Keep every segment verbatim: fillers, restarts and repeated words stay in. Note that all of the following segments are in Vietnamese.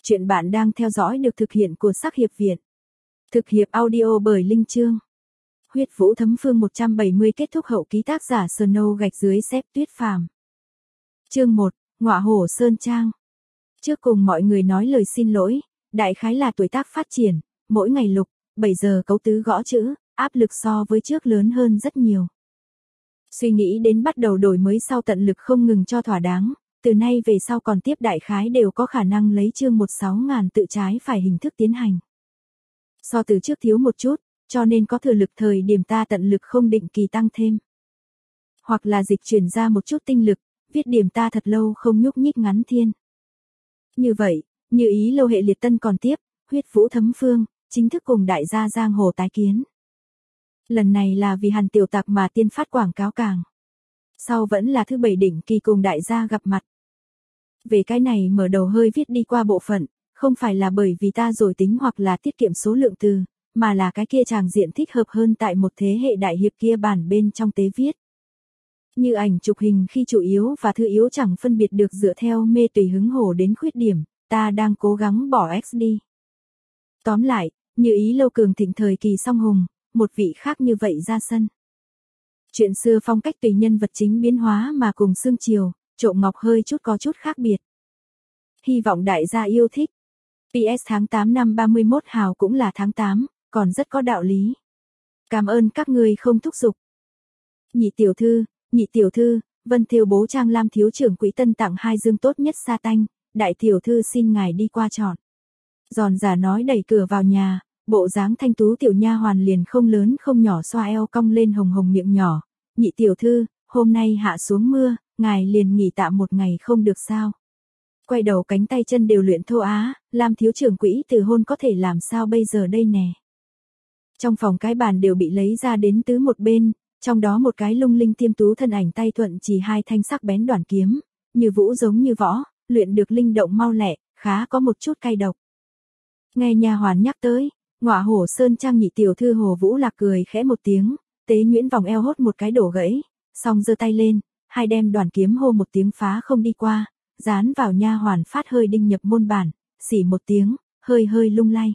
Chuyện bạn đang theo dõi được thực hiện của Sắc Hiệp Việt. Thực hiện audio bởi Linh Chương. Huyết Vũ Thấm Phương một trăm bảy mươi kết thúc hậu ký tác giả Snow gạch dưới xếp Tuyết Phàm. Chương một, Ngọa Hổ Sơn Trang. Trước cùng mọi người nói lời xin lỗi, đại khái là tuổi tác phát triển, mỗi ngày lục, bảy giờ cấu tứ gõ chữ, áp lực so với trước lớn hơn rất nhiều. Suy nghĩ đến bắt đầu đổi mới sau tận lực không ngừng cho thỏa đáng, từ nay về sau còn tiếp đại khái đều có khả năng lấy chương một sáu ngàn tự trái phải hình thức tiến hành. So từ trước thiếu một chút, cho nên có thừa lực thời điểm ta tận lực không định kỳ tăng thêm. Hoặc là dịch chuyển ra một chút tinh lực, viết điểm ta thật lâu không nhúc nhích ngắn thiên. Như vậy, như ý lâu hệ liệt tân còn tiếp, huyết vũ thấm phương, chính thức cùng đại gia giang hồ tái kiến. Lần này là vì Hàn Tiểu Tặc mà tiên phát quảng cáo càng. Sau vẫn là thứ bảy đỉnh kỳ cùng đại gia gặp mặt. Về cái này mở đầu hơi viết đi qua bộ phận, không phải là bởi vì ta rồi tính hoặc là tiết kiệm số lượng từ, mà là cái kia tràng diện thích hợp hơn tại một thế hệ đại hiệp kia bản bên trong tế viết. Như ảnh chụp hình khi chủ yếu và thứ yếu chẳng phân biệt được dựa theo mê tùy hứng hổ đến khuyết điểm, ta đang cố gắng bỏ X đi. Tóm lại, như ý lâu cường thịnh thời kỳ song hùng, một vị khác như vậy ra sân. Chuyện xưa phong cách tùy nhân vật chính biến hóa mà cùng xương chiều, trộm ngọc hơi chút có chút khác biệt. Hy vọng đại gia yêu thích. pê ét tháng tám năm ba mươi mốt hào cũng là tháng tám, còn rất có đạo lý. Cảm ơn các người không thúc giục. Nhị tiểu thư, nhị tiểu thư, Vân Thiêu bố Trang Lam thiếu trưởng quỹ tân tặng hai dương tốt nhất sa tanh, đại tiểu thư xin ngài đi qua chọn. Giòn giả nói đẩy cửa vào nhà, bộ dáng thanh tú tiểu nha hoàn liền không lớn không nhỏ xoa eo cong lên hồng hồng miệng nhỏ. Nhị tiểu thư, hôm nay hạ xuống mưa, ngài liền nghỉ tạm một ngày không được sao? Quay đầu cánh tay chân đều luyện thô á, Lam thiếu trưởng quỹ từ hôn có thể làm sao bây giờ đây nè. Trong phòng cái bàn đều bị lấy ra đến tứ một bên, trong đó một cái lung linh tiêm tú thân ảnh tay thuận chỉ hai thanh sắc bén đoản kiếm, như vũ giống như võ, luyện được linh động mau lẹ, khá có một chút cay độc. Nghe nha hoàn nhắc tới, Ngọa Hổ Sơn Trang nhị tiểu thư Hồ Vũ Lạc cười khẽ một tiếng, tế nhuyễn vòng eo hốt một cái đổ gãy, xong giơ tay lên, hai đem đoàn kiếm hô một tiếng phá không đi qua, dán vào nha hoàn phát hơi đinh nhập môn bản, xỉ một tiếng, hơi hơi lung lay.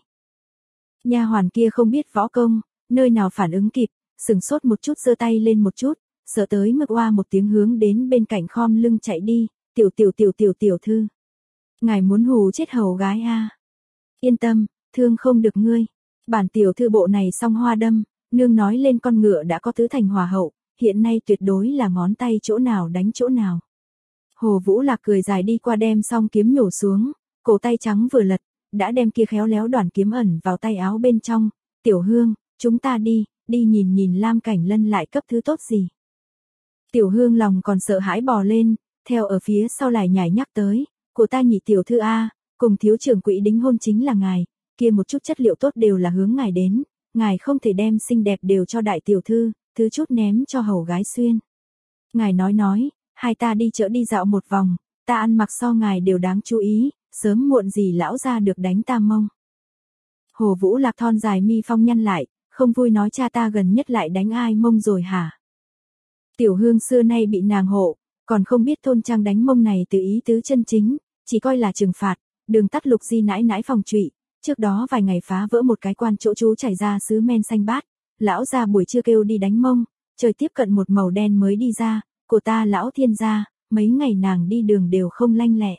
Nha hoàn kia không biết võ công, nơi nào phản ứng kịp, sừng sốt một chút giơ tay lên một chút, sợ tới mức oa một tiếng hướng đến bên cạnh khom lưng chạy đi, tiểu tiểu tiểu tiểu tiểu thư. Ngài muốn hù chết hầu gái a? À? Yên tâm, thương không được ngươi. Bản tiểu thư bộ này song hoa đâm, nương nói lên con ngựa đã có tứ thành hòa hậu, hiện nay tuyệt đối là ngón tay chỗ nào đánh chỗ nào. Hồ Vũ Lạc cười dài đi qua đem song kiếm nhổ xuống, cổ tay trắng vừa lật, đã đem kia khéo léo đoàn kiếm ẩn vào tay áo bên trong. Tiểu Hương, chúng ta đi, đi nhìn nhìn Lam Cảnh Lân lại cấp thứ tốt gì. Tiểu Hương lòng còn sợ hãi bò lên, theo ở phía sau lại nhảy nhắc tới, của ta nhị tiểu thư a, cùng thiếu trưởng quỹ đính hôn chính là ngài, kia một chút chất liệu tốt đều là hướng ngài đến, ngài không thể đem xinh đẹp đều cho đại tiểu thư, thứ chút ném cho hầu gái xuyên. Ngài nói nói, hai ta đi chợ đi dạo một vòng, ta ăn mặc so ngài đều đáng chú ý, sớm muộn gì lão ra được đánh ta mông. Hồ Vũ Lạc thon dài mi phong nhăn lại, không vui nói cha ta gần nhất lại đánh ai mông rồi hả? Tiểu Hương xưa nay bị nàng hộ, còn không biết thôn trang đánh mông này từ ý tứ chân chính, chỉ coi là trừng phạt, đường tắt lục di nãi nãi phòng trụy. Trước đó vài ngày phá vỡ một cái quan chỗ chú chảy ra sứ men xanh bát, lão ra buổi trưa kêu đi đánh mông, trời tiếp cận một màu đen mới đi ra, của ta lão thiên gia, mấy ngày nàng đi đường đều không lanh lẹ.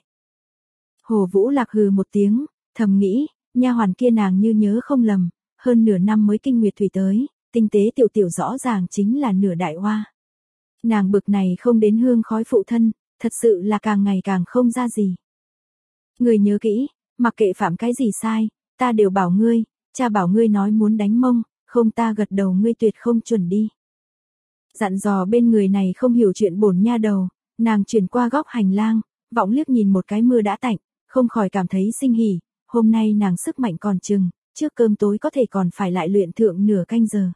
Hồ Vũ Lạc hừ một tiếng, thầm nghĩ, nha hoàn kia nàng như nhớ không lầm, hơn nửa năm mới kinh nguyệt thủy tới, tinh tế tiểu tiểu rõ ràng chính là nửa đại hoa. Nàng bực này không đến hương khói phụ thân, thật sự là càng ngày càng không ra gì. Người nhớ kỹ, mặc kệ phạm cái gì sai, ta đều bảo ngươi, cha bảo ngươi nói muốn đánh mông, không ta gật đầu ngươi tuyệt không chuẩn đi. Dặn dò bên người này không hiểu chuyện bổn nha đầu, nàng chuyển qua góc hành lang, vọng liếc nhìn một cái mưa đã tạnh, không khỏi cảm thấy sinh hỉ, hôm nay nàng sức mạnh còn chừng, trước cơm tối có thể còn phải lại luyện thượng nửa canh giờ.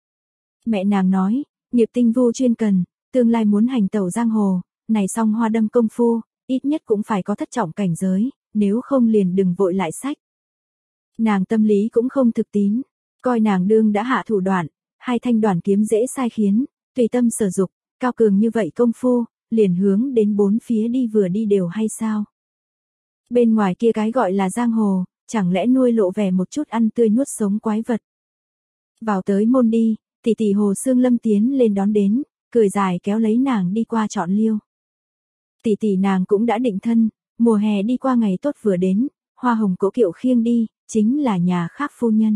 Mẹ nàng nói, nghiệp tinh vu chuyên cần, tương lai muốn hành tẩu giang hồ, này song hoa đâm công phu, ít nhất cũng phải có thất trọng cảnh giới, nếu không liền đừng vội lại sách. Nàng tâm lý cũng không thực tín, coi nàng đương đã hạ thủ đoạn, hai thanh đoàn kiếm dễ sai khiến, tùy tâm sở dục, cao cường như vậy công phu, liền hướng đến bốn phía đi vừa đi đều hay sao. Bên ngoài kia cái gọi là giang hồ, chẳng lẽ nuôi lộ vẻ một chút ăn tươi nuốt sống quái vật. Vào tới môn đi, tỷ tỷ Hồ Sương Lâm tiến lên đón đến, cười dài kéo lấy nàng đi qua chọn liêu. Tỷ tỷ nàng cũng đã định thân, mùa hè đi qua ngày tốt vừa đến, hoa hồng cỗ kiệu khiêng đi, chính là nhà khác phu nhân.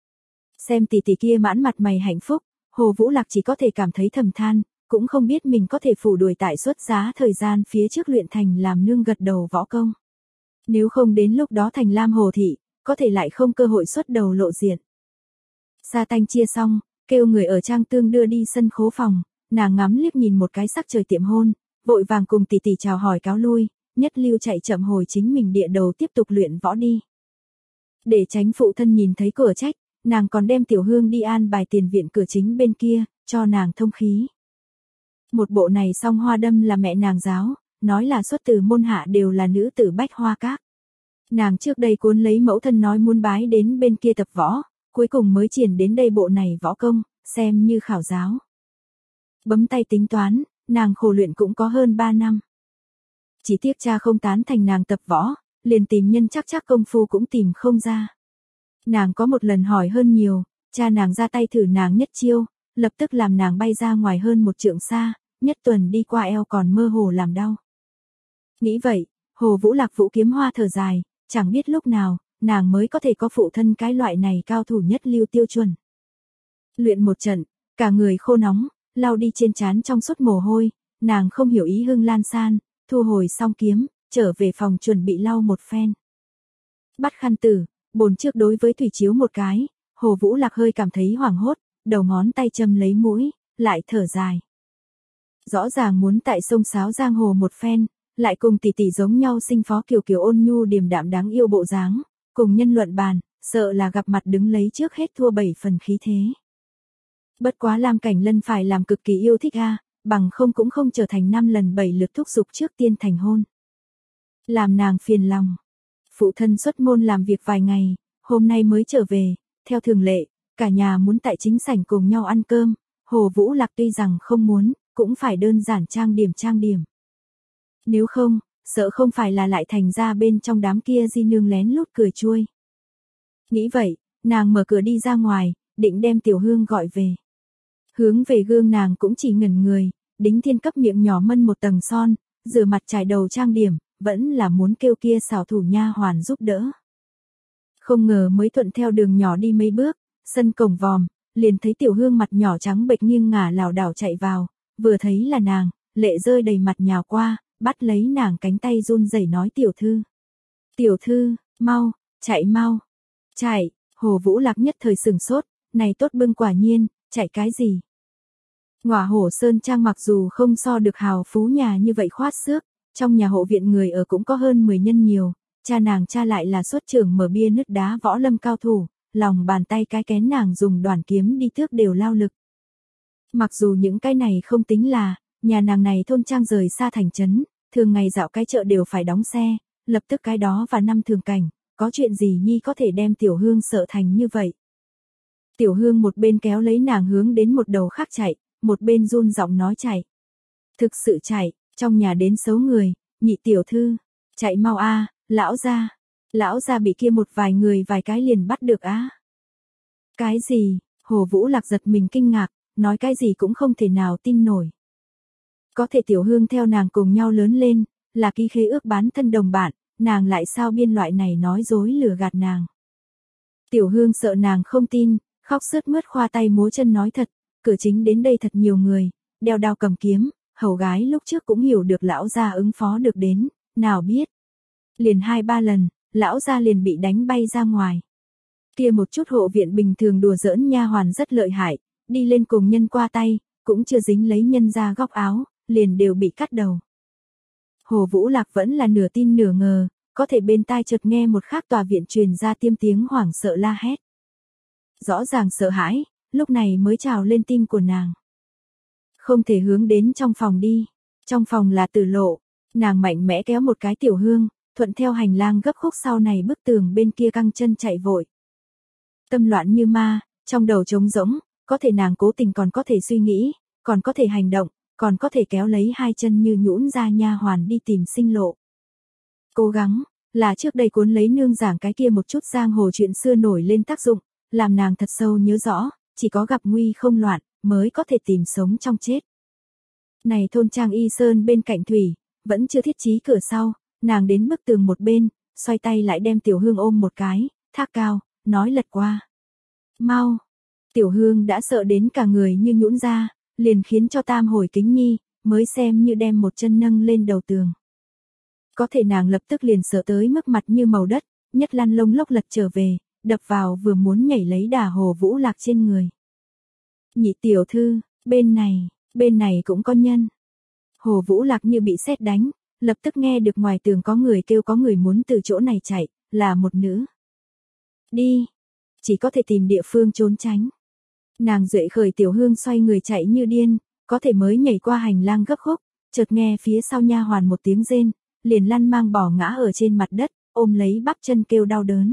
Xem tỷ tỷ kia mãn mặt mày hạnh phúc, Hồ Vũ Lạc chỉ có thể cảm thấy thầm than, cũng không biết mình có thể phủ đuổi tại xuất giá thời gian phía trước luyện thành làm nương gật đầu võ công. Nếu không đến lúc đó thành Lam Hồ Thị, có thể lại không cơ hội xuất đầu lộ diện. Sa tanh chia xong, kêu người ở trang tương đưa đi sân khấu phòng, nàng ngắm liếc nhìn một cái sắc trời tiệm hôn, vội vàng cùng tỷ tỷ chào hỏi cáo lui, nhất lưu chạy chậm hồi chính mình địa đầu tiếp tục luyện võ đi. Để tránh phụ thân nhìn thấy cửa trách, nàng còn đem Tiểu Hương đi an bài tiền viện cửa chính bên kia, cho nàng thông khí. Một bộ này song hoa đâm là mẹ nàng giáo, nói là xuất từ môn hạ đều là nữ tử bách hoa các. Nàng trước đây cuốn lấy mẫu thân nói muốn bái đến bên kia tập võ, cuối cùng mới triển đến đây bộ này võ công, xem như khảo giáo. Bấm tay tính toán, nàng khổ luyện cũng có hơn ba năm. Chỉ tiếc cha không tán thành nàng tập võ, liền tìm nhân chắc chắc công phu cũng tìm không ra. Nàng có một lần hỏi hơn nhiều, cha nàng ra tay thử nàng nhất chiêu, lập tức làm nàng bay ra ngoài hơn một trượng xa, nhất tuần đi qua eo còn mơ hồ làm đau. Nghĩ vậy, Hồ Vũ Lạc vũ kiếm hoa thở dài, chẳng biết lúc nào, nàng mới có thể có phụ thân cái loại này cao thủ nhất lưu tiêu chuẩn. Luyện một trận, cả người khô nóng, lau đi trên trán trong suốt mồ hôi, nàng không hiểu ý hưng lan san, thu hồi xong kiếm, trở về phòng chuẩn bị lau một phen. Bắt khăn tử, bồn trước đối với thủy chiếu một cái, Hồ Vũ Lạc hơi cảm thấy hoảng hốt, đầu ngón tay châm lấy mũi, lại thở dài. Rõ ràng muốn tại sông Sáo giang hồ một phen, lại cùng tỷ tỷ giống nhau sinh phó kiều kiều ôn nhu điềm đạm đáng yêu bộ dáng, cùng nhân luận bàn, sợ là gặp mặt đứng lấy trước hết thua bảy phần khí thế. Bất quá Lam Cảnh Lân phải làm cực kỳ yêu thích a, bằng không cũng không trở thành năm lần bảy lượt thúc giục trước tiên thành hôn. Làm nàng phiền lòng. Phụ thân xuất môn làm việc vài ngày, hôm nay mới trở về, theo thường lệ, cả nhà muốn tại chính sảnh cùng nhau ăn cơm, Hồ Vũ Lạc tuy rằng không muốn, cũng phải đơn giản trang điểm trang điểm. Nếu không, sợ không phải là lại thành ra bên trong đám kia di nương lén lút cười chuôi. Nghĩ vậy, nàng mở cửa đi ra ngoài, định đem Tiểu Hương gọi về. Hướng về gương nàng cũng chỉ ngẩn người, đính thiên cấp miệng nhỏ mân một tầng son, rửa mặt trải đầu trang điểm, vẫn là muốn kêu kia xảo thủ nha hoàn giúp đỡ. Không ngờ mới thuận theo đường nhỏ đi mấy bước, sân cổng vòm, liền thấy Tiểu Hương mặt nhỏ trắng bệch nghiêng ngả lảo đảo chạy vào, vừa thấy là nàng, lệ rơi đầy mặt nhào qua, bắt lấy nàng cánh tay run rẩy nói Tiểu Thư. Tiểu Thư, mau, chạy mau, chạy, Hồ Vũ Lạc nhất thời sửng sốt, này tốt bưng quả nhiên, chạy cái gì? Ngọa Hổ Sơn Trang mặc dù không so được hào phú nhà như vậy khoát xước, trong nhà hộ viện người ở cũng có hơn mười nhân nhiều, cha nàng cha lại là xuất trưởng mở bia nứt đá võ lâm cao thủ, lòng bàn tay cái kén nàng dùng đoàn kiếm đi thước đều lao lực. Mặc dù những cái này không tính là, nhà nàng này thôn trang rời xa thành trấn, thường ngày dạo cái chợ đều phải đóng xe, lập tức cái đó và năm thường cảnh, có chuyện gì nhi có thể đem Tiểu Hương sợ thành như vậy. Tiểu Hương một bên kéo lấy nàng hướng đến một đầu khác chạy, một bên run giọng nói chạy. Thực sự chạy, trong nhà đến xấu người, nhị Tiểu Thư, chạy mau a, lão gia, lão gia bị kia một vài người vài cái liền bắt được á. Cái gì? Hồ Vũ Lạc giật mình kinh ngạc, nói cái gì cũng không thể nào tin nổi. Có thể Tiểu Hương theo nàng cùng nhau lớn lên, là ký khế ước bán thân đồng bạn, nàng lại sao biên loại này nói dối lừa gạt nàng. Tiểu Hương sợ nàng không tin, khóc sướt mướt khoa tay múa chân nói thật, cửa chính đến đây thật nhiều người, đeo đao cầm kiếm, hầu gái lúc trước cũng hiểu được lão gia ứng phó được đến, nào biết. Liền hai ba lần, lão gia liền bị đánh bay ra ngoài. Kia một chút hộ viện bình thường đùa giỡn nha hoàn rất lợi hại, đi lên cùng nhân qua tay, cũng chưa dính lấy nhân ra góc áo, liền đều bị cắt đầu. Hồ Vũ Lạc vẫn là nửa tin nửa ngờ, có thể bên tai chợt nghe một khác tòa viện truyền ra tiêm tiếng hoảng sợ la hét. Rõ ràng sợ hãi, lúc này mới trào lên tim của nàng. Không thể hướng đến trong phòng đi, trong phòng là tử lộ, nàng mạnh mẽ kéo một cái Tiểu Hương, thuận theo hành lang gấp khúc sau này bức tường bên kia căng chân chạy vội. Tâm loạn như ma, trong đầu trống rỗng, có thể nàng cố tình còn có thể suy nghĩ, còn có thể hành động, còn có thể kéo lấy hai chân như nhũn ra nha hoàn đi tìm sinh lộ. Cố gắng, là trước đây cuốn lấy nương giảng cái kia một chút giang hồ chuyện xưa nổi lên tác dụng, làm nàng thật sâu nhớ rõ, chỉ có gặp nguy không loạn, mới có thể tìm sống trong chết. Này thôn trang Y Sơn bên cạnh thủy, vẫn chưa thiết trí cửa sau, nàng đến bức tường một bên, xoay tay lại đem Tiểu Hương ôm một cái, thác cao, nói lật qua. Mau! Tiểu Hương đã sợ đến cả người như nhũn ra, liền khiến cho tam hồi kính nhi, mới xem như đem một chân nâng lên đầu tường. Có thể nàng lập tức liền sợ tới mức mặt như màu đất, nhất lăn lông lốc lật trở về, đập vào vừa muốn nhảy lấy đà Hồ Vũ Lạc trên người. Nhị tiểu thư, bên này, bên này cũng có nhân. Hồ Vũ Lạc như bị sét đánh, lập tức nghe được ngoài tường có người kêu có người muốn từ chỗ này chạy, là một nữ. Đi, chỉ có thể tìm địa phương trốn tránh. Nàng duệ khởi Tiểu Hương xoay người chạy như điên, có thể mới nhảy qua hành lang gấp khúc, chợt nghe phía sau nha hoàn một tiếng rên, liền lăn mang bỏ ngã ở trên mặt đất, ôm lấy bắp chân kêu đau đớn.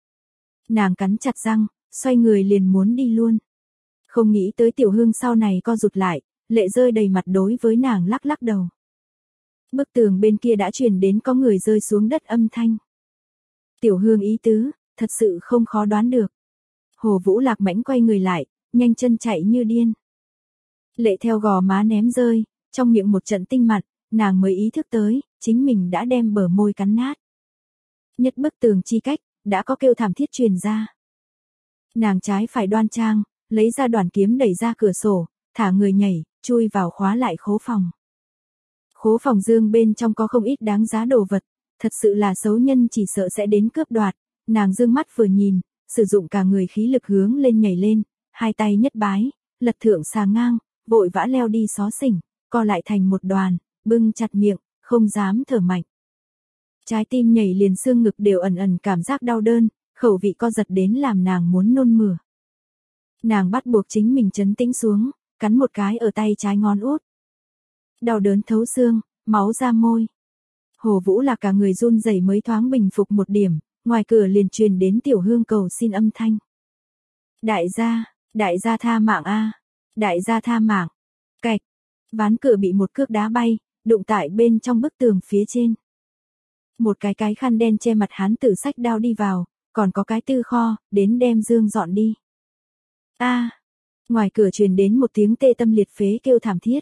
Nàng cắn chặt răng, xoay người liền muốn đi luôn. Không nghĩ tới Tiểu Hương sau này co rụt lại, lệ rơi đầy mặt đối với nàng lắc lắc đầu. Bức tường bên kia đã truyền đến có người rơi xuống đất âm thanh. Tiểu Hương ý tứ, thật sự không khó đoán được. Hồ Vũ Lạc mãnh quay người lại, nhanh chân chạy như điên. Lệ theo gò má ném rơi, trong miệng một trận tinh mặn, nàng mới ý thức tới, chính mình đã đem bờ môi cắn nát. Nhất bức tường chi cách, đã có kêu thảm thiết truyền ra. Nàng trái phải đoan trang, lấy ra đoàn kiếm đẩy ra cửa sổ, thả người nhảy, chui vào khóa lại khố phòng. Khố phòng dương bên trong có không ít đáng giá đồ vật, thật sự là xấu nhân chỉ sợ sẽ đến cướp đoạt. Nàng dương mắt vừa nhìn, sử dụng cả người khí lực hướng lên nhảy lên, hai tay nhất bái, lật thượng xà ngang, vội vã leo đi xó xỉnh, co lại thành một đoàn, bưng chặt miệng, không dám thở mạnh. Trái tim nhảy liền xương ngực đều ẩn ẩn cảm giác đau đớn, khẩu vị co giật đến làm nàng muốn nôn mửa. Nàng bắt buộc chính mình trấn tĩnh xuống, cắn một cái ở tay trái ngón út. Đau đớn thấu xương, máu ra môi. Hồ Vũ là cả người run rẩy mới thoáng bình phục một điểm, ngoài cửa liền truyền đến Tiểu Hương cầu xin âm thanh. Đại gia, đại gia tha mạng a, đại gia tha mạng. Cạch, ván cửa bị một cước đá bay, đụng tại bên trong bức tường phía trên. Một cái cái khăn đen che mặt hán tử xách đao đi vào, còn có cái tư kho, đến đem dương dọn đi. A, ngoài cửa truyền đến một tiếng tê tâm liệt phế kêu thảm thiết.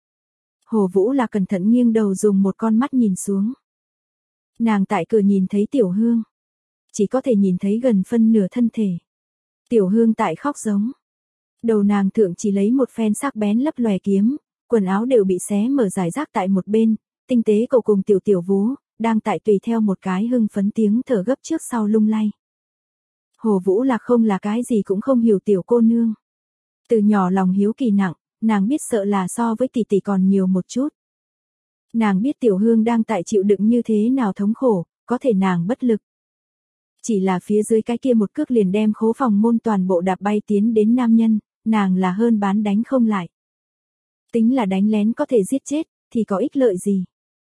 Hồ Vũ là cẩn thận nghiêng đầu dùng một con mắt nhìn xuống. Nàng tại cửa nhìn thấy Tiểu Hương, chỉ có thể nhìn thấy gần phân nửa thân thể. Tiểu Hương tại khóc giống. Đầu nàng thượng chỉ lấy một phen sắc bén lấp lòe kiếm, quần áo đều bị xé mở rải rác tại một bên, tinh tế cầu cùng tiểu tiểu vú, đang tại tùy theo một cái hưng phấn tiếng thở gấp trước sau lung lay. Hồ Vũ Lạc không là cái gì cũng không hiểu tiểu cô nương. Từ nhỏ lòng hiếu kỳ nặng, nàng biết sợ là so với tỷ tỷ còn nhiều một chút. Nàng biết Tiểu Hương đang tại chịu đựng như thế nào thống khổ, có thể nàng bất lực. Chỉ là phía dưới cái kia một cước liền đem khố phòng môn toàn bộ đạp bay tiến đến nam nhân, nàng là hơn bán đánh không lại. Tính là đánh lén có thể giết chết, thì có ích lợi gì.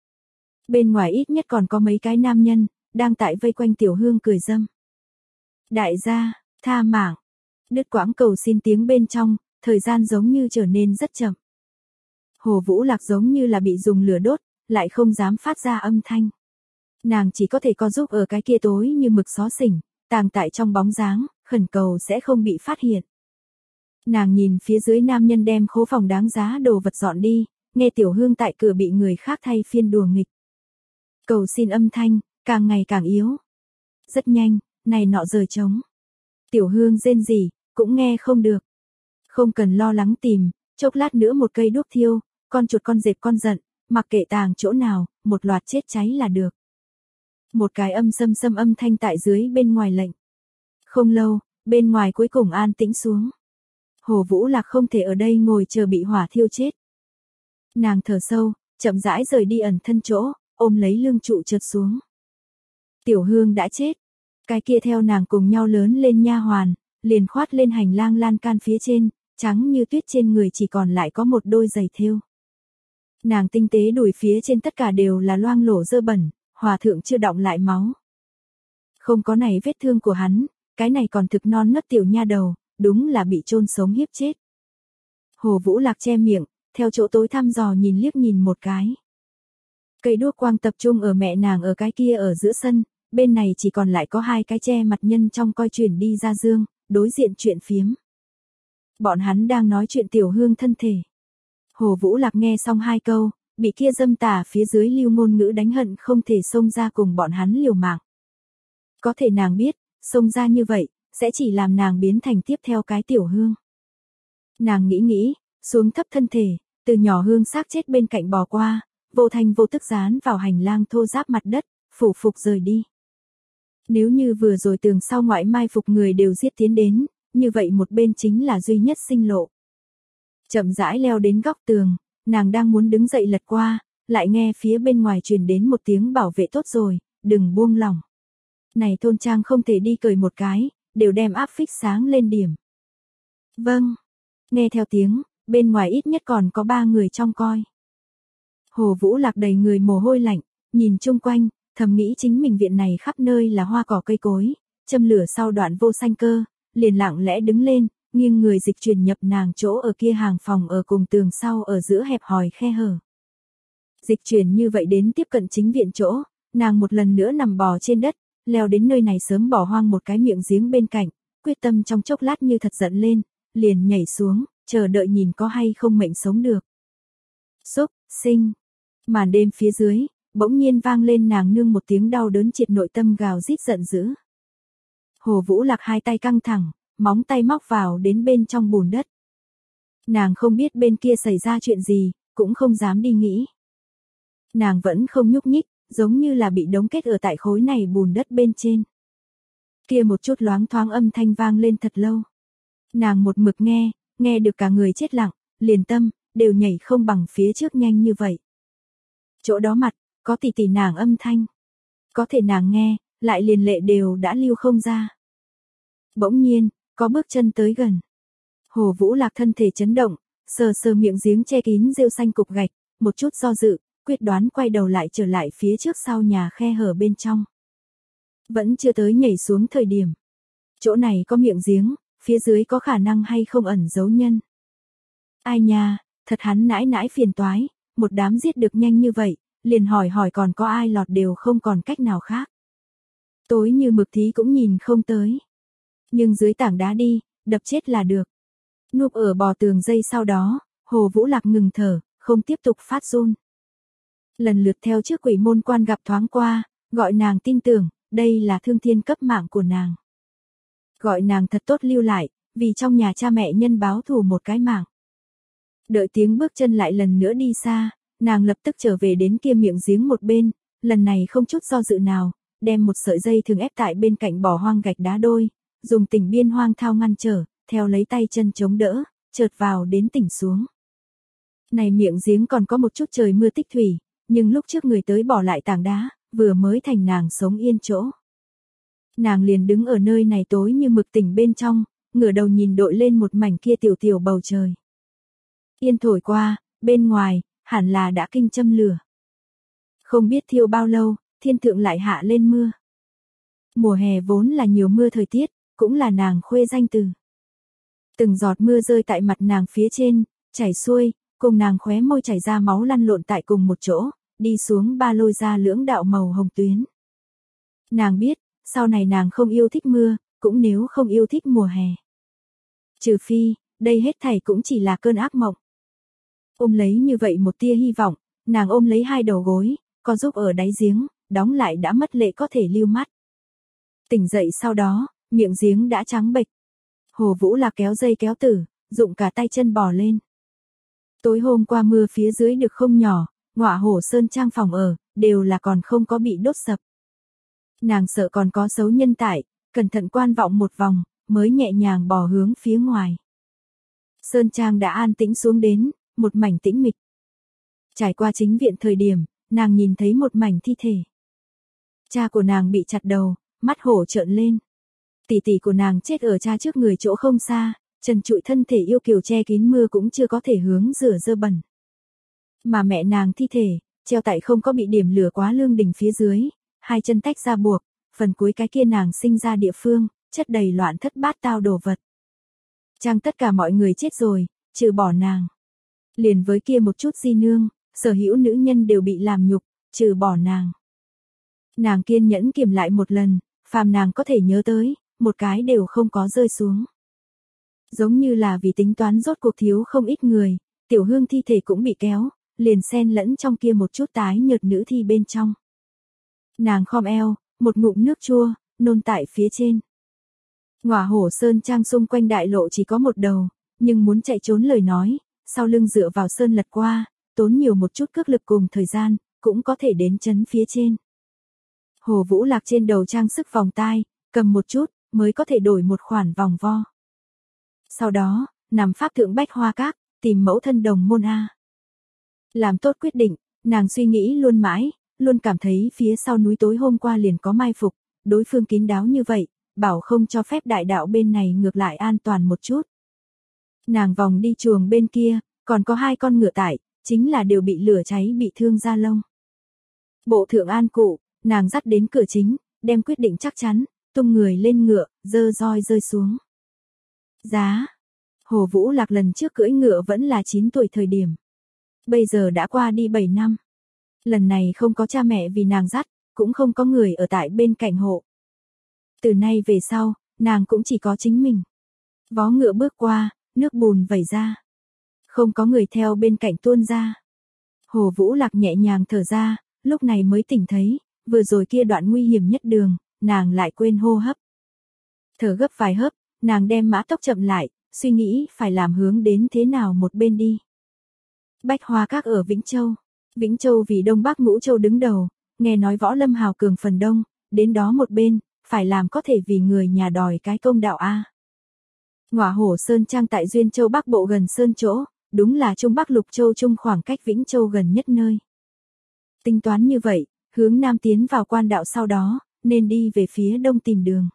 Bên ngoài ít nhất còn có mấy cái nam nhân, đang tại vây quanh Tiểu Hương cười dâm. Đại gia, tha mạng. Đứt quãng cầu xin tiếng bên trong, thời gian giống như trở nên rất chậm. Hồ Vũ Lạc giống như là bị dùng lửa đốt, lại không dám phát ra âm thanh. Nàng chỉ có thể co giúp ở cái kia tối như mực xó xỉnh, tàng tại trong bóng dáng, khẩn cầu sẽ không bị phát hiện. Nàng nhìn phía dưới nam nhân đem khố phòng đáng giá đồ vật dọn đi, nghe Tiểu Hương tại cửa bị người khác thay phiên đùa nghịch. Cầu xin âm thanh, càng ngày càng yếu. Rất nhanh, này nọ rời trống. Tiểu Hương rên rỉ, cũng nghe không được. Không cần lo lắng tìm, chốc lát nữa một cây đuốc thiêu, con chuột con dẹp con giận, mặc kệ tàng chỗ nào, một loạt chết cháy là được. Một cái âm sâm sâm âm thanh tại dưới bên ngoài lệnh. Không lâu, bên ngoài cuối cùng an tĩnh xuống. Hồ Vũ Lạc không thể ở đây ngồi chờ bị hỏa thiêu chết. Nàng thở sâu, chậm rãi rời đi ẩn thân chỗ, ôm lấy lưng trụ trượt xuống. Tiểu Hương đã chết. Cái kia theo nàng cùng nhau lớn lên nha hoàn, liền khoát lên hành lang lan can phía trên, trắng như tuyết trên người chỉ còn lại có một đôi giày thêu. Nàng tinh tế đùi phía trên tất cả đều là loang lổ dơ bẩn, hòa thượng chưa đọng lại máu. Không có này vết thương của hắn, cái này còn thực non nớt tiểu nha đầu, đúng là bị chôn sống hiếp chết. Hồ Vũ Lạc che miệng, theo chỗ tối thăm dò nhìn liếc nhìn một cái. Cây đuốc quang tập trung ở mẹ nàng ở cái kia ở giữa sân, bên này chỉ còn lại có hai cái che mặt nhân trong coi chuyển đi ra dương, đối diện chuyện phiếm. Bọn hắn đang nói chuyện Tiểu Hương thân thể. Hồ Vũ Lạc nghe xong hai câu, bị kia dâm tà phía dưới lưu ngôn ngữ đánh hận không thể xông ra cùng bọn hắn liều mạng. Có thể nàng biết, xông ra như vậy, sẽ chỉ làm nàng biến thành tiếp theo cái Tiểu Hương. Nàng nghĩ nghĩ, xuống thấp thân thể, từ nhỏ hương xác chết bên cạnh bò qua, vô thanh vô tức dán vào hành lang thô ráp mặt đất, phủ phục rời đi. Nếu như vừa rồi tường sau ngoại mai phục người đều giết tiến đến, như vậy một bên chính là duy nhất sinh lộ. Chậm rãi leo đến góc tường, nàng đang muốn đứng dậy lật qua, lại nghe phía bên ngoài truyền đến một tiếng bảo vệ tốt rồi, đừng buông lỏng. Này thôn trang không thể đi cười một cái, đều đem áp phích sáng lên điểm. Vâng. Nghe theo tiếng, bên ngoài ít nhất còn có ba người trong coi. Hồ Vũ Lạc đầy người mồ hôi lạnh, nhìn chung quanh, thầm nghĩ chính mình viện này khắp nơi là hoa cỏ cây cối, châm lửa sau đoạn vô xanh cơ, liền lặng lẽ đứng lên, nghiêng người dịch chuyển nhập nàng chỗ ở kia hàng phòng ở cùng tường sau ở giữa hẹp hòi khe hở. Dịch chuyển như vậy đến tiếp cận chính viện chỗ, nàng một lần nữa nằm bò trên đất, leo đến nơi này sớm bỏ hoang một cái miệng giếng bên cạnh, quyết tâm trong chốc lát như thật giận lên, liền nhảy xuống, chờ đợi nhìn có hay không mệnh sống được. Xúc, sinh. Màn đêm phía dưới, bỗng nhiên vang lên nàng nương một tiếng đau đớn triệt nội tâm gào rít giận dữ. Hồ Vũ Lạc hai tay căng thẳng, móng tay móc vào đến bên trong bùn đất. Nàng không biết bên kia xảy ra chuyện gì, cũng không dám đi nghĩ. Nàng vẫn không nhúc nhích, giống như là bị đóng kết ở tại khối này bùn đất bên trên. Kia một chút loáng thoáng âm thanh vang lên thật lâu. Nàng một mực nghe, nghe được cả người chết lặng, liền tâm, đều nhảy không bằng phía trước nhanh như vậy. Chỗ đó mặt, có tỷ tỷ nàng âm thanh. Có thể nàng nghe, lại liền lệ đều đã lưu không ra. Bỗng nhiên, có bước chân tới gần. Hồ Vũ Lạc thân thể chấn động, sờ sờ miệng giếng che kín rêu xanh cục gạch, một chút do dự, quyết đoán quay đầu lại trở lại phía trước sau nhà khe hở bên trong. Vẫn chưa tới nhảy xuống thời điểm. Chỗ này có miệng giếng, phía dưới có khả năng hay không ẩn giấu nhân. Ai nha, thật hắn nãi nãi phiền toái, một đám giết được nhanh như vậy, liền hỏi hỏi còn có ai lọt đều không còn cách nào khác. Tối như mực thí cũng nhìn không tới. Nhưng dưới tảng đá đi, đập chết là được. Núp ở bò tường dây sau đó, Hồ Vũ Lạc ngừng thở, không tiếp tục phát run. Lần lượt theo trước quỷ môn quan gặp thoáng qua, gọi nàng tin tưởng, đây là thương thiên cấp mạng của nàng. Gọi nàng thật tốt lưu lại, vì trong nhà cha mẹ nhân báo thù một cái mạng. Đợi tiếng bước chân lại lần nữa đi xa, nàng lập tức trở về đến kia miệng giếng một bên, lần này không chút do dự nào, đem một sợi dây thường ép tại bên cạnh bỏ hoang gạch đá đôi, dùng tỉnh biên hoang thao ngăn trở, theo lấy tay chân chống đỡ, chợt vào đến tỉnh xuống. Này miệng giếng còn có một chút trời mưa tích thủy, nhưng lúc trước người tới bỏ lại tảng đá, vừa mới thành nàng sống yên chỗ. Nàng liền đứng ở nơi này tối như mực tỉnh bên trong, ngửa đầu nhìn đội lên một mảnh kia tiểu tiểu bầu trời. Yên thổi qua, bên ngoài, hẳn là đã kinh châm lửa. Không biết thiêu bao lâu, thiên thượng lại hạ lên mưa. Mùa hè vốn là nhiều mưa thời tiết, cũng là nàng khuê danh từ. Từng giọt mưa rơi tại mặt nàng phía trên, chảy xuôi, cùng nàng khóe môi chảy ra máu lăn lộn tại cùng một chỗ, đi xuống ba lôi ra lưỡng đạo màu hồng tuyến. Nàng biết, sau này nàng không yêu thích mưa, cũng nếu không yêu thích mùa hè. Trừ phi, đây hết thảy cũng chỉ là cơn ác mộng. Ôm lấy như vậy một tia hy vọng, nàng ôm lấy hai đầu gối, co giúp ở đáy giếng, đóng lại đã mất lệ có thể lưu mắt. Tỉnh dậy sau đó, miệng giếng đã trắng bệch. Hồ Vũ Lạc kéo dây kéo tử, dụng cả tay chân bò lên. Tối hôm qua mưa phía dưới được không nhỏ, ngọa hổ sơn trang phòng ở, đều là còn không có bị đốt sập. Nàng sợ còn có xấu nhân tại, cẩn thận quan vọng một vòng, mới nhẹ nhàng bò hướng phía ngoài. Sơn trang đã an tĩnh xuống đến, một mảnh tĩnh mịch. Trải qua chính viện thời điểm, nàng nhìn thấy một mảnh thi thể. Cha của nàng bị chặt đầu, mắt hổ trợn lên. Tỷ tỷ của nàng chết ở cha trước người chỗ không xa, trần trụi thân thể yêu kiều che kín mưa cũng chưa có thể hướng rửa dơ bẩn. Mà mẹ nàng thi thể, treo tại không có bị điểm lửa quá lương đỉnh phía dưới, hai chân tách ra buộc, phần cuối cái kia nàng sinh ra địa phương, chất đầy loạn thất bát tao đồ vật. Chăng tất cả mọi người chết rồi, trừ bỏ nàng. Liền với kia một chút di nương, sở hữu nữ nhân đều bị làm nhục, trừ bỏ nàng. Nàng kiên nhẫn kiểm lại một lần, phàm nàng có thể nhớ tới, một cái đều không có rơi xuống. Giống như là vì tính toán rốt cuộc thiếu không ít người, Tiểu Hương thi thể cũng bị kéo, liền xen lẫn trong kia một chút tái nhợt nữ thi bên trong. Nàng khom eo, một ngụm nước chua, nôn tại phía trên. Ngọa Hổ Sơn Trang xung quanh đại lộ chỉ có một đầu, nhưng muốn chạy trốn lời nói, sau lưng dựa vào sơn lật qua, tốn nhiều một chút cước lực cùng thời gian, cũng có thể đến chấn phía trên. Hồ Vũ Lạc trên đầu trang sức vòng tai, cầm một chút, mới có thể đổi một khoản vòng vo. Sau đó, nằm pháp thượng bách hoa các, tìm mẫu thân đồng môn A. Làm tốt quyết định, nàng suy nghĩ luôn mãi, luôn cảm thấy phía sau núi tối hôm qua liền có mai phục, đối phương kín đáo như vậy, bảo không cho phép đại đạo bên này ngược lại an toàn một chút. Nàng vòng đi chuồng bên kia, còn có hai con ngựa tải, chính là đều bị lửa cháy bị thương da lông. Bộ thượng an cụ, nàng dắt đến cửa chính, đem quyết định chắc chắn, tung người lên ngựa, dơ roi rơi xuống. Giá. Hồ Vũ Lạc lần trước cưỡi ngựa vẫn là chín tuổi thời điểm. Bây giờ đã qua đi bảy năm. Lần này không có cha mẹ vì nàng dắt, cũng không có người ở tại bên cạnh hộ. Từ nay về sau, nàng cũng chỉ có chính mình. Vó ngựa bước qua, nước bùn vẩy ra. Không có người theo bên cạnh tuôn ra. Hồ Vũ Lạc nhẹ nhàng thở ra, lúc này mới tỉnh thấy, vừa rồi kia đoạn nguy hiểm nhất đường, nàng lại quên hô hấp. Thở gấp vài hớp, nàng đem mã tốc chậm lại, suy nghĩ phải làm hướng đến thế nào một bên đi. Bách Hoa Các ở Vĩnh Châu. Vĩnh Châu vì Đông Bắc Ngũ Châu đứng đầu, nghe nói võ lâm hào cường phần đông, đến đó một bên, phải làm có thể vì người nhà đòi cái công đạo A. Ngọa Hổ Sơn Trang tại Duyên Châu Bắc Bộ gần Sơn chỗ, đúng là Trung Bắc Lục Châu Trung khoảng cách Vĩnh Châu gần nhất nơi. Tính toán như vậy, hướng Nam tiến vào quan đạo sau đó, nên đi về phía Đông tìm đường.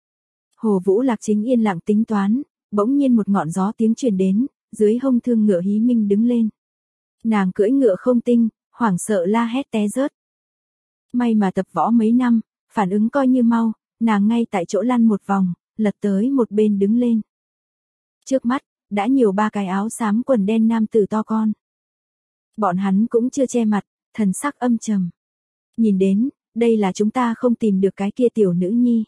Hồ Vũ Lạc chính yên lặng tính toán, bỗng nhiên một ngọn gió tiếng truyền đến, dưới hông thương ngựa hí minh đứng lên. Nàng cưỡi ngựa không tinh, hoảng sợ la hét té rớt. May mà tập võ mấy năm, phản ứng coi như mau, nàng ngay tại chỗ lăn một vòng, lật tới một bên đứng lên. Trước mắt, đã nhiều ba cái áo xám quần đen nam tử to con. Bọn hắn cũng chưa che mặt, thần sắc âm trầm. Nhìn đến, đây là chúng ta không tìm được cái kia tiểu nữ nhi.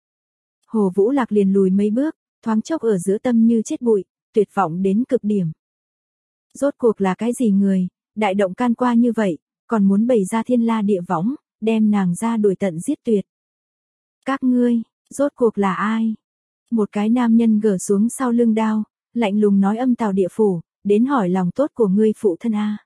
Hồ Vũ Lạc liền lùi mấy bước, thoáng chốc ở giữa tâm như chết bụi, tuyệt vọng đến cực điểm. Rốt cuộc là cái gì người, đại động can qua như vậy, còn muốn bày ra thiên la địa võng, đem nàng ra đuổi tận giết tuyệt. Các ngươi, rốt cuộc là ai? Một cái nam nhân gỡ xuống sau lưng đao, lạnh lùng nói âm tào địa phủ, đến hỏi lòng tốt của ngươi phụ thân a.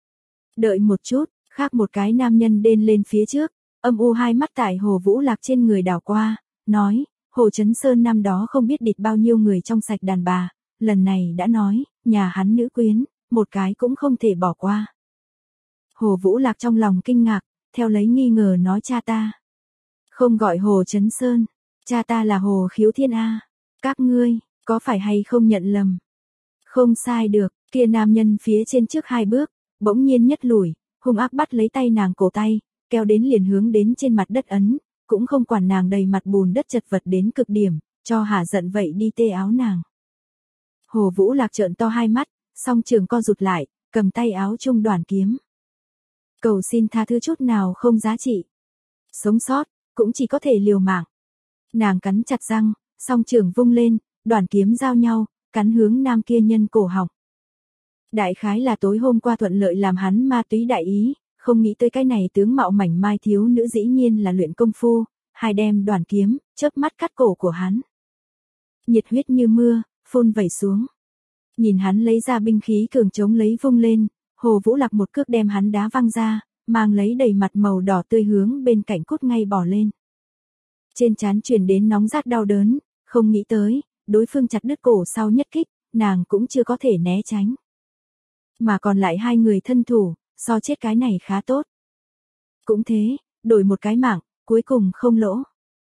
Đợi một chút, khác một cái nam nhân đên lên phía trước, âm u hai mắt tại Hồ Vũ Lạc trên người đảo qua, nói, Hồ Chấn Sơn năm đó không biết địt bao nhiêu người trong sạch đàn bà, lần này đã nói, nhà hắn nữ quyến, một cái cũng không thể bỏ qua. Hồ Vũ Lạc trong lòng kinh ngạc, theo lấy nghi ngờ nói cha ta. Không gọi Hồ Chấn Sơn, cha ta là Hồ Khiếu Thiên A. Các ngươi, có phải hay không nhận lầm? Không sai được, kia nam nhân phía trên trước hai bước, bỗng nhiên nhất lùi, hung ác bắt lấy tay nàng cổ tay, kéo đến liền hướng đến trên mặt đất ấn, cũng không quản nàng đầy mặt bùn đất chật vật đến cực điểm, cho hả giận vậy đi tê áo nàng. Hồ Vũ Lạc trợn to hai mắt, song trường co rụt lại, cầm tay áo trung đoàn kiếm. Cầu xin tha thứ chút nào không giá trị. Sống sót, cũng chỉ có thể liều mạng. Nàng cắn chặt răng, song trường vung lên, đoàn kiếm giao nhau, cắn hướng nam kia nhân cổ họng. Đại khái là tối hôm qua thuận lợi làm hắn ma túy đại ý, không nghĩ tới cái này tướng mạo mảnh mai thiếu nữ dĩ nhiên là luyện công phu, hai đem đoàn kiếm, chớp mắt cắt cổ của hắn. Nhiệt huyết như mưa, phun vẩy xuống. Nhìn hắn lấy ra binh khí cường chống lấy vung lên, Hồ Vũ Lạc một cước đem hắn đá văng ra, mang lấy đầy mặt màu đỏ tươi hướng bên cạnh cút ngay bỏ lên. Trên trán truyền đến nóng rát đau đớn, không nghĩ tới, đối phương chặt đứt cổ sau nhất kích, nàng cũng chưa có thể né tránh. Mà còn lại hai người thân thủ, so chết cái này khá tốt. Cũng thế, đổi một cái mạng, cuối cùng không lỗ.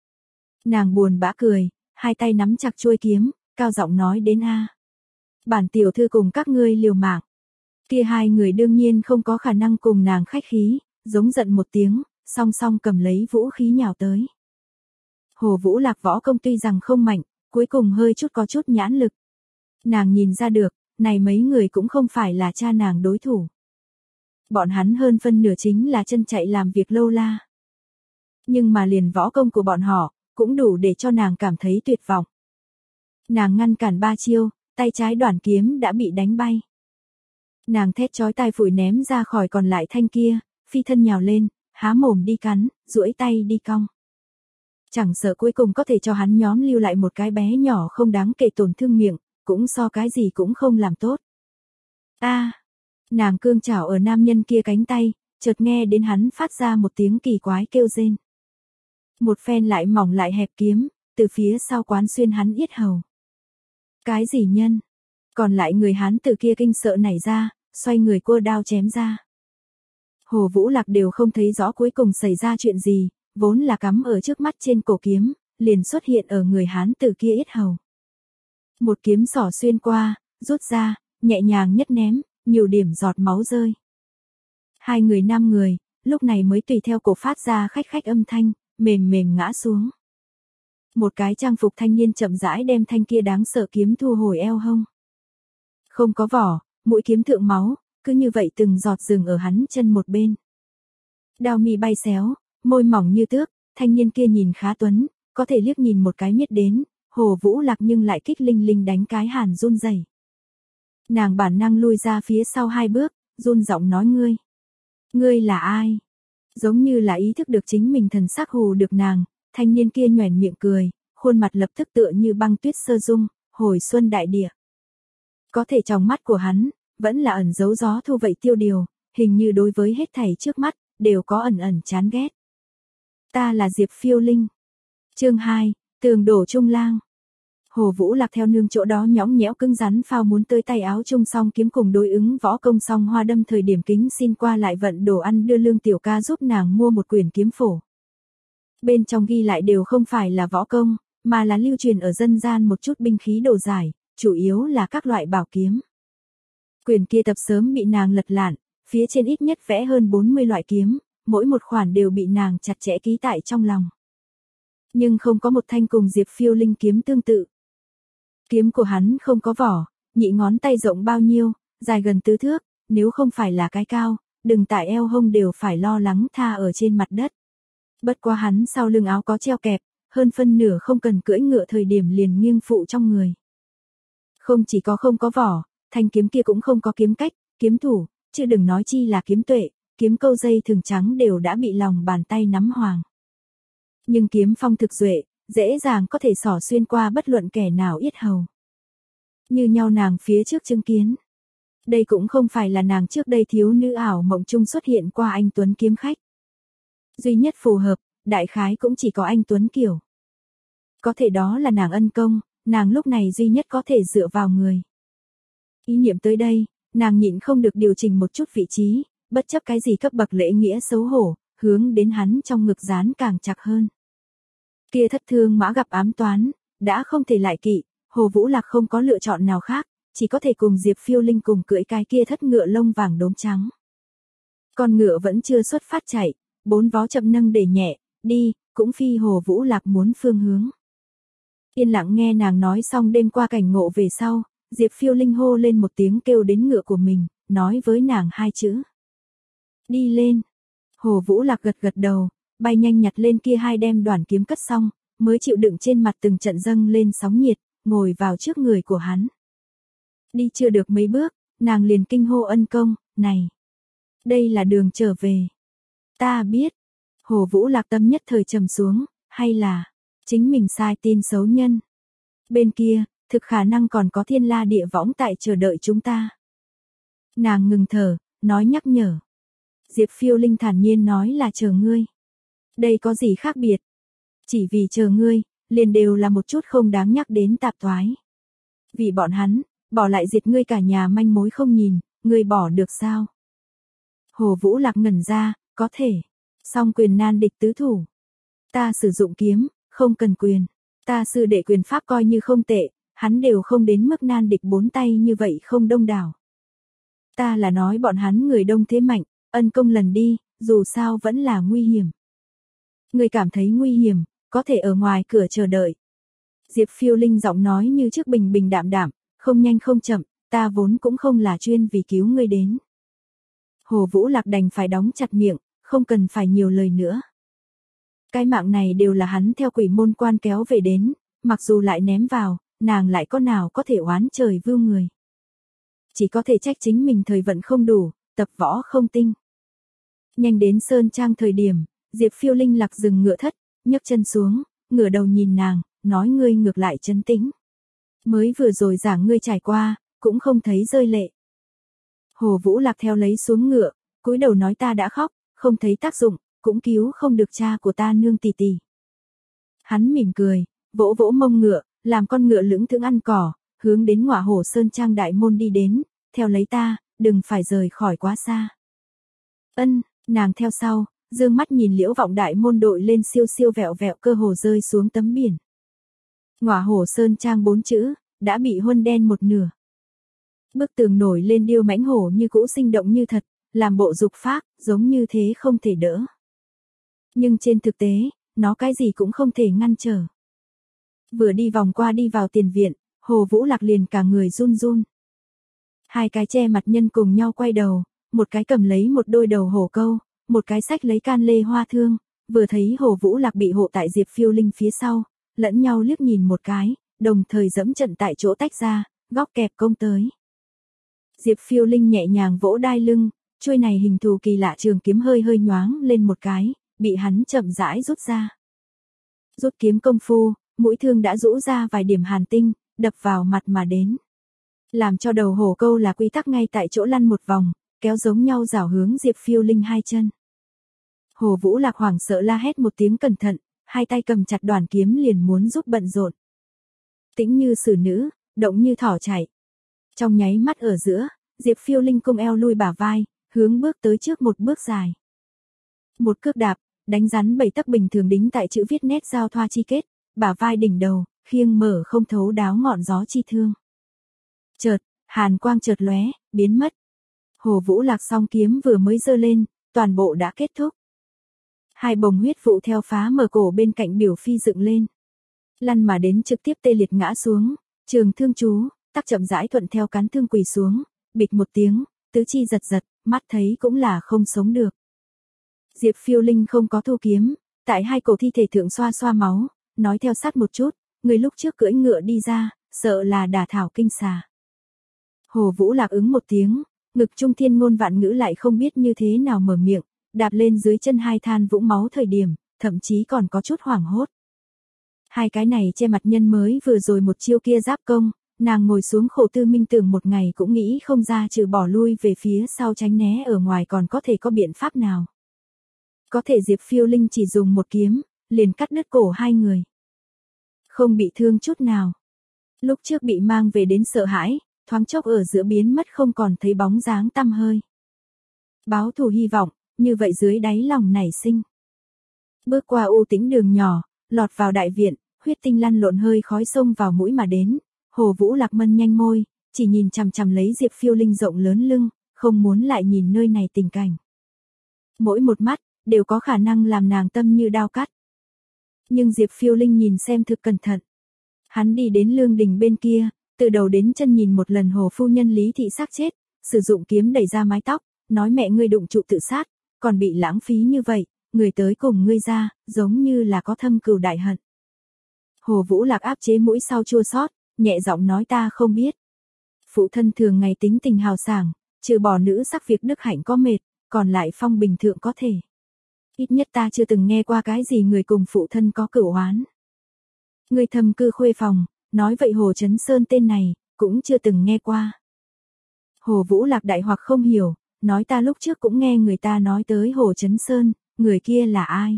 Nàng buồn bã cười, hai tay nắm chặt chuôi kiếm, cao giọng nói đến a. Bản tiểu thư cùng các ngươi liều mạng. Kia hai người đương nhiên không có khả năng cùng nàng khách khí, giống giận một tiếng, song song cầm lấy vũ khí nhào tới. Hồ Vũ Lạc võ công tuy rằng không mạnh, cuối cùng hơi chút có chút nhãn lực. Nàng nhìn ra được, này mấy người cũng không phải là cha nàng đối thủ. Bọn hắn hơn phân nửa chính là chân chạy làm việc lâu la. Nhưng mà liền võ công của bọn họ, cũng đủ để cho nàng cảm thấy tuyệt vọng. Nàng ngăn cản ba chiêu, tay trái đoản kiếm đã bị đánh bay. Nàng thét chói tai phủi ném ra khỏi còn lại thanh kia, phi thân nhào lên, há mồm đi cắn, duỗi tay đi cong. Chẳng sợ cuối cùng có thể cho hắn nhóm lưu lại một cái bé nhỏ không đáng kể tổn thương miệng, cũng so cái gì cũng không làm tốt. A, à, nàng cương chảo ở nam nhân kia cánh tay, chợt nghe đến hắn phát ra một tiếng kỳ quái kêu rên. Một phen lại mỏng lại hẹp kiếm, từ phía sau quán xuyên hắn yết hầu. Cái gì nhân? Còn lại người Hán từ kia kinh sợ nảy ra, xoay người cua đao chém ra. Hồ Vũ Lạc đều không thấy rõ cuối cùng xảy ra chuyện gì, vốn là cắm ở trước mắt trên cổ kiếm, liền xuất hiện ở người Hán từ kia yết hầu. Một kiếm xỏ xuyên qua, rút ra, nhẹ nhàng nhất ném, nhiều điểm giọt máu rơi. Hai người năm người, lúc này mới tùy theo cổ phát ra khách khách âm thanh, mềm mềm ngã xuống. Một cái trang phục thanh niên chậm rãi đem thanh kia đáng sợ kiếm thu hồi eo hông. Không có vỏ, mũi kiếm thượng máu, cứ như vậy từng giọt rừng ở hắn chân một bên. Đao mi bay xéo, môi mỏng như tước, thanh niên kia nhìn khá tuấn, có thể liếc nhìn một cái miết đến, Hồ Vũ Lạc nhưng lại kích linh linh đánh cái hàn run rẩy. Nàng bản năng lui ra phía sau hai bước, run giọng nói ngươi. Ngươi là ai? Giống như là ý thức được chính mình thần sắc hù được nàng, thanh niên kia nhoẻn miệng cười, khuôn mặt lập tức tựa như băng tuyết sơ dung, hồi xuân đại địa. Có thể trong mắt của hắn, vẫn là ẩn giấu gió thu vậy tiêu điều, hình như đối với hết thảy trước mắt, đều có ẩn ẩn chán ghét. Ta là Diệp Phiêu Linh. Chương hai, tường đổ trung lang. Hồ Vũ Lạc theo nương chỗ đó nhõng nhẽo cứng rắn phao muốn tơi tay áo chung song kiếm cùng đối ứng võ công song hoa đâm thời điểm kính xin qua lại vận đồ ăn đưa Lương Tiểu Ca giúp nàng mua một quyển kiếm phổ. Bên trong ghi lại đều không phải là võ công, mà là lưu truyền ở dân gian một chút binh khí đồ giải, chủ yếu là các loại bảo kiếm. Quyển kia tập sớm bị nàng lật lạn, phía trên ít nhất vẽ hơn bốn mươi loại kiếm, mỗi một khoản đều bị nàng chặt chẽ ký tại trong lòng. Nhưng không có một thanh cùng Diệp Phiêu Linh kiếm tương tự. Kiếm của hắn không có vỏ, nhị ngón tay rộng bao nhiêu, dài gần tứ thước, nếu không phải là cái cao, đừng tại eo hông đều phải lo lắng tha ở trên mặt đất. Bất quá hắn sau lưng áo có treo kẹp, hơn phân nửa không cần cưỡi ngựa thời điểm liền nghiêng phụ trong người. Không chỉ có không có vỏ, thanh kiếm kia cũng không có kiếm cách, kiếm thủ, chứ đừng nói chi là kiếm tuệ, kiếm câu dây thường trắng đều đã bị lòng bàn tay nắm hoàng. Nhưng kiếm phong thực duệ, dễ dàng có thể xỏ xuyên qua bất luận kẻ nào yết hầu. Như nhau nàng phía trước chứng kiến. Đây cũng không phải là nàng trước đây thiếu nữ ảo mộng chung xuất hiện qua anh Tuấn kiếm khách. Duy nhất phù hợp, đại khái cũng chỉ có anh Tuấn kiểu. Có thể đó là nàng ân công, nàng lúc này duy nhất có thể dựa vào người. Ý niệm tới đây, nàng nhịn không được điều chỉnh một chút vị trí, bất chấp cái gì cấp bậc lễ nghĩa xấu hổ, hướng đến hắn trong ngực dán càng chặt hơn. Kia thất thương mã gặp ám toán, đã không thể lại kỵ, Hồ Vũ Lạc không có lựa chọn nào khác, chỉ có thể cùng Diệp Phiêu Linh cùng cưỡi cái kia thất ngựa lông vàng đốm trắng. Con ngựa vẫn chưa xuất phát chạy, bốn vó chậm nâng để nhẹ, đi, cũng phi Hồ Vũ Lạc muốn phương hướng. Yên lặng nghe nàng nói xong đêm qua cảnh ngộ về sau, Diệp Phiêu Linh hô lên một tiếng kêu đến ngựa của mình, nói với nàng hai chữ. Đi lên. Hồ Vũ Lạc gật gật đầu, bay nhanh nhặt lên kia hai đem đoản kiếm cất xong, mới chịu đựng trên mặt từng trận dâng lên sóng nhiệt, ngồi vào trước người của hắn. Đi chưa được mấy bước, nàng liền kinh hô ân công, này. Đây là đường trở về. Ta biết. Hồ Vũ Lạc tâm nhất thời trầm xuống, hay là, chính mình sai tin xấu nhân. Bên kia, thực khả năng còn có thiên la địa võng tại chờ đợi chúng ta. Nàng ngừng thở, nói nhắc nhở. Diệp Phiêu Linh thản nhiên nói là chờ ngươi. Đây có gì khác biệt? Chỉ vì chờ ngươi, liền đều là một chút không đáng nhắc đến tạp thoái. Vì bọn hắn, bỏ lại diệt ngươi cả nhà manh mối không nhìn, ngươi bỏ được sao? Hồ Vũ Lạc ngẩn ra, có thể. Song quyền nan địch tứ thủ. Ta sử dụng kiếm, không cần quyền. Ta sư đệ quyền pháp coi như không tệ, hắn đều không đến mức nan địch bốn tay như vậy không đông đảo. Ta là nói bọn hắn người đông thế mạnh, ân công lần đi, dù sao vẫn là nguy hiểm. Người cảm thấy nguy hiểm, có thể ở ngoài cửa chờ đợi. Diệp Phiêu Linh giọng nói như trước bình bình đạm đạm, không nhanh không chậm, ta vốn cũng không là chuyên vì cứu ngươi đến. Hồ Vũ Lạc đành phải đóng chặt miệng, không cần phải nhiều lời nữa. Cái mạng này đều là hắn theo quỷ môn quan kéo về đến, mặc dù lại ném vào, nàng lại có nào có thể oán trời vưu người. Chỉ có thể trách chính mình thời vận không đủ, tập võ không tinh. Nhanh đến Sơn Trang thời điểm, Diệp Phiêu Linh lạc dừng ngựa thất, nhấc chân xuống, ngửa đầu nhìn nàng, nói ngươi ngược lại trấn tĩnh. Mới vừa rồi giảng ngươi trải qua, cũng không thấy rơi lệ. Hồ Vũ Lạc theo lấy xuống ngựa, cúi đầu nói ta đã khóc, không thấy tác dụng, cũng cứu không được cha của ta nương tỷ tỷ. Hắn mỉm cười, vỗ vỗ mông ngựa, làm con ngựa lững thững ăn cỏ, hướng đến Ngọa Hổ Sơn Trang đại môn đi đến, theo lấy ta, đừng phải rời khỏi quá xa. Ân, nàng theo sau, dương mắt nhìn Liễu Vọng đại môn đội lên siêu siêu vẹo vẹo cơ hồ rơi xuống tấm biển. Ngọa Hổ Sơn Trang bốn chữ, đã bị huân đen một nửa. Bức tường nổi lên điêu mãnh hổ như cũ sinh động như thật, làm bộ dục phác, giống như thế không thể đỡ. Nhưng trên thực tế, nó cái gì cũng không thể ngăn trở. Vừa đi vòng qua đi vào tiền viện, Hồ Vũ Lạc liền cả người run run. Hai cái che mặt nhân cùng nhau quay đầu, một cái cầm lấy một đôi đầu hổ câu, một cái xách lấy can lê hoa thương, vừa thấy Hồ Vũ Lạc bị hộ tại Diệp Phiêu Linh phía sau, lẫn nhau liếc nhìn một cái, đồng thời dẫm trận tại chỗ tách ra, góc kẹp công tới. Diệp Phiêu Linh nhẹ nhàng vỗ đai lưng, chuôi này hình thù kỳ lạ trường kiếm hơi hơi nhoáng lên một cái, bị hắn chậm rãi rút ra. Rút kiếm công phu, mũi thương đã rũ ra vài điểm hàn tinh, đập vào mặt mà đến. Làm cho đầu hổ câu là quy tắc ngay tại chỗ lăn một vòng, kéo giống nhau rảo hướng Diệp Phiêu Linh hai chân. Hồ Vũ Lạc hoảng sợ la hét một tiếng cẩn thận, hai tay cầm chặt đoàn kiếm liền muốn giúp bận rộn. Tĩnh như xử nữ, động như thỏ chạy. Trong nháy mắt ở giữa, Diệp Phiêu Linh cung eo lui bả vai, hướng bước tới trước một bước dài. Một cước đạp, đánh rắn bảy tấc bình thường đính tại chữ viết nét giao thoa chi kết, bả vai đỉnh đầu, khiêng mở không thấu đáo ngọn gió chi thương. Chợt, hàn quang chợt lóe, biến mất. Hồ Vũ Lạc song kiếm vừa mới giơ lên, toàn bộ đã kết thúc. Hai bồng huyết vụ theo phá mở cổ bên cạnh biểu phi dựng lên. Lăn mà đến trực tiếp tê liệt ngã xuống, trường thương chú, tắc chậm rãi thuận theo cán thương quỳ xuống, bịch một tiếng, tứ chi giật giật, mắt thấy cũng là không sống được. Diệp Phiêu Linh không có thu kiếm, tại hai cổ thi thể thượng xoa xoa máu, nói theo sát một chút, người lúc trước cưỡi ngựa đi ra, sợ là đả thảo kinh xà. Hồ Vũ Lạc ứng một tiếng, ngực trung thiên ngôn vạn ngữ lại không biết như thế nào mở miệng, đạp lên dưới chân hai than vũng máu thời điểm, thậm chí còn có chút hoảng hốt. Hai cái này che mặt nhân mới vừa rồi một chiêu kia giáp công, nàng ngồi xuống khổ tư minh tưởng một ngày cũng nghĩ không ra trừ bỏ lui về phía sau tránh né ở ngoài còn có thể có biện pháp nào. Có thể Diệp Phiêu Linh chỉ dùng một kiếm, liền cắt đứt cổ hai người. Không bị thương chút nào. Lúc trước bị mang về đến sợ hãi, thoáng chốc ở giữa biến mất không còn thấy bóng dáng tăm hơi. Báo thù hy vọng, như vậy dưới đáy lòng nảy sinh. Bước qua u tĩnh đường nhỏ, lọt vào đại viện, huyết tinh lăn lộn hơi khói xông vào mũi mà đến. Hồ Vũ Lạc mân nhanh môi, chỉ nhìn chằm chằm lấy Diệp Phiêu Linh rộng lớn lưng, không muốn lại nhìn nơi này tình cảnh. Mỗi một mắt, đều có khả năng làm nàng tâm như đao cắt. Nhưng Diệp Phiêu Linh nhìn xem thực cẩn thận. Hắn đi đến lương đình bên kia, từ đầu đến chân nhìn một lần Hồ phu nhân Lý thị xác chết, sử dụng kiếm đẩy ra mái tóc, nói mẹ ngươi đụng trụ tự sát, còn bị lãng phí như vậy, người tới cùng ngươi ra, giống như là có thâm cừu đại hận. Hồ Vũ Lạc áp chế mũi sau chua xót, nhẹ giọng nói ta không biết. Phụ thân thường ngày tính tình hào sảng, trừ bỏ nữ sắc việc đức hạnh có mệt, còn lại phong bình thượng có thể. Ít nhất ta chưa từng nghe qua cái gì người cùng phụ thân có cửu oán. Người thầm cư khuê phòng, nói vậy Hồ Chấn Sơn tên này, cũng chưa từng nghe qua. Hồ Vũ Lạc đại hoặc không hiểu, nói ta lúc trước cũng nghe người ta nói tới Hồ Chấn Sơn, người kia là ai?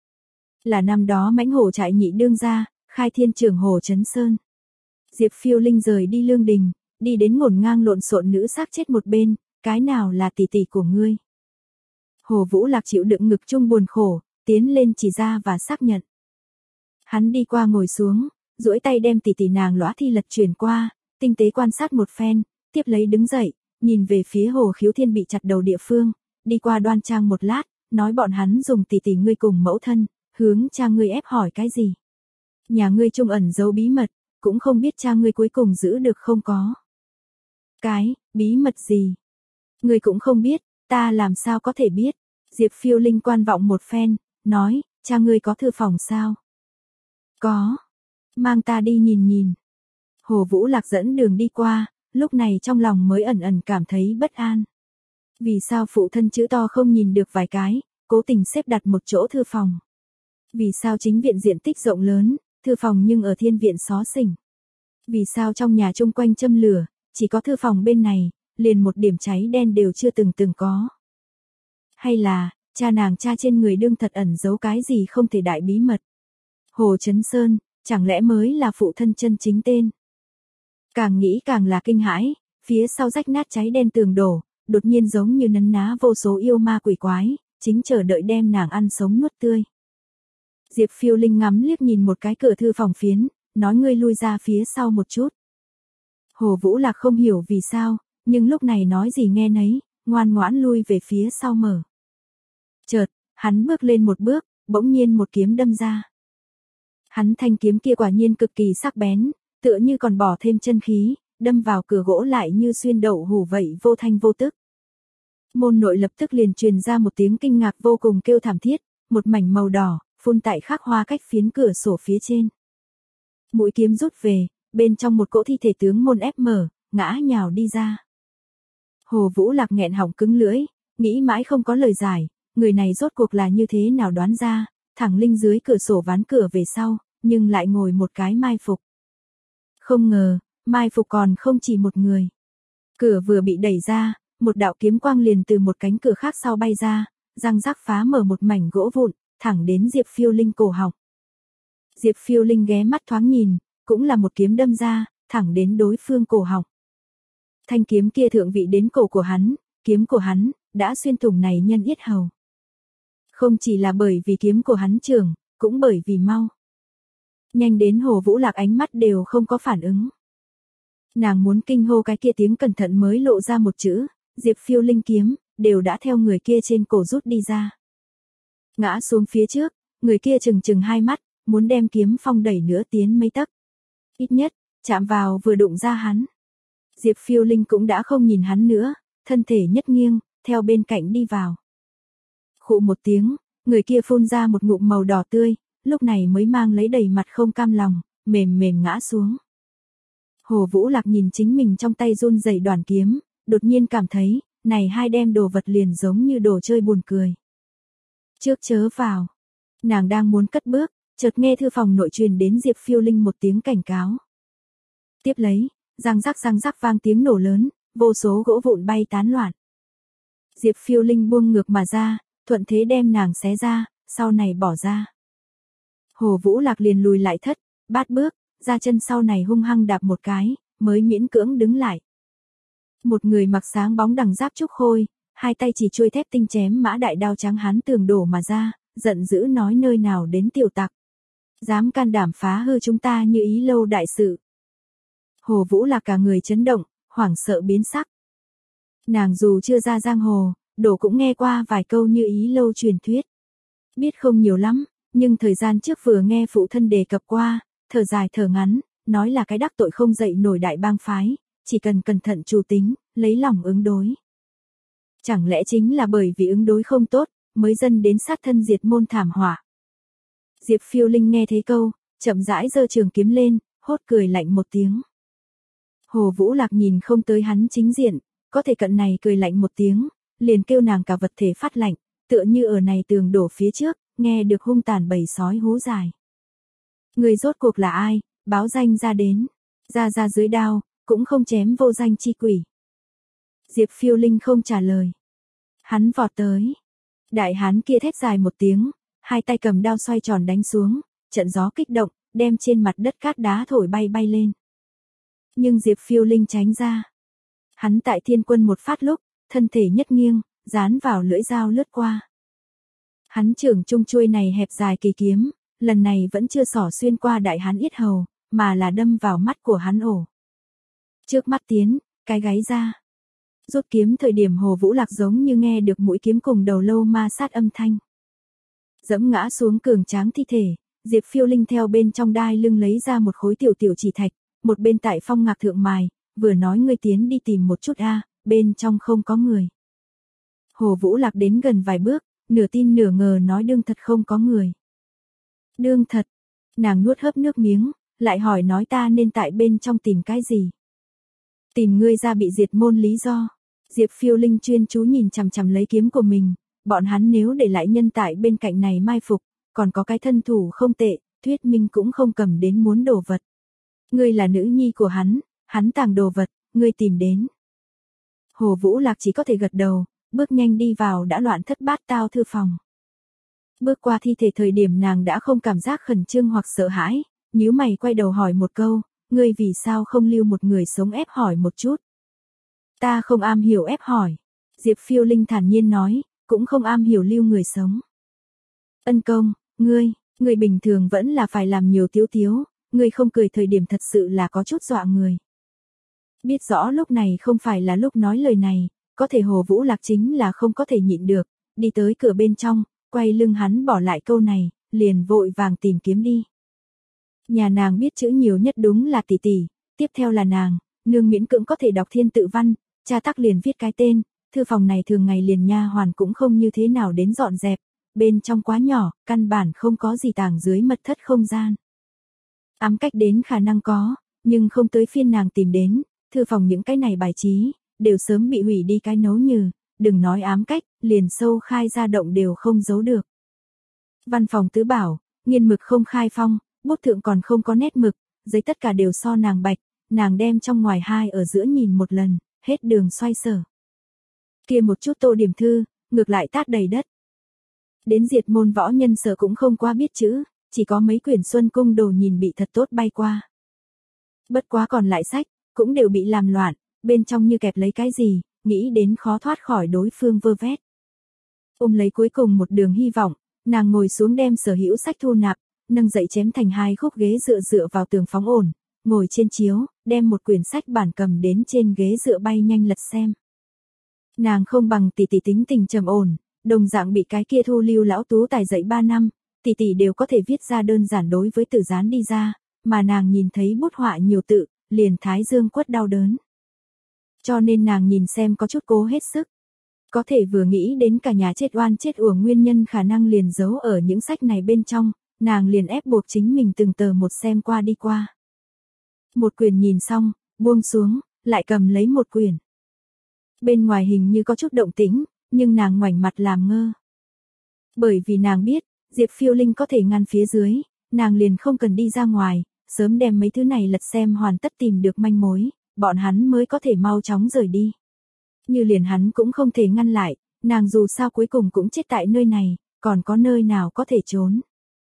Là năm đó mãnh hổ trại nhị đương gia, khai thiên trưởng Hồ Chấn Sơn. Diệp Phiêu Linh rời đi lương đình, đi đến ngổn ngang lộn xộn nữ xác chết một bên, cái nào là tỷ tỷ của ngươi? Hồ Vũ Lạc chịu đựng ngực chung buồn khổ, tiến lên chỉ ra và xác nhận. Hắn đi qua ngồi xuống, duỗi tay đem tỷ tỷ nàng lõa thi lật chuyển qua, tinh tế quan sát một phen, tiếp lấy đứng dậy, nhìn về phía Hồ Khiếu Thiên bị chặt đầu địa phương, đi qua đoan trang một lát, nói bọn hắn dùng tỷ tỷ ngươi cùng mẫu thân, hướng cha ngươi ép hỏi cái gì. Nhà ngươi trung ẩn giấu bí mật, cũng không biết cha ngươi cuối cùng giữ được không có. Cái, bí mật gì? Ngươi cũng không biết, ta làm sao có thể biết. Diệp Phiêu Linh quan vọng một phen, nói, cha ngươi có thư phòng sao? Có. Mang ta đi nhìn nhìn. Hồ Vũ Lạc dẫn đường đi qua, lúc này trong lòng mới ẩn ẩn cảm thấy bất an. Vì sao phụ thân chữ to không nhìn được vài cái, cố tình xếp đặt một chỗ thư phòng? Vì sao chính viện diện tích rộng lớn, thư phòng nhưng ở thiên viện xó xỉnh? Vì sao trong nhà chung quanh châm lửa, chỉ có thư phòng bên này, liền một điểm cháy đen đều chưa từng từng có? Hay là, cha nàng cha trên người đương thật ẩn giấu cái gì không thể đại bí mật? Hồ Chấn Sơn, chẳng lẽ mới là phụ thân chân chính tên? Càng nghĩ càng là kinh hãi, phía sau rách nát cháy đen tường đổ, đột nhiên giống như nấn ná vô số yêu ma quỷ quái, chính chờ đợi đem nàng ăn sống nuốt tươi. Diệp Phiêu Linh ngắm liếc nhìn một cái cửa thư phòng phiến, nói ngươi lui ra phía sau một chút. Hồ Vũ Lạc không hiểu vì sao, nhưng lúc này nói gì nghe nấy, ngoan ngoãn lui về phía sau mở. Chợt, hắn bước lên một bước, bỗng nhiên một kiếm đâm ra. Hắn thanh kiếm kia quả nhiên cực kỳ sắc bén, tựa như còn bỏ thêm chân khí, đâm vào cửa gỗ lại như xuyên đậu hủ vậy vô thanh vô tức. Môn nội lập tức liền truyền ra một tiếng kinh ngạc vô cùng kêu thảm thiết, một mảnh màu đỏ, phun tại khắc hoa cách phiến cửa sổ phía trên. Mũi kiếm rút về, bên trong một cỗ thi thể tướng môn ép mở, ngã nhào đi ra. Hồ Vũ Lạc nghẹn họng cứng lưỡi, nghĩ mãi không có lời giải, người này rốt cuộc là như thế nào đoán ra, thẳng linh dưới cửa sổ ván cửa về sau, nhưng lại ngồi một cái mai phục. Không ngờ, mai phục còn không chỉ một người. Cửa vừa bị đẩy ra, một đạo kiếm quang liền từ một cánh cửa khác sau bay ra, răng rắc phá mở một mảnh gỗ vụn, thẳng đến Diệp Phiêu Linh cổ họng. Diệp Phiêu Linh ghé mắt thoáng nhìn, cũng là một kiếm đâm ra, thẳng đến đối phương cổ họng. Thanh kiếm kia thượng vị đến cổ của hắn, kiếm của hắn, đã xuyên thủng này nhân yết hầu. Không chỉ là bởi vì kiếm của hắn trường, cũng bởi vì mau. Nhanh đến Hồ Vũ Lạc ánh mắt đều không có phản ứng. Nàng muốn kinh hô cái kia tiếng cẩn thận mới lộ ra một chữ, Diệp Phiêu Linh kiếm, đều đã theo người kia trên cổ rút đi ra. Ngã xuống phía trước, người kia chừng chừng hai mắt, muốn đem kiếm phong đẩy nữa tiến mấy tấc. Ít nhất, chạm vào vừa đụng ra hắn. Diệp Phiêu Linh cũng đã không nhìn hắn nữa, thân thể nhất nghiêng, theo bên cạnh đi vào. Khụ một tiếng, người kia phun ra một ngụm màu đỏ tươi, lúc này mới mang lấy đầy mặt không cam lòng, mềm mềm ngã xuống. Hồ Vũ Lạc nhìn chính mình trong tay run rẩy đoàn kiếm, đột nhiên cảm thấy, này hai đem đồ vật liền giống như đồ chơi buồn cười. Trước chớ vào. Nàng đang muốn cất bước, chợt nghe thư phòng nội truyền đến Diệp Phiêu Linh một tiếng cảnh cáo. Tiếp lấy, răng rắc răng rắc vang tiếng nổ lớn, vô số gỗ vụn bay tán loạn. Diệp Phiêu Linh buông ngược mà ra, thuận thế đem nàng xé ra, sau này bỏ ra. Hồ Vũ Lạc liền lùi lại thất, bát bước, ra chân sau này hung hăng đạp một cái, mới miễn cưỡng đứng lại. Một người mặc sáng bóng đằng giáp trúc khôi, hai tay chỉ chuôi thép tinh chém mã đại đao trắng hán tường đổ mà ra, giận dữ nói nơi nào đến tiểu tặc. Dám can đảm phá hư chúng ta như Ý Lâu đại sự. Hồ Vũ Lạc cả người chấn động, hoảng sợ biến sắc. Nàng dù chưa ra giang hồ, đổ cũng nghe qua vài câu như Ý Lâu truyền thuyết. Biết không nhiều lắm, nhưng thời gian trước vừa nghe phụ thân đề cập qua, thở dài thở ngắn, nói là cái đắc tội không dậy nổi đại bang phái, chỉ cần cẩn thận chủ tính, lấy lòng ứng đối. Chẳng lẽ chính là bởi vì ứng đối không tốt, mới dẫn đến sát thân diệt môn thảm họa. Diệp Phiêu Linh nghe thấy câu, chậm rãi giơ trường kiếm lên, hốt cười lạnh một tiếng. Hồ Vũ Lạc nhìn không tới hắn chính diện, có thể cận này cười lạnh một tiếng, liền kêu nàng cả vật thể phát lạnh, tựa như ở này tường đổ phía trước, nghe được hung tàn bầy sói hú dài. Người rốt cuộc là ai, báo danh ra đến, ra ra dưới đao, cũng không chém vô danh chi quỷ. Diệp Phiêu Linh không trả lời. Hắn vọt tới. Đại hán kia thét dài một tiếng, hai tay cầm đao xoay tròn đánh xuống, trận gió kích động, đem trên mặt đất cát đá thổi bay bay lên. Nhưng Diệp Phiêu Linh tránh ra. Hắn tại thiên quân một phát lúc, thân thể nhất nghiêng, dán vào lưỡi dao lướt qua. Hắn trưởng trung chuôi này hẹp dài kỳ kiếm, lần này vẫn chưa xỏ xuyên qua đại hán yết hầu, mà là đâm vào mắt của hắn ổ. Trước mắt tiến, cái gáy ra. Rút kiếm thời điểm Hồ Vũ Lạc giống như nghe được mũi kiếm cùng đầu lâu ma sát âm thanh. Dẫm ngã xuống cường tráng thi thể, Diệp Phiêu Linh theo bên trong đai lưng lấy ra một khối tiểu tiểu chỉ thạch, một bên tại phong ngạc thượng mài, vừa nói ngươi tiến đi tìm một chút a, bên trong không có người. Hồ Vũ Lạc đến gần vài bước, nửa tin nửa ngờ nói đương thật không có người. Đương thật. Nàng nuốt hớp nước miếng, lại hỏi nói ta nên tại bên trong tìm cái gì? Tìm ngươi ra bị diệt môn lý do. Diệp Phiêu Linh chuyên chú nhìn chằm chằm lấy kiếm của mình, bọn hắn nếu để lại nhân tại bên cạnh này mai phục, còn có cái thân thủ không tệ, thuyết minh cũng không cầm đến muốn đồ vật. Ngươi là nữ nhi của hắn, hắn tàng đồ vật, ngươi tìm đến. Hồ Vũ Lạc chỉ có thể gật đầu, bước nhanh đi vào đã loạn thất bát tao thư phòng. Bước qua thi thể thời điểm nàng đã không cảm giác khẩn trương hoặc sợ hãi, nhíu mày quay đầu hỏi một câu, ngươi vì sao không lưu một người sống ép hỏi một chút. Ta không am hiểu ép hỏi. Diệp Phiêu Linh thản nhiên nói, cũng không am hiểu lưu người sống. Ân công, ngươi, ngươi bình thường vẫn là phải làm nhiều tiếu tiếu, ngươi không cười thời điểm thật sự là có chút dọa người. Biết rõ lúc này không phải là lúc nói lời này, có thể Hồ Vũ Lạc chính là không có thể nhịn được, đi tới cửa bên trong, quay lưng hắn bỏ lại câu này, liền vội vàng tìm kiếm đi. Nhà nàng biết chữ nhiều nhất đúng là tỷ tỷ, tiếp theo là nàng, nương miễn cưỡng có thể đọc thiên tự văn, cha tắc liền viết cái tên, thư phòng này thường ngày liền nha hoàn cũng không như thế nào đến dọn dẹp, bên trong quá nhỏ, căn bản không có gì tàng dưới mật thất không gian. Ám cách đến khả năng có, nhưng không tới phiên nàng tìm đến, thư phòng những cái này bài trí, đều sớm bị hủy đi cái nấu nhừ, đừng nói ám cách, liền sâu khai ra động đều không giấu được. Văn phòng tứ bảo, nghiên mực không khai phong, bút thượng còn không có nét mực, giấy tất cả đều so nàng bạch, nàng đem trong ngoài hai ở giữa nhìn một lần, hết đường xoay sở. Kia một chút tô điểm thư, ngược lại tát đầy đất. Đến diệt môn võ nhân sở cũng không qua biết chữ, chỉ có mấy quyển Xuân Cung đồ nhìn bị thật tốt bay qua. Bất quá còn lại sách, cũng đều bị làm loạn, bên trong như kẹp lấy cái gì, nghĩ đến khó thoát khỏi đối phương vơ vét. Ôm lấy cuối cùng một đường hy vọng, nàng ngồi xuống đem sở hữu sách thu nạp, nâng dậy chém thành hai khúc ghế dựa dựa vào tường phóng ổn, ngồi trên chiếu, đem một quyển sách bản cầm đến trên ghế dựa bay nhanh lật xem. Nàng không bằng tỷ tỷ tính tình trầm ổn, đồng dạng bị cái kia thu lưu lão tú tài dạy ba năm, tỷ tỷ đều có thể viết ra đơn giản đối với từ dán đi ra, mà nàng nhìn thấy bút họa nhiều tự, liền thái dương quất đau đớn. Cho nên nàng nhìn xem có chút cố hết sức. Có thể vừa nghĩ đến cả nhà chết oan chết uổng nguyên nhân khả năng liền giấu ở những sách này bên trong, nàng liền ép buộc chính mình từng tờ một xem qua đi qua. Một quyển nhìn xong, buông xuống, lại cầm lấy một quyển. Bên ngoài hình như có chút động tĩnh, nhưng nàng ngoảnh mặt làm ngơ. Bởi vì nàng biết, Diệp Phiêu Linh có thể ngăn phía dưới, nàng liền không cần đi ra ngoài, sớm đem mấy thứ này lật xem hoàn tất tìm được manh mối, bọn hắn mới có thể mau chóng rời đi. Như liền hắn cũng không thể ngăn lại, nàng dù sao cuối cùng cũng chết tại nơi này, còn có nơi nào có thể trốn.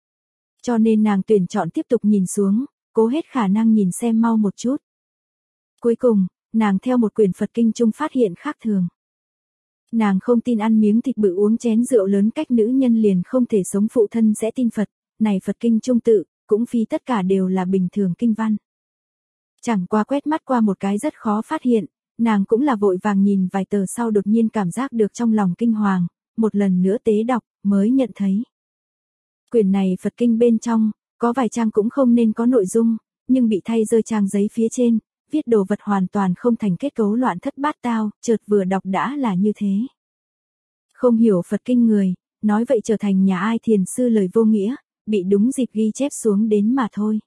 Cho nên nàng tuyển chọn tiếp tục nhìn xuống, cố hết khả năng nhìn xem mau một chút. Cuối cùng, nàng theo một quyển Phật Kinh chung phát hiện khác thường. Nàng không tin ăn miếng thịt bự uống chén rượu lớn cách nữ nhân liền không thể sống phụ thân sẽ tin Phật, này Phật Kinh chung tự, cũng phi tất cả đều là bình thường kinh văn. Chẳng qua quét mắt qua một cái rất khó phát hiện, nàng cũng là vội vàng nhìn vài tờ sau đột nhiên cảm giác được trong lòng kinh hoàng, một lần nữa tế đọc, mới nhận thấy. Quyển này Phật Kinh bên trong, có vài trang cũng không nên có nội dung, nhưng bị thay rơi trang giấy phía trên, viết đồ vật hoàn toàn không thành kết cấu loạn thất bát tao, chợt vừa đọc đã là như thế. Không hiểu Phật Kinh người, nói vậy trở thành nhà ai thiền sư lời vô nghĩa, bị đúng dịp ghi chép xuống đến mà thôi.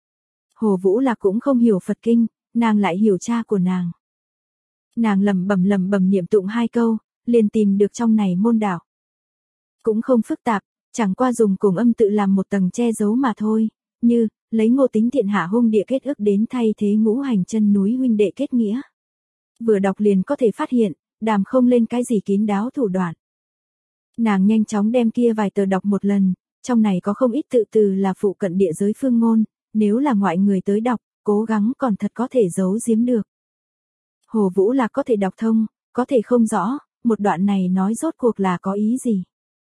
Hồ Vũ Lạc cũng không hiểu Phật Kinh, nàng lại hiểu cha của nàng. Nàng lẩm bẩm lẩm bẩm niệm tụng hai câu, liền tìm được trong này môn đạo. Cũng không phức tạp, chẳng qua dùng cùng âm tự làm một tầng che giấu mà thôi, như lấy Ngô Tính thiện hạ hung địa kết ức đến thay thế ngũ hành chân núi huynh đệ kết nghĩa. Vừa đọc liền có thể phát hiện, đàm không lên cái gì kín đáo thủ đoạn. Nàng nhanh chóng đem kia vài tờ đọc một lần, trong này có không ít tự từ là phụ cận địa giới phương ngôn, nếu là ngoại người tới đọc, cố gắng còn thật có thể giấu giếm được. Hồ Vũ Lạc có thể đọc thông, có thể không rõ, một đoạn này nói rốt cuộc là có ý gì.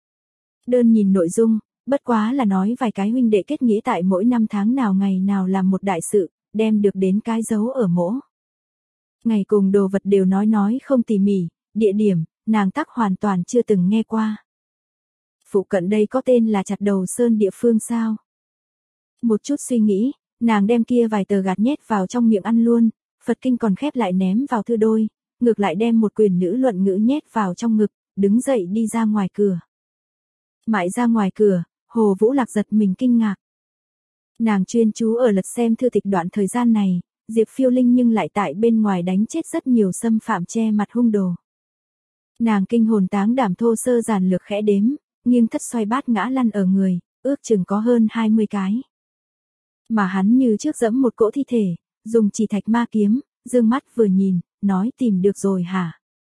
Đơn nhìn nội dung, bất quá là nói vài cái huynh đệ kết nghĩa tại mỗi năm tháng nào ngày nào làm một đại sự, đem được đến cái dấu ở mỗ. Ngày cùng đồ vật đều nói nói không tỉ mỉ, địa điểm, nàng tắc hoàn toàn chưa từng nghe qua. Phụ cận đây có tên là Chặt Đầu Sơn địa phương sao? Một chút suy nghĩ, nàng đem kia vài tờ gạt nhét vào trong miệng ăn luôn, Phật Kinh còn khép lại ném vào thư đôi, ngược lại đem một quyển nữ luận ngữ nhét vào trong ngực, đứng dậy đi ra ngoài cửa. Mãi ra ngoài cửa, Hồ Vũ Lạc giật mình kinh ngạc. Nàng chuyên chú ở lật xem thư tịch đoạn thời gian này, Diệp Phiêu Linh nhưng lại tại bên ngoài đánh chết rất nhiều xâm phạm che mặt hung đồ. Nàng kinh hồn táng đảm thô sơ giản lược khẽ đếm, nghiêng thất xoay bát ngã lăn ở người, ước chừng có hơn hai mươi cái. Mà hắn như trước dẫm một cỗ thi thể, dùng chỉ thạch ma kiếm, dương mắt vừa nhìn, nói tìm được rồi hả?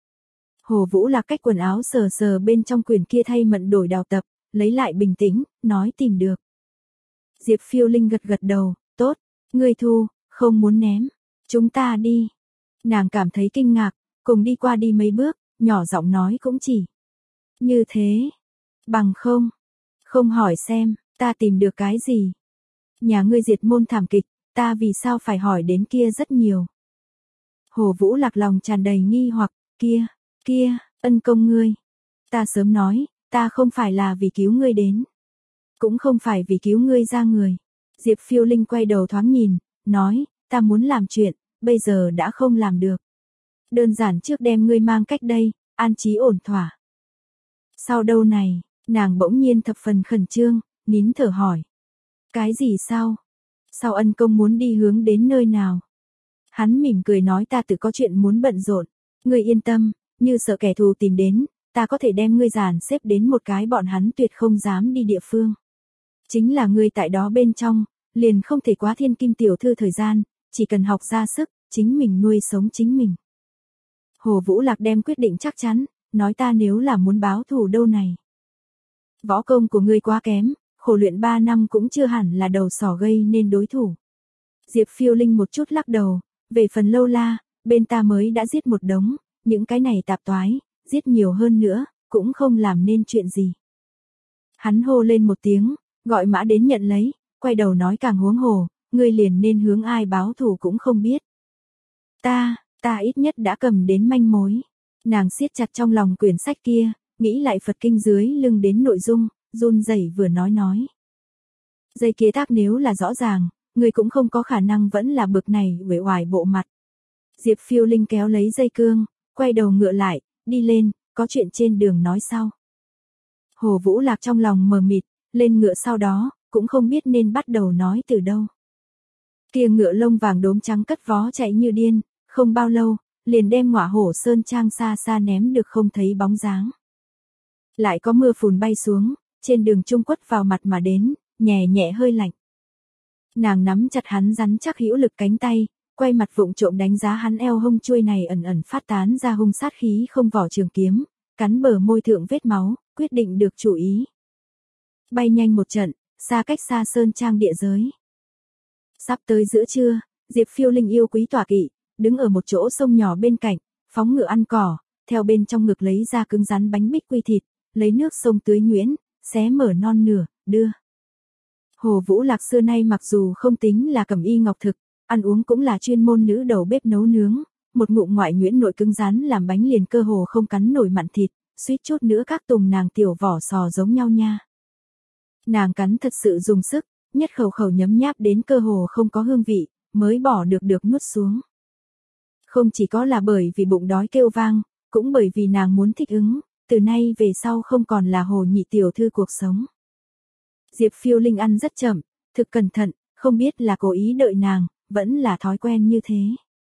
Hồ Vũ Lạc cách quần áo sờ sờ bên trong quyển kia thay mận đổi đào tập, lấy lại bình tĩnh, nói tìm được. Diệp Phiêu Linh gật gật đầu, tốt, ngươi thu, không muốn ném, chúng ta đi. Nàng cảm thấy kinh ngạc, cùng đi qua đi mấy bước, nhỏ giọng nói cũng chỉ. Như thế, bằng không, không hỏi xem, ta tìm được cái gì. Nhà ngươi diệt môn thảm kịch, ta vì sao phải hỏi đến kia rất nhiều. Hồ Vũ Lạc lòng tràn đầy nghi hoặc, kia, kia, ân công ngươi. Ta sớm nói, ta không phải là vì cứu ngươi đến. Cũng không phải vì cứu ngươi ra người. Diệp Phiêu Linh quay đầu thoáng nhìn, nói, ta muốn làm chuyện, bây giờ đã không làm được. Đơn giản trước đem ngươi mang cách đây, an trí ổn thỏa. Sau đâu này, nàng bỗng nhiên thập phần khẩn trương, nín thở hỏi. Cái gì sao? Sao ân công muốn đi hướng đến nơi nào? Hắn mỉm cười nói ta tự có chuyện muốn bận rộn. Ngươi yên tâm, như sợ kẻ thù tìm đến, ta có thể đem ngươi dàn xếp đến một cái bọn hắn tuyệt không dám đi địa phương. Chính là ngươi tại đó bên trong, liền không thể quá thiên kim tiểu thư thời gian, chỉ cần học ra sức, chính mình nuôi sống chính mình. Hồ Vũ Lạc đem quyết định chắc chắn, nói ta nếu là muốn báo thù đâu này. Võ công của ngươi quá kém, khổ luyện ba năm cũng chưa hẳn là đầu sỏ gây nên đối thủ. Diệp Phiêu Linh một chút lắc đầu, về phần Lâu La, bên ta mới đã giết một đống, những cái này tạp toái, giết nhiều hơn nữa, cũng không làm nên chuyện gì. Hắn hô lên một tiếng, gọi mã đến nhận lấy, quay đầu nói càng huống hồ, ngươi liền nên hướng ai báo thù cũng không biết. Ta, ta ít nhất đã cầm đến manh mối. Nàng siết chặt trong lòng quyển sách kia, nghĩ lại Phật kinh dưới lưng đến nội dung, run rẩy vừa nói nói. Dây kia thác nếu là rõ ràng, ngươi cũng không có khả năng vẫn là bực này uể oải bộ mặt. Diệp Phiêu Linh kéo lấy dây cương, quay đầu ngựa lại, đi lên, có chuyện trên đường nói sau. Hồ Vũ Lạc trong lòng mờ mịt, lên ngựa sau đó, cũng không biết nên bắt đầu nói từ đâu. Kia ngựa lông vàng đốm trắng cất vó chạy như điên, không bao lâu, liền đem Ngọa Hổ Sơn Trang xa xa ném được không thấy bóng dáng. Lại có mưa phùn bay xuống, trên đường trung quất vào mặt mà đến, nhẹ nhẹ hơi lạnh. Nàng nắm chặt hắn rắn chắc hữu lực cánh tay, quay mặt vụng trộm đánh giá hắn eo hông chuôi này ẩn ẩn phát tán ra hung sát khí không vỏ trường kiếm, cắn bờ môi thượng vết máu, quyết định được chủ ý. Bay nhanh một trận, xa cách xa Sơn Trang địa giới. Sắp tới giữa trưa, Diệp Phiêu Linh yêu quý tọa kỵ, đứng ở một chỗ sông nhỏ bên cạnh, phóng ngựa ăn cỏ, theo bên trong ngực lấy ra cứng rắn bánh bích quy thịt, lấy nước sông tưới nhuyễn, xé mở non nửa, đưa. Hồ Vũ Lạc xưa nay mặc dù không tính là cẩm y ngọc thực, ăn uống cũng là chuyên môn nữ đầu bếp nấu nướng, một ngụm ngoại nhuyễn nội cứng rắn làm bánh liền cơ hồ không cắn nổi mặn thịt, suýt chút nữa các tùng nàng tiểu vỏ sò giống nhau nha. Nàng cắn thật sự dùng sức, nhất khẩu khẩu nhấm nháp đến cơ hồ không có hương vị, mới bỏ được được nuốt xuống. Không chỉ có là bởi vì bụng đói kêu vang, cũng bởi vì nàng muốn thích ứng, từ nay về sau không còn là hồ nhị tiểu thư cuộc sống. Diệp Phiêu Linh ăn rất chậm, thực cẩn thận, không biết là cố ý đợi nàng, vẫn là thói quen như thế.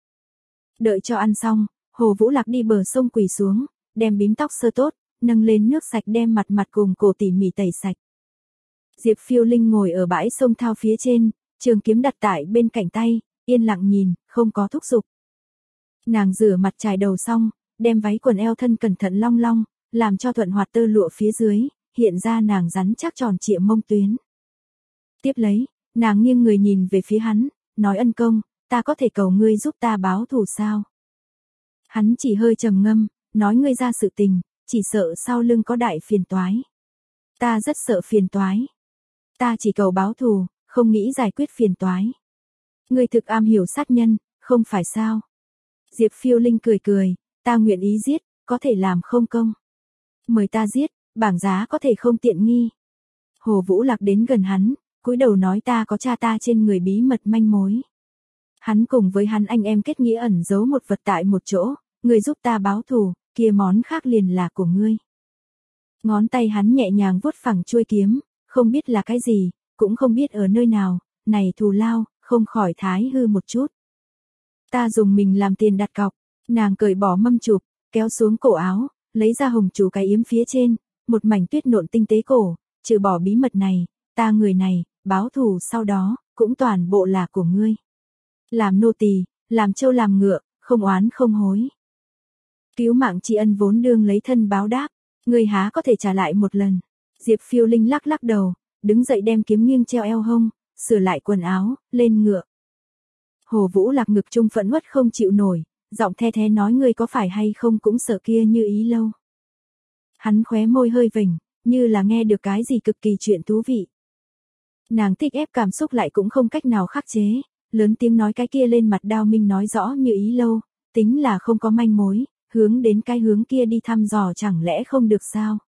Đợi cho ăn xong, Hồ Vũ Lạc đi bờ sông quỳ xuống, đem bím tóc sơ tốt, nâng lên nước sạch đem mặt mặt cùng cổ tỉ mỉ tẩy sạch. Diệp Phiêu Linh ngồi ở bãi sông thao phía trên, trường kiếm đặt tại bên cạnh tay, yên lặng nhìn, không có thúc giục. Nàng rửa mặt chải đầu xong, đem váy quần eo thân cẩn thận long long, làm cho thuận hoạt tơ lụa phía dưới, hiện ra nàng rắn chắc tròn trịa mông tuyến. Tiếp lấy, nàng nghiêng người nhìn về phía hắn, nói ân công, ta có thể cầu ngươi giúp ta báo thù sao? Hắn chỉ hơi trầm ngâm, nói ngươi ra sự tình, chỉ sợ sau lưng có đại phiền toái. Ta rất sợ phiền toái. Ta chỉ cầu báo thù, không nghĩ giải quyết phiền toái. Ngươi thực am hiểu sát nhân, không phải sao? Diệp Phiêu Linh cười cười, ta nguyện ý giết, có thể làm không công. Mời ta giết, bảng giá có thể không tiện nghi. Hồ Vũ Lạc đến gần hắn, cúi đầu nói ta có cha ta trên người bí mật manh mối. Hắn cùng với hắn anh em kết nghĩa ẩn giấu một vật tại một chỗ, ngươi giúp ta báo thù, kia món khác liền là của ngươi. Ngón tay hắn nhẹ nhàng vuốt phẳng chuôi kiếm, không biết là cái gì, cũng không biết ở nơi nào, này thù lao, không khỏi thái hư một chút. Ta dùng mình làm tiền đặt cọc, nàng cởi bỏ mâm chụp, kéo xuống cổ áo, lấy ra hồng chủ cái yếm phía trên, một mảnh tuyết nộn tinh tế cổ, trừ bỏ bí mật này, ta người này, báo thù sau đó, cũng toàn bộ là của ngươi. Làm nô tỳ, làm trâu làm ngựa, không oán không hối. Cứu mạng tri ân vốn đương lấy thân báo đáp, ngươi há có thể trả lại một lần. Diệp Phiêu Linh lắc lắc đầu, đứng dậy đem kiếm nghiêng treo eo hông, sửa lại quần áo, lên ngựa. Hồ Vũ Lạc ngực trung phẫn uất không chịu nổi, giọng the thé nói ngươi có phải hay không cũng sợ kia Như Ý Lâu. Hắn khóe môi hơi vểnh, như là nghe được cái gì cực kỳ chuyện thú vị. Nàng thích ép cảm xúc lại cũng không cách nào khắc chế, lớn tiếng nói cái kia lên mặt đao minh nói rõ Như Ý Lâu, tính là không có manh mối, hướng đến cái hướng kia đi thăm dò chẳng lẽ không được sao?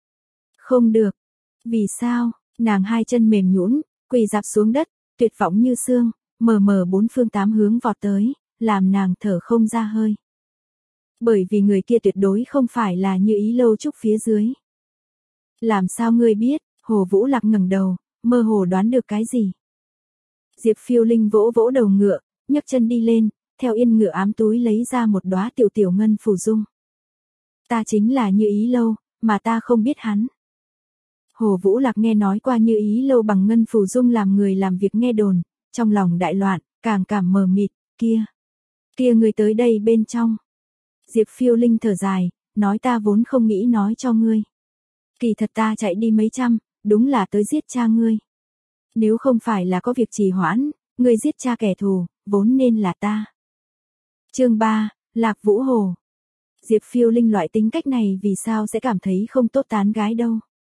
Không được. Vì sao? Nàng hai chân mềm nhũn, quỳ dạp xuống đất, tuyệt vọng như xương, mờ mờ bốn phương tám hướng vọt tới, làm nàng thở không ra hơi. Bởi vì người kia tuyệt đối không phải là Như Ý Lâu trúc phía dưới. Làm sao ngươi biết? Hồ Vũ Lạc ngẩng đầu, mơ hồ đoán được cái gì? Diệp Phiêu Linh vỗ vỗ đầu ngựa, nhấc chân đi lên, theo yên ngựa ám túi lấy ra một đóa tiểu tiểu ngân phù dung. Ta chính là Như Ý Lâu, mà ta không biết hắn. Hồ Vũ Lạc nghe nói qua Như Ý Lâu bằng ngân phù dung làm người làm việc nghe đồn, trong lòng đại loạn, càng cảm mờ mịt, kia, kia người tới đây bên trong. Diệp Phiêu Linh thở dài, nói ta vốn không nghĩ nói cho ngươi. Kỳ thật ta chạy đi mấy trăm, đúng là tới giết cha ngươi. Nếu không phải là có việc trì hoãn, ngươi giết cha kẻ thù, vốn nên là ta. Chương ba, Lạc Vũ Hồ. Diệp Phiêu Linh loại tính cách này vì sao sẽ cảm thấy không tốt tán gái đâu.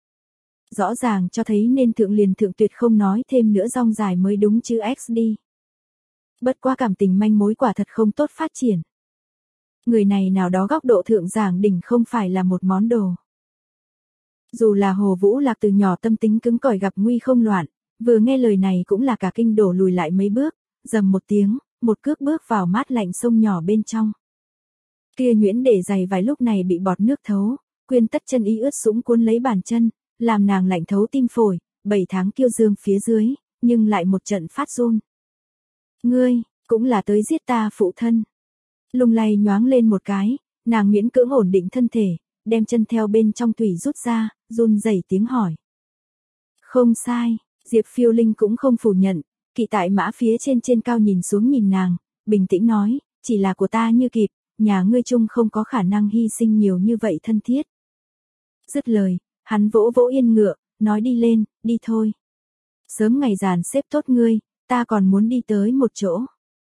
Rõ ràng cho thấy nên thượng liền thượng tuyệt không nói thêm nữa rong dài mới đúng chứ ích đi. Bất quá cảm tình manh mối quả thật không tốt phát triển. Người này nào đó góc độ thượng giảng đỉnh không phải là một món đồ. Dù là Hồ Vũ Lạc từ nhỏ tâm tính cứng cỏi gặp nguy không loạn, vừa nghe lời này cũng là cả kinh đổ lùi lại mấy bước, dầm một tiếng, một cước bước vào mát lạnh sông nhỏ bên trong. Kia nhuyễn để giày vài lúc này bị bọt nước thấu, quyên tất chân y ướt sũng cuốn lấy bàn chân, làm nàng lạnh thấu tim phổi, bảy tháng kiêu dương phía dưới, nhưng lại một trận phát run. Ngươi, cũng là tới giết ta phụ thân. Lung lay nhoáng lên một cái, nàng miễn cưỡng ổn định thân thể, đem chân theo bên trong thủy rút ra, run rẩy tiếng hỏi. Không sai, Diệp Phiêu Linh cũng không phủ nhận, kỵ tại mã phía trên trên cao nhìn xuống nhìn nàng, bình tĩnh nói, chỉ là của ta như kịp, nhà ngươi chung không có khả năng hy sinh nhiều như vậy thân thiết. Dứt lời, hắn vỗ vỗ yên ngựa, nói đi lên, đi thôi. Sớm ngày dàn xếp tốt ngươi, ta còn muốn đi tới một chỗ.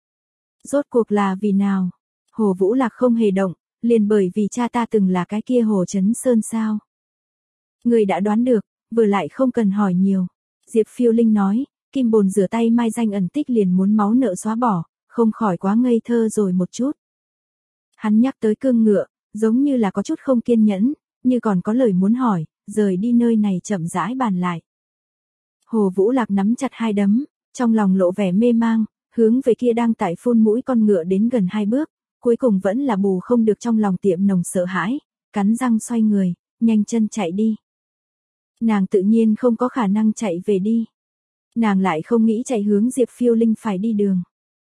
Rốt cuộc là vì nào? Hồ Vũ Lạc không hề động, liền bởi vì cha ta từng là cái kia Hồ Trấn Sơn sao. Ngươi đã đoán được, vừa lại không cần hỏi nhiều. Diệp Phiêu Linh nói, kim bồn rửa tay mai danh ẩn tích liền muốn máu nợ xóa bỏ, không khỏi quá ngây thơ rồi một chút. Hắn nhắc tới cương ngựa, giống như là có chút không kiên nhẫn, như còn có lời muốn hỏi, rời đi nơi này chậm rãi bàn lại. Hồ Vũ Lạc nắm chặt hai đấm, trong lòng lộ vẻ mê mang, hướng về kia đang tại phun mũi con ngựa đến gần hai bước, cuối cùng vẫn là bù không được trong lòng tiệm nồng sợ hãi, cắn răng xoay người, nhanh chân chạy đi. Nàng tự nhiên không có khả năng chạy về đi. Nàng lại không nghĩ chạy hướng Diệp Phiêu Linh phải đi đường.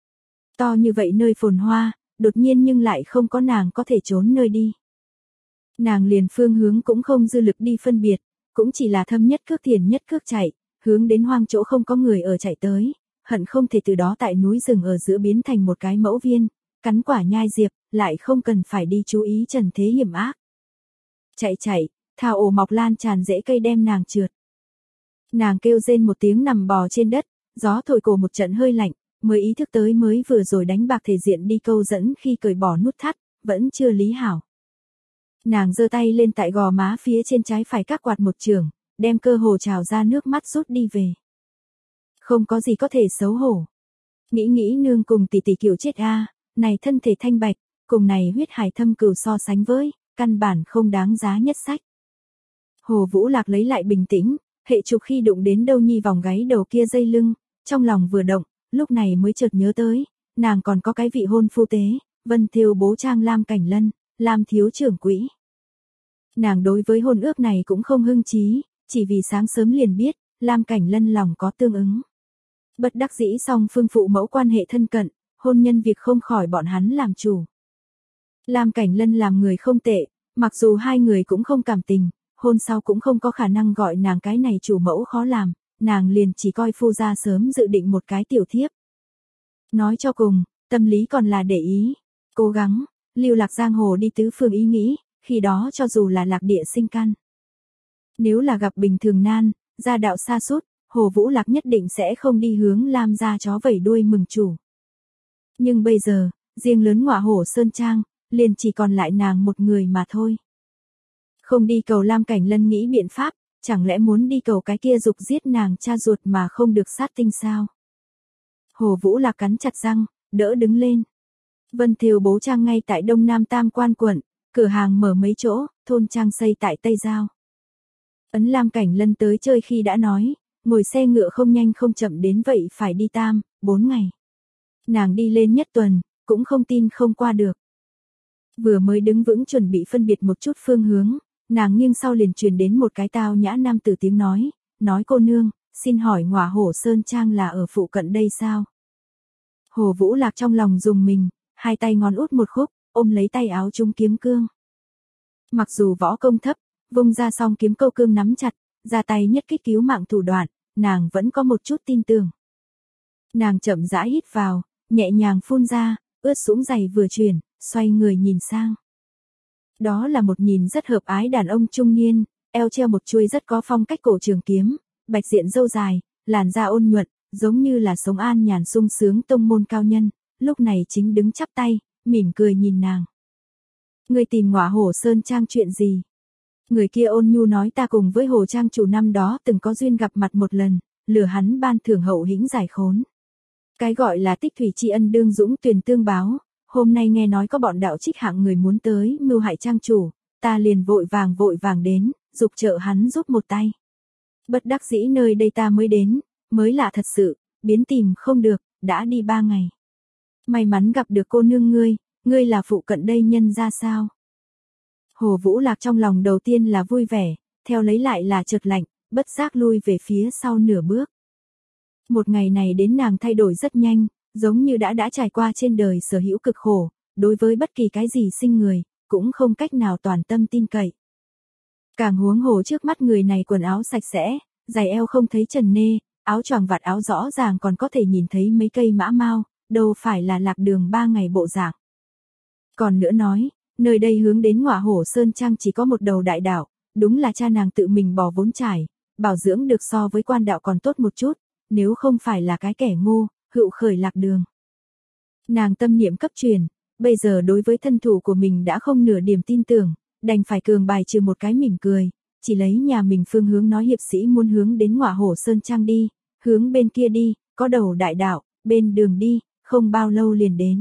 To như vậy nơi phồn hoa, đột nhiên nhưng lại không có nàng có thể trốn nơi đi. Nàng liền phương hướng cũng không dư lực đi phân biệt, cũng chỉ là thâm nhất cước thiền nhất cước chạy, hướng đến hoang chỗ không có người ở chạy tới, hận không thể từ đó tại núi rừng ở giữa biến thành một cái mẫu viên, cắn quả nhai diệp, lại không cần phải đi chú ý trần thế hiểm ác. Chạy chạy, thảo ổ mọc lan tràn rễ cây đem nàng trượt. Nàng kêu rên một tiếng nằm bò trên đất, gió thổi cổ một trận hơi lạnh, mới ý thức tới mới vừa rồi đánh bạc thể diện đi câu dẫn khi cởi bỏ nút thắt, vẫn chưa lý hảo. Nàng giơ tay lên tại gò má phía trên trái phải các quạt một trường, đem cơ hồ trào ra nước mắt rút đi về. Không có gì có thể xấu hổ. Nghĩ nghĩ nương cùng tỷ tỷ kiểu chết a, này thân thể thanh bạch, cùng này huyết hải thâm cừu so sánh với, căn bản không đáng giá nhất sách. Hồ Vũ Lạc lấy lại bình tĩnh, hệ trục khi đụng đến đâu nhi vòng gáy đầu kia dây lưng, trong lòng vừa động, lúc này mới chợt nhớ tới, nàng còn có cái vị hôn phu tế, Vân Thiêu bố trang Lam Cảnh Lân, Lam thiếu trưởng quỹ. Nàng đối với hôn ước này cũng không hưng chí, chỉ vì sáng sớm liền biết, Lam Cảnh Lân lòng có tương ứng. Bất đắc dĩ song phương phụ mẫu quan hệ thân cận, hôn nhân việc không khỏi bọn hắn làm chủ. Lam Cảnh Lân làm người không tệ, mặc dù hai người cũng không cảm tình, hôn sau cũng không có khả năng gọi nàng cái này chủ mẫu khó làm, nàng liền chỉ coi phu gia sớm dự định một cái tiểu thiếp. Nói cho cùng, tâm lý còn là để ý, cố gắng, lưu lạc giang hồ đi tứ phương ý nghĩ, khi đó cho dù là lạc địa sinh căn. Nếu là gặp bình thường nan, gia đạo xa sút, Hồ Vũ Lạc nhất định sẽ không đi hướng Lam gia chó vẩy đuôi mừng chủ. Nhưng bây giờ, riêng lớn Ngọa Hổ Sơn Trang, liền chỉ còn lại nàng một người mà thôi. Không đi cầu Lam Cảnh Lân nghĩ biện pháp, chẳng lẽ muốn đi cầu cái kia dục giết nàng cha ruột mà không được sát tinh sao? Hồ Vũ Lạc cắn chặt răng, đỡ đứng lên. Vân Thiều bố trang ngay tại Đông Nam Tam Quan quận, cửa hàng mở mấy chỗ, thôn trang xây tại Tây Giao. Ấn Lam Cảnh Lân tới chơi khi đã nói, ngồi xe ngựa không nhanh không chậm đến vậy phải đi tam, bốn ngày. Nàng đi lên nhất tuần, cũng không tin không qua được. Vừa mới đứng vững chuẩn bị phân biệt một chút phương hướng, nàng nghiêng sau liền truyền đến một cái tao nhã nam tử tiếng nói, nói cô nương, xin hỏi Ngọa Hổ Sơn Trang là ở phụ cận đây sao? Hồ Vũ Lạc trong lòng dùng mình, hai tay ngón út một khúc, ôm lấy tay áo trung kiếm cương. Mặc dù võ công thấp, vung ra song kiếm câu cương nắm chặt, ra tay nhất kích cứu mạng thủ đoạn, nàng vẫn có một chút tin tưởng. Nàng chậm rãi hít vào, nhẹ nhàng phun ra, ướt sũng giày vừa chuyển, xoay người nhìn sang. Đó là một nhìn rất hợp ái đàn ông trung niên, eo treo một chuôi rất có phong cách cổ trường kiếm, bạch diện râu dài, làn da ôn nhuận, giống như là sống an nhàn sung sướng tông môn cao nhân, lúc này chính đứng chắp tay, mỉm cười nhìn nàng. Người tìm Ngọa Hổ Sơn Trang chuyện gì? Người kia ôn nhu nói ta cùng với Hồ Trang chủ năm đó từng có duyên gặp mặt một lần, lừa hắn ban thưởng hậu hĩnh giải khốn. Cái gọi là tích thủy tri ân đương dũng tuyền tương báo, hôm nay nghe nói có bọn đạo trích hạng người muốn tới mưu hại Trang chủ, ta liền vội vàng vội vàng đến, dục trợ hắn giúp một tay. Bất đắc dĩ nơi đây ta mới đến, mới lạ thật sự, biến tìm không được, đã đi ba ngày. May mắn gặp được cô nương ngươi, ngươi là phụ cận đây nhân ra sao? Hồ Vũ Lạc trong lòng đầu tiên là vui vẻ, theo lấy lại là chợt lạnh, bất giác lui về phía sau nửa bước. Một ngày này đến nàng thay đổi rất nhanh, giống như đã đã trải qua trên đời sở hữu cực khổ, đối với bất kỳ cái gì sinh người, cũng không cách nào toàn tâm tin cậy. Càng huống hồ trước mắt người này quần áo sạch sẽ, giày eo không thấy trần nê, áo choàng vạt áo rõ ràng còn có thể nhìn thấy mấy cây mã mau, đâu phải là lạc đường ba ngày bộ dạng. Còn nữa nói, nơi đây hướng đến Ngọa Hổ Sơn Trang chỉ có một đầu đại đạo, đúng là cha nàng tự mình bỏ vốn trải, bảo dưỡng được so với quan đạo còn tốt một chút, nếu không phải là cái kẻ ngu, hữu khởi lạc đường. Nàng tâm niệm cấp truyền, bây giờ đối với thân thủ của mình đã không nửa điểm tin tưởng, đành phải cường bài trừ một cái mỉm cười, chỉ lấy nhà mình phương hướng nói hiệp sĩ muốn hướng đến Ngọa Hổ Sơn Trang đi, hướng bên kia đi, có đầu đại đạo, bên đường đi, không bao lâu liền đến.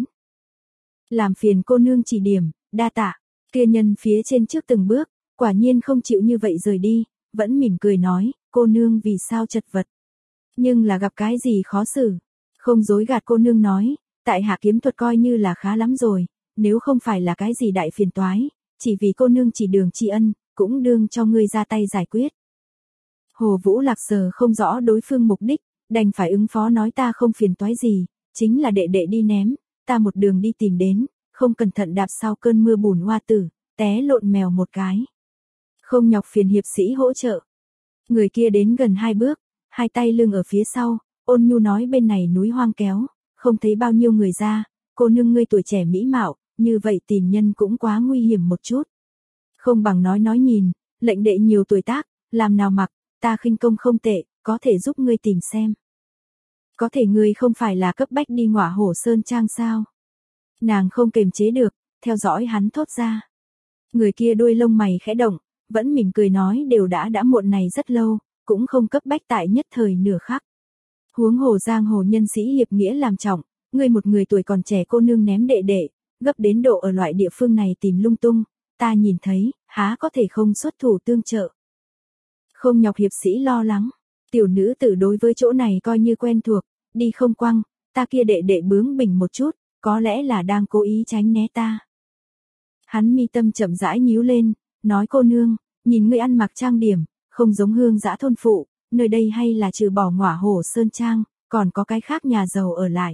Làm phiền cô nương chỉ điểm, đa tạ, kia nhân phía trên trước từng bước, quả nhiên không chịu như vậy rời đi, vẫn mỉm cười nói, cô nương vì sao chật vật. Nhưng là gặp cái gì khó xử, không dối gạt cô nương nói, tại hạ kiếm thuật coi như là khá lắm rồi, nếu không phải là cái gì đại phiền toái, chỉ vì cô nương chỉ đường tri ân, cũng đương cho ngươi ra tay giải quyết. Hồ Vũ Lạc sờ không rõ đối phương mục đích, đành phải ứng phó nói ta không phiền toái gì, chính là đệ đệ đi ném, ta một đường đi tìm đến, không cẩn thận đạp sau cơn mưa bùn hoa tử, té lộn mèo một cái. Không nhọc phiền hiệp sĩ hỗ trợ. Người kia đến gần hai bước, hai tay lưng ở phía sau, ôn nhu nói bên này núi hoang kéo, không thấy bao nhiêu người ra, cô nương ngươi tuổi trẻ mỹ mạo, như vậy tìm nhân cũng quá nguy hiểm một chút. Không bằng nói nói nhìn, lệnh đệ nhiều tuổi tác, làm nào mặc, ta khinh công không tệ, có thể giúp ngươi tìm xem. Có thể ngươi không phải là cấp bách đi Ngọa Hổ Sơn Trang sao? Nàng không kềm chế được, theo dõi hắn thốt ra. Người kia đuôi lông mày khẽ động, vẫn mỉm cười nói đều đã đã muộn này rất lâu, cũng không cấp bách tại nhất thời nửa khắc. Huống hồ giang hồ nhân sĩ hiệp nghĩa làm trọng, ngươi một người tuổi còn trẻ cô nương ném đệ đệ, gấp đến độ ở loại địa phương này tìm lung tung, ta nhìn thấy, há có thể không xuất thủ tương trợ. Không nhọc hiệp sĩ lo lắng, tiểu nữ tử đối với chỗ này coi như quen thuộc, đi không quăng, ta kia đệ đệ bướng bỉnh một chút, có lẽ là đang cố ý tránh né ta. Hắn mi tâm chậm rãi nhíu lên, nói cô nương, nhìn ngươi ăn mặc trang điểm, không giống hương dã thôn phụ, nơi đây hay là trừ bỏ Ngọa Hổ Sơn Trang, còn có cái khác nhà giàu ở lại.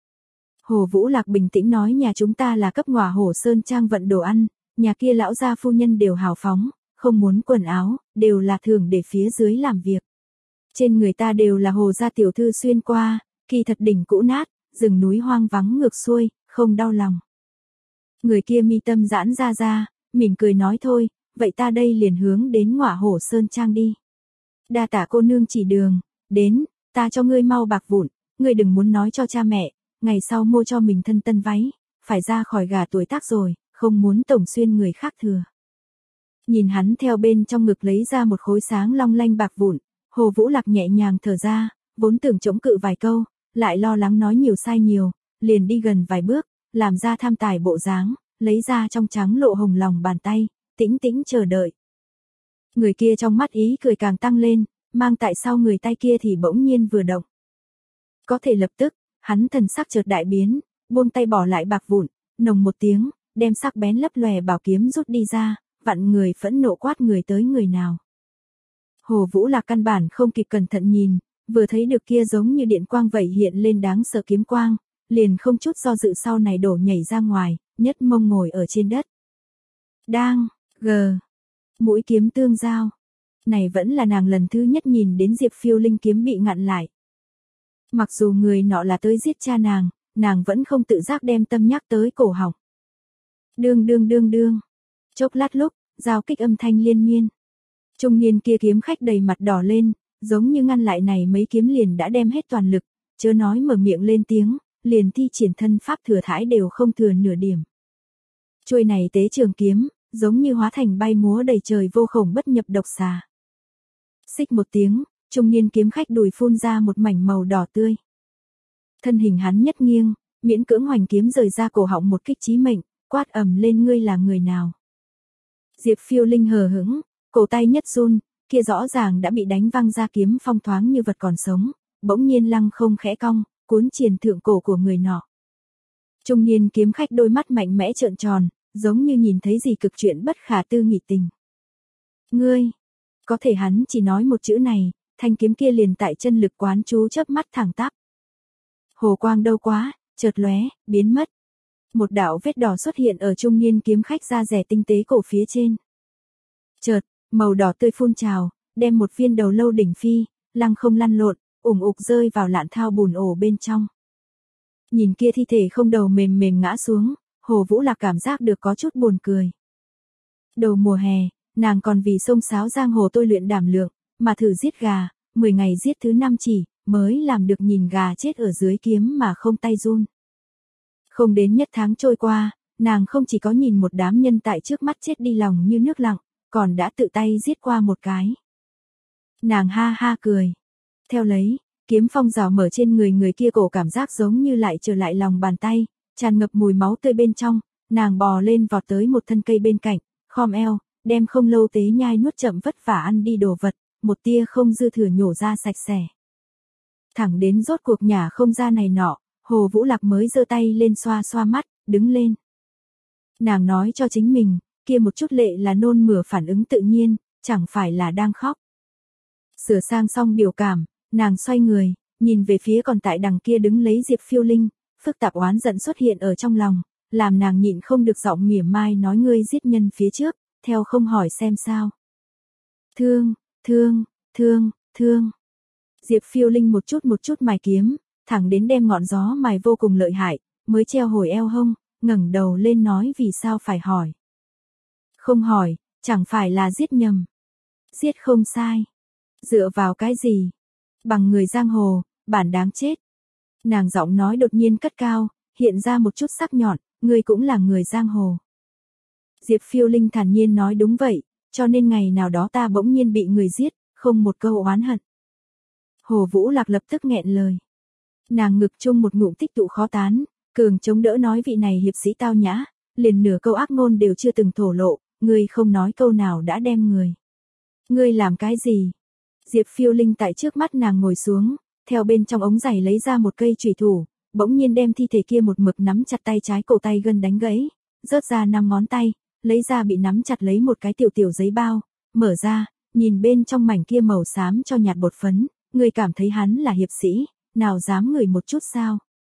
Hồ Vũ Lạc bình tĩnh nói nhà chúng ta là cấp Ngọa Hổ Sơn Trang vận đồ ăn, nhà kia lão gia phu nhân đều hào phóng, không muốn quần áo, đều là thưởng để phía dưới làm việc. Trên người ta đều là Hồ gia tiểu thư xuyên qua, kỳ thật đỉnh cũ nát, rừng núi hoang vắng ngược xuôi, không đau lòng. Người kia mi tâm giãn ra ra, mỉm cười nói thôi, vậy ta đây liền hướng đến Ngọa Hổ Sơn Trang đi. Đa tạ cô nương chỉ đường, đến, ta cho ngươi mau bạc vụn, ngươi đừng muốn nói cho cha mẹ, ngày sau mua cho mình thân tân váy, phải ra khỏi gà tuổi tác rồi, không muốn tổng xuyên người khác thừa. Nhìn hắn theo bên trong ngực lấy ra một khối sáng long lanh bạc vụn, Hồ Vũ Lạc nhẹ nhàng thở ra, vốn tưởng chống cự vài câu, lại lo lắng nói nhiều sai nhiều, liền đi gần vài bước, làm ra tham tài bộ dáng, lấy ra trong trắng lộ hồng lòng bàn tay, tĩnh tĩnh chờ đợi. Người kia trong mắt ý cười càng tăng lên, mang tại sau người tay kia thì bỗng nhiên vừa động. Có thể lập tức, hắn thần sắc chợt đại biến, buông tay bỏ lại bạc vụn, nồng một tiếng, đem sắc bén lấp lòe bảo kiếm rút đi ra, vặn người phẫn nộ quát người tới người nào. Hồ Vũ Lạc căn bản không kịp cẩn thận nhìn, vừa thấy được kia giống như điện quang vậy hiện lên đáng sợ kiếm quang, liền không chút do dự sau này đổ nhảy ra ngoài, nhất mông ngồi ở trên đất. Đang, gờ, mũi kiếm tương giao. Này vẫn là nàng lần thứ nhất nhìn đến Diệp Phiêu Linh kiếm bị ngặn lại. Mặc dù người nọ là tới giết cha nàng, nàng vẫn không tự giác đem tâm nhắc tới cổ họng. Đương đương đương đương. Chốc lát lúc, giao kích âm thanh liên miên. Trung niên kia kiếm khách đầy mặt đỏ lên, giống như ngăn lại này mấy kiếm liền đã đem hết toàn lực, chớ nói mở miệng lên tiếng, liền thi triển thân pháp thừa thãi đều không thừa nửa điểm. Chuôi này tế trường kiếm, giống như hóa thành bay múa đầy trời vô khổng bất nhập độc xà. Xích một tiếng, trung niên kiếm khách đùi phun ra một mảnh màu đỏ tươi. Thân hình hắn nhất nghiêng, miễn cưỡng hoành kiếm rời ra cổ họng một kích chí mệnh, quát ầm lên ngươi là người nào. Diệp Phiêu Linh hờ hững, cổ tay nhất run, kia rõ ràng đã bị đánh văng ra kiếm phong thoáng như vật còn sống, bỗng nhiên lăng không khẽ cong, cuốn triền thượng cổ của người nọ. Trung niên kiếm khách đôi mắt mạnh mẽ trợn tròn, giống như nhìn thấy gì cực chuyện bất khả tư nghị tình. Ngươi, có thể hắn chỉ nói một chữ này, thanh kiếm kia liền tại chân lực quán chú chớp mắt thẳng tắp. Hồ quang đâu quá, chợt lóe, biến mất. Một đạo vết đỏ xuất hiện ở trung niên kiếm khách da rẻ tinh tế cổ phía trên. Chợt, màu đỏ tươi phun trào, đem một viên đầu lâu đỉnh phi, lăng không lăn lộn, ủng ục rơi vào lạn thao bùn ổ bên trong. Nhìn kia thi thể không đầu mềm mềm ngã xuống, Hồ Vũ Lạc cảm giác được có chút buồn cười. Đầu mùa hè, nàng còn vì xông xáo giang hồ tôi luyện đảm lượng, mà thử giết gà, mười ngày giết thứ năm chỉ, mới làm được nhìn gà chết ở dưới kiếm mà không tay run. Không đến nhất tháng trôi qua, nàng không chỉ có nhìn một đám nhân tại trước mắt chết đi lòng như nước lặng, còn đã tự tay giết qua một cái. Nàng ha ha cười. Theo lấy, kiếm phong rào mở trên người người kia cổ cảm giác giống như lại trở lại lòng bàn tay, tràn ngập mùi máu tươi bên trong, nàng bò lên vọt tới một thân cây bên cạnh, khom eo, đem không lâu tế nhai nuốt chậm vất vả ăn đi đồ vật, một tia không dư thừa nhổ ra sạch sẽ. Thẳng đến rốt cuộc nhà không ra này nọ, Hồ Vũ Lạc mới giơ tay lên xoa xoa mắt, đứng lên. Nàng nói cho chính mình, kia một chút lệ là nôn mửa phản ứng tự nhiên, chẳng phải là đang khóc. Sửa sang xong biểu cảm, nàng xoay người, nhìn về phía còn tại đằng kia đứng lấy Diệp Phiêu Linh, phức tạp oán giận xuất hiện ở trong lòng, làm nàng nhịn không được giọng mỉa mai nói ngươi giết nhân phía trước, theo không hỏi xem sao. Thương, thương, thương, thương. Diệp Phiêu Linh một chút một chút mài kiếm, thẳng đến đem ngọn gió mài vô cùng lợi hại, mới treo hồi eo hông, ngẩng đầu lên nói vì sao phải hỏi. Không hỏi, chẳng phải là giết nhầm. Giết không sai. Dựa vào cái gì? Bằng người giang hồ, bản đáng chết. Nàng giọng nói đột nhiên cất cao, hiện ra một chút sắc nhọn, ngươi cũng là người giang hồ. Diệp Phiêu Linh thản nhiên nói đúng vậy, cho nên ngày nào đó ta bỗng nhiên bị người giết, không một câu oán hận. Hồ Vũ Lạc lập tức nghẹn lời. Nàng ngực chung một ngụm tích tụ khó tán, cường chống đỡ nói vị này hiệp sĩ tao nhã, liền nửa câu ác ngôn đều chưa từng thổ lộ, ngươi không nói câu nào đã đem người. Ngươi làm cái gì? Diệp Phiêu Linh tại trước mắt nàng ngồi xuống, theo bên trong ống giày lấy ra một cây chùy thủ, bỗng nhiên đem thi thể kia một mực nắm chặt tay trái cổ tay gân đánh gãy, rớt ra năm ngón tay, lấy ra bị nắm chặt lấy một cái tiểu tiểu giấy bao, mở ra, nhìn bên trong mảnh kia màu xám cho nhạt bột phấn, ngươi cảm thấy hắn là hiệp sĩ, nào dám ngửi một chút sao?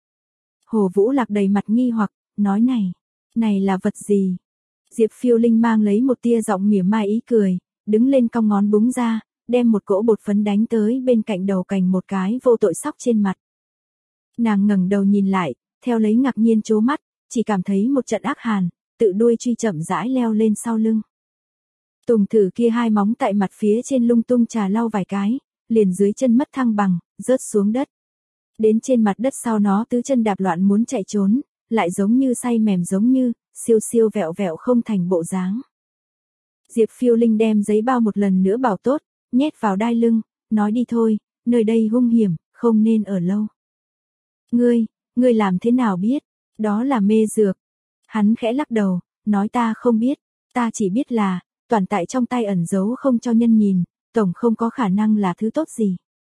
Hồ Vũ Lạc đầy mặt nghi hoặc, nói này, này là vật gì? Diệp Phiêu Linh mang lấy một tia giọng mỉa mai ý cười, đứng lên cong ngón búng ra, đem một cỗ bột phấn đánh tới bên cạnh đầu cành một cái vô tội sóc trên mặt. Nàng ngẩng đầu nhìn lại, theo lấy ngạc nhiên trố mắt, chỉ cảm thấy một trận ác hàn, tự đuôi truy chậm rãi leo lên sau lưng. Tùng thử kia hai móng tại mặt phía trên lung tung trà lau vài cái, liền dưới chân mất thăng bằng, rớt xuống đất. Đến trên mặt đất sau nó tứ chân đạp loạn muốn chạy trốn, lại giống như say mềm giống như, siêu siêu vẹo vẹo không thành bộ dáng. Diệp Phiêu Linh đem giấy bao một lần nữa bảo tốt, nhét vào đai lưng, nói đi thôi, nơi đây hung hiểm, không nên ở lâu. Ngươi, ngươi làm thế nào biết, đó là mê dược. Hắn khẽ lắc đầu, nói ta không biết, ta chỉ biết là, toàn tại trong tay ẩn giấu không cho nhân nhìn, tổng không có khả năng là thứ tốt gì.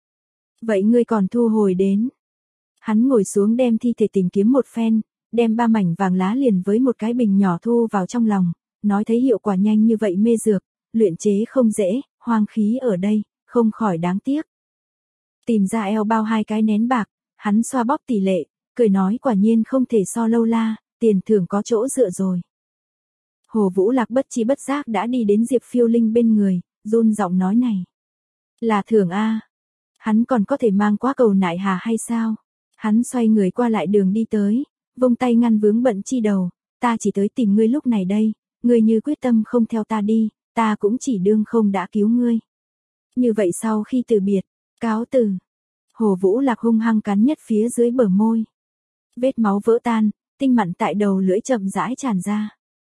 Vậy ngươi còn thu hồi đến. Hắn ngồi xuống đem thi thể tìm kiếm một phen, đem ba mảnh vàng lá liền với một cái bình nhỏ thu vào trong lòng, nói thấy hiệu quả nhanh như vậy mê dược, luyện chế không dễ, hoang khí ở đây, không khỏi đáng tiếc. Tìm ra eo bao hai cái nén bạc, hắn xoa bóp tỷ lệ, cười nói quả nhiên không thể so lâu la, tiền thưởng có chỗ dựa rồi. Hồ Vũ Lạc bất chi bất giác đã đi đến Diệp Phiêu Linh bên người, run giọng nói này. Là thưởng a, hắn còn có thể mang qua cầu nại hà hay sao? Hắn xoay người qua lại đường đi tới, vung tay ngăn vướng bận chi đầu, ta chỉ tới tìm ngươi lúc này đây, ngươi như quyết tâm không theo ta đi, ta cũng chỉ đương không đã cứu ngươi. Như vậy sau khi từ biệt, cáo từ. Hồ Vũ Lạc hung hăng cắn nhất phía dưới bờ môi. Vết máu vỡ tan, tinh mặn tại đầu lưỡi chậm rãi tràn ra.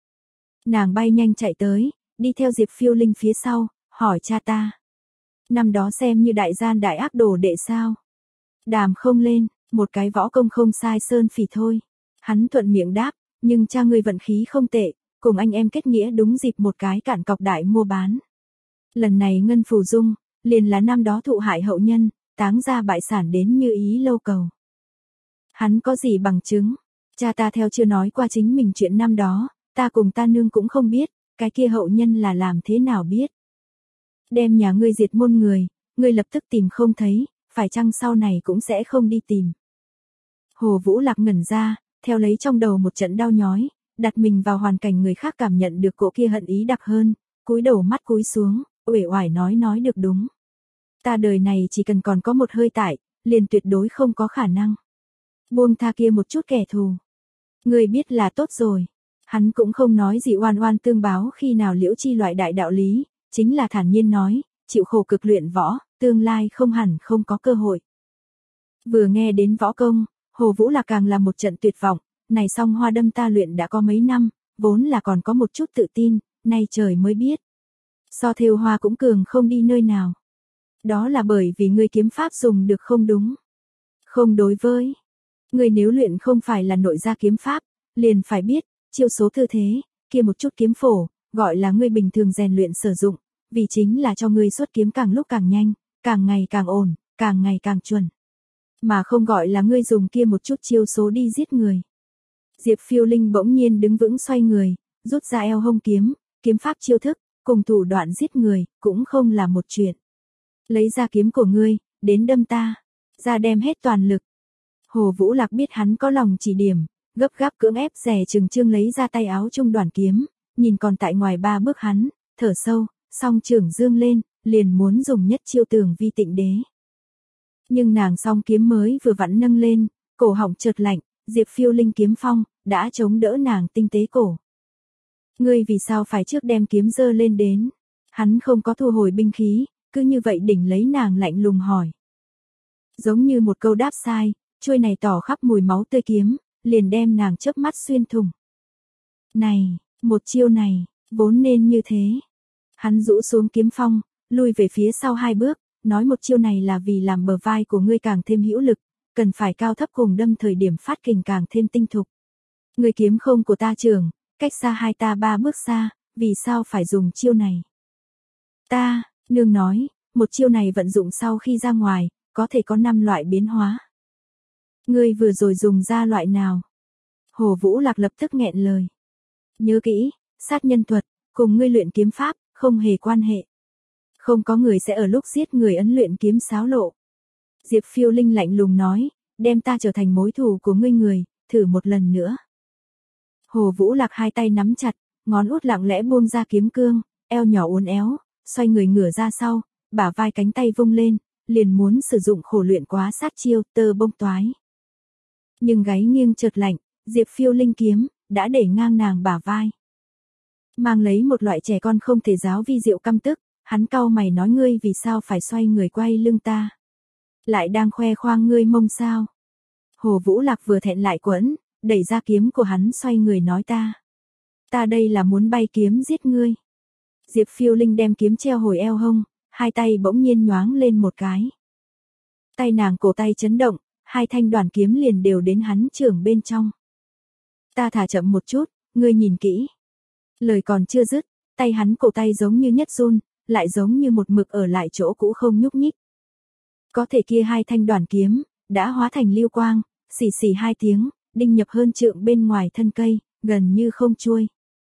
Nàng bay nhanh chạy tới, đi theo Diệp Phiêu Linh phía sau, hỏi cha ta. Năm đó xem như đại gian đại ác đồ đệ sao? Đàm không lên, một cái võ công không sai sơn phỉ thôi. Hắn thuận miệng đáp, nhưng cha ngươi vận khí không tệ, cùng anh em kết nghĩa đúng dịp một cái cản cọc đại mua bán. Lần này Ngân Phù Dung, liền là năm đó thụ hại hậu nhân, táng ra bại sản đến như ý lâu cầu. Hắn có gì bằng chứng? Cha ta theo chưa nói qua chính mình chuyện năm đó, ta cùng ta nương cũng không biết, cái kia hậu nhân là làm thế nào biết. Đem nhà ngươi diệt môn người, ngươi lập tức tìm không thấy, phải chăng sau này cũng sẽ không đi tìm. Hồ Vũ Lạc ngẩn ra, theo lấy trong đầu một trận đau nhói, đặt mình vào hoàn cảnh người khác cảm nhận được cỗ kia hận ý đặc hơn, cúi đầu mắt cúi xuống, uể oải nói nói được đúng. Ta đời này chỉ cần còn có một hơi tại, liền tuyệt đối không có khả năng. Buông tha kia một chút kẻ thù. Ngươi biết là tốt rồi. Hắn cũng không nói gì oan oan tương báo khi nào liễu chi loại đại đạo lý, chính là thản nhiên nói, chịu khổ cực luyện võ, tương lai không hẳn không có cơ hội. Vừa nghe đến võ công, Hồ Vũ Lạc càng là một trận tuyệt vọng, này song hoa đâm ta luyện đã có mấy năm, vốn là còn có một chút tự tin, nay trời mới biết. So thêu hoa cũng cường không đi nơi nào. Đó là bởi vì ngươi kiếm pháp dùng được không đúng. Không đối với. Ngươi nếu luyện không phải là nội gia kiếm pháp, liền phải biết, chiêu số thư thế, kia một chút kiếm phổ, gọi là ngươi bình thường rèn luyện sử dụng, vì chính là cho ngươi xuất kiếm càng lúc càng nhanh, càng ngày càng ổn, càng ngày càng chuẩn. Mà không gọi là ngươi dùng kia một chút chiêu số đi giết người. Diệp Phiêu Linh bỗng nhiên đứng vững xoay người, rút ra eo hông kiếm, kiếm pháp chiêu thức, cùng thủ đoạn giết người, cũng không là một chuyện. Lấy ra kiếm của ngươi, đến đâm ta, ra đem hết toàn lực. Hồ Vũ Lạc biết hắn có lòng chỉ điểm, gấp gáp cưỡng ép rè chừng chương lấy ra tay áo trung đoàn kiếm, nhìn còn tại ngoài ba bước hắn, thở sâu, song trưởng dương lên, liền muốn dùng nhất chiêu tường vi tịnh đế. Nhưng nàng song kiếm mới vừa vặn nâng lên, cổ họng chợt lạnh, Diệp Phiêu Linh kiếm phong, đã chống đỡ nàng tinh tế cổ. Ngươi vì sao phải trước đem kiếm giơ lên đến? Hắn không có thu hồi binh khí, cứ như vậy đỉnh lấy nàng lạnh lùng hỏi. Giống như một câu đáp sai, chuôi này tỏ khắp mùi máu tươi kiếm, liền đem nàng chớp mắt xuyên thủng. Này, một chiêu này, vốn nên như thế. Hắn rũ xuống kiếm phong, lui về phía sau hai bước, nói một chiêu này là vì làm bờ vai của ngươi càng thêm hữu lực, cần phải cao thấp cùng đâm thời điểm phát kình càng thêm tinh thục. Ngươi kiếm không của ta trường, cách xa hai ta ba bước xa, vì sao phải dùng chiêu này? Ta, nương nói, một chiêu này vận dụng sau khi ra ngoài, có thể có năm loại biến hóa. Ngươi vừa rồi dùng ra loại nào? Hồ Vũ Lạc lập tức nghẹn lời. Nhớ kỹ, sát nhân thuật, cùng ngươi luyện kiếm pháp, không hề quan hệ. Không có người sẽ ở lúc giết người ấn luyện kiếm xáo lộ. Diệp Phiêu Linh lạnh lùng nói, đem ta trở thành mối thù của ngươi người, thử một lần nữa. Hồ Vũ Lạc hai tay nắm chặt, ngón út lặng lẽ buông ra kiếm cương, eo nhỏ uốn éo, xoay người ngửa ra sau, bả vai cánh tay vung lên, liền muốn sử dụng khổ luyện quá sát chiêu tơ bông toái. Nhưng gáy nghiêng chợt lạnh, Diệp Phiêu Linh kiếm, đã để ngang nàng bả vai. Mang lấy một loại trẻ con không thể giáo vi diệu căm tức, hắn cau mày nói ngươi vì sao phải xoay người quay lưng ta. Lại đang khoe khoang ngươi mông sao. Hồ Vũ Lạc vừa thẹn lại quẫn, đẩy ra kiếm của hắn xoay người nói ta. Ta đây là muốn bay kiếm giết ngươi. Diệp Phiêu Linh đem kiếm treo hồi eo hông, hai tay bỗng nhiên nhoáng lên một cái. Tay nàng cổ tay chấn động, hai thanh đoàn kiếm liền đều đến hắn chưởng bên trong. Ta thả chậm một chút, ngươi nhìn kỹ. Lời còn chưa dứt, tay hắn cổ tay giống như nhất run, lại giống như một mực ở lại chỗ cũ không nhúc nhích. Có thể kia hai thanh đoàn kiếm, đã hóa thành lưu quang, xì xì hai tiếng, đinh nhập hơn trượng bên ngoài thân cây, gần như không chuôi.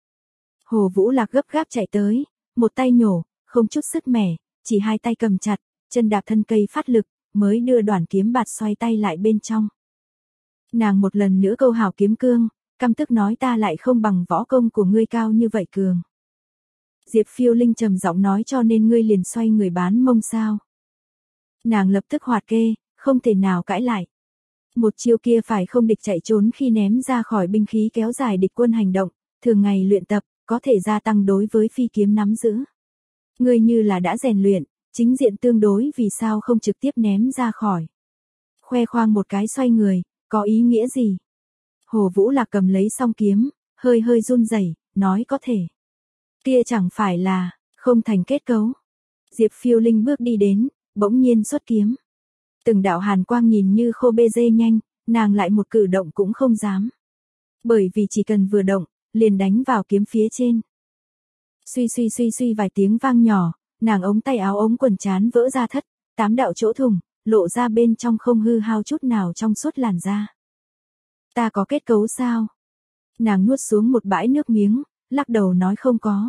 Hồ Vũ Lạc gấp gáp chạy tới, một tay nhổ, không chút sức mẻ, chỉ hai tay cầm chặt, chân đạp thân cây phát lực, mới đưa đoàn kiếm bạt xoay tay lại bên trong. Nàng một lần nữa câu hào kiếm cương, căm tức nói ta lại không bằng võ công của ngươi cao như vậy cường. Diệp Phiêu Linh trầm giọng nói cho nên ngươi liền xoay người bán mông sao. Nàng lập tức hoạt kê, không thể nào cãi lại. Một chiêu kia phải không địch chạy trốn khi ném ra khỏi binh khí kéo dài địch quân hành động, thường ngày luyện tập, có thể gia tăng đối với phi kiếm nắm giữ. Ngươi như là đã rèn luyện, chính diện tương đối vì sao không trực tiếp ném ra khỏi. Khoe khoang một cái xoay người, có ý nghĩa gì? Hồ Vũ Lạc cầm lấy song kiếm, hơi hơi run rẩy, nói có thể. Kia chẳng phải là, không thành kết cấu. Diệp Phiêu Linh bước đi đến, bỗng nhiên xuất kiếm. Từng đạo hàn quang nhìn như khô bê dê nhanh, nàng lại một cử động cũng không dám. Bởi vì chỉ cần vừa động, liền đánh vào kiếm phía trên. Suy suy suy suy vài tiếng vang nhỏ, nàng ống tay áo ống quần trán vỡ ra thất, tám đạo chỗ thủng, lộ ra bên trong không hư hao chút nào trong suốt làn da. Ta có kết cấu sao? Nàng nuốt xuống một bãi nước miếng, lắc đầu nói không có.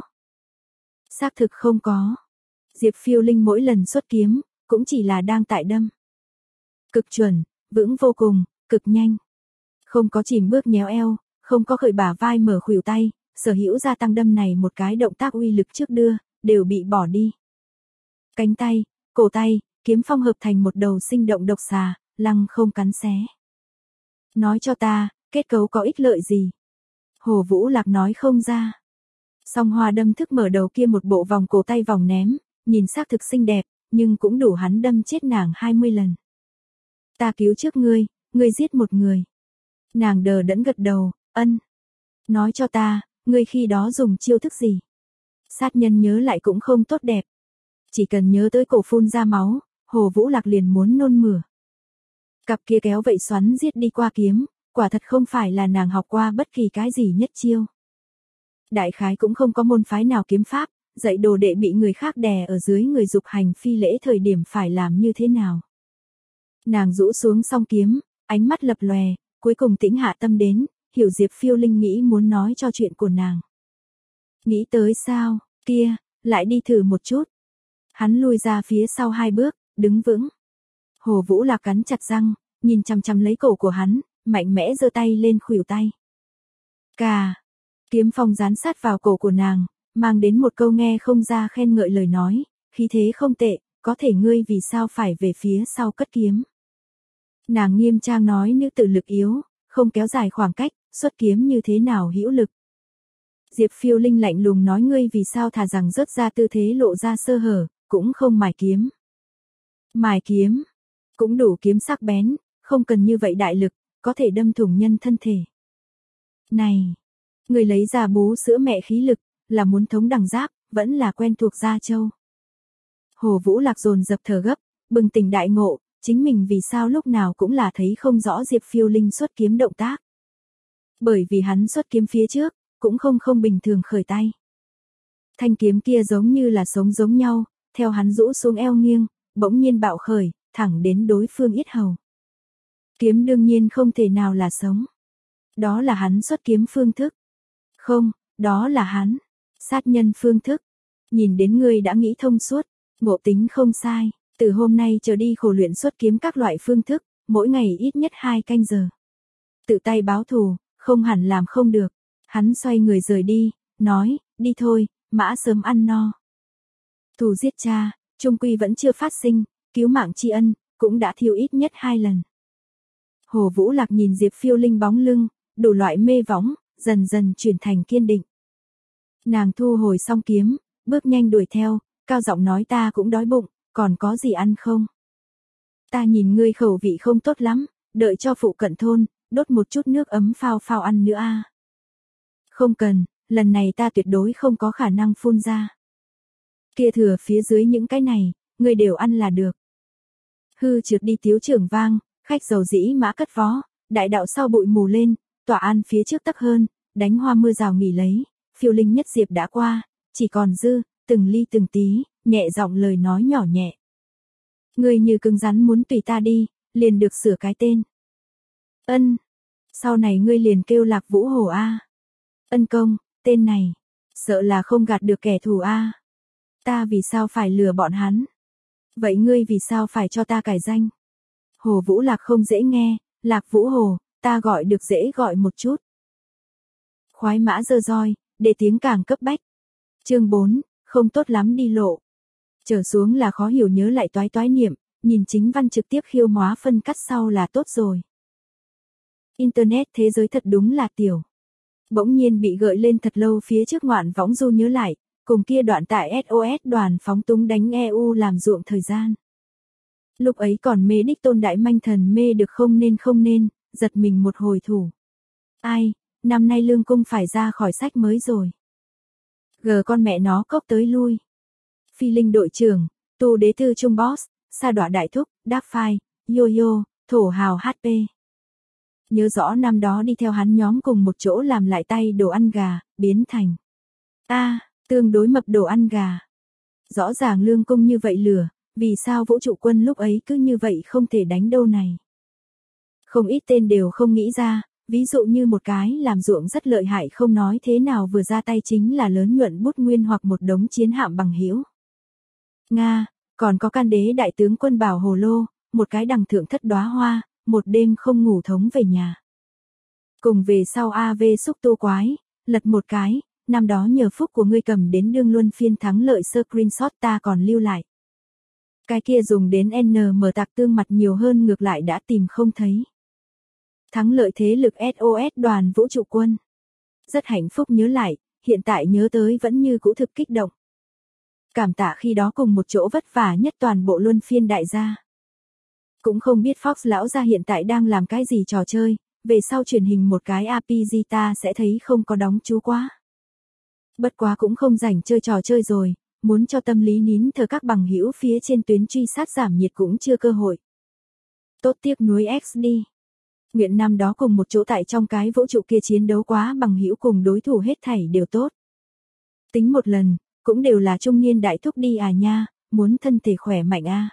Xác thực không có. Diệp Phiêu Linh mỗi lần xuất kiếm, cũng chỉ là đang tại đâm. Cực chuẩn, vững vô cùng, cực nhanh. Không có chìm bước nhéo eo, không có khởi bả vai mở khuỷu tay, sở hữu gia tăng đâm này một cái động tác uy lực trước đưa, đều bị bỏ đi. Cánh tay, cổ tay, kiếm phong hợp thành một đầu sinh động độc xà, lăng không cắn xé. Nói cho ta, kết cấu có ích lợi gì? Hồ Vũ Lạc nói không ra. Song Hoa đâm thức mở đầu kia một bộ vòng cổ tay vòng ném, nhìn xác thực xinh đẹp, nhưng cũng đủ hắn đâm chết nàng hai mươi lần. Ta cứu trước ngươi, ngươi giết một người. Nàng đờ đẫn gật đầu, ân. Nói cho ta, ngươi khi đó dùng chiêu thức gì? Sát nhân nhớ lại cũng không tốt đẹp. Chỉ cần nhớ tới cổ phun ra máu, Hồ Vũ Lạc liền muốn nôn mửa. Cặp kia kéo vậy xoắn giết đi qua kiếm, quả thật không phải là nàng học qua bất kỳ cái gì nhất chiêu. Đại khái cũng không có môn phái nào kiếm pháp, dạy đồ đệ bị người khác đè ở dưới người dục hành phi lễ thời điểm phải làm như thế nào. Nàng rũ xuống song kiếm, ánh mắt lập lòe, cuối cùng tĩnh hạ tâm đến, hiểu Diệp Phiêu Linh nghĩ muốn nói cho chuyện của nàng. Nghĩ tới sao, kia, lại đi thử một chút. Hắn lui ra phía sau hai bước, đứng vững. Hồ Vũ Lạc cắn chặt răng, nhìn chằm chằm lấy cổ của hắn, mạnh mẽ giơ tay lên khuỷu tay. Cà, kiếm phong dán sát vào cổ của nàng, mang đến một câu nghe không ra khen ngợi lời nói, khí thế không tệ, có thể ngươi vì sao phải về phía sau cất kiếm. Nàng nghiêm trang nói nữ tử lực yếu, không kéo dài khoảng cách, xuất kiếm như thế nào hữu lực. Diệp Phiêu Linh lạnh lùng nói ngươi vì sao thà rằng rớt ra tư thế lộ ra sơ hở, cũng không mài kiếm. Mài kiếm, cũng đủ kiếm sắc bén, không cần như vậy đại lực, có thể đâm thủng nhân thân thể. Này, người lấy ra bú sữa mẹ khí lực, là muốn thống đằng giáp, vẫn là quen thuộc gia châu. Hồ Vũ Lạc dồn dập thở gấp, bừng tỉnh đại ngộ, chính mình vì sao lúc nào cũng là thấy không rõ Diệp Phiêu Linh xuất kiếm động tác. Bởi vì hắn xuất kiếm phía trước, cũng không không bình thường khởi tay. Thanh kiếm kia giống như là sống giống nhau, theo hắn rũ xuống eo nghiêng, bỗng nhiên bạo khởi, thẳng đến đối phương yết hầu. Kiếm đương nhiên không thể nào là sống. Đó là hắn xuất kiếm phương thức. Không, đó là hắn sát nhân phương thức. Nhìn đến ngươi đã nghĩ thông suốt, Ngộ tính không sai, từ hôm nay trở đi khổ luyện xuất kiếm các loại phương thức, mỗi ngày ít nhất hai canh giờ. Tự tay báo thù, không hẳn làm không được. Hắn xoay người rời đi, nói, đi thôi, mã sớm ăn no. Thù giết cha, chung quy vẫn chưa phát sinh, cứu mạng tri ân, cũng đã thiêu ít nhất hai lần. Hồ Vũ Lạc nhìn Diệp Phiêu Linh bóng lưng, đủ loại mê võng, dần dần chuyển thành kiên định. Nàng thu hồi xong kiếm, bước nhanh đuổi theo, cao giọng nói ta cũng đói bụng, còn có gì ăn không? Ta nhìn ngươi khẩu vị không tốt lắm, đợi cho phụ cận thôn, đốt một chút nước ấm phao phao ăn nữa a. Không cần, lần này ta tuyệt đối không có khả năng phun ra. Kia thừa phía dưới những cái này, ngươi đều ăn là được. Hư trượt đi tiếu trưởng vang, khách dầu dĩ mã cất vó, đại đạo sau bụi mù lên, tòa an phía trước tấp hơn, đánh hoa mưa rào nghỉ lấy, Phiêu Linh nhất diệp đã qua, chỉ còn dư, từng ly từng tí, nhẹ giọng lời nói nhỏ nhẹ. Ngươi như cứng rắn muốn tùy ta đi, liền được sửa cái tên. Ân, sau này ngươi liền kêu Lạc Vũ Hồ a. Ân công, tên này, sợ là không gạt được kẻ thù a. Ta vì sao phải lừa bọn hắn? Vậy ngươi vì sao phải cho ta cải danh? Hồ Vũ Lạc không dễ nghe, Lạc Vũ Hồ, ta gọi được dễ gọi một chút. Khoái mã dơ roi, để tiếng càng cấp bách. Chương bốn, không tốt lắm đi lộ. Trở xuống là khó hiểu nhớ lại toái toái niệm, nhìn chính văn trực tiếp khiêu hóa phân cắt sau là tốt rồi. Internet thế giới thật đúng là tiểu. Bỗng nhiên bị gợi lên thật lâu phía trước ngoạn võng du nhớ lại, cùng kia đoạn tại ét o ét đoàn phóng túng đánh e u làm ruộng thời gian. Lúc ấy còn mê đích tôn đại manh thần mê được không nên không nên, giật mình một hồi thủ. Ai, năm nay lương cung phải ra khỏi sách mới rồi. Gờ con mẹ nó cốc tới lui. Phi Linh đội trưởng, tu đế thư trung boss, sa đọa đại thúc, đáp phai, yo yo, thổ hào hát pê. Nhớ rõ năm đó đi theo hắn nhóm cùng một chỗ làm lại tay đồ ăn gà, biến thành. A, tương đối mập đồ ăn gà. Rõ ràng lương cung như vậy lửa, vì sao vũ trụ quân lúc ấy cứ như vậy không thể đánh đâu này. Không ít tên đều không nghĩ ra, ví dụ như một cái làm ruộng rất lợi hại không nói thế nào vừa ra tay chính là lớn nhuận bút nguyên hoặc một đống chiến hạm bằng hữu. Nga, còn có can đế đại tướng quân bảo hồ lô, một cái đằng thượng thất đóa hoa, một đêm không ngủ thống về nhà. Cùng về sau a vê xúc tu quái, lật một cái, năm đó nhờ phúc của ngươi cầm đến đương luân phiên thắng lợi screenshot ta còn lưu lại. Cái kia dùng đến en em tạc tương mặt nhiều hơn ngược lại đã tìm không thấy. Thắng lợi thế lực ét o ét đoàn vũ trụ quân. Rất hạnh phúc nhớ lại, hiện tại nhớ tới vẫn như cũ thực kích động. Cảm tạ khi đó cùng một chỗ vất vả nhất toàn bộ luân phiên đại gia. Cũng không biết Fox lão gia hiện tại đang làm cái gì trò chơi, về sau truyền hình một cái a pê giê ta sẽ thấy không có đóng chú quá. Bất quá cũng không rảnh chơi trò chơi rồi, muốn cho tâm lý nín thở các bằng hữu phía trên tuyến truy sát giảm nhiệt cũng chưa cơ hội. Tốt tiếc nuối X đi. Nguyện năm đó cùng một chỗ tại trong cái vũ trụ kia chiến đấu quá bằng hữu cùng đối thủ hết thảy đều tốt. Tính một lần, cũng đều là trung niên đại thúc đi à nha, muốn thân thể khỏe mạnh a. À.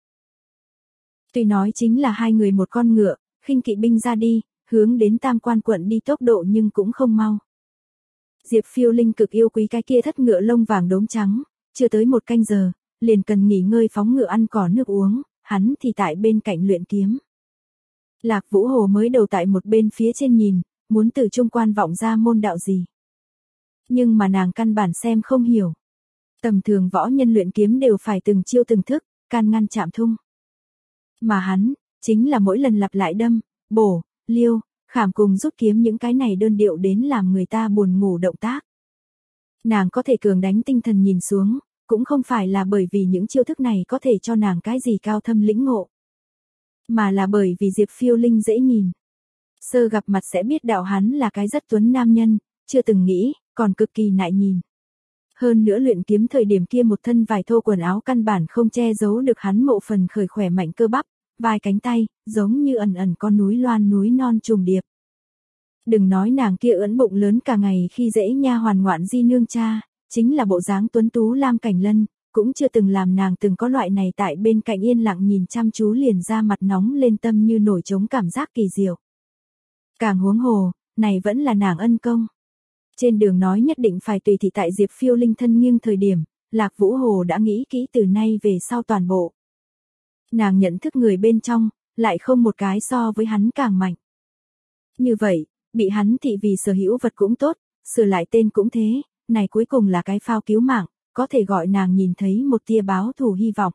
Tuy nói chính là hai người một con ngựa, khinh kỵ binh ra đi, hướng đến Tam Quan quận đi tốc độ nhưng cũng không mau. Diệp Phiêu Linh cực yêu quý cái kia thất ngựa lông vàng đốm trắng, chưa tới một canh giờ, liền cần nghỉ ngơi phóng ngựa ăn cỏ nước uống, hắn thì tại bên cạnh luyện kiếm. Lạc Vũ Hồ mới đầu tại một bên phía trên nhìn, muốn từ trung quan vọng ra môn đạo gì. Nhưng mà nàng căn bản xem không hiểu. Tầm thường võ nhân luyện kiếm đều phải từng chiêu từng thức, can ngăn chạm thung. Mà hắn, chính là mỗi lần lặp lại đâm, bổ, liêu, khảm cùng rút kiếm những cái này đơn điệu đến làm người ta buồn ngủ động tác. Nàng có thể cường đánh tinh thần nhìn xuống, cũng không phải là bởi vì những chiêu thức này có thể cho nàng cái gì cao thâm lĩnh ngộ. Mà là bởi vì Diệp Phiêu Linh dễ nhìn. Sơ gặp mặt sẽ biết đạo hắn là cái rất tuấn nam nhân, chưa từng nghĩ, còn cực kỳ nại nhìn. Hơn nữa luyện kiếm thời điểm kia một thân vải thô quần áo căn bản không che giấu được hắn mộ phần khởi khỏe mạnh cơ bắp, vai cánh tay, giống như ẩn ẩn con núi loan núi non trùng điệp. Đừng nói nàng kia ưỡn bụng lớn cả ngày khi dễ nha hoàn ngoạn di nương cha, chính là bộ dáng tuấn tú Lam Cảnh Lân, cũng chưa từng làm nàng từng có loại này tại bên cạnh yên lặng nhìn chăm chú liền ra mặt nóng lên tâm như nổi trống cảm giác kỳ diệu. Càng huống hồ, này vẫn là nàng ân công. Trên đường nói nhất định phải tùy thị tại Diệp Phiêu Linh thân nghiêng thời điểm, Lạc Vũ Hồ đã nghĩ kỹ từ nay về sau toàn bộ. Nàng nhận thức người bên trong, lại không một cái so với hắn càng mạnh. Như vậy, bị hắn thị vì sở hữu vật cũng tốt, sửa lại tên cũng thế, này cuối cùng là cái phao cứu mạng, có thể gọi nàng nhìn thấy một tia báo thù hy vọng.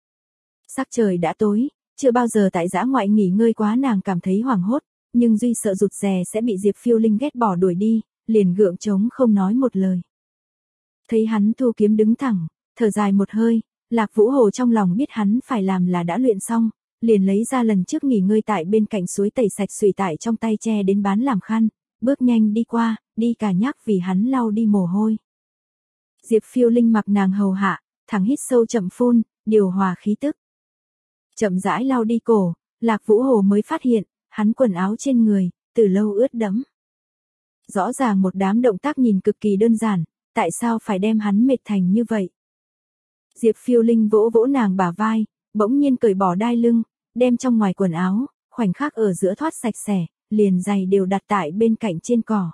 Sắc trời đã tối, chưa bao giờ tại dã ngoại nghỉ ngơi quá nàng cảm thấy hoảng hốt, nhưng Duy sợ rụt rè sẽ bị Diệp Phiêu Linh ghét bỏ đuổi đi, liền gượng chống không nói một lời. Thấy hắn thu kiếm đứng thẳng, thở dài một hơi, Lạc Vũ Hồ trong lòng biết hắn phải làm là đã luyện xong, liền lấy ra lần trước nghỉ ngơi tại bên cạnh suối tẩy sạch sủi tại trong tay che đến bán làm khăn, bước nhanh đi qua, đi cả nhắc vì hắn lau đi mồ hôi. Diệp Phiêu Linh mặc nàng hầu hạ, thẳng hít sâu chậm phun, điều hòa khí tức. Chậm rãi lau đi cổ, Lạc Vũ Hồ mới phát hiện, hắn quần áo trên người, từ lâu ướt đẫm. Rõ ràng một đám động tác nhìn cực kỳ đơn giản, tại sao phải đem hắn mệt thành như vậy? Diệp Phiêu Linh vỗ vỗ nàng bả vai, bỗng nhiên cởi bỏ đai lưng, đem trong ngoài quần áo, khoảnh khắc ở giữa thoát sạch sẽ, liền giày đều đặt tại bên cạnh trên cỏ.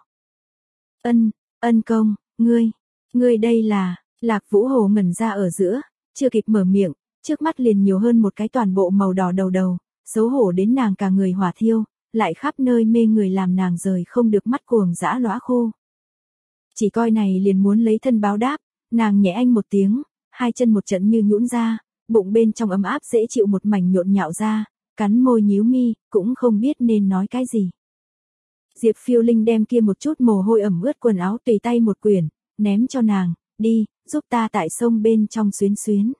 Ân, ân công, ngươi, ngươi đây là, Lạc Vũ Hồ ngẩn ra ở giữa, chưa kịp mở miệng, trước mắt liền nhiều hơn một cái toàn bộ màu đỏ đầu đầu, xấu hổ đến nàng cả người hỏa thiêu, lại khắp nơi mê người làm nàng rời không được mắt cuồng dã lóa khô. Chỉ coi này liền muốn lấy thân báo đáp, nàng nhẹ anh một tiếng, hai chân một trận như nhũn ra, bụng bên trong ấm áp dễ chịu một mảnh nhộn nhạo ra, cắn môi nhíu mi, cũng không biết nên nói cái gì. Diệp Phiêu Linh đem kia một chút mồ hôi ẩm ướt quần áo tùy tay một quyển, ném cho nàng, đi, giúp ta tại sông bên trong xuyến xuyến.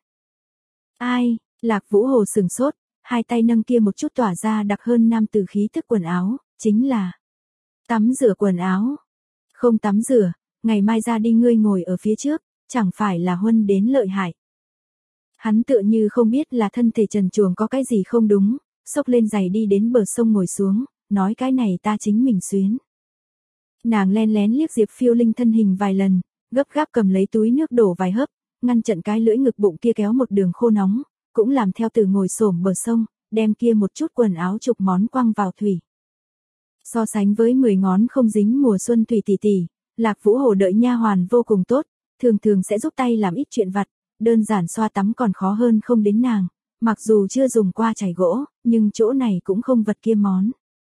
Ai, Lạc Vũ Hồ sừng sốt, hai tay nâng kia một chút tỏa ra đặc hơn nam từ khí thức quần áo, chính là tắm rửa quần áo. Không tắm rửa, ngày mai ra đi ngươi ngồi ở phía trước, chẳng phải là huân đến lợi hại. Hắn tựa như không biết là thân thể trần truồng có cái gì không đúng, xốc lên giày đi đến bờ sông ngồi xuống, nói cái này ta chính mình xuyến. Nàng len lén liếc Diệp Phiêu Linh thân hình vài lần, gấp gáp cầm lấy túi nước đổ vài hớp, ngăn chặn cái lưỡi ngực bụng kia kéo một đường khô nóng, cũng làm theo từ ngồi xổm bờ sông, đem kia một chút quần áo chục món quăng vào thủy. So sánh với mười ngón không dính mùa xuân thủy tỷ tỷ, Lạc Vũ Hồ đợi nha hoàn vô cùng tốt, thường thường sẽ giúp tay làm ít chuyện vặt, đơn giản xoa tắm còn khó hơn không đến nàng, mặc dù chưa dùng qua chải gỗ, nhưng chỗ này cũng không vật kia món.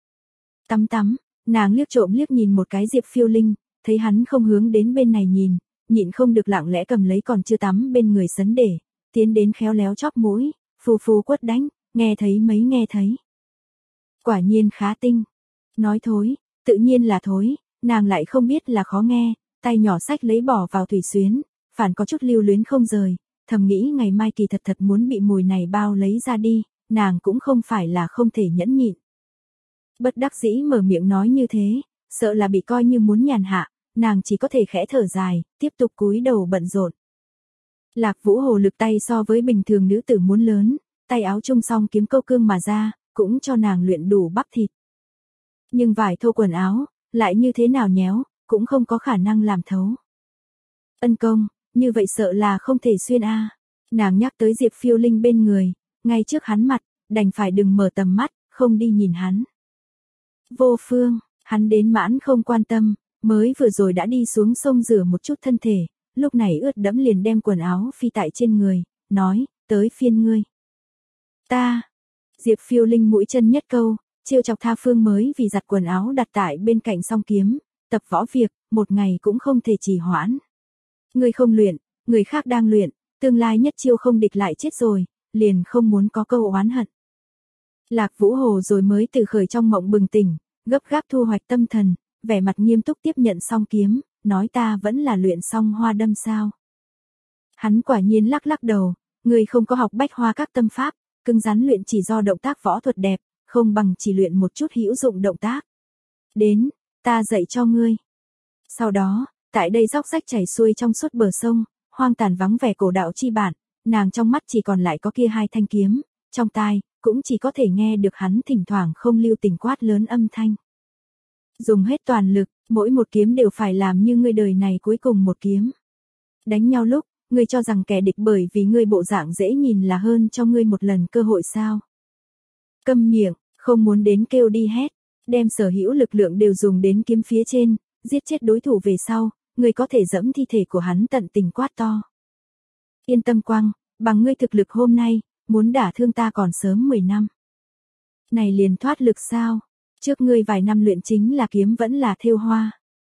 Tắm tắm, nàng liếc trộm liếc nhìn một cái Diệp Phiêu Linh, thấy hắn không hướng đến bên này nhìn, nhịn không được lặng lẽ cầm lấy còn chưa tắm bên người sấn để, tiến đến khéo léo chóp mũi, phù phù quất đánh, nghe thấy mấy nghe thấy. Quả nhiên khá tinh. Nói thối, tự nhiên là thối, nàng lại không biết là khó nghe, tay nhỏ xách lấy bỏ vào thủy xuyến, phản có chút lưu luyến không rời, thầm nghĩ ngày mai kỳ thật thật muốn bị mùi này bao lấy ra đi, nàng cũng không phải là không thể nhẫn nhịn. Bất đắc dĩ mở miệng nói như thế, sợ là bị coi như muốn nhàn hạ, nàng chỉ có thể khẽ thở dài, tiếp tục cúi đầu bận rộn. Lạc Vũ Hồ lực tay so với bình thường nữ tử muốn lớn, tay áo chung song kiếm câu cương mà ra, cũng cho nàng luyện đủ bắp thịt. Nhưng vải thô quần áo, lại như thế nào nhéo, cũng không có khả năng làm thấu. Ân công, như vậy sợ là không thể xuyên a. Nàng nhắc tới Diệp Phiêu Linh bên người, ngay trước hắn mặt, đành phải đừng mở tầm mắt, không đi nhìn hắn. Vô phương, hắn đến mãn không quan tâm, mới vừa rồi đã đi xuống sông rửa một chút thân thể, lúc này ướt đẫm liền đem quần áo phi tại trên người, nói, tới phiên ngươi. Ta, Diệp Phiêu Linh mũi chân nhất câu, trêu chọc tha phương mới vì giặt quần áo đặt tại bên cạnh song kiếm, tập võ việc, một ngày cũng không thể trì hoãn. Ngươi không luyện, người khác đang luyện, tương lai nhất chiêu không địch lại chết rồi, liền không muốn có câu oán hận. Lạc Vũ Hồ rồi mới từ khởi trong mộng bừng tỉnh, gấp gáp thu hoạch tâm thần, vẻ mặt nghiêm túc tiếp nhận song kiếm, nói ta vẫn là luyện xong hoa đâm sao. Hắn quả nhiên lắc lắc đầu, người không có học bách hoa các tâm pháp, cứng rắn luyện chỉ do động tác võ thuật đẹp, không bằng chỉ luyện một chút hữu dụng động tác. Đến, ta dạy cho ngươi. Sau đó, tại đây dốc rách chảy xuôi trong suốt bờ sông, hoang tàn vắng vẻ cổ đạo chi bản, nàng trong mắt chỉ còn lại có kia hai thanh kiếm, trong tai, cũng chỉ có thể nghe được hắn thỉnh thoảng không lưu tình quát lớn âm thanh. Dùng hết toàn lực, mỗi một kiếm đều phải làm như ngươi đời này cuối cùng một kiếm. Đánh nhau lúc, ngươi cho rằng kẻ địch bởi vì ngươi bộ dạng dễ nhìn là hơn cho ngươi một lần cơ hội sao? Câm miệng, không muốn đến kêu đi hét, đem sở hữu lực lượng đều dùng đến kiếm phía trên, giết chết đối thủ về sau, ngươi có thể dẫm thi thể của hắn tận tình quát to. Yên tâm Quang, bằng ngươi thực lực hôm nay, muốn đả thương ta còn sớm mười năm. Này liền thoát lực sao? Trước ngươi vài năm luyện chính là kiếm vẫn là thêu hoa.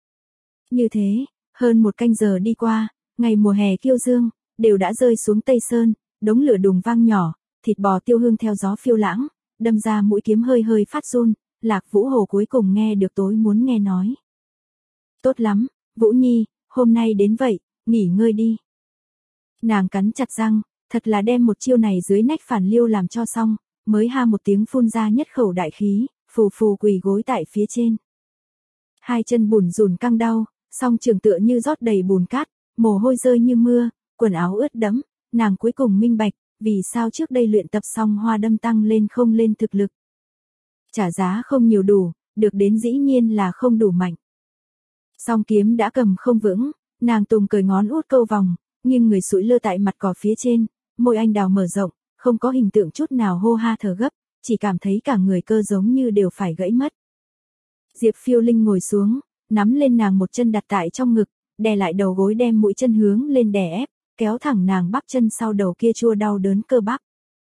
Như thế, hơn một canh giờ đi qua, ngày mùa hè kiêu dương, đều đã rơi xuống Tây Sơn, đống lửa đùng vang nhỏ, thịt bò tiêu hương theo gió phiêu lãng, đâm ra mũi kiếm hơi hơi phát run, Lạc Vũ Hồ cuối cùng nghe được tối muốn nghe nói. Tốt lắm, Vũ Nhi, hôm nay đến vậy, nghỉ ngơi đi. Nàng cắn chặt răng, thật là đem một chiêu này dưới nách phản liêu làm cho xong, mới ha một tiếng phun ra nhất khẩu đại khí, phù phù quỳ gối tại phía trên. Hai chân bùn rùn căng đau, song trường tựa như rót đầy bùn cát, mồ hôi rơi như mưa, quần áo ướt đẫm, nàng cuối cùng minh bạch, vì sao trước đây luyện tập xong hoa đâm tăng lên không lên thực lực. Trả giá không nhiều đủ, được đến dĩ nhiên là không đủ mạnh. Song kiếm đã cầm không vững, nàng tùng cởi ngón út câu vòng, nghiêng người sụi lơ tại mặt cỏ phía trên, môi anh đào mở rộng, không có hình tượng chút nào hô ha thở gấp, chỉ cảm thấy cả người cơ giống như đều phải gãy mất. Diệp Phiêu Linh ngồi xuống, nắm lên nàng một chân đặt tại trong ngực, đè lại đầu gối đem mũi chân hướng lên đè ép, kéo thẳng nàng bắp chân sau đầu kia chua đau đớn cơ bắp.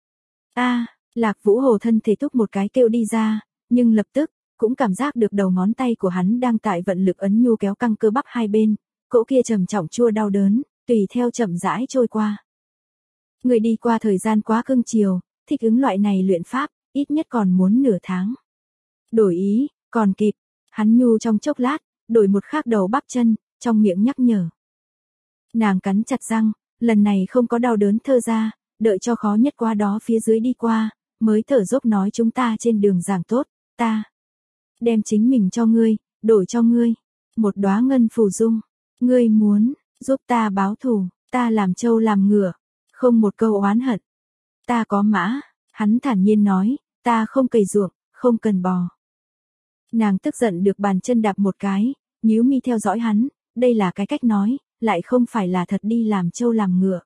A, Lạc Vũ Hồ thân thể thúc một cái kêu đi ra, nhưng lập tức, cũng cảm giác được đầu ngón tay của hắn đang tại vận lực ấn nhu kéo căng cơ bắp hai bên, cỗ kia trầm trọng chua đau đớn, tùy theo chậm rãi trôi qua. Người đi qua thời gian quá cương chiều, thích ứng loại này luyện pháp, ít nhất còn muốn nửa tháng. Đổi ý, còn kịp, hắn nhu trong chốc lát, đổi một khác đầu bắp chân, trong miệng nhắc nhở. Nàng cắn chặt răng, lần này không có đau đớn thơ ra, đợi cho khó nhất qua đó phía dưới đi qua, mới thở dốc nói chúng ta trên đường giảng tốt, ta đem chính mình cho ngươi, đổi cho ngươi, một đóa ngân phù dung, ngươi muốn giúp ta báo thù, ta làm trâu làm ngựa, không một câu oán hận. Ta có mã, hắn thản nhiên nói, ta không cày ruộng, không cần bò. Nàng tức giận được bàn chân đạp một cái, nhíu mi theo dõi hắn, đây là cái cách nói, lại không phải là thật đi làm trâu làm ngựa.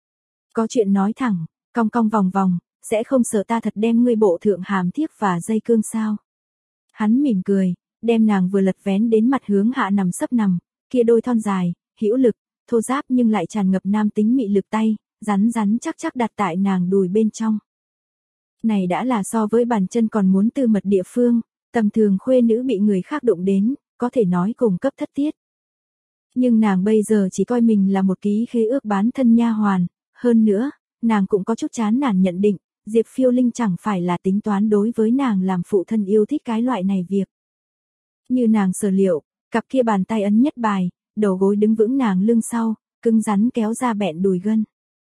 Có chuyện nói thẳng, cong cong vòng vòng, sẽ không sợ ta thật đem ngươi bộ thượng hàm thiếp và dây cương sao. Hắn mỉm cười, đem nàng vừa lật vén đến mặt hướng hạ nằm sấp nằm, kia đôi thon dài, hữu lực, thô ráp nhưng lại tràn ngập nam tính mị lực tay, rắn rắn chắc chắc đặt tại nàng đùi bên trong. Này đã là so với bàn chân còn muốn tư mật địa phương, tầm thường khuê nữ bị người khác đụng đến, có thể nói cùng cấp thất tiết. Nhưng nàng bây giờ chỉ coi mình là một ký khế ước bán thân nha hoàn, hơn nữa, nàng cũng có chút chán nản nhận định, Diệp Phiêu Linh chẳng phải là tính toán đối với nàng làm phụ thân yêu thích cái loại này việc. Như nàng sở liệu, cặp kia bàn tay ấn nhất bài, đầu gối đứng vững nàng lưng sau, cứng rắn kéo ra bẹn đùi gân.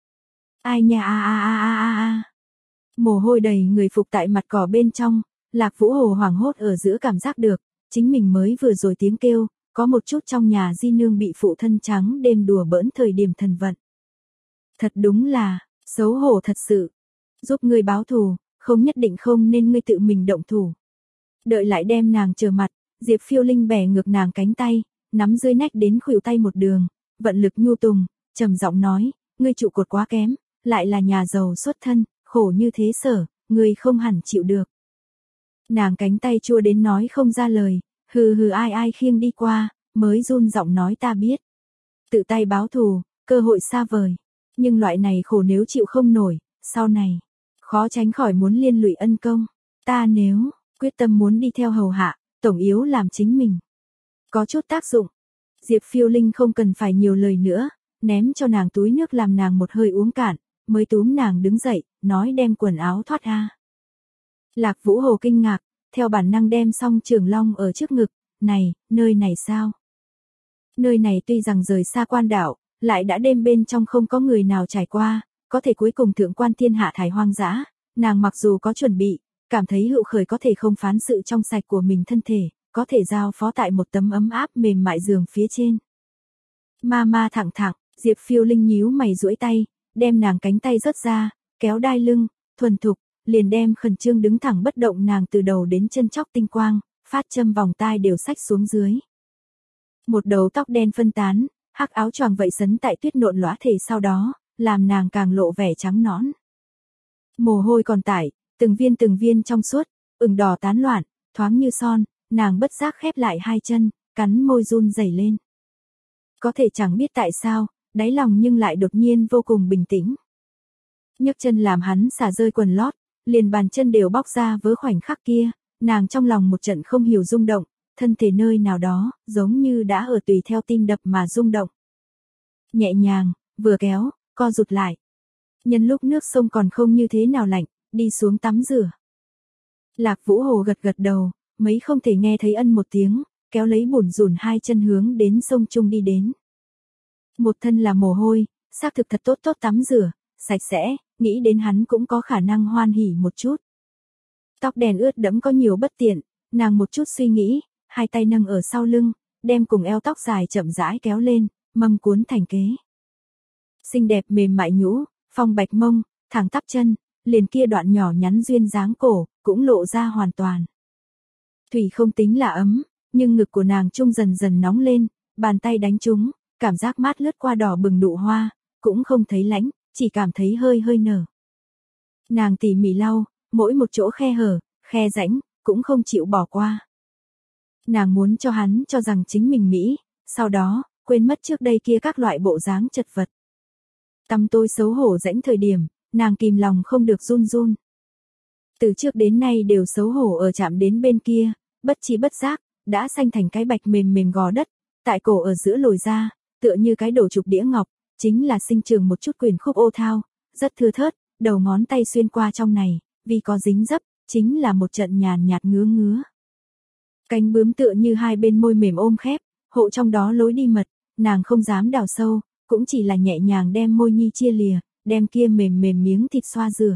Ai nha a a a a a a. Mồ hôi đầy người phục tại mặt cỏ bên trong, Lạc Vũ Hồ hoảng hốt ở giữa cảm giác được, chính mình mới vừa rồi tiếng kêu, có một chút trong nhà di nương bị phụ thân trắng đêm đùa bỡn thời điểm thần vận. Thật đúng là, xấu hổ thật sự. Giúp ngươi báo thù, không nhất định không nên ngươi tự mình động thủ. Đợi lại đem nàng trở mặt, Diệp Phiêu Linh bẻ ngược nàng cánh tay, nắm dưới nách đến khuỷu tay một đường, vận lực nhu tùng, trầm giọng nói, ngươi trụ cột quá kém, lại là nhà giàu xuất thân, khổ như thế sở, ngươi không hẳn chịu được. Nàng cánh tay chua đến nói không ra lời, hừ hừ ai ai khiêng đi qua, mới run giọng nói ta biết. Tự tay báo thù, cơ hội xa vời, nhưng loại này khổ nếu chịu không nổi, sau này, khó tránh khỏi muốn liên lụy ân công. Ta nếu, quyết tâm muốn đi theo hầu hạ, tổng yếu làm chính mình. Có chút tác dụng. Diệp Phiêu Linh không cần phải nhiều lời nữa, ném cho nàng túi nước làm nàng một hơi uống cạn, mới túm nàng đứng dậy, nói đem quần áo thoát a. Lạc Vũ Hồ kinh ngạc, theo bản năng đem song trường long ở trước ngực, này, nơi này sao? Nơi này tuy rằng rời xa quan đảo, lại đã đêm bên trong không có người nào trải qua, có thể cuối cùng thượng quan thiên hạ thải hoang dã, nàng mặc dù có chuẩn bị, cảm thấy hữu khởi có thể không phán sự trong sạch của mình thân thể, có thể giao phó tại một tấm ấm áp mềm mại giường phía trên. Ma ma thẳng thẳng, Diệp Phiêu Linh nhíu mày duỗi tay, đem nàng cánh tay rớt ra, kéo đai lưng, thuần thục, liền đem khẩn trương đứng thẳng bất động nàng từ đầu đến chân chóc tinh quang, phát châm vòng tai đều xách xuống dưới. Một đầu tóc đen phân tán, hắc áo choàng vậy sấn tại tuyết nộn lõa thể sau đó, làm nàng càng lộ vẻ trắng nõn. Mồ hôi còn tải, từng viên từng viên trong suốt, ửng đỏ tán loạn, thoáng như son, nàng bất giác khép lại hai chân, cắn môi run rẩy lên. Có thể chẳng biết tại sao, đáy lòng nhưng lại đột nhiên vô cùng bình tĩnh. Nhấc chân làm hắn xả rơi quần lót, liền bàn chân đều bóc ra với khoảnh khắc kia, nàng trong lòng một trận không hiểu rung động, thân thể nơi nào đó, giống như đã ở tùy theo tim đập mà rung động. Nhẹ nhàng, vừa kéo, co rụt lại. Nhân lúc nước sông còn không như thế nào lạnh, đi xuống tắm rửa. Lạc Vũ Hồ gật gật đầu, mấy không thể nghe thấy ân một tiếng, kéo lấy bủn rủn hai chân hướng đến sông Trung đi đến. Một thân là mồ hôi, xác thực thật tốt tốt tắm rửa, sạch sẽ, nghĩ đến hắn cũng có khả năng hoan hỉ một chút. Tóc đen ướt đẫm có nhiều bất tiện, nàng một chút suy nghĩ, hai tay nâng ở sau lưng, đem cùng eo tóc dài chậm rãi kéo lên, mâm cuốn thành kế. Xinh đẹp mềm mại nhũ, phong bạch mông, thẳng tắp chân, liền kia đoạn nhỏ nhắn duyên dáng cổ, cũng lộ ra hoàn toàn. Thủy không tính là ấm, nhưng ngực của nàng trung dần dần nóng lên, bàn tay đánh trúng, cảm giác mát lướt qua đỏ bừng nụ hoa, cũng không thấy lạnh, chỉ cảm thấy hơi hơi nở. Nàng tỉ mỉ lau, mỗi một chỗ khe hở, khe rãnh, cũng không chịu bỏ qua. Nàng muốn cho hắn cho rằng chính mình mỹ, sau đó, quên mất trước đây kia các loại bộ dáng chật vật. Tăm tôi xấu hổ rãnh thời điểm, nàng kìm lòng không được run run. Từ trước đến nay đều xấu hổ ở chạm đến bên kia, bất chi bất giác, đã xanh thành cái bạch mềm mềm gò đất, tại cổ ở giữa lồi ra, tựa như cái đổ trục đĩa ngọc, chính là sinh trường một chút quyền khúc ô thao, rất thưa thớt, đầu ngón tay xuyên qua trong này, vì có dính dấp, chính là một trận nhàn nhạt ngứa ngứa. Cánh bướm tựa như hai bên môi mềm ôm khép, hộ trong đó lối đi mật, nàng không dám đào sâu, cũng chỉ là nhẹ nhàng đem môi nhi chia lìa, đem kia mềm mềm miếng thịt xoa rửa.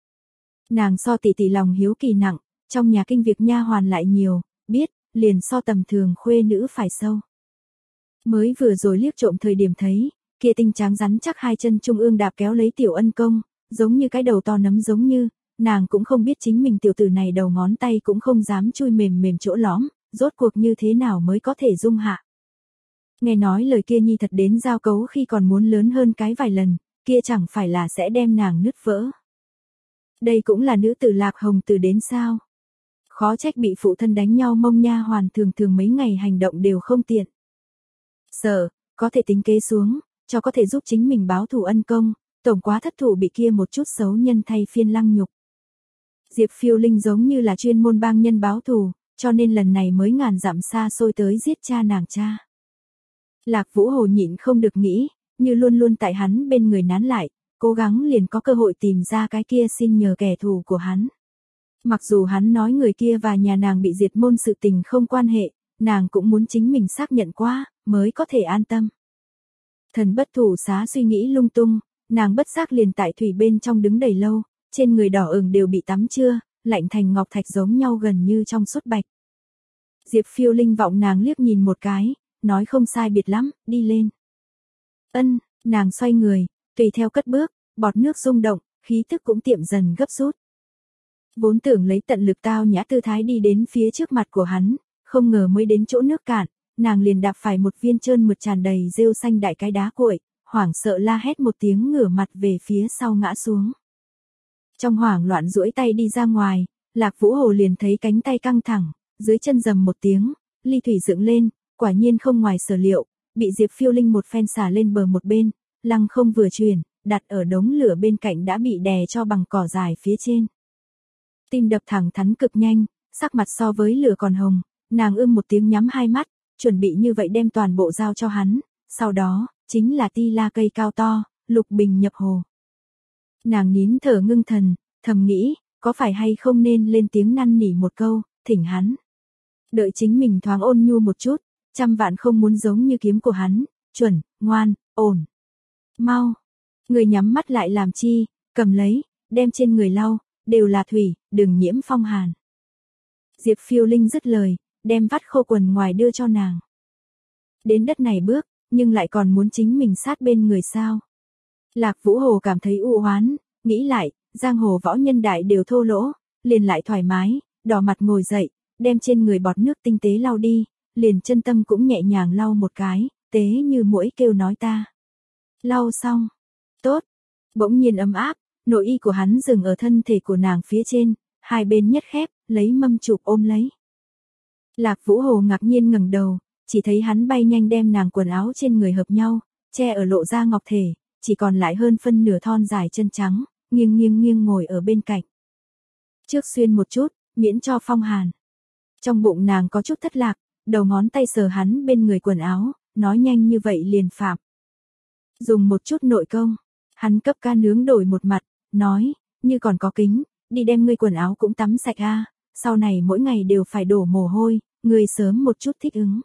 Nàng so tỷ tỷ lòng hiếu kỳ nặng, trong nhà kinh việc nha hoàn lại nhiều, biết, liền so tầm thường khuê nữ phải sâu. Mới vừa rồi liếc trộm thời điểm thấy, kia tinh trắng rắn chắc hai chân trung ương đạp kéo lấy tiểu ân công, giống như cái đầu to nấm giống như, nàng cũng không biết chính mình tiểu tử này đầu ngón tay cũng không dám chui mềm mềm chỗ lõm, rốt cuộc như thế nào mới có thể dung hạ. Nghe nói lời kia nhi thật đến giao cấu khi còn muốn lớn hơn cái vài lần, kia chẳng phải là sẽ đem nàng nứt vỡ. Đây cũng là nữ tử Lạc Hồng từ đến sao. Khó trách bị phụ thân đánh nhau mông nha hoàn thường thường mấy ngày hành động đều không tiện. Sợ, có thể tính kế xuống, cho có thể giúp chính mình báo thù ân công, tổng quá thất thủ bị kia một chút xấu nhân thay phiên lăng nhục. Diệp Phiêu Linh giống như là chuyên môn bang nhân báo thù, cho nên lần này mới ngàn dặm xa xôi tới giết cha nàng cha. Lạc Vũ Hồ nhịn không được nghĩ, như luôn luôn tại hắn bên người nán lại, cố gắng liền có cơ hội tìm ra cái kia xin nhờ kẻ thù của hắn. Mặc dù hắn nói người kia và nhà nàng bị diệt môn sự tình không quan hệ, nàng cũng muốn chính mình xác nhận qua, mới có thể an tâm. Thần bất thủ xá suy nghĩ lung tung, nàng bất giác liền tại thủy bên trong đứng đầy lâu, trên người đỏ ửng đều bị tắm chưa, lạnh thành ngọc thạch giống nhau gần như trong suốt bạch. Diệp Phiêu Linh vọng nàng liếc nhìn một cái, nói không sai biệt lắm, đi lên. Ân, nàng xoay người, tùy theo cất bước, bọt nước rung động, khí tức cũng tiệm dần gấp rút. Vốn tưởng lấy tận lực tao nhã tư thái đi đến phía trước mặt của hắn, không ngờ mới đến chỗ nước cạn, nàng liền đạp phải một viên trơn mượt tràn đầy rêu xanh đại cái đá cuội, hoảng sợ la hét một tiếng ngửa mặt về phía sau ngã xuống. Trong hoảng loạn duỗi tay đi ra ngoài, Lạc Vũ Hồ liền thấy cánh tay căng thẳng, dưới chân rầm một tiếng, ly thủy dựng lên, quả nhiên không ngoài sở liệu, bị Diệp Phiêu Linh một phen xả lên bờ một bên, lăng không vừa chuyển, đặt ở đống lửa bên cạnh đã bị đè cho bằng cỏ dài phía trên. Tim đập thẳng thắn cực nhanh, sắc mặt so với lửa còn hồng, nàng ưm một tiếng nhắm hai mắt, chuẩn bị như vậy đem toàn bộ giao cho hắn, sau đó, chính là ti la cây cao to, lục bình nhập hồ. Nàng nín thở ngưng thần, thầm nghĩ, có phải hay không nên lên tiếng năn nỉ một câu, thỉnh hắn. Đợi chính mình thoáng ôn nhu một chút, trăm vạn không muốn giống như kiếm của hắn, chuẩn, ngoan, ổn. Mau. Người nhắm mắt lại làm chi, cầm lấy, đem trên người lau, đều là thủy, đừng nhiễm phong hàn. Diệp Phiêu Linh dứt lời, đem vắt khô quần ngoài đưa cho nàng. Đến đất này bước, nhưng lại còn muốn chính mình sát bên người sao. Lạc Vũ Hồ cảm thấy u hoán, nghĩ lại, giang hồ võ nhân đại đều thô lỗ, liền lại thoải mái, đỏ mặt ngồi dậy, đem trên người bọt nước tinh tế lau đi, liền chân tâm cũng nhẹ nhàng lau một cái, tế như muỗi kêu nói ta. Lau xong. Tốt. Bỗng nhiên ấm áp, nội y của hắn dừng ở thân thể của nàng phía trên, hai bên nhất khép, lấy mâm chụp ôm lấy. Lạc Vũ Hồ ngạc nhiên ngẩng đầu, chỉ thấy hắn bay nhanh đem nàng quần áo trên người hợp nhau, che ở lộ ra ngọc thể, chỉ còn lại hơn phân nửa thon dài chân trắng, nghiêng nghiêng nghiêng ngồi ở bên cạnh. Trước xuyên một chút, miễn cho phong hàn. Trong bụng nàng có chút thất lạc, đầu ngón tay sờ hắn bên người quần áo, nói nhanh như vậy liền phạm. Dùng một chút nội công, hắn cấp ca nướng đổi một mặt, nói, như còn có kính, đi đem ngươi quần áo cũng tắm sạch a, sau này mỗi ngày đều phải đổ mồ hôi, ngươi sớm một chút thích ứng.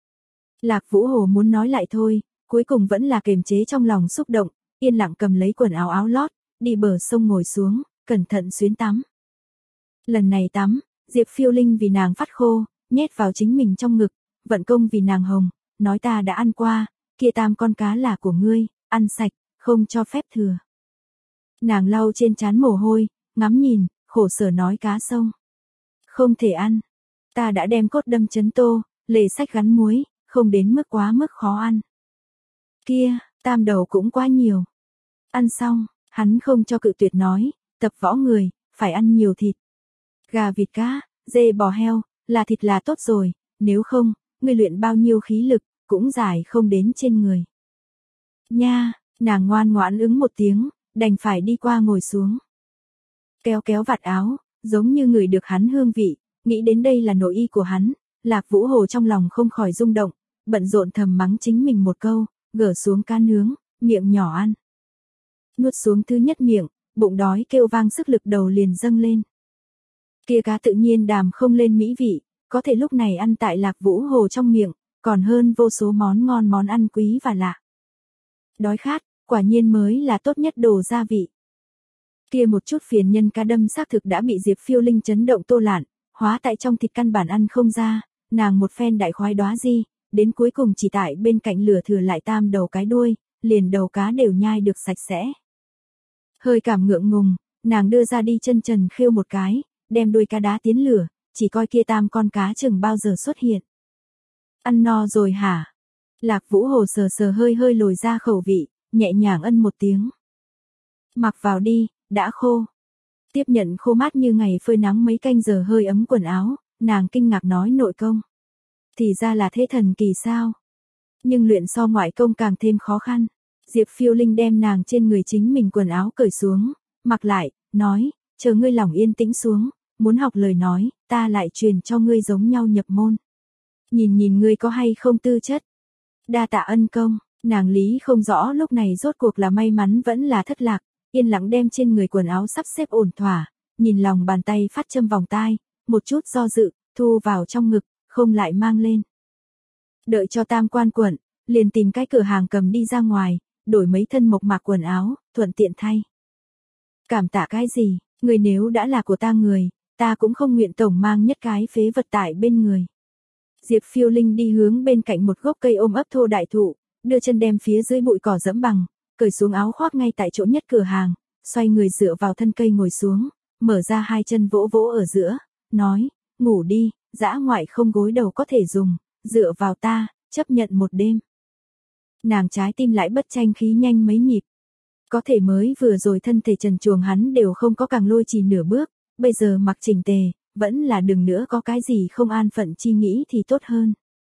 Lạc Vũ Hồ muốn nói lại thôi, cuối cùng vẫn là kiềm chế trong lòng xúc động, yên lặng cầm lấy quần áo áo lót, đi bờ sông ngồi xuống, cẩn thận xuyến tắm. Lần này tắm, Diệp Phiêu Linh vì nàng phát khô, nhét vào chính mình trong ngực, vận công vì nàng hồng, nói ta đã ăn qua, kia tam con cá là của ngươi, ăn sạch, không cho phép thừa. Nàng lau trên trán mồ hôi, ngắm nhìn, khổ sở nói cá sông. Không thể ăn, ta đã đem cốt đâm chấn tô, lề sách gắn muối, không đến mức quá mức khó ăn. Kia, tam đầu cũng quá nhiều. Ăn xong, hắn không cho cự tuyệt nói, tập võ người, phải ăn nhiều thịt. Gà vịt cá, dê bò heo, là thịt là tốt rồi, nếu không, ngươi luyện bao nhiêu khí lực, cũng giải không đến trên người. Nha, nàng ngoan ngoãn ứng một tiếng, đành phải đi qua ngồi xuống. Kéo kéo vạt áo, giống như người được hắn hương vị, nghĩ đến đây là nội y của hắn, Lạc Vũ Hồ trong lòng không khỏi rung động, bận rộn thầm mắng chính mình một câu, gỡ xuống cá nướng, miệng nhỏ ăn. Nuốt xuống thứ nhất miệng, bụng đói kêu vang sức lực đầu liền dâng lên. Kia cá tự nhiên đàm không lên mỹ vị, có thể lúc này ăn tại Lạc Vũ Hồ trong miệng, còn hơn vô số món ngon món ăn quý và lạ. Đói khát, quả nhiên mới là tốt nhất đồ gia vị. Kia một chút phiền nhân cá đâm xác thực đã bị Diệp Phiêu Linh chấn động tô lạn, hóa tại trong thịt căn bản ăn không ra, nàng một phen đại khoái đóa di, đến cuối cùng chỉ tại bên cạnh lửa thừa lại tam đầu cái đuôi, liền đầu cá đều nhai được sạch sẽ. Hơi cảm ngượng ngùng, nàng đưa ra đi chân trần khêu một cái, đem đuôi cá đá tiến lửa, chỉ coi kia tam con cá chừng bao giờ xuất hiện. Ăn no rồi hả? Lạc Vũ Hồ sờ sờ hơi hơi lồi ra khẩu vị, nhẹ nhàng ân một tiếng. Mặc vào đi, đã khô. Tiếp nhận khô mát như ngày phơi nắng mấy canh giờ hơi ấm quần áo, nàng kinh ngạc nói nội công. Thì ra là thế thần kỳ sao? Nhưng luyện so ngoại công càng thêm khó khăn. Diệp Phiêu Linh đem nàng trên người chính mình quần áo cởi xuống, mặc lại, nói, chờ ngươi lòng yên tĩnh xuống, muốn học lời nói, ta lại truyền cho ngươi giống nhau nhập môn. Nhìn nhìn ngươi có hay không tư chất. Đa tạ ân công, nàng lý không rõ lúc này rốt cuộc là may mắn vẫn là thất lạc, yên lặng đem trên người quần áo sắp xếp ổn thỏa, nhìn lòng bàn tay phát châm vòng tai, một chút do dự, thu vào trong ngực, không lại mang lên. Đợi cho tam quan quận, liền tìm cái cửa hàng cầm đi ra ngoài, đổi mấy thân mộc mạc quần áo, thuận tiện thay. Cảm tạ cái gì, người nếu đã là của ta người, ta cũng không nguyện tổng mang nhất cái phế vật tại bên người. Diệp Phiêu Linh đi hướng bên cạnh một gốc cây ôm ấp thô đại thụ, đưa chân đem phía dưới bụi cỏ dẫm bằng, cởi xuống áo khoác ngay tại chỗ nhất cửa hàng, xoay người dựa vào thân cây ngồi xuống, mở ra hai chân vỗ vỗ ở giữa, nói, ngủ đi, dã ngoại không gối đầu có thể dùng, dựa vào ta, chấp nhận một đêm. Nàng trái tim lại bất tranh khí nhanh mấy nhịp. Có thể mới vừa rồi thân thể trần truồng hắn đều không có càng lôi trì nửa bước, bây giờ mặc chỉnh tề, vẫn là đừng nữa có cái gì không an phận chi nghĩ thì tốt hơn.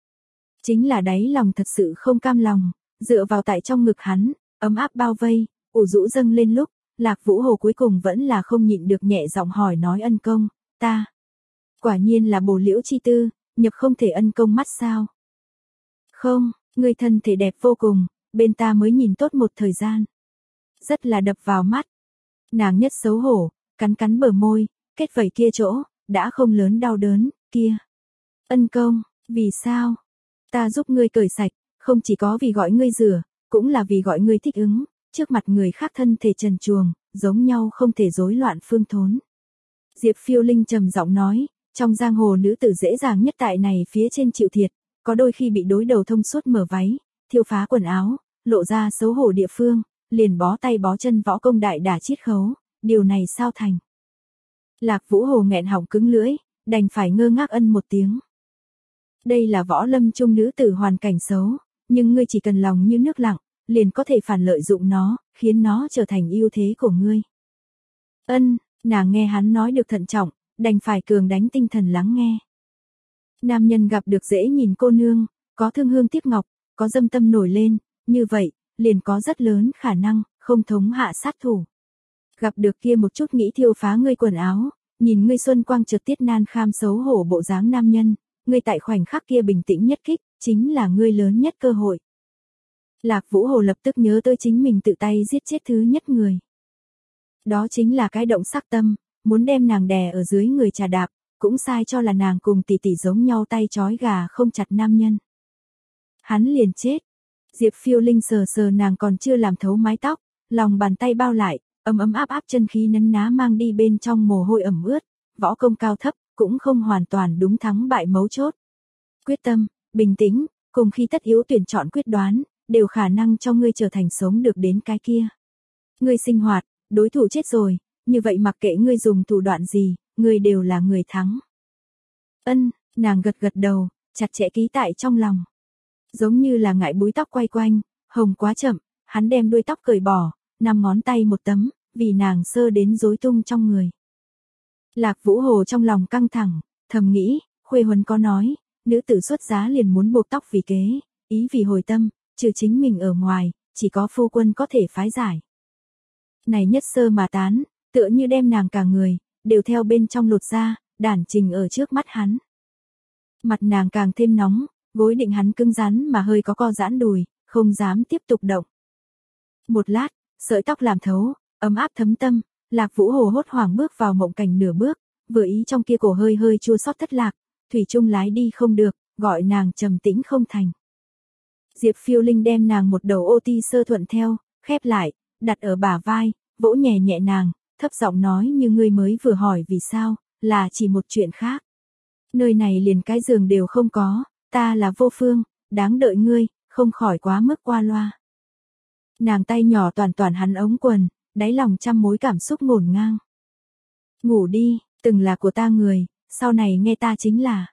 Chính là đáy lòng thật sự không cam lòng, dựa vào tại trong ngực hắn, ấm áp bao vây, ủ rũ dâng lên lúc, Lạc Vũ Hồ cuối cùng vẫn là không nhịn được nhẹ giọng hỏi nói ân công, ta. Quả nhiên là bổ liễu chi tư, nhập không thể ân công mắt sao. Không, người thân thể đẹp vô cùng, bên ta mới nhìn tốt một thời gian. Rất là đập vào mắt. Nàng nhất xấu hổ, cắn cắn bờ môi, kết vảy kia chỗ, đã không lớn đau đớn, kia. Ân công, vì sao? Ta giúp ngươi cởi sạch, không chỉ có vì gọi ngươi rửa, cũng là vì gọi ngươi thích ứng, trước mặt người khác thân thể trần truồng, giống nhau không thể rối loạn phương thốn. Diệp Phiêu Linh trầm giọng nói, trong giang hồ nữ tử dễ dàng nhất tại này phía trên chịu thiệt, có đôi khi bị đối đầu thông suốt mở váy, thiêu phá quần áo, lộ ra xấu hổ địa phương, liền bó tay bó chân võ công đại đả chiết khấu, điều này sao thành. Lạc Vũ Hồ nghẹn họng cứng lưỡi, đành phải ngơ ngác ân một tiếng. Đây là võ lâm trung nữ tử hoàn cảnh xấu, nhưng ngươi chỉ cần lòng như nước lặng, liền có thể phản lợi dụng nó, khiến nó trở thành ưu thế của ngươi. Ân, nàng nghe hắn nói được thận trọng, đành phải cường đánh tinh thần lắng nghe. Nam nhân gặp được dễ nhìn cô nương, có thương hương tiếc ngọc, có dâm tâm nổi lên, như vậy, liền có rất lớn khả năng, không thống hạ sát thủ. Gặp được kia một chút nghĩ thiêu phá ngươi quần áo, nhìn ngươi xuân quang chợt tiết nan kham xấu hổ bộ dáng nam nhân, ngươi tại khoảnh khắc kia bình tĩnh nhất kích, chính là ngươi lớn nhất cơ hội. Lạc Vũ Hồ lập tức nhớ tới chính mình tự tay giết chết thứ nhất người. Đó chính là cái động sắc tâm, muốn đem nàng đè ở dưới người trà đạp, cũng sai cho là nàng cùng tỷ tỷ giống nhau tay trói gà không chặt nam nhân. Hắn liền chết. Diệp Phiêu Linh sờ sờ nàng còn chưa làm thấu mái tóc, lòng bàn tay bao lại, ấm ấm áp áp chân khí nấn ná mang đi bên trong mồ hôi ẩm ướt, võ công cao thấp, cũng không hoàn toàn đúng thắng bại mấu chốt. Quyết tâm, bình tĩnh, cùng khi tất yếu tuyển chọn quyết đoán, đều khả năng cho ngươi trở thành sống được đến cái kia. Ngươi sinh hoạt, đối thủ chết rồi, như vậy mặc kệ ngươi dùng thủ đoạn gì, ngươi đều là người thắng. Ân, nàng gật gật đầu, chặt chẽ ký tại trong lòng. Giống như là ngải búi tóc quay quanh, hồng quá chậm, hắn đem đuôi tóc cởi bỏ, năm ngón tay một tấm, vì nàng sơ đến rối tung trong người. Lạc Vũ Hồ trong lòng căng thẳng, thầm nghĩ, Khuê Huấn có nói, nữ tử xuất giá liền muốn buộc tóc vì kế, ý vì hồi tâm, trừ chính mình ở ngoài, chỉ có phu quân có thể phái giải. Này nhất sơ mà tán, tựa như đem nàng cả người, đều theo bên trong lột ra, đản trình ở trước mắt hắn. Mặt nàng càng thêm nóng, gối định hắn cứng rắn mà hơi có co giãn đùi, không dám tiếp tục động. Một lát, sợi tóc làm thấu, ấm áp thấm tâm, Lạc Vũ Hồ hốt hoảng bước vào mộng cảnh nửa bước, vừa ý trong kia cổ hơi hơi chua xót thất lạc, thủy chung lái đi không được, gọi nàng trầm tĩnh không thành. Diệp Phiêu Linh đem nàng một đầu ô ti sơ thuận theo, khép lại, đặt ở bả vai, vỗ nhẹ nhẹ nàng, thấp giọng nói như ngươi mới vừa hỏi vì sao, là chỉ một chuyện khác. Nơi này liền cái giường đều không có, ta là vô phương, đáng đợi ngươi, không khỏi quá mức qua loa. Nàng tay nhỏ toàn toàn hắn ống quần, đáy lòng trăm mối cảm xúc ngổn ngang. Ngủ đi, từng là của ta người, sau này nghe ta chính là.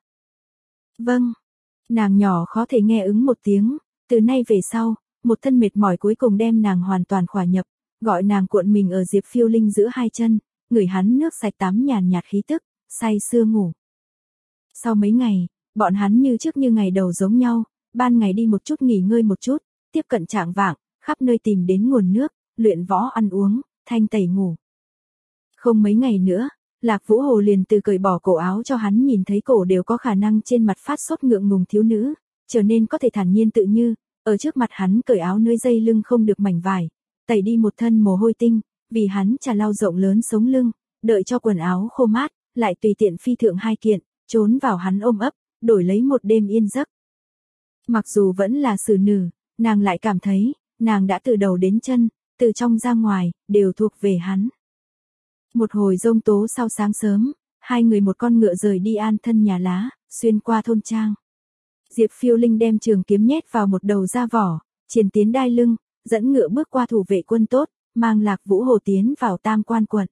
Vâng. Nàng nhỏ khó thể nghe ứng một tiếng, từ nay về sau, một thân mệt mỏi cuối cùng đem nàng hoàn toàn khỏa nhập, gọi nàng cuộn mình ở Diệp Phiêu Linh giữa hai chân, ngửi hắn nước sạch tắm nhàn nhạt khí tức, say sưa ngủ. Sau mấy ngày, bọn hắn như trước như ngày đầu giống nhau, ban ngày đi một chút nghỉ ngơi một chút, tiếp cận trạng vạng, khắp nơi tìm đến nguồn nước, luyện võ ăn uống, thanh tẩy ngủ. Không mấy ngày nữa, Lạc Vũ Hồ liền từ cởi bỏ cổ áo cho hắn nhìn thấy cổ đều có khả năng trên mặt phát sốt ngượng ngùng thiếu nữ, trở nên có thể thản nhiên tự như, ở trước mặt hắn cởi áo nơi dây lưng không được mảnh vải, tẩy đi một thân mồ hôi tinh, vì hắn trà lau rộng lớn sống lưng, đợi cho quần áo khô mát, lại tùy tiện phi thượng hai kiện, trốn vào hắn ôm ấp, đổi lấy một đêm yên giấc. Mặc dù vẫn là xử nữ, nàng lại cảm thấy, nàng đã từ đầu đến chân, từ trong ra ngoài, đều thuộc về hắn. Một hồi giông tố sau sáng sớm, hai người một con ngựa rời đi an thân nhà lá, xuyên qua thôn trang. Diệp Phiêu Linh đem trường kiếm nhét vào một đầu da vỏ, triển tiến đai lưng, dẫn ngựa bước qua thủ vệ quân tốt, mang Lạc Vũ Hồ tiến vào Tam Quan quận.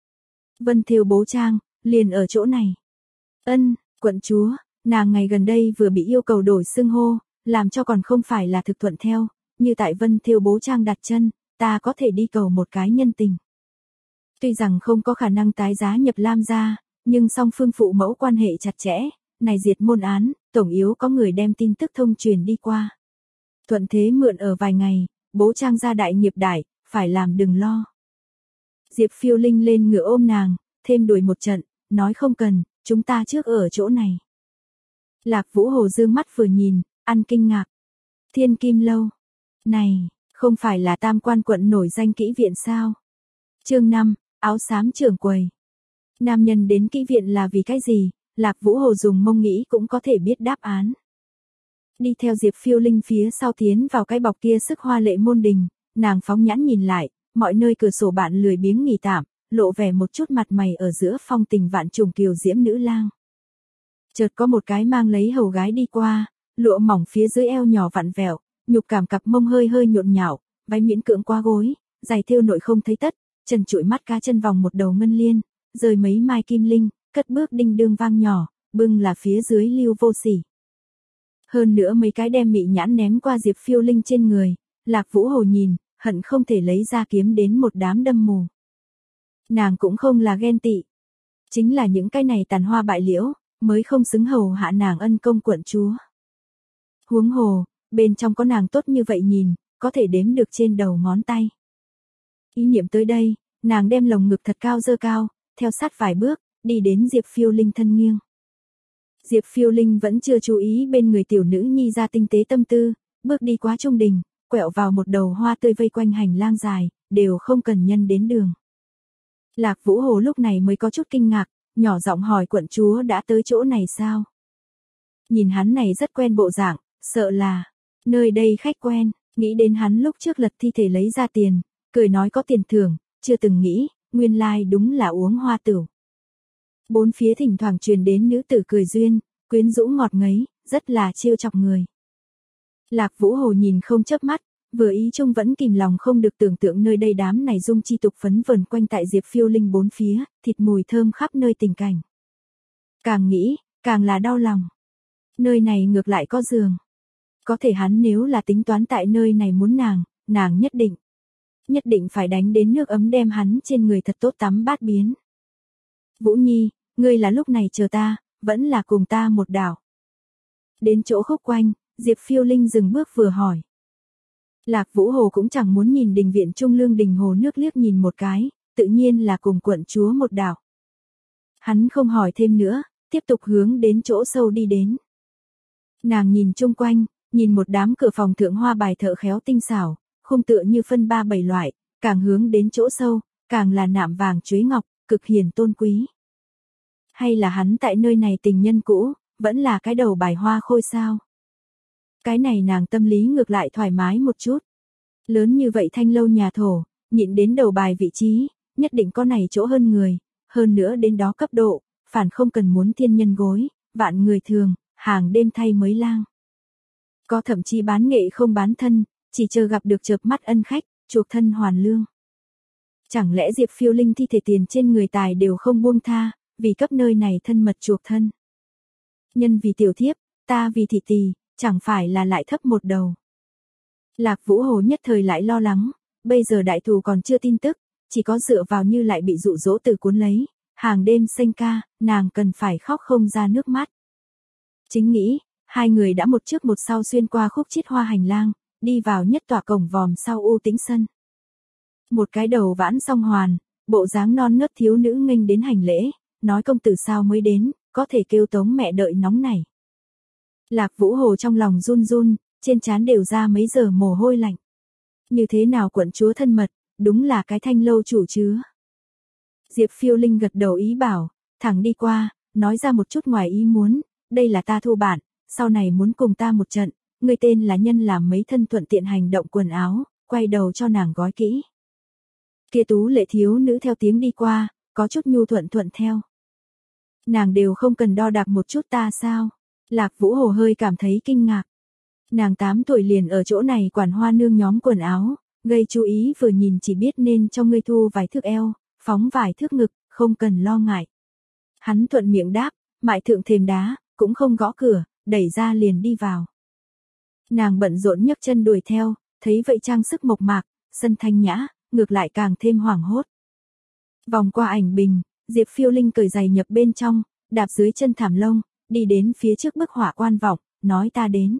Vân Thêu Bố Trang, liền ở chỗ này. Ân, quận chúa, nàng ngày gần đây vừa bị yêu cầu đổi xưng hô, làm cho còn không phải là thực thuận theo, như tại Vân Thêu Bố Trang đặt chân, ta có thể đi cầu một cái nhân tình. Tuy rằng không có khả năng tái giá nhập Lam gia, nhưng song phương phụ mẫu quan hệ chặt chẽ, này diệt môn án, tổng yếu có người đem tin tức thông truyền đi qua. Thuận thế mượn ở vài ngày, Bố Trang gia đại nghiệp đại, phải làm đừng lo. Diệp Phiêu Linh lên ngựa ôm nàng, thêm đuổi một trận, nói không cần, chúng ta trước ở chỗ này. Lạc Vũ Hồ dương mắt vừa nhìn, ăn kinh ngạc. Thiên Kim Lâu. Này, không phải là Tam Quan quận nổi danh kỹ viện sao? Chương năm, áo xám trưởng quầy. Nam nhân đến kỹ viện là vì cái gì? Lạc Vũ Hồ dùng mông nghĩ cũng có thể biết đáp án. Đi theo Diệp Phiêu Linh phía sau tiến vào cái bọc kia sức hoa lệ môn đình, nàng phóng nhãn nhìn lại, mọi nơi cửa sổ bạn lười biếng nghỉ tạm, lộ vẻ một chút mặt mày ở giữa phong tình vạn trùng kiều diễm nữ lang. Chợt có một cái mang lấy hầu gái đi qua, lụa mỏng phía dưới eo nhỏ vặn vẹo, nhục cảm cặp mông hơi hơi nhộn nhạo, váy miễn cưỡng qua gối, giày thêu nội không thấy tất, chân trụi mắt cá chân vòng một đầu ngân liên, rời mấy mai kim linh, cất bước đinh đương vang nhỏ, bưng là phía dưới lưu vô sỉ. Hơn nữa mấy cái đem mị nhãn ném qua Diệp Phiêu Linh trên người, Lạc Vũ Hồ nhìn, hận không thể lấy ra kiếm đến một đám đâm mù. Nàng cũng không là ghen tị. Chính là những cái này tàn hoa bại liễu, mới không xứng hầu hạ nàng ân công quận chúa. Huống hồ, bên trong có nàng tốt như vậy nhìn, có thể đếm được trên đầu ngón tay. Ý niệm tới đây, nàng đem lồng ngực thật cao giơ cao, theo sát vài bước, đi đến Diệp Phiêu Linh thân nghiêng. Diệp Phiêu Linh vẫn chưa chú ý bên người tiểu nữ nhi ra tinh tế tâm tư, bước đi quá trung đình, quẹo vào một đầu hoa tươi vây quanh hành lang dài, đều không cần nhân đến đường. Lạc Vũ Hồ lúc này mới có chút kinh ngạc, nhỏ giọng hỏi quận chúa đã tới chỗ này sao? Nhìn hắn này rất quen bộ dạng, sợ là nơi đây khách quen, nghĩ đến hắn lúc trước lật thi thể lấy ra tiền, cười nói có tiền thưởng, chưa từng nghĩ, nguyên lai đúng là uống hoa tửu. Bốn phía thỉnh thoảng truyền đến nữ tử cười duyên, quyến rũ ngọt ngấy, rất là trêu chọc người. Lạc Vũ Hồ nhìn không chớp mắt, vừa ý chung vẫn kìm lòng không được tưởng tượng nơi đây đám này dung chi tục phấn vần quanh tại Diệp Phiêu Linh bốn phía, thịt mùi thơm khắp nơi tình cảnh. Càng nghĩ, càng là đau lòng. Nơi này ngược lại có giường. Có thể hắn nếu là tính toán tại nơi này muốn nàng, nàng nhất định, nhất định phải đánh đến nước ấm đem hắn trên người thật tốt tắm bát biến. Vũ Nhi, ngươi là lúc này chờ ta, vẫn là cùng ta một đảo. Đến chỗ khúc quanh, Diệp Phiêu Linh dừng bước vừa hỏi. Lạc Vũ Hồ cũng chẳng muốn nhìn đình viện trung lương đình hồ nước liếc nhìn một cái, tự nhiên là cùng quận chúa một đảo. Hắn không hỏi thêm nữa, tiếp tục hướng đến chỗ sâu đi đến. Nàng nhìn chung quanh, nhìn một đám cửa phòng thượng hoa bài thợ khéo tinh xảo, khung tựa như phân ba bảy loại, càng hướng đến chỗ sâu, càng là nạm vàng chuối ngọc, cực hiền tôn quý. Hay là hắn tại nơi này tình nhân cũ, vẫn là cái đầu bài hoa khôi sao? Cái này nàng tâm lý ngược lại thoải mái một chút. Lớn như vậy thanh lâu nhà thổ, nhịn đến đầu bài vị trí, nhất định có này chỗ hơn người, hơn nữa đến đó cấp độ, phản không cần muốn thiên nhân gối, vạn người thường, hàng đêm thay mới lang. Có thậm chí bán nghệ không bán thân, chỉ chờ gặp được chợp mắt ân khách, chuộc thân hoàn lương. Chẳng lẽ Diệp Phiêu Linh thi thể tiền trên người tài đều không buông tha, vì cấp nơi này thân mật chuộc thân. Nhân vì tiểu thiếp, ta vì thị tỳ, chẳng phải là lại thấp một đầu. Lạc Vũ Hồ nhất thời lại lo lắng, bây giờ đại thù còn chưa tin tức, chỉ có dựa vào như lại bị dụ dỗ từ cuốn lấy, hàng đêm xanh ca, nàng cần phải khóc không ra nước mắt. Chính nghĩ, hai người đã một trước một sau xuyên qua khúc chiết hoa hành lang, đi vào nhất tòa cổng vòm sau u tĩnh sân. Một cái đầu vãn song hoàn, bộ dáng non nớt thiếu nữ nghênh đến hành lễ, nói công tử sao mới đến, có thể kêu tống mẹ đợi nóng này. Lạc Vũ Hồ trong lòng run run, trên trán đều ra mấy giờ mồ hôi lạnh. Như thế nào quận chúa thân mật, đúng là cái thanh lâu chủ chứa. Diệp Phiêu Linh gật đầu ý bảo, thẳng đi qua, nói ra một chút ngoài ý muốn, đây là ta thu bạn, sau này muốn cùng ta một trận, người tên là nhân làm mấy thân thuận tiện hành động quần áo, quay đầu cho nàng gói kỹ. Kia tú lệ thiếu nữ theo tiếng đi qua, có chút nhu thuận thuận theo. Nàng đều không cần đo đạc một chút ta sao? Lạc Vũ Hồ hơi cảm thấy kinh ngạc. Nàng tám tuổi liền ở chỗ này quản hoa nương nhóm quần áo, gây chú ý vừa nhìn chỉ biết nên cho ngươi thu vài thước eo, phóng vài thước ngực, không cần lo ngại. Hắn thuận miệng đáp, mại thượng thềm đá, cũng không gõ cửa, đẩy ra liền đi vào. Nàng bận rộn nhấc chân đuổi theo, thấy vậy trang sức mộc mạc, sân thanh nhã, ngược lại càng thêm hoảng hốt. Vòng qua ảnh bình, Diệp Phiêu Linh cởi giày nhập bên trong, đạp dưới chân thảm lông, đi đến phía trước bức họa quan vọng, nói ta đến.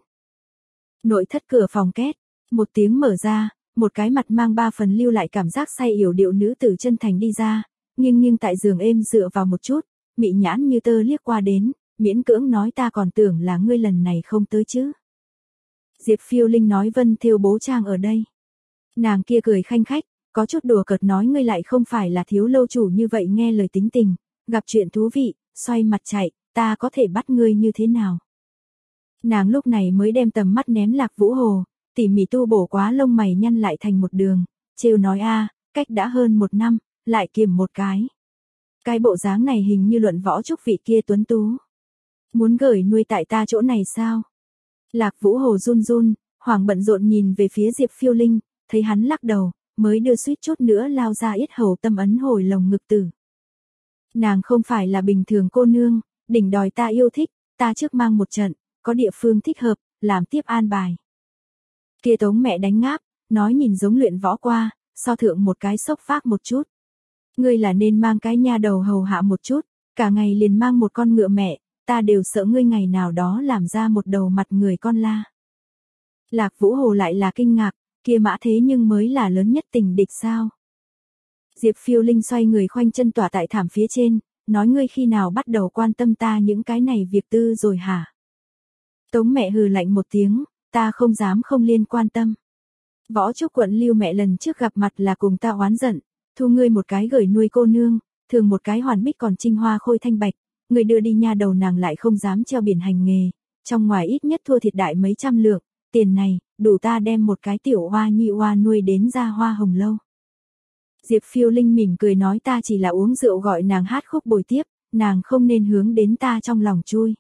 Nội thất cửa phòng két, một tiếng mở ra, một cái mặt mang ba phần lưu lại cảm giác say yểu điệu nữ tử chân thành đi ra, nghiêng nghiêng tại giường êm dựa vào một chút, mị nhãn như tơ liếc qua đến, miễn cưỡng nói ta còn tưởng là ngươi lần này không tới chứ. Diệp Phiêu Linh nói vân thêu bố trang ở đây. Nàng kia cười khanh khách, có chút đùa cợt nói ngươi lại không phải là thiếu lâu chủ như vậy nghe lời tính tình, gặp chuyện thú vị, xoay mặt chạy, ta có thể bắt ngươi như thế nào. Nàng lúc này mới đem tầm mắt ném Lạc Vũ Hồ, tỉ mỉ tu bổ quá lông mày nhăn lại thành một đường, trêu nói a, cách đã hơn một năm, lại kiềm một cái. Cái bộ dáng này hình như luận võ trúc vị kia tuấn tú. Muốn gửi nuôi tại ta chỗ này sao? Lạc Vũ Hồ run run, hoảng bận rộn nhìn về phía Diệp Phiêu Linh, thấy hắn lắc đầu, mới đưa suýt chút nữa lao ra yết hầu tâm ấn hồi lồng ngực tử. Nàng không phải là bình thường cô nương, đỉnh đòi ta yêu thích, ta trước mang một trận, có địa phương thích hợp, làm tiếp an bài. Kia tống mẹ đánh ngáp, nói nhìn giống luyện võ qua, so thượng một cái sốc phác một chút. Ngươi là nên mang cái nha đầu hầu hạ một chút, cả ngày liền mang một con ngựa mẹ, ta đều sợ ngươi ngày nào đó làm ra một đầu mặt người con la. Lạc Vũ Hồ lại là kinh ngạc, kia Mã thế nhưng mới là lớn nhất tình địch sao? Diệp Phiêu Linh xoay người khoanh chân tỏa tại thảm phía trên, nói ngươi khi nào bắt đầu quan tâm ta những cái này việc tư rồi hả? Tống mẹ hừ lạnh một tiếng, ta không dám không liên quan tâm. Võ Trúc quận Lưu mẹ lần trước gặp mặt là cùng ta oán giận, thu ngươi một cái gửi nuôi cô nương, thường một cái hoàn bích còn trinh hoa khôi thanh bạch, ngươi đưa đi nha đầu nàng lại không dám treo biển hành nghề, trong ngoài ít nhất thua thiệt đại mấy trăm lượng, tiền này, đủ ta đem một cái tiểu hoa nhi hoa nuôi đến ra hoa hồng lâu. Diệp Phiêu Linh mỉm cười nói ta chỉ là uống rượu gọi nàng hát khúc bồi tiếp, nàng không nên hướng đến ta trong lòng chui.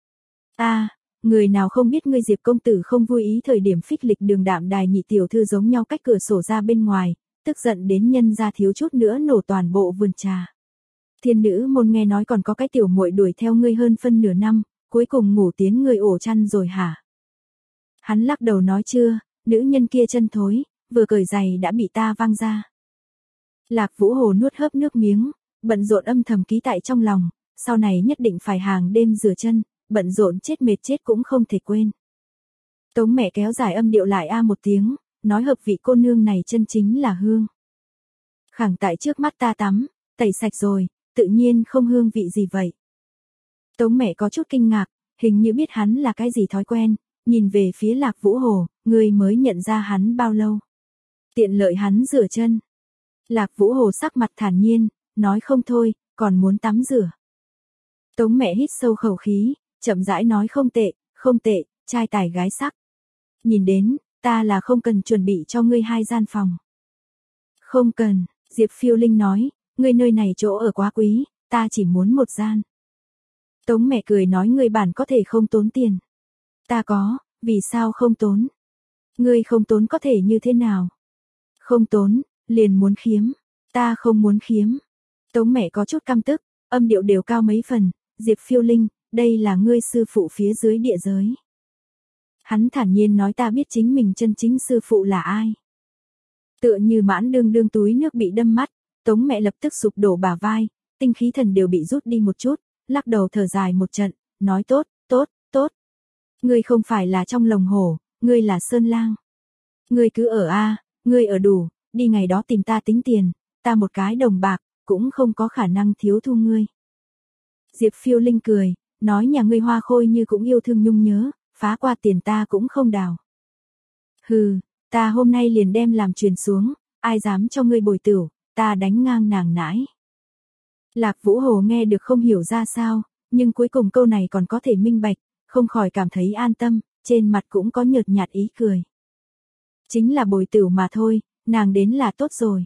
Ta, người nào không biết ngươi Diệp công tử không vui ý thời điểm phích lịch đường đạm đài nhị tiểu thư giống nhau cách cửa sổ ra bên ngoài, tức giận đến nhân ra thiếu chút nữa nổ toàn bộ vườn trà. Thiên nữ môn nghe nói còn có cái tiểu muội đuổi theo ngươi hơn phân nửa năm, cuối cùng ngủ tiến ngươi ổ chăn rồi hả? Hắn lắc đầu nói chưa, nữ nhân kia chân thối, vừa cởi giày đã bị ta văng ra. Lạc Vũ Hồ nuốt hớp nước miếng, bận rộn âm thầm ký tại trong lòng, sau này nhất định phải hàng đêm rửa chân, bận rộn chết mệt chết cũng không thể quên. Tống mẹ kéo dài âm điệu lại a một tiếng, nói hợp vị cô nương này chân chính là hương. Khẳng tại trước mắt ta tắm, tẩy sạch rồi, tự nhiên không hương vị gì vậy. Tống mẹ có chút kinh ngạc, hình như biết hắn là cái gì thói quen, nhìn về phía Lạc Vũ Hồ, người mới nhận ra hắn bao lâu. Tiện lợi hắn rửa chân. Lạc Vũ Hồ sắc mặt thản nhiên, nói không thôi, còn muốn tắm rửa. Tống mẹ hít sâu khẩu khí, chậm rãi nói không tệ, không tệ, trai tài gái sắc. Nhìn đến, ta là không cần chuẩn bị cho ngươi hai gian phòng. Không cần, Diệp Phiêu Linh nói, ngươi nơi này chỗ ở quá quý, ta chỉ muốn một gian. Tống mẹ cười nói ngươi bản có thể không tốn tiền. Ta có, vì sao không tốn? Ngươi không tốn có thể như thế nào? Không tốn, liền muốn khiếm. Ta không muốn khiếm. Tống mẹ có chút căm tức, âm điệu đều cao mấy phần, Diệp Phiêu Linh, đây là ngươi sư phụ phía dưới địa giới. Hắn thản nhiên nói ta biết chính mình chân chính sư phụ là ai. Tựa như mãn đương đương túi nước bị đâm mắt, Tống mẹ lập tức sụp đổ bả vai, tinh khí thần đều bị rút đi một chút, lắc đầu thở dài một trận, nói tốt, tốt, tốt. Ngươi không phải là trong lồng hổ, ngươi là sơn lang. Ngươi cứ ở a, ngươi ở đủ, đi ngày đó tìm ta tính tiền, ta một cái đồng bạc, cũng không có khả năng thiếu thu ngươi. Diệp Phiêu Linh cười, nói nhà ngươi hoa khôi như cũng yêu thương nhung nhớ, phá qua tiền ta cũng không đào. Hừ, ta hôm nay liền đem làm truyền xuống, ai dám cho ngươi bồi tửu, ta đánh ngang nàng nãi. Lạc Vũ Hồ nghe được không hiểu ra sao, nhưng cuối cùng câu này còn có thể minh bạch, không khỏi cảm thấy an tâm, trên mặt cũng có nhợt nhạt ý cười. Chính là bồi tửu mà thôi, nàng đến là tốt rồi.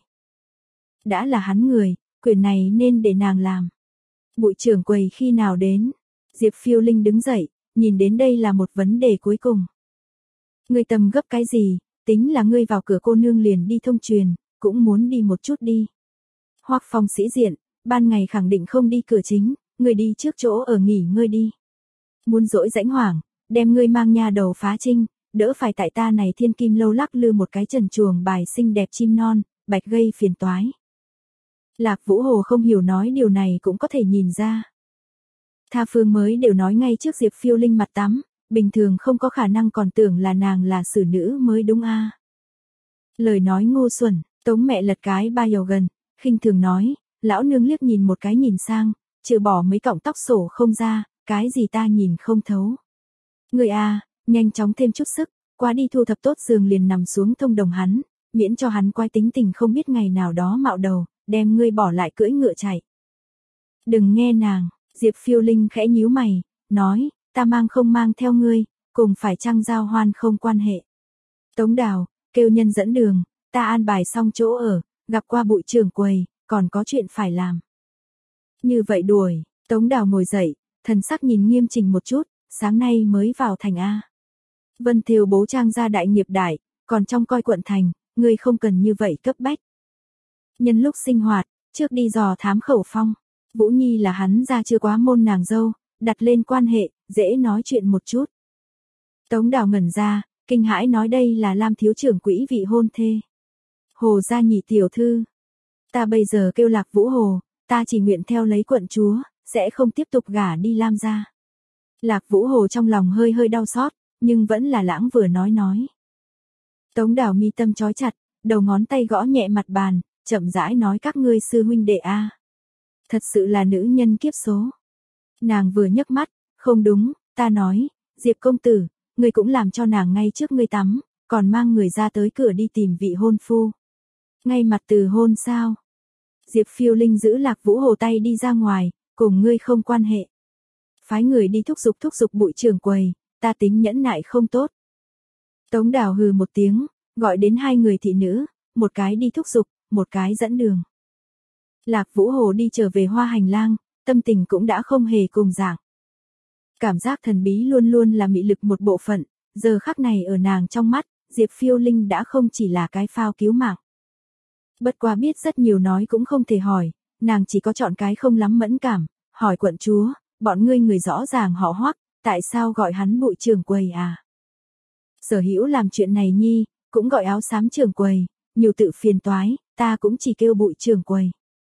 Đã là hắn người, quyền này nên để nàng làm. Bụi trưởng quầy khi nào đến? Diệp Phiêu Linh đứng dậy, nhìn đến đây là một vấn đề cuối cùng. Ngươi tầm gấp cái gì, tính là ngươi vào cửa cô nương liền đi thông truyền, cũng muốn đi một chút đi. Hoắc Phong sĩ diện, ban ngày khẳng định không đi cửa chính, ngươi đi trước chỗ ở nghỉ ngơi đi. Muốn dỗi rãnh hoảng, đem ngươi mang nhà đầu phá trinh, đỡ phải tại ta này thiên kim lâu lắc lư một cái trần chuồng bài xinh đẹp chim non, bạch gây phiền toái. Lạc Vũ Hồ không hiểu nói điều này cũng có thể nhìn ra. Tha Phương mới đều nói ngay trước Diệp Phiêu Linh mặt tắm, bình thường không có khả năng còn tưởng là nàng là xử nữ mới đúng a. Lời nói ngu xuẩn, Tống mẹ lật cái ba dầu gần, khinh thường nói, lão nương liếc nhìn một cái nhìn sang, trừ bỏ mấy cọng tóc sổ không ra, cái gì ta nhìn không thấu. Người a, nhanh chóng thêm chút sức, qua đi thu thập tốt giường liền nằm xuống thông đồng hắn, miễn cho hắn quay tính tình không biết ngày nào đó mạo đầu, đem ngươi bỏ lại cưỡi ngựa chạy. Đừng nghe nàng, Diệp Phiêu Linh khẽ nhíu mày, nói, ta mang không mang theo ngươi, cùng phải chăng giao hoan không quan hệ. Tống Đào, kêu nhân dẫn đường, ta an bài xong chỗ ở, gặp qua bụi trưởng quầy, còn có chuyện phải làm. Như vậy đuổi, Tống Đào ngồi dậy, thần sắc nhìn nghiêm chỉnh một chút, sáng nay mới vào thành A. Vân Thiều bố trang ra đại nghiệp đại, còn trong coi quận thành, ngươi không cần như vậy cấp bách. Nhân lúc sinh hoạt, trước đi dò thám khẩu phong, Vũ Nhi là hắn ra chưa quá môn nàng dâu, đặt lên quan hệ, dễ nói chuyện một chút. Tống Đào ngẩn ra, kinh hãi nói đây là Lam thiếu trưởng quỹ vị hôn thê. Hồ gia nhị tiểu thư. Ta bây giờ kêu Lạc Vũ Hồ, ta chỉ nguyện theo lấy quận chúa, sẽ không tiếp tục gả đi Lam gia. Lạc Vũ Hồ trong lòng hơi hơi đau xót, nhưng vẫn là lãng vừa nói nói. Tống Đào mi tâm trói chặt, đầu ngón tay gõ nhẹ mặt bàn, chậm rãi nói các ngươi sư huynh đệ a. Thật sự là nữ nhân kiếp số. Nàng vừa nhấc mắt, không đúng, ta nói, Diệp công tử, ngươi cũng làm cho nàng ngay trước ngươi tắm, còn mang người ra tới cửa đi tìm vị hôn phu. Ngay mặt từ hôn sao? Diệp Phiêu Linh giữ Lạc Vũ Hồ tay đi ra ngoài, cùng ngươi không quan hệ. Phái người đi thúc giục thúc giục Bụi trưởng quầy, ta tính nhẫn nại không tốt. Tống Đào hừ một tiếng, gọi đến hai người thị nữ, một cái đi thúc giục, một cái dẫn đường. Lạc Vũ Hồ đi trở về hoa hành lang, tâm tình cũng đã không hề cùng dạng. Cảm giác thần bí luôn luôn là mị lực một bộ phận, giờ khắc này ở nàng trong mắt, Diệp Phiêu Linh đã không chỉ là cái phao cứu mạng. Bất quá biết rất nhiều nói cũng không thể hỏi, nàng chỉ có chọn cái không lắm mẫn cảm, hỏi quận chúa, bọn ngươi người rõ ràng họ Hoắc, tại sao gọi hắn Bụi trưởng quầy à? Sở Hữu làm chuyện này nhi, cũng gọi áo xám trưởng quầy, nhiều tự phiền toái, ta cũng chỉ kêu Bụi trưởng quầy.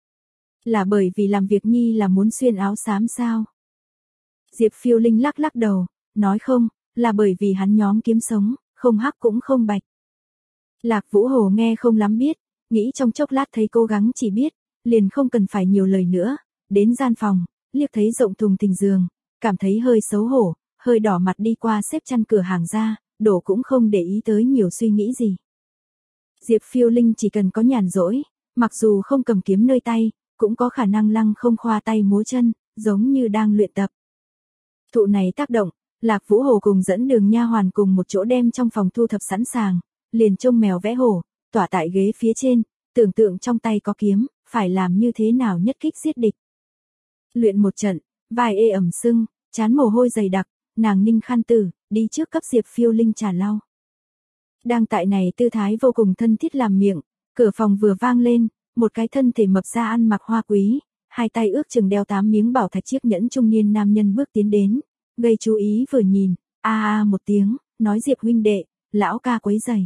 Là bởi vì làm việc nhi là muốn xuyên áo xám sao? Diệp Phiêu Linh lắc lắc đầu, nói không, là bởi vì hắn nhóm kiếm sống, không hắc cũng không bạch. Lạc Vũ Hồ nghe không lắm biết, nghĩ trong chốc lát thấy cố gắng chỉ biết, liền không cần phải nhiều lời nữa, đến gian phòng, liếc thấy rộng thùng thình giường, cảm thấy hơi xấu hổ, hơi đỏ mặt đi qua xếp chăn cửa hàng ra, đổ cũng không để ý tới nhiều suy nghĩ gì. Diệp Phiêu Linh chỉ cần có nhàn rỗi, mặc dù không cầm kiếm nơi tay, cũng có khả năng lăng không khoa tay múa chân, giống như đang luyện tập. Thụ này tác động, Lạc Vũ Hồ cùng dẫn đường nha hoàn cùng một chỗ đem trong phòng thu thập sẵn sàng, liền trông mèo vẽ hổ, tỏa tại ghế phía trên, tưởng tượng trong tay có kiếm, phải làm như thế nào nhất kích giết địch. Luyện một trận, vai ê ẩm sưng, chán mồ hôi dày đặc, nàng ninh khăn tử, đi trước cấp Diệp Phiêu Linh trà lau. Đang tại này tư thái vô cùng thân thiết làm miệng, cửa phòng vừa vang lên, một cái thân thể mập ra ăn mặc hoa quý, hai tay ước chừng đeo tám miếng bảo thạch chiếc nhẫn trung niên nam nhân bước tiến đến, gây chú ý vừa nhìn, a a một tiếng, nói Diệp huynh đệ, lão ca quấy giày.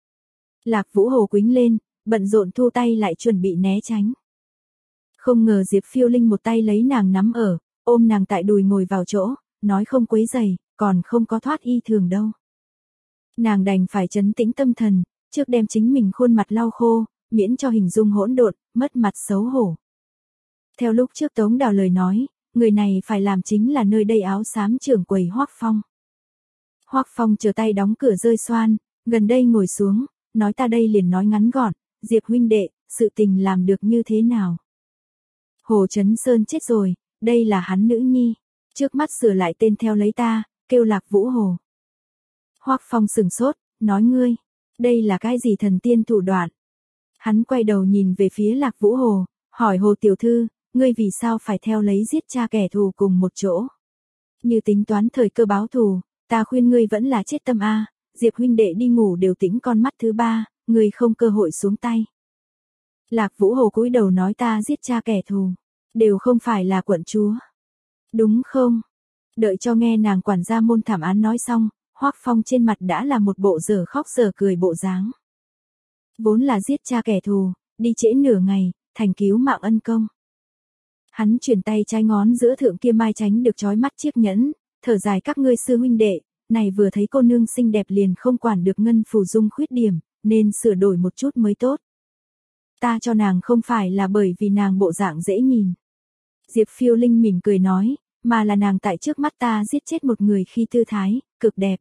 Lạc Vũ Hồ quĩnh lên, bận rộn thu tay lại chuẩn bị né tránh. Không ngờ Diệp Phiêu Linh một tay lấy nàng nắm ở, ôm nàng tại đùi ngồi vào chỗ, nói không quấy giày, còn không có thoát y thường đâu. Nàng đành phải trấn tĩnh tâm thần, trước đem chính mình khuôn mặt lau khô, miễn cho hình dung hỗn độn, mất mặt xấu hổ. Theo lúc trước Tống Đào lời nói, người này phải làm chính là nơi đây áo xám trưởng quầy Hoắc Phong. Hoắc Phong chờ tay đóng cửa rơi xoan, gần đây ngồi xuống, nói ta đây liền nói ngắn gọn, Diệp huynh đệ, sự tình làm được như thế nào? Hồ Chấn Sơn chết rồi, đây là hắn nữ nhi, trước mắt sửa lại tên theo lấy ta, kêu Lạc Vũ Hồ. Hoắc Phong sừng sốt, nói ngươi, đây là cái gì thần tiên thủ đoạn? Hắn quay đầu nhìn về phía Lạc Vũ Hồ, hỏi Hồ tiểu thư, ngươi vì sao phải theo lấy giết cha kẻ thù cùng một chỗ? Như tính toán thời cơ báo thù, ta khuyên ngươi vẫn là chết tâm a, Diệp huynh đệ đi ngủ đều tĩnh con mắt thứ ba, ngươi không cơ hội xuống tay. Lạc Vũ Hồ cúi đầu nói ta giết cha kẻ thù, đều không phải là quận chúa. Đúng không? Đợi cho nghe nàng quản gia môn thảm án nói xong, Hoắc Phong trên mặt đã là một bộ dở khóc dở cười bộ dáng. Vốn là giết cha kẻ thù, đi trễ nửa ngày, thành cứu mạng ân công. Hắn chuyển tay trái ngón giữa thượng kia mai tránh được trói mắt chiếc nhẫn, thở dài các ngươi sư huynh đệ, này vừa thấy cô nương xinh đẹp liền không quản được ngân phù dung khuyết điểm, nên sửa đổi một chút mới tốt. Ta cho nàng không phải là bởi vì nàng bộ dạng dễ nhìn. Diệp Phiêu Linh mỉm cười nói, mà là nàng tại trước mắt ta giết chết một người khi tư thái, cực đẹp.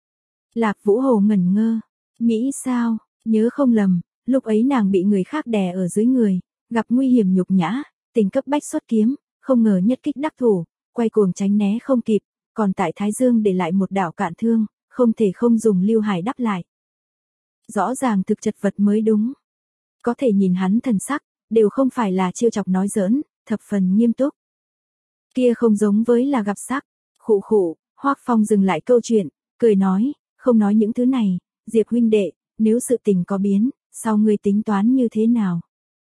Lạc Vũ Hồ ngẩn ngơ, nghĩ sao, nhớ không lầm, lúc ấy nàng bị người khác đè ở dưới người, gặp nguy hiểm nhục nhã, tình cấp bách xuất kiếm, không ngờ nhất kích đắc thủ, quay cuồng tránh né không kịp, còn tại Thái Dương để lại một đạo cạn thương, không thể không dùng lưu hải đắp lại. Rõ ràng thực chật vật mới đúng. Có thể nhìn hắn thần sắc, đều không phải là trêu chọc nói giỡn, thập phần nghiêm túc. Kia không giống với là gặp sắc, khụ khụ, Hoắc Phong dừng lại câu chuyện, cười nói, không nói những thứ này, Diệp huynh đệ, nếu sự tình có biến, sau ngươi tính toán như thế nào?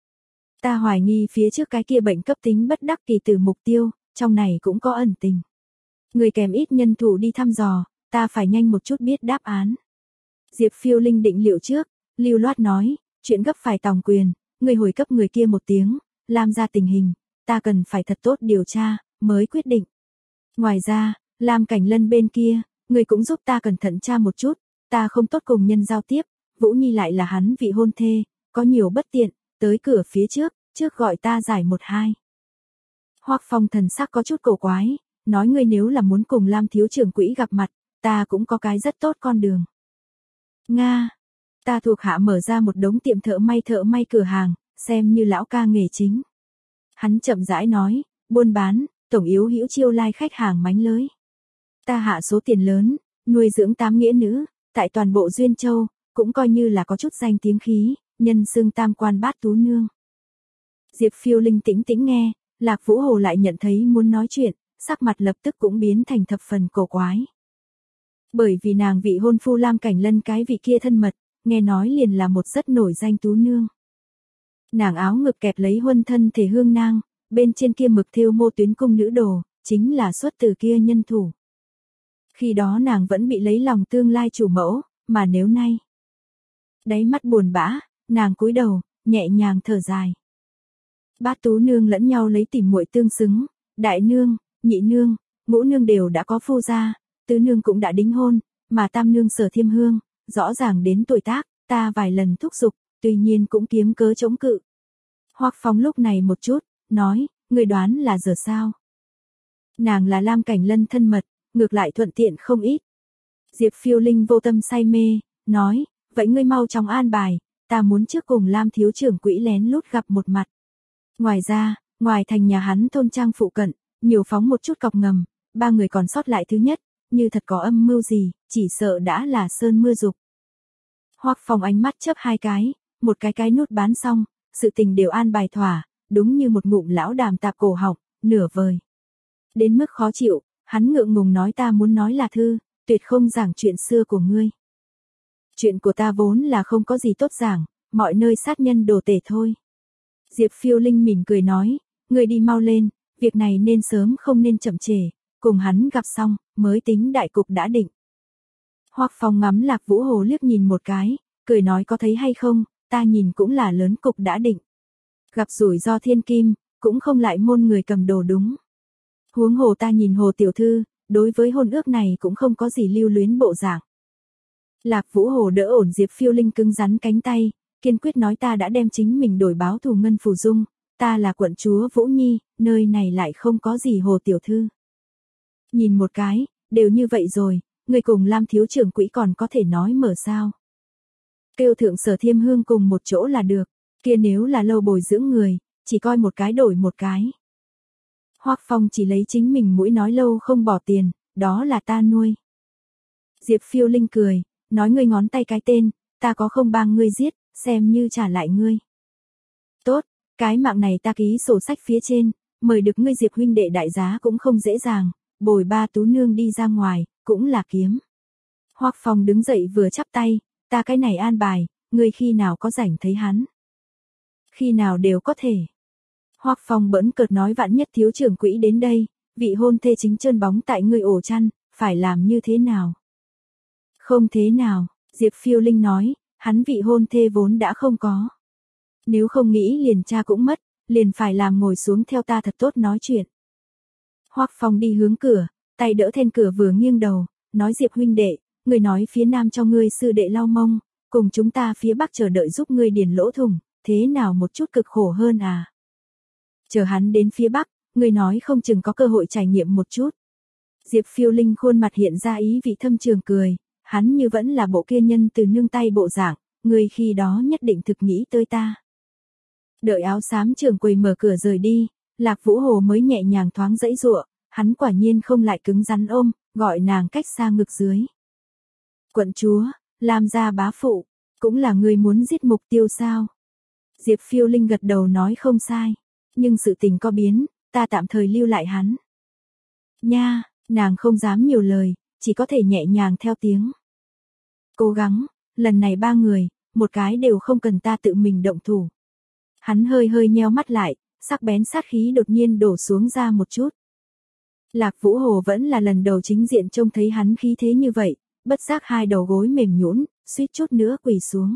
Ta hoài nghi phía trước cái kia bệnh cấp tính bất đắc kỳ từ mục tiêu, trong này cũng có ẩn tình. Người kèm ít nhân thủ đi thăm dò, ta phải nhanh một chút biết đáp án. Diệp Phiêu Linh định liệu trước, lưu loát nói, chuyện gấp phải tòng quyền, người hồi cấp người kia một tiếng, làm ra tình hình, ta cần phải thật tốt điều tra, mới quyết định. Ngoài ra, làm Cảnh Lân bên kia, người cũng giúp ta cẩn thận tra một chút, ta không tốt cùng nhân giao tiếp, Vũ Nhi lại là hắn vị hôn thê, có nhiều bất tiện, tới cửa phía trước, trước gọi ta giải một hai. Hoắc Phong thần sắc có chút cổ quái, nói ngươi nếu là muốn cùng Lam thiếu trưởng quỹ gặp mặt, ta cũng có cái rất tốt con đường. Nga, ta thuộc hạ mở ra một đống tiệm thợ may thợ may cửa hàng, xem như lão ca nghề chính. Hắn chậm rãi nói, buôn bán, tổng yếu hữu chiêu lai khách hàng mánh lới. Ta hạ số tiền lớn, nuôi dưỡng tám nghĩa nữ, tại toàn bộ Duyên Châu, cũng coi như là có chút danh tiếng khí, nhân xưng tam quan bát tú nương. Diệp Phiêu Linh tĩnh tĩnh nghe, Lạc Vũ Hồ lại nhận thấy muốn nói chuyện, sắc mặt lập tức cũng biến thành thập phần cổ quái. Bởi vì nàng vị hôn phu Lam Cảnh Lân cái vị kia thân mật, nghe nói liền là một rất nổi danh tú nương. Nàng áo ngực kẹp lấy huân thân thể hương nang, bên trên kia mực thêu mô tuyến cung nữ đồ, chính là xuất từ kia nhân thủ. Khi đó nàng vẫn bị lấy lòng tương lai chủ mẫu, mà nếu nay. Đáy mắt buồn bã, nàng cúi đầu, nhẹ nhàng thở dài. Bát tú nương lẫn nhau lấy tìm muội tương xứng, đại nương, nhị nương, ngũ nương đều đã có phu gia, tứ nương cũng đã đính hôn, mà tam nương Sở Thiêm Hương, rõ ràng đến tuổi tác, ta vài lần thúc giục, tuy nhiên cũng kiếm cớ chống cự. Hoắc Phong lúc này một chút, nói, người đoán là giờ sao? Nàng là Lam Cảnh Lân thân mật, ngược lại thuận tiện không ít. Diệp Phiêu Linh vô tâm say mê, nói, vậy ngươi mau chóng an bài, ta muốn trước cùng Lam thiếu trưởng quỹ lén lút gặp một mặt. Ngoài ra, ngoài thành nhà hắn thôn trang phụ cận, nhiều phóng một chút cọc ngầm, ba người còn sót lại thứ nhất, như thật có âm mưu gì, chỉ sợ đã là sơn mưa dục. Hoắc Phong ánh mắt chớp hai cái, một cái cái nút bán xong, sự tình đều an bài thỏa, đúng như một ngụm lão đàm tạp cổ họng, nửa vời. Đến mức khó chịu, hắn ngượng ngùng nói ta muốn nói là thư, tuyệt không giảng chuyện xưa của ngươi. Chuyện của ta vốn là không có gì tốt giảng, mọi nơi sát nhân đồ tể thôi. Diệp Phiêu Linh mỉm cười nói, ngươi đi mau lên, việc này nên sớm không nên chậm trễ, cùng hắn gặp xong, mới tính đại cục đã định. Hoắc Phong ngắm Lạc Vũ Hồ liếc nhìn một cái, cười nói có thấy hay không, ta nhìn cũng là lớn cục đã định. Gặp rủi ro thiên kim, cũng không lại môn người cầm đồ đúng. Huống hồ ta nhìn Hồ tiểu thư, đối với hôn ước này cũng không có gì lưu luyến bộ dạng. Lạc Vũ Hồ đỡ ổn Diệp Phiêu Linh cứng rắn cánh tay, kiên quyết nói ta đã đem chính mình đổi báo thù Ngân Phù Dung, ta là quận chúa Vũ Nhi, nơi này lại không có gì Hồ tiểu thư. Nhìn một cái, đều như vậy rồi, người cùng Lam thiếu trưởng quỹ còn có thể nói mở sao. Kêu thượng Sở Thiêm Hương cùng một chỗ là được, kia nếu là lâu bồi dưỡng người, chỉ coi một cái đổi một cái. Hoắc Phong chỉ lấy chính mình mũi nói lâu không bỏ tiền, đó là ta nuôi. Diệp Phiêu Linh cười, nói ngươi ngón tay cái tên, ta có không bang ngươi giết, xem như trả lại ngươi. Tốt, cái mạng này ta ký sổ sách phía trên, mời được ngươi Diệp huynh đệ đại giá cũng không dễ dàng, bồi ba tú nương đi ra ngoài, cũng là kiếm. Hoắc Phong đứng dậy vừa chắp tay, ta cái này an bài, ngươi khi nào có rảnh thấy hắn. Khi nào đều có thể. Hoắc Phong bỡn cợt nói vạn nhất thiếu trưởng quỹ đến đây, vị hôn thê chính trơn bóng tại ngươi ổ chăn, phải làm như thế nào? Không thế nào, Diệp Phiêu Linh nói, hắn vị hôn thê vốn đã không có. Nếu không nghĩ liền cha cũng mất, liền phải làm ngồi xuống theo ta thật tốt nói chuyện. Hoắc Phong đi hướng cửa, tay đỡ then cửa vừa nghiêng đầu, nói Diệp huynh đệ, người nói phía nam cho ngươi sư đệ lau mông, cùng chúng ta phía bắc chờ đợi giúp ngươi điền lỗ thủng, thế nào một chút cực khổ hơn à? Chờ hắn đến phía bắc, người nói không chừng có cơ hội trải nghiệm một chút. Diệp Phiêu Linh khuôn mặt hiện ra ý vị thâm trường cười, hắn như vẫn là bộ kia nhân từ nương tay bộ dạng, người khi đó nhất định thực nghĩ tới ta. Đợi áo xám trường quầy mở cửa rời đi, Lạc Vũ Hồ mới nhẹ nhàng thoáng dãy dụa, hắn quả nhiên không lại cứng rắn ôm, gọi nàng cách xa ngực dưới. Quận chúa, Lam gia bá phụ, cũng là người muốn giết mục tiêu sao? Diệp Phiêu Linh gật đầu nói không sai, nhưng sự tình có biến, ta tạm thời lưu lại hắn. Nha, nàng không dám nhiều lời, chỉ có thể nhẹ nhàng theo tiếng. Cố gắng, lần này ba người, một cái đều không cần ta tự mình động thủ. Hắn hơi hơi nheo mắt lại, sắc bén sát khí đột nhiên đổ xuống ra một chút. Lạc Vũ Hồ vẫn là lần đầu chính diện trông thấy hắn khí thế như vậy, bất giác hai đầu gối mềm nhũn, suýt chút nữa quỳ xuống.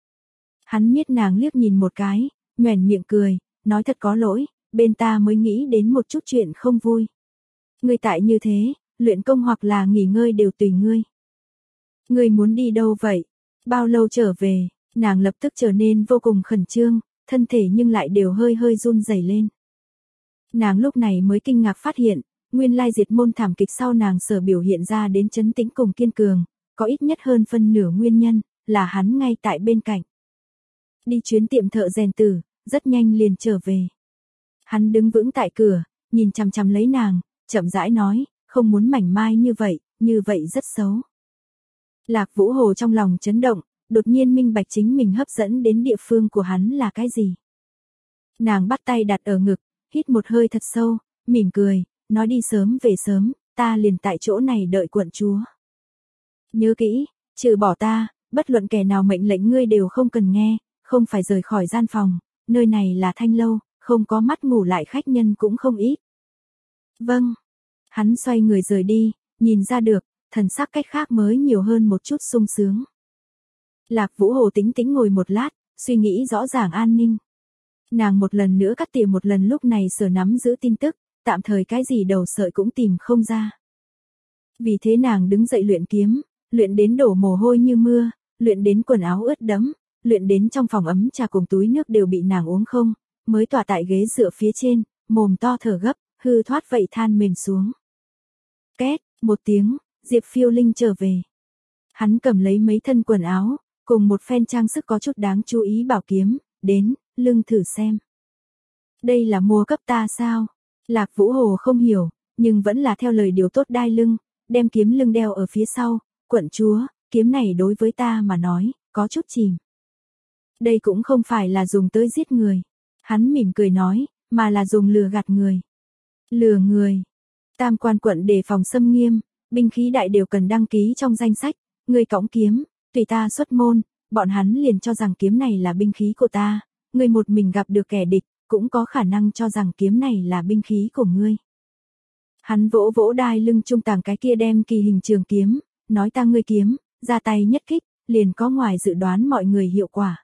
Hắn miết nàng liếc nhìn một cái, nhoẻn miệng cười, nói thật có lỗi, bên ta mới nghĩ đến một chút chuyện không vui. Ngươi tại như thế, luyện công hoặc là nghỉ ngơi đều tùy ngươi. Ngươi muốn đi đâu vậy? Bao lâu trở về, nàng lập tức trở nên vô cùng khẩn trương, thân thể nhưng lại đều hơi hơi run rẩy lên. Nàng lúc này mới kinh ngạc phát hiện, nguyên lai diệt môn thảm kịch sau nàng sở biểu hiện ra đến trấn tĩnh cùng kiên cường, có ít nhất hơn phân nửa nguyên nhân, là hắn ngay tại bên cạnh. Đi chuyến tiệm thợ rèn tử, rất nhanh liền trở về. Hắn đứng vững tại cửa, nhìn chằm chằm lấy nàng, chậm rãi nói, không muốn mảnh mai như vậy, như vậy rất xấu. Lạc Vũ Hồ trong lòng chấn động, đột nhiên minh bạch chính mình hấp dẫn đến địa phương của hắn là cái gì. Nàng bắt tay đặt ở ngực, hít một hơi thật sâu, mỉm cười, nói đi sớm về sớm, ta liền tại chỗ này đợi quận chúa. Nhớ kỹ, trừ bỏ ta, bất luận kẻ nào mệnh lệnh ngươi đều không cần nghe, không phải rời khỏi gian phòng, nơi này là thanh lâu, không có mắt ngủ lại khách nhân cũng không ít. Vâng. Hắn xoay người rời đi, nhìn ra được, thần sắc cách khác mới nhiều hơn một chút sung sướng. Lạc Vũ Hồ tính tính ngồi một lát, suy nghĩ rõ ràng an ninh. Nàng một lần nữa cắt tỉa một lần lúc này sở nắm giữ tin tức, tạm thời cái gì đầu sợi cũng tìm không ra. Vì thế nàng đứng dậy luyện kiếm, luyện đến đổ mồ hôi như mưa, luyện đến quần áo ướt đẫm, luyện đến trong phòng ấm trà cùng túi nước đều bị nàng uống không, mới tỏa tại ghế dựa phía trên, mồm to thở gấp, hư thoát vậy than mềm xuống. Két, một tiếng, Diệp Phiêu Linh trở về. Hắn cầm lấy mấy thân quần áo, cùng một phen trang sức có chút đáng chú ý bảo kiếm, đến, lưng thử xem. Đây là mua cấp ta sao? Lạc Vũ Hồ không hiểu, nhưng vẫn là theo lời điều tốt đai lưng, đem kiếm lưng đeo ở phía sau, quận chúa, kiếm này đối với ta mà nói, có chút chìm. Đây cũng không phải là dùng tới giết người. Hắn mỉm cười nói, mà là dùng lừa gạt người. Lừa người. Tam quan quận đề phòng xâm nghiêm, binh khí đại đều cần đăng ký trong danh sách, người cõng kiếm, tùy ta xuất môn, bọn hắn liền cho rằng kiếm này là binh khí của ta, người một mình gặp được kẻ địch, cũng có khả năng cho rằng kiếm này là binh khí của ngươi. Hắn vỗ vỗ đai lưng trung tàng cái kia đem kỳ hình trường kiếm, nói ta ngươi kiếm, ra tay nhất kích, liền có ngoài dự đoán mọi người hiệu quả.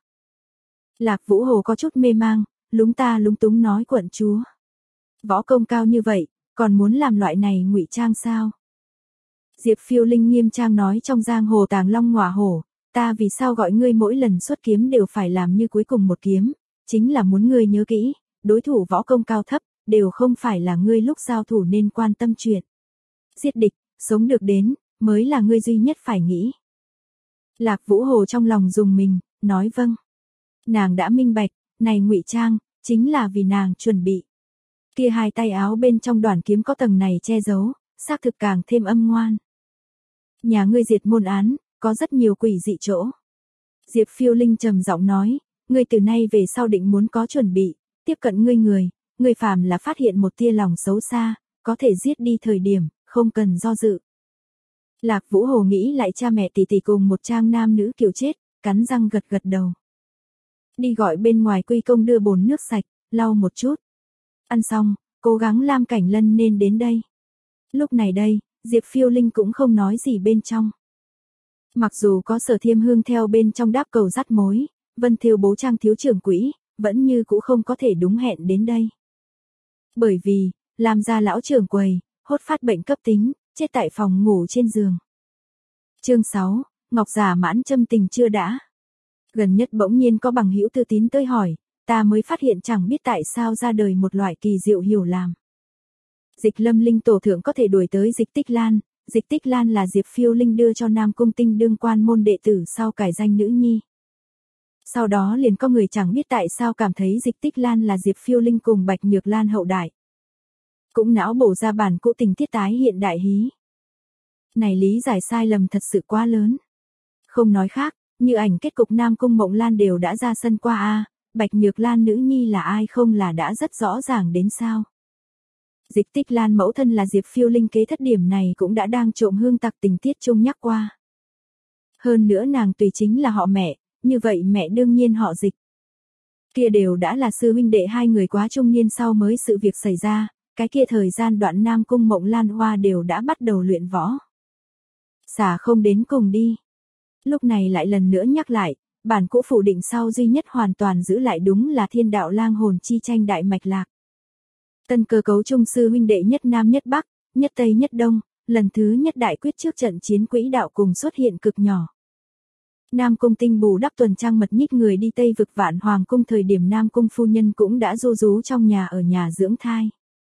Lạc Vũ Hồ có chút mê mang, lúng ta lúng túng nói quận chúa. Võ công cao như vậy, còn muốn làm loại này ngụy trang sao? Diệp Phiêu Linh nghiêm trang nói trong giang hồ tàng long ngọa hổ, ta vì sao gọi ngươi mỗi lần xuất kiếm đều phải làm như cuối cùng một kiếm, chính là muốn ngươi nhớ kỹ, đối thủ võ công cao thấp, đều không phải là ngươi lúc giao thủ nên quan tâm chuyện. Giết địch, sống được đến, mới là ngươi duy nhất phải nghĩ. Lạc Vũ Hồ trong lòng dùng mình, nói vâng. Nàng đã minh bạch, này ngụy trang, chính là vì nàng chuẩn bị. Kia hai tay áo bên trong đoàn kiếm có tầng này che giấu, xác thực càng thêm âm ngoan. Nhà ngươi diệt môn án, có rất nhiều quỷ dị chỗ. Diệp Phiêu Linh trầm giọng nói, ngươi từ nay về sau định muốn có chuẩn bị, tiếp cận ngươi người, ngươi phàm là phát hiện một tia lòng xấu xa, có thể giết đi thời điểm, không cần do dự. Lạc Vũ Hồ nghĩ lại cha mẹ tỷ tỷ cùng một trang nam nữ kiều chết, cắn răng gật gật đầu. Đi gọi bên ngoài quy công đưa bồn nước sạch, lau một chút. Ăn xong, cố gắng Lam Cảnh Lân nên đến đây. Lúc này đây, Diệp Phiêu Linh cũng không nói gì bên trong. Mặc dù có Sở Thiêm Hương theo bên trong đáp cầu dắt mối, Vân Thiêu bố trang thiếu trưởng quỹ, vẫn như cũ không có thể đúng hẹn đến đây. Bởi vì, làm ra lão trưởng quầy, hốt phát bệnh cấp tính, chết tại phòng ngủ trên giường. Chương sáu, Ngọc Giả mãn châm tình chưa đã. Gần nhất bỗng nhiên có bằng hữu tư tín tới hỏi, ta mới phát hiện chẳng biết tại sao ra đời một loại kỳ diệu hiểu làm. Dịch Lâm Linh tổ thượng có thể đuổi tới Dịch Tích Lan, Dịch Tích Lan là Diệp Phiêu Linh đưa cho Nam Cung Tinh đương quan môn đệ tử sau cải danh nữ nhi. Sau đó liền có người chẳng biết tại sao cảm thấy Dịch Tích Lan là Diệp Phiêu Linh cùng Bạch Nhược Lan hậu đại. Cũng não bổ ra bản cũ tình tiết tái hiện đại hí. Này lý giải sai lầm thật sự quá lớn. Không nói khác, như ảnh kết cục Nam Cung Mộng Lan đều đã ra sân qua a, Bạch Nhược Lan nữ nhi là ai không là đã rất rõ ràng đến sao. Dịch Tích Lan mẫu thân là Diệp Phiêu Linh kế thất điểm này cũng đã đang trộm hương tặc tình tiết chung nhắc qua. Hơn nữa nàng tùy chính là họ mẹ, như vậy mẹ đương nhiên họ Dịch. Kia đều đã là sư huynh đệ hai người quá trung niên sau mới sự việc xảy ra, cái kia thời gian đoạn Nam Cung Mộng Lan Hoa đều đã bắt đầu luyện võ. Xả không đến cùng đi. Lúc này lại lần nữa nhắc lại, bản cũ phủ định sau duy nhất hoàn toàn giữ lại đúng là thiên đạo lang hồn chi tranh đại mạch lạc. Tân cơ cấu trung sư huynh đệ nhất Nam nhất Bắc, nhất Tây nhất Đông, lần thứ nhất đại quyết trước trận chiến quỹ đạo cùng xuất hiện cực nhỏ. Nam Cung Tinh bù đắp tuần trăng mật nhích người đi Tây vực Vạn Hoàng cung thời điểm Nam Cung phu nhân cũng đã ru rú trong nhà ở nhà dưỡng thai.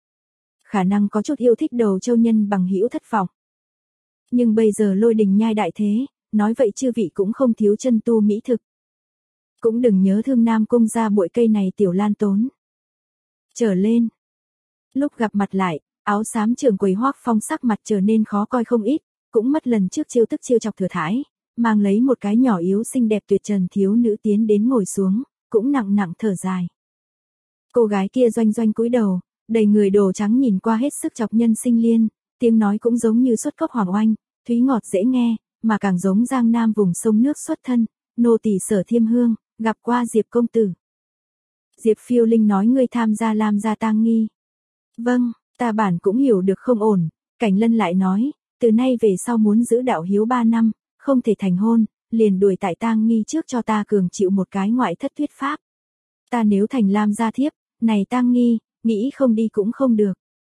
Khả năng có chút yêu thích Đầu Châu nhân bằng hữu thất vọng. Nhưng bây giờ Lôi Đình nhai đại thế, nói vậy chư vị cũng không thiếu chân tu mỹ thực. Cũng đừng nhớ thương Nam Cung ra bụi cây này tiểu lan tốn. Trở lên. Lúc gặp mặt lại, áo xám trưởng quầy Hoắc Phong sắc mặt trở nên khó coi không ít, cũng mất lần trước chiêu tức chiêu chọc Thừa Thái, mang lấy một cái nhỏ yếu xinh đẹp tuyệt trần thiếu nữ tiến đến ngồi xuống, cũng nặng nặng thở dài. Cô gái kia doanh doanh cúi đầu, đầy người đồ trắng nhìn qua hết sức chọc nhân sinh liên, tiếng nói cũng giống như xuất cốc hoàng oanh, thúy ngọt dễ nghe, mà càng giống Giang Nam vùng sông nước xuất thân, nô tỳ Sở Thiêm Hương, gặp qua Diệp công tử. Diệp Phiêu Linh nói ngươi tham gia Lam gia tang nghi. Vâng, ta bản cũng hiểu được không ổn, Cảnh Lân lại nói, từ nay về sau muốn giữ đạo hiếu ba năm, không thể thành hôn, liền đuổi tại tang nghi trước cho ta cường chịu một cái ngoại thất thuyết pháp. Ta nếu thành Lam gia thiếp, này tang nghi, nghĩ không đi cũng không được.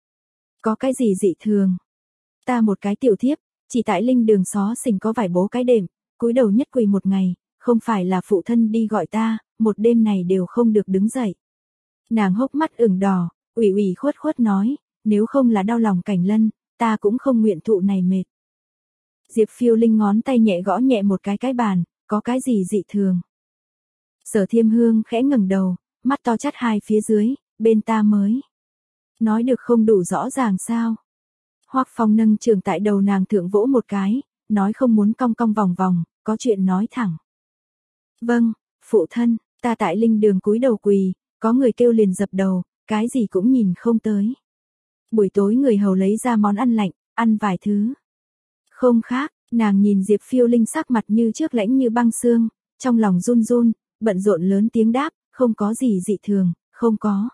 Có cái gì dị thường? Ta một cái tiểu thiếp, chỉ tại linh đường xó xỉnh có vài bố cái đệm, cúi đầu nhất quỳ một ngày, không phải là phụ thân đi gọi ta, một đêm này đều không được đứng dậy. Nàng hốc mắt ửng đỏ, ủy ủy khuất khuất nói, nếu không là đau lòng Cảnh Lân, ta cũng không nguyện thụ này mệt. Diệp Phiêu Linh ngón tay nhẹ gõ nhẹ một cái cái bàn, có cái gì dị thường? Sở Thiêm Hương khẽ ngẩng đầu, mắt to chắt hai phía dưới, bên ta mới. Nói được không đủ rõ ràng sao? Hoắc Phong nâng trường tại đầu nàng thượng vỗ một cái, nói không muốn cong cong vòng vòng, có chuyện nói thẳng. Vâng, phụ thân, ta tại linh đường cúi đầu quỳ, có người kêu liền dập đầu, cái gì cũng nhìn không tới. Buổi tối người hầu lấy ra món ăn lạnh, ăn vài thứ. Không khác, nàng nhìn Diệp Phiêu Linh sắc mặt như trước lãnh như băng xương, trong lòng run run, bận rộn lớn tiếng đáp, không có gì dị thường, không có.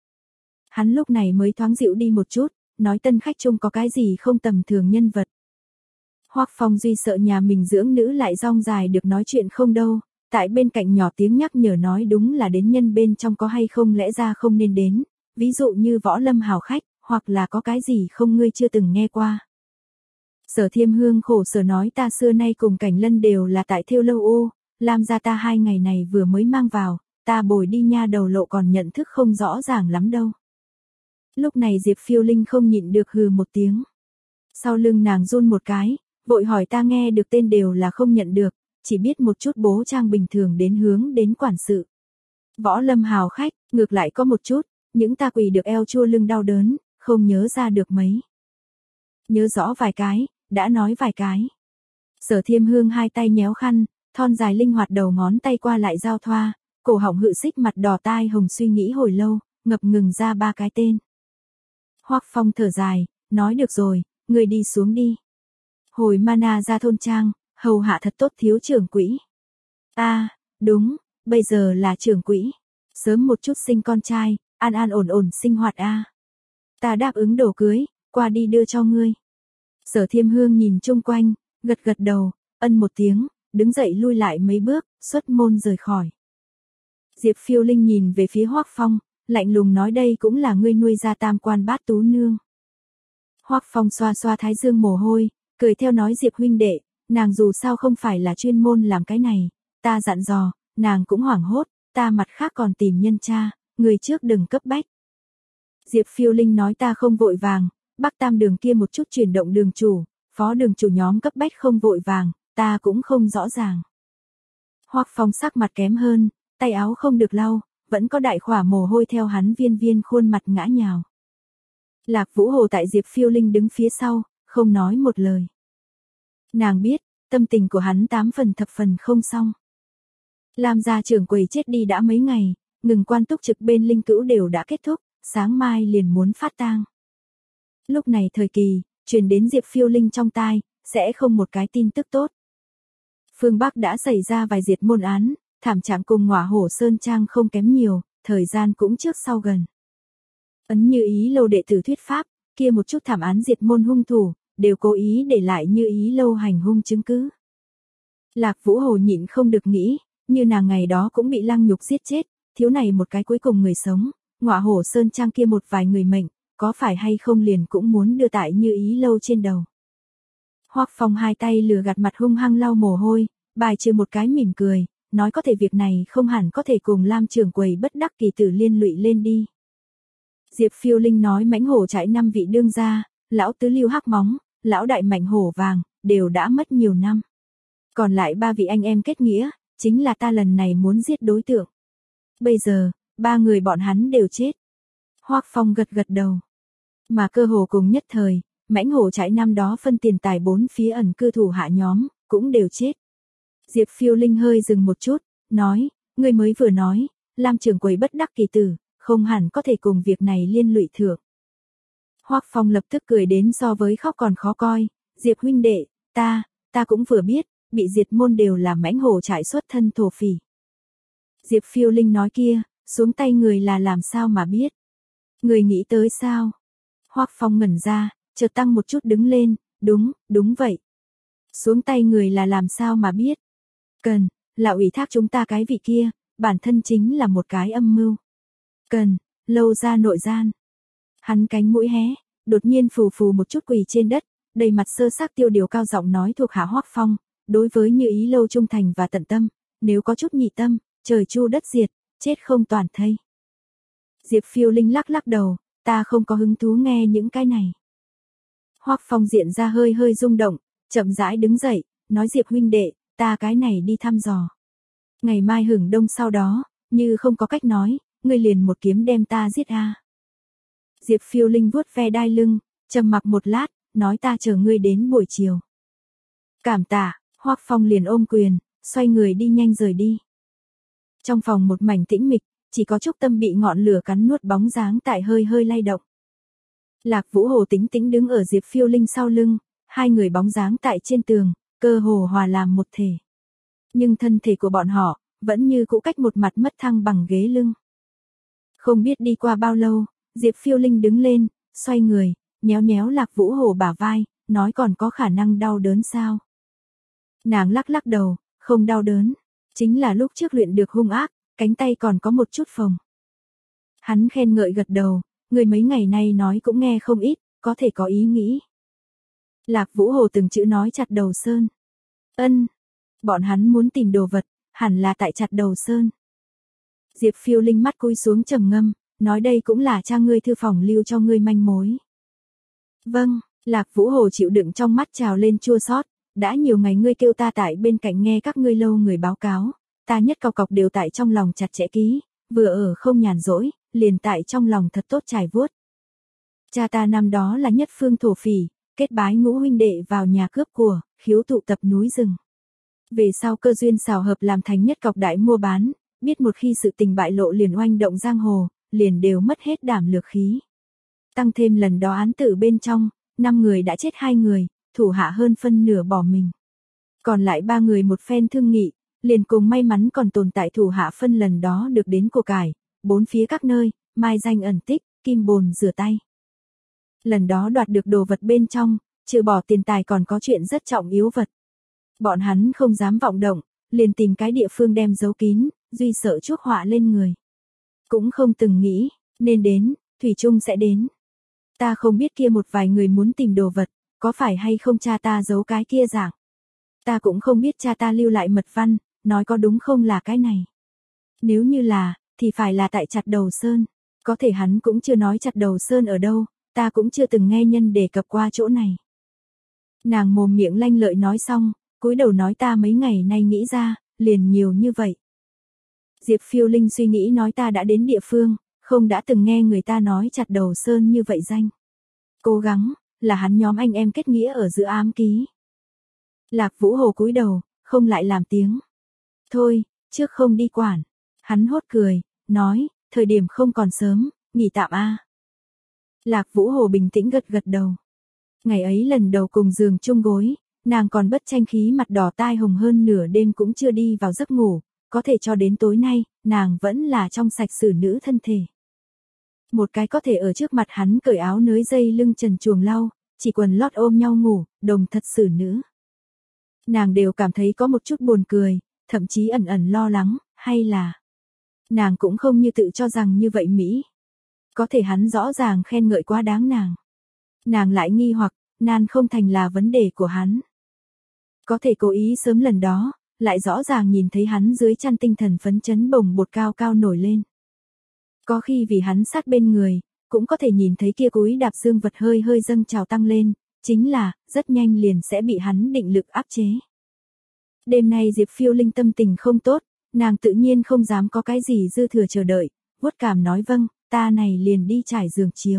Hắn lúc này mới thoáng dịu đi một chút, nói tân khách chung có cái gì không tầm thường nhân vật. Hoắc Phong Duy sợ nhà mình dưỡng nữ lại rong dài được nói chuyện không đâu, tại bên cạnh nhỏ tiếng nhắc nhở nói đúng là đến nhân bên trong có hay không lẽ ra không nên đến, ví dụ như Võ Lâm hào khách, hoặc là có cái gì không ngươi chưa từng nghe qua. Sở Thiêm Hương khổ sở nói ta xưa nay cùng Cảnh Lân đều là tại Thêu Lâu ô, Lam gia ta hai ngày này vừa mới mang vào, ta bồi đi nha đầu lộ còn nhận thức không rõ ràng lắm đâu. Lúc này Diệp Phiêu Linh không nhịn được hừ một tiếng. Sau lưng nàng run một cái, vội hỏi ta nghe được tên đều là không nhận được, chỉ biết một chút bố trang bình thường đến hướng đến quản sự. Võ Lâm hào khách, ngược lại có một chút, những ta quỳ được eo chua lưng đau đớn, không nhớ ra được mấy. Nhớ rõ vài cái, đã nói vài cái. Sở Thiêm Hương hai tay nhéo khăn, thon dài linh hoạt đầu ngón tay qua lại giao thoa, cổ họng hự xích mặt đỏ tai hồng suy nghĩ hồi lâu, ngập ngừng ra ba cái tên. Hoắc Phong thở dài, nói được rồi, người đi xuống đi. Hồi Mana ra thôn trang, hầu hạ thật tốt thiếu trưởng quỹ. A, à, đúng, bây giờ là trưởng quỹ. Sớm một chút sinh con trai, an an ổn ổn sinh hoạt a. À. Ta đáp ứng đổ cưới, qua đi đưa cho ngươi. Sở Thiêm Hương nhìn chung quanh, gật gật đầu, ân một tiếng, đứng dậy lui lại mấy bước, xuất môn rời khỏi. Diệp Phiêu Linh nhìn về phía Hoắc Phong, lạnh lùng nói đây cũng là ngươi nuôi ra tam quan bát tú nương. Hoắc Phong xoa xoa thái dương mồ hôi, cười theo nói Diệp huynh đệ, nàng dù sao không phải là chuyên môn làm cái này, ta dặn dò, nàng cũng hoảng hốt, ta mặt khác còn tìm nhân cha, người trước đừng cấp bách. Diệp Phiêu Linh nói ta không vội vàng, Bắc Tam đường kia một chút chuyển động đường chủ, phó đường chủ nhóm cấp bách không vội vàng, ta cũng không rõ ràng. Hoắc Phong sắc mặt kém hơn, tay áo không được lau, vẫn có đại khỏa mồ hôi theo hắn viên viên khuôn mặt ngã nhào. Lạc Vũ Hồ tại Diệp Phiêu Linh đứng phía sau, không nói một lời. Nàng biết, tâm tình của hắn tám phần thập phần không xong. Lam gia trưởng quầy chết đi đã mấy ngày, ngừng quan túc trực bên linh cữu đều đã kết thúc, sáng mai liền muốn phát tang. Lúc này thời kỳ, truyền đến Diệp Phiêu Linh trong tai, sẽ không một cái tin tức tốt. Phương Bắc đã xảy ra vài diệt môn án, thảm trạng cùng Ngọa Hổ Sơn Trang không kém nhiều, thời gian cũng trước sau gần. Ấn Như Ý Lâu đệ tử thuyết pháp, kia một chút thảm án diệt môn hung thủ, đều cố ý để lại Như Ý Lâu hành hung chứng cứ. Lạc Vũ Hồ nhịn không được nghĩ, như nàng ngày đó cũng bị Lăng Nhục giết chết, thiếu này một cái cuối cùng người sống, Ngọa Hổ Sơn Trang kia một vài người mệnh, có phải hay không liền cũng muốn đưa tại Như Ý Lâu trên đầu. Hoắc Phong hai tay lừa gạt mặt hung hăng lau mồ hôi, bài trừ một cái mỉm cười, nói có thể việc này không hẳn có thể cùng Lam trưởng quầy bất đắc kỳ tử liên lụy lên đi. Diệp Phiêu Linh nói mãnh hổ trại năm vị đương gia, lão tứ Lưu Hắc Móng, lão đại Mạnh Hổ Vàng, đều đã mất nhiều năm. Còn lại ba vị anh em kết nghĩa, chính là ta lần này muốn giết đối tượng. Bây giờ, ba người bọn hắn đều chết. Hoắc Phong gật gật đầu. Mà cơ hồ cùng nhất thời, mãnh hổ trại năm đó phân tiền tài bốn phía ẩn cư thủ hạ nhóm, cũng đều chết. Diệp Phiêu Linh hơi dừng một chút, nói, ngươi mới vừa nói, Lam trưởng quầy bất đắc kỳ tử, không hẳn có thể cùng việc này liên lụy thượng. Hoắc Phong lập tức cười đến so với khóc còn khó coi, Diệp huynh đệ, ta, ta cũng vừa biết, bị diệt môn đều là mãnh hổ trại xuất thân thổ phỉ. Diệp Phiêu Linh nói kia, xuống tay người là làm sao mà biết. Người nghĩ tới sao? Hoắc Phong ngẩn ra, chợt tăng một chút đứng lên, đúng, đúng vậy. Xuống tay người là làm sao mà biết. Cần, là ủy thác chúng ta cái vị kia, bản thân chính là một cái âm mưu. Cần, lâu ra nội gian. Hắn cánh mũi hé, đột nhiên phù phù một chút quỳ trên đất, đầy mặt sơ xác tiêu điều cao giọng nói thuộc hạ Hoắc Phong, đối với Như Ý lâu trung thành và tận tâm, nếu có chút nhị tâm, trời chu đất diệt, chết không toàn thây. Diệp Phiêu Linh lắc lắc đầu, ta không có hứng thú nghe những cái này. Hoắc Phong diện ra hơi hơi rung động, chậm rãi đứng dậy, nói Diệp huynh đệ, ta cái này đi thăm dò. Ngày mai hửng đông sau đó, như không có cách nói, ngươi liền một kiếm đem ta giết a. Diệp Phiêu Linh vuốt ve đai lưng, trầm mặc một lát, nói ta chờ ngươi đến buổi chiều. Cảm tạ, Hoắc Phong liền ôm quyền, xoay người đi nhanh rời đi. Trong phòng một mảnh tĩnh mịch, chỉ có Trúc Tâm bị ngọn lửa cắn nuốt bóng dáng tại hơi hơi lay động. Lạc Vũ Hồ tĩnh tĩnh đứng ở Diệp Phiêu Linh sau lưng, hai người bóng dáng tại trên tường, cơ hồ hòa làm một thể. Nhưng thân thể của bọn họ, vẫn như cũ cách một mặt mất thăng bằng ghế lưng. Không biết đi qua bao lâu, Diệp Phiêu Linh đứng lên, xoay người, nhéo nhéo Lạc Vũ Hồ bả vai, nói còn có khả năng đau đớn sao? Nàng lắc lắc đầu, không đau đớn, chính là lúc trước luyện được hung ác, cánh tay còn có một chút phồng. Hắn khen ngợi gật đầu, người mấy ngày nay nói cũng nghe không ít, có thể có ý nghĩ. Lạc Vũ Hồ từng chữ nói chặt đầu sơn. Ân, bọn hắn muốn tìm đồ vật, hẳn là tại chặt đầu sơn. Diệp Phiêu Linh mắt cúi xuống trầm ngâm, nói đây cũng là cha ngươi thư phòng lưu cho ngươi manh mối. Vâng, Lạc Vũ Hồ chịu đựng trong mắt trào lên chua xót, đã nhiều ngày ngươi kêu ta tại bên cạnh nghe các ngươi lâu người báo cáo, ta nhất cọc cọc đều tại trong lòng chặt chẽ ký, vừa ở không nhàn rỗi, liền tại trong lòng thật tốt trải vuốt. Cha ta năm đó là nhất phương thổ phỉ, kết bái ngũ huynh đệ vào nhà cướp của, khiếu tụ tập núi rừng. Về sau cơ duyên xào hợp làm thành nhất cọc đại mua bán, biết một khi sự tình bại lộ liền oanh động giang hồ, liền đều mất hết đảm lược khí. Tăng thêm lần đó án tử bên trong, năm người đã chết hai người, thủ hạ hơn phân nửa bỏ mình. Còn lại ba người một phen thương nghị, liền cùng may mắn còn tồn tại thủ hạ phân lần đó được đến của cải, bốn phía các nơi, mai danh ẩn tích, kim bồn rửa tay. Lần đó đoạt được đồ vật bên trong, trừ bỏ tiền tài còn có chuyện rất trọng yếu vật. Bọn hắn không dám vọng động, liền tìm cái địa phương đem giấu kín, duy sợ chuốc họa lên người. Cũng không từng nghĩ, nên đến, thủy chung sẽ đến. Ta không biết kia một vài người muốn tìm đồ vật, có phải hay không cha ta giấu cái kia dạng. Ta cũng không biết cha ta lưu lại mật văn, nói có đúng không là cái này. Nếu như là, thì phải là tại chặt đầu sơn. Có thể hắn cũng chưa nói chặt đầu sơn ở đâu, ta cũng chưa từng nghe nhân đề cập qua chỗ này. Nàng mồm miệng lanh lợi nói xong, cúi đầu nói ta mấy ngày nay nghĩ ra, liền nhiều như vậy. Diệp Phiêu Linh suy nghĩ nói ta đã đến địa phương, không đã từng nghe người ta nói chặt đầu sơn như vậy danh. Cố gắng, là hắn nhóm anh em kết nghĩa ở giữa ám ký. Lạc Vũ Hồ cúi đầu, không lại làm tiếng. Thôi, trước không đi quản. Hắn hốt cười, nói, thời điểm không còn sớm, nghỉ tạm a. Lạc Vũ Hồ bình tĩnh gật gật đầu. Ngày ấy lần đầu cùng giường chung gối, nàng còn bất tranh khí mặt đỏ tai hồng hơn nửa đêm cũng chưa đi vào giấc ngủ, có thể cho đến tối nay, nàng vẫn là trong sạch xử nữ thân thể. Một cái có thể ở trước mặt hắn cởi áo nới dây lưng trần chuồng lau, chỉ quần lót ôm nhau ngủ, đồng thật xử nữ. Nàng đều cảm thấy có một chút buồn cười, thậm chí ẩn ẩn lo lắng, hay là nàng cũng không như tự cho rằng như vậy Mỹ. Có thể hắn rõ ràng khen ngợi quá đáng nàng. Nàng lại nghi hoặc, nan không thành là vấn đề của hắn. Có thể cố ý sớm lần đó, lại rõ ràng nhìn thấy hắn dưới chăn tinh thần phấn chấn bồng bột cao cao nổi lên. Có khi vì hắn sát bên người, cũng có thể nhìn thấy kia cúi đạp dương vật hơi hơi dâng trào tăng lên, chính là, rất nhanh liền sẽ bị hắn định lực áp chế. Đêm nay Diệp Phiêu Linh tâm tình không tốt, nàng tự nhiên không dám có cái gì dư thừa chờ đợi, vuốt cảm nói vâng, ta này liền đi trải giường chiếu.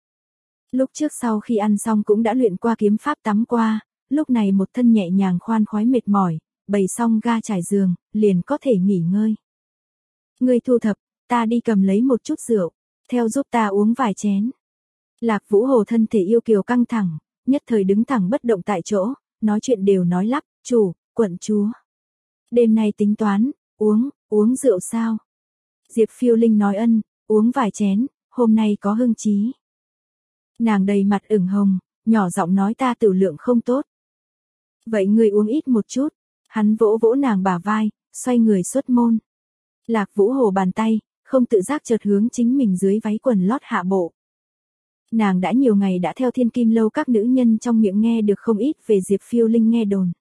Lúc trước sau khi ăn xong cũng đã luyện qua kiếm pháp tắm qua, lúc này một thân nhẹ nhàng khoan khoái mệt mỏi, bày xong ga trải giường, liền có thể nghỉ ngơi. Ngươi thu thập, ta đi cầm lấy một chút rượu, theo giúp ta uống vài chén. Lạc Vũ Hồ thân thể yêu kiều căng thẳng, nhất thời đứng thẳng bất động tại chỗ, nói chuyện đều nói lắp, chủ, quận chúa. Đêm nay tính toán, uống, uống rượu sao? Diệp Phiêu Linh nói ân, uống vài chén, hôm nay có hưng chí. Nàng đầy mặt ửng hồng, nhỏ giọng nói ta tiểu lượng không tốt. Vậy ngươi uống ít một chút, hắn vỗ vỗ nàng bả vai, xoay người xuất môn. Lạc Vũ Hồ bàn tay, không tự giác chợt hướng chính mình dưới váy quần lót hạ bộ. Nàng đã nhiều ngày đã theo Thiên Kim Lâu các nữ nhân trong miệng nghe được không ít về Diệp Phiêu Linh nghe đồn.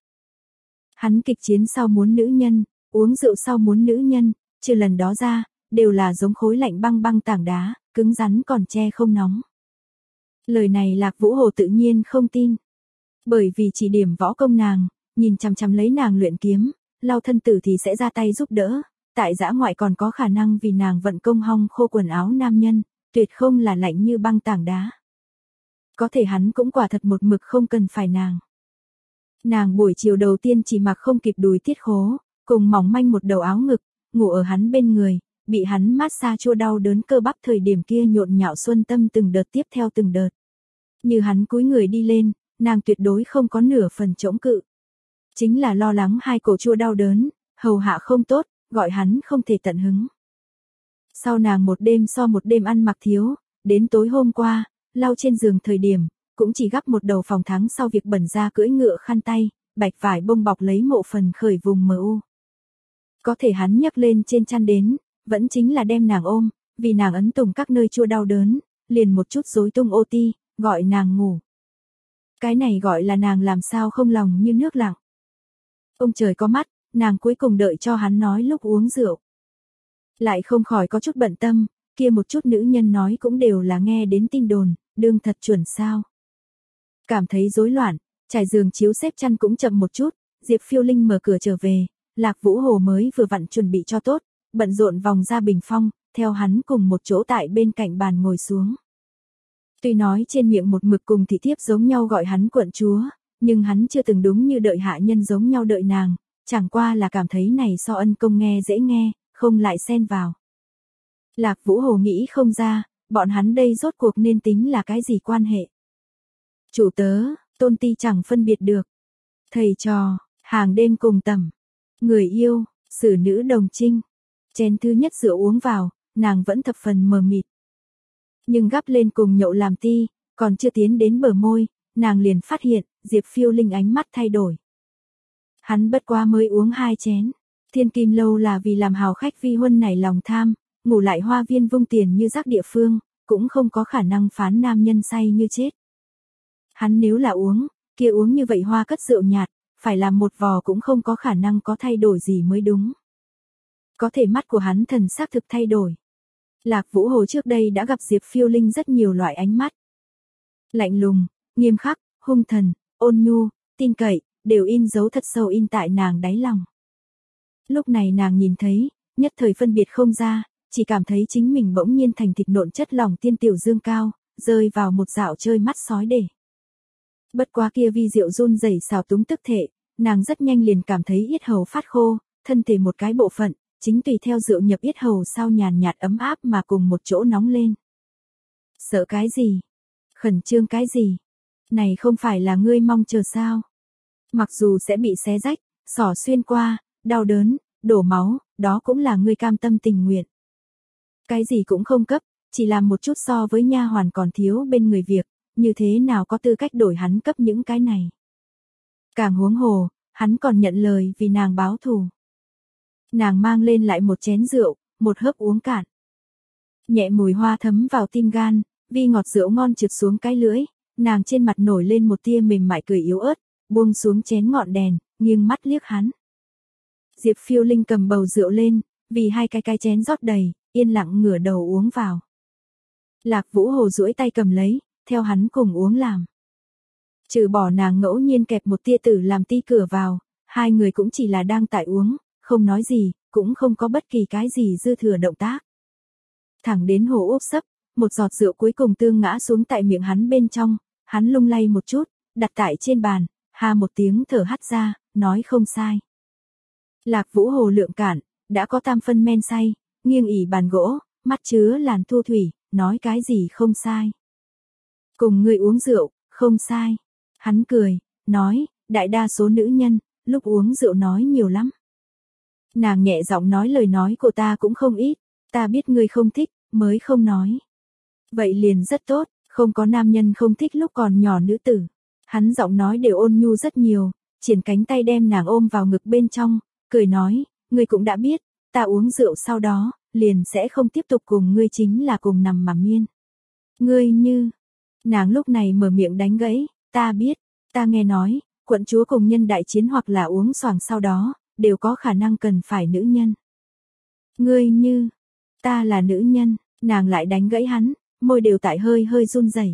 Hắn kịch chiến sau muốn nữ nhân, uống rượu sau muốn nữ nhân, trừ lần đó ra, đều là giống khối lạnh băng băng tảng đá, cứng rắn còn che không nóng. Lời này Lạc Vũ Hồ tự nhiên không tin. Bởi vì chỉ điểm võ công nàng, nhìn chằm chằm lấy nàng luyện kiếm, Lao thân tử thì sẽ ra tay giúp đỡ, tại dã ngoại còn có khả năng vì nàng vận công hong khô quần áo nam nhân, tuyệt không là lạnh như băng tảng đá. Có thể hắn cũng quả thật một mực không cần phải nàng. Nàng buổi chiều đầu tiên chỉ mặc không kịp đùi tiết khố, cùng mỏng manh một đầu áo ngực, ngủ ở hắn bên người, bị hắn mát xa chua đau đớn cơ bắp thời điểm kia nhộn nhạo xuân tâm từng đợt tiếp theo từng đợt. Như hắn cúi người đi lên, nàng tuyệt đối không có nửa phần chống cự. Chính là lo lắng hai cổ chua đau đớn, hầu hạ không tốt, gọi hắn không thể tận hứng. Sau nàng một đêm so một đêm ăn mặc thiếu, đến tối hôm qua, lau trên giường thời điểm, cũng chỉ gắp một đầu phòng tháng sau việc bẩn ra cưỡi ngựa khăn tay, bạch vải bông bọc lấy mộ phần khởi vùng mờ u. Có thể hắn nhấc lên trên chăn đến, vẫn chính là đem nàng ôm, vì nàng ấn tùng các nơi chua đau đớn, liền một chút rối tung ô ti, gọi nàng ngủ. Cái này gọi là nàng làm sao không lòng như nước lặng. Ông trời có mắt, nàng cuối cùng đợi cho hắn nói lúc uống rượu. Lại không khỏi có chút bận tâm, kia một chút nữ nhân nói cũng đều là nghe đến tin đồn, đương thật chuẩn sao. Cảm thấy rối loạn, trải giường chiếu xếp chăn cũng chậm một chút, Diệp Phiêu Linh mở cửa trở về, Lạc Vũ Hồ mới vừa vặn chuẩn bị cho tốt, bận rộn vòng ra bình phong, theo hắn cùng một chỗ tại bên cạnh bàn ngồi xuống. Tuy nói trên miệng một mực cùng thị thiếp giống nhau gọi hắn quận chúa, nhưng hắn chưa từng đúng như đợi hạ nhân giống nhau đợi nàng, chẳng qua là cảm thấy này so ân công nghe dễ nghe, không lại xen vào. Lạc Vũ Hồ nghĩ không ra, bọn hắn đây rốt cuộc nên tính là cái gì quan hệ. Chủ tớ, tôn ti chẳng phân biệt được. Thầy trò, hàng đêm cùng tầm. Người yêu, xử nữ đồng trinh. Chén thứ nhất rượu uống vào, nàng vẫn thập phần mờ mịt. Nhưng gắp lên cùng nhậu làm ti, còn chưa tiến đến bờ môi, nàng liền phát hiện, Diệp Phiêu Linh ánh mắt thay đổi. Hắn bất quá mới uống hai chén. Thiên Kim Lâu là vì làm hào khách vi huân nảy lòng tham, ngủ lại hoa viên vung tiền như rác địa phương, cũng không có khả năng phán nam nhân say như chết. Hắn nếu là uống, kia uống như vậy hoa cất rượu nhạt, phải làm một vò cũng không có khả năng có thay đổi gì mới đúng. Có thể mắt của hắn thần xác thực thay đổi. Lạc Vũ Hồ trước đây đã gặp Diệp Phiêu Linh rất nhiều loại ánh mắt. Lạnh lùng, nghiêm khắc, hung thần, ôn nhu, tin cậy, đều in dấu thật sâu in tại nàng đáy lòng. Lúc này nàng nhìn thấy, nhất thời phân biệt không ra, chỉ cảm thấy chính mình bỗng nhiên thành thịt nộn chất lỏng tiên tiểu dương cao, rơi vào một dạo chơi mắt sói để. Bất quá kia vi diệu run rẩy xào túng tức thể, nàng rất nhanh liền cảm thấy yết hầu phát khô, thân thể một cái bộ phận, chính tùy theo rượu nhập yết hầu sao nhàn nhạt ấm áp mà cùng một chỗ nóng lên. Sợ cái gì? Khẩn trương cái gì? Này không phải là ngươi mong chờ sao? Mặc dù sẽ bị xé rách, xỏ xuyên qua, đau đớn, đổ máu, đó cũng là ngươi cam tâm tình nguyện. Cái gì cũng không cấp, chỉ làm một chút so với nha hoàn còn thiếu bên người việc, như thế nào có tư cách đổi hắn cấp những cái này. Càng huống hồ, hắn còn nhận lời vì nàng báo thù. Nàng mang lên lại một chén rượu, một hớp uống cạn. Nhẹ mùi hoa thấm vào tim gan, vi ngọt rượu ngon trượt xuống cái lưỡi, nàng trên mặt nổi lên một tia mềm mại cười yếu ớt, buông xuống chén ngọn đèn, nghiêng mắt liếc hắn. Diệp Phiêu Linh cầm bầu rượu lên, vì hai cái cái chén rót đầy, yên lặng ngửa đầu uống vào. Lạc Vũ Hồ duỗi tay cầm lấy, theo hắn cùng uống làm. Trừ bỏ nàng ngẫu nhiên kẹp một tia tử làm ti cửa vào, hai người cũng chỉ là đang tại uống, không nói gì, cũng không có bất kỳ cái gì dư thừa động tác. Thẳng đến hồ úp sấp, một giọt rượu cuối cùng tương ngã xuống tại miệng hắn bên trong, hắn lung lay một chút, đặt tại trên bàn, ha một tiếng thở hắt ra, nói không sai. Lạc Vũ Hồ lượng cạn, đã có tam phân men say, nghiêng ỉ bàn gỗ, mắt chứa làn thu thủy, nói cái gì không sai. Cùng người uống rượu, không sai. Hắn cười, nói, đại đa số nữ nhân, lúc uống rượu nói nhiều lắm. Nàng nhẹ giọng nói lời nói của ta cũng không ít, ta biết ngươi không thích, mới không nói. Vậy liền rất tốt, không có nam nhân không thích lúc còn nhỏ nữ tử. Hắn giọng nói đều ôn nhu rất nhiều, triển cánh tay đem nàng ôm vào ngực bên trong, cười nói, ngươi cũng đã biết, ta uống rượu sau đó, liền sẽ không tiếp tục cùng ngươi chính là cùng nằm mà miên. Ngươi như, nàng lúc này mở miệng đánh gãy, ta biết, ta nghe nói, quận chúa cùng nhân đại chiến hoặc là uống xoàng sau đó, đều có khả năng cần phải nữ nhân. Ngươi như, ta là nữ nhân, nàng lại đánh gãy hắn, môi đều tại hơi hơi run rẩy.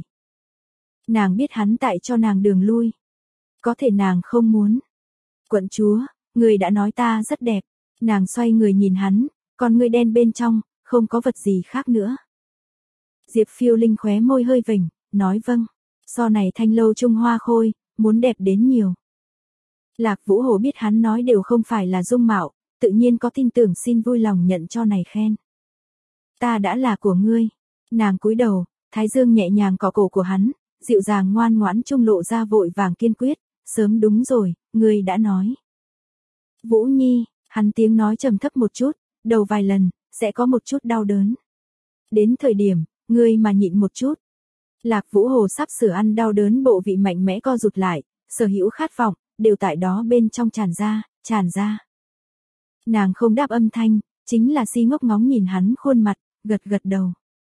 Nàng biết hắn tại cho nàng đường lui. Có thể nàng không muốn. Quận chúa, người đã nói ta rất đẹp. Nàng xoay người nhìn hắn, còn người đen bên trong, không có vật gì khác nữa. Diệp Phiêu Linh khóe môi hơi vểnh, nói vâng. So này thanh lâu Trung Hoa Khôi, muốn đẹp đến nhiều. Lạc Vũ Hồ biết hắn nói đều không phải là dung mạo, tự nhiên có tin tưởng xin vui lòng nhận cho này khen. Ta đã là của ngươi. Nàng cúi đầu, thái dương nhẹ nhàng cọ cổ của hắn, dịu dàng ngoan ngoãn trung lộ ra vội vàng kiên quyết, sớm đúng rồi, ngươi đã nói. Vũ Nhi, hắn tiếng nói trầm thấp một chút, đầu vài lần, sẽ có một chút đau đớn. Đến thời điểm, ngươi mà nhịn một chút. Lạc Vũ Hồ sắp sửa ăn đau đớn bộ vị mạnh mẽ co rụt lại, sở hữu khát vọng, đều tại đó bên trong tràn ra, tràn ra. Nàng không đáp âm thanh, chính là si ngốc ngóng nhìn hắn khuôn mặt, gật gật đầu.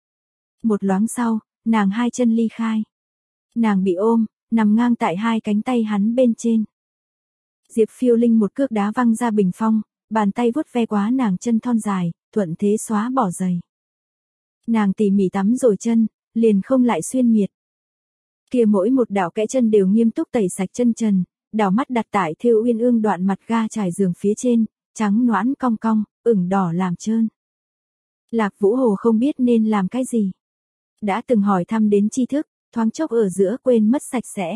Một loáng sau, nàng hai chân ly khai. Nàng bị ôm, nằm ngang tại hai cánh tay hắn bên trên. Diệp Phiêu Linh một cước đá văng ra bình phong, bàn tay vuốt ve quá nàng chân thon dài, thuận thế xóa bỏ giày. Nàng tỉ mỉ tắm rồi chân, liền không lại xuyên miệt. Kia mỗi một đạo kẽ chân đều nghiêm túc tẩy sạch chân trần, đảo mắt đặt tại thêu uyên ương đoạn mặt ga trải giường phía trên, trắng noãn cong cong, ửng đỏ làm trơn. Lạc Vũ Hồ không biết nên làm cái gì. Đã từng hỏi thăm đến tri thức, thoáng chốc ở giữa quên mất sạch sẽ.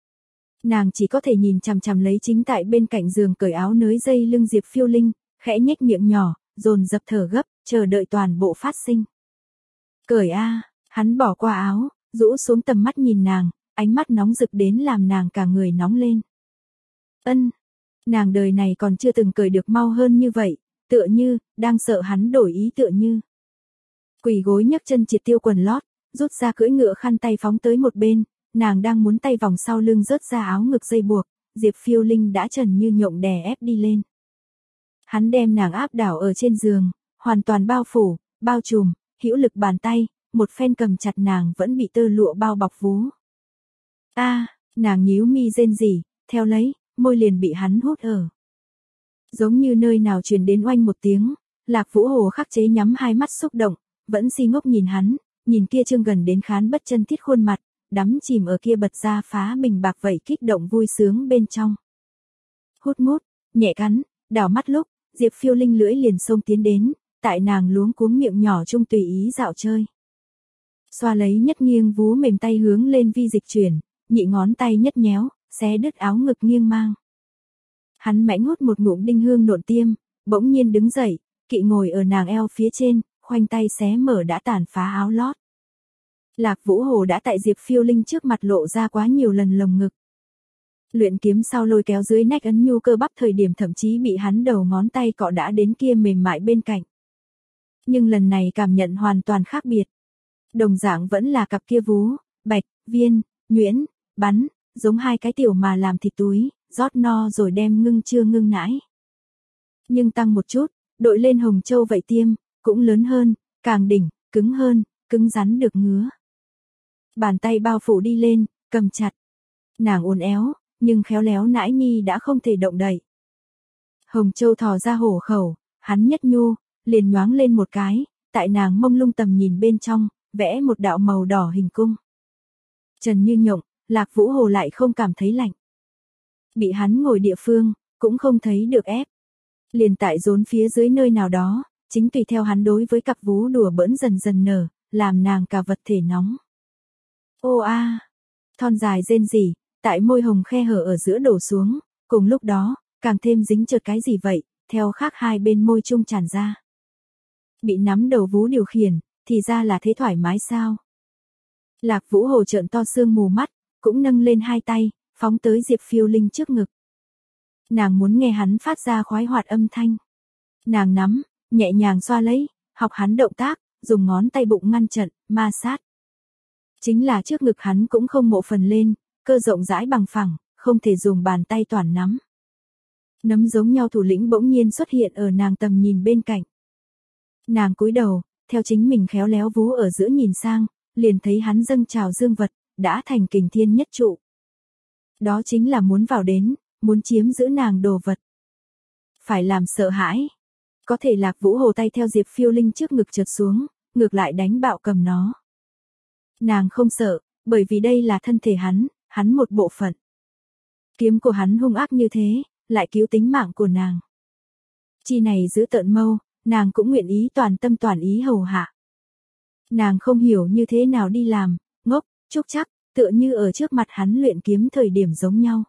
Nàng chỉ có thể nhìn chằm chằm lấy chính tại bên cạnh giường cởi áo nới dây lưng Diệp Phiêu Linh, khẽ nhếch miệng nhỏ, dồn dập thở gấp, chờ đợi toàn bộ phát sinh. Cởi a, hắn bỏ qua áo, rũ xuống tầm mắt nhìn nàng, ánh mắt nóng rực đến làm nàng cả người nóng lên. Ân, nàng đời này còn chưa từng cởi được mau hơn như vậy, tựa như, đang sợ hắn đổi ý tựa như. Quỳ gối nhấc chân triệt tiêu quần lót, rút ra cưỡi ngựa khăn tay phóng tới một bên, nàng đang muốn tay vòng sau lưng rớt ra áo ngực dây buộc, Diệp Phiêu Linh đã trần như nhộng đè ép đi lên. Hắn đem nàng áp đảo ở trên giường, hoàn toàn bao phủ, bao trùm, hữu lực bàn tay, một phen cầm chặt nàng vẫn bị tơ lụa bao bọc vú. A, à, nàng nhíu mi rên rỉ, theo lấy, môi liền bị hắn hút ở. Giống như nơi nào truyền đến oanh một tiếng, Lạc Vũ Hồ khắc chế nhắm hai mắt xúc động, vẫn si ngốc nhìn hắn, nhìn kia trương gần đến khán bất chân thiết khuôn mặt, đắm chìm ở kia bật ra phá bình bạc vậy kích động vui sướng bên trong. Hút mút, nhẹ cắn, đảo mắt lúc, Diệp Phiêu Linh lưỡi liền xông tiến đến, tại nàng luống cuống miệng nhỏ trung tùy ý dạo chơi. Xoa lấy nhất nghiêng vú mềm tay hướng lên vi dịch chuyển, nhị ngón tay nhất nhéo, xé đứt áo ngực nghiêng mang. Hắn mãnh hút một ngụm đinh hương nộn tiêm, bỗng nhiên đứng dậy, kỵ ngồi ở nàng eo phía trên, khoanh tay xé mở đã tàn phá áo lót. Lạc Vũ Hồ đã tại Diệp Phiêu Linh trước mặt lộ ra quá nhiều lần lồng ngực. Luyện kiếm sau lôi kéo dưới nách ấn nhu cơ bắp thời điểm thậm chí bị hắn đầu ngón tay cọ đã đến kia mềm mại bên cạnh. Nhưng lần này cảm nhận hoàn toàn khác biệt. Đồng dạng vẫn là cặp kia vú, bạch, viên, nhuyễn, bắn, giống hai cái tiểu mà làm thịt túi, rót no rồi đem ngưng chưa ngưng nãi. Nhưng tăng một chút, đội lên hồng châu vậy tiêm, cũng lớn hơn, càng đỉnh, cứng hơn, cứng rắn được ngứa. Bàn tay bao phủ đi lên, cầm chặt. Nàng uốn éo, nhưng khéo léo nãi nhi đã không thể động đậy. Hồng Châu thò ra hổ khẩu, hắn nhất nhu, liền nhoáng lên một cái, tại nàng mông lung tầm nhìn bên trong, vẽ một đạo màu đỏ hình cung. Trần Như Nhộng, Lạc Vũ Hồ lại không cảm thấy lạnh. Bị hắn ngồi địa phương, cũng không thấy được ép. Liền tại rốn phía dưới nơi nào đó, chính tùy theo hắn đối với cặp vú đùa bỡn dần dần nở, làm nàng cả vật thể nóng. Ô a, à, thon dài rên rỉ, tại môi hồng khe hở ở giữa đổ xuống, cùng lúc đó, càng thêm dính chợt cái gì vậy, theo khác hai bên môi chung tràn ra. Bị nắm đầu vú điều khiển, thì ra là thế thoải mái sao? Lạc Vũ Hồ trợn to sương mù mắt, cũng nâng lên hai tay, phóng tới Diệp Phiêu Linh trước ngực. Nàng muốn nghe hắn phát ra khoái hoạt âm thanh. Nàng nắm, nhẹ nhàng xoa lấy, học hắn động tác, dùng ngón tay bụng ngăn trận, ma sát. Chính là trước ngực hắn cũng không mộ phần lên, cơ rộng rãi bằng phẳng, không thể dùng bàn tay toàn nắm. Nấm giống nhau thủ lĩnh bỗng nhiên xuất hiện ở nàng tầm nhìn bên cạnh. Nàng cúi đầu, theo chính mình khéo léo vú ở giữa nhìn sang, liền thấy hắn dâng trào dương vật, đã thành kình thiên nhất trụ. Đó chính là muốn vào đến, muốn chiếm giữ nàng đồ vật. Phải làm sợ hãi. Có thể Lạc Vũ Hồ tay theo Diệp Phiêu Linh trước ngực trượt xuống, ngược lại đánh bạo cầm nó. Nàng không sợ, bởi vì đây là thân thể hắn, hắn một bộ phận. Kiếm của hắn hung ác như thế, lại cứu tính mạng của nàng. Chi này giữ tợn mâu, nàng cũng nguyện ý toàn tâm toàn ý hầu hạ. Nàng không hiểu như thế nào đi làm, ngốc, trúc chắc, tựa như ở trước mặt hắn luyện kiếm thời điểm giống nhau.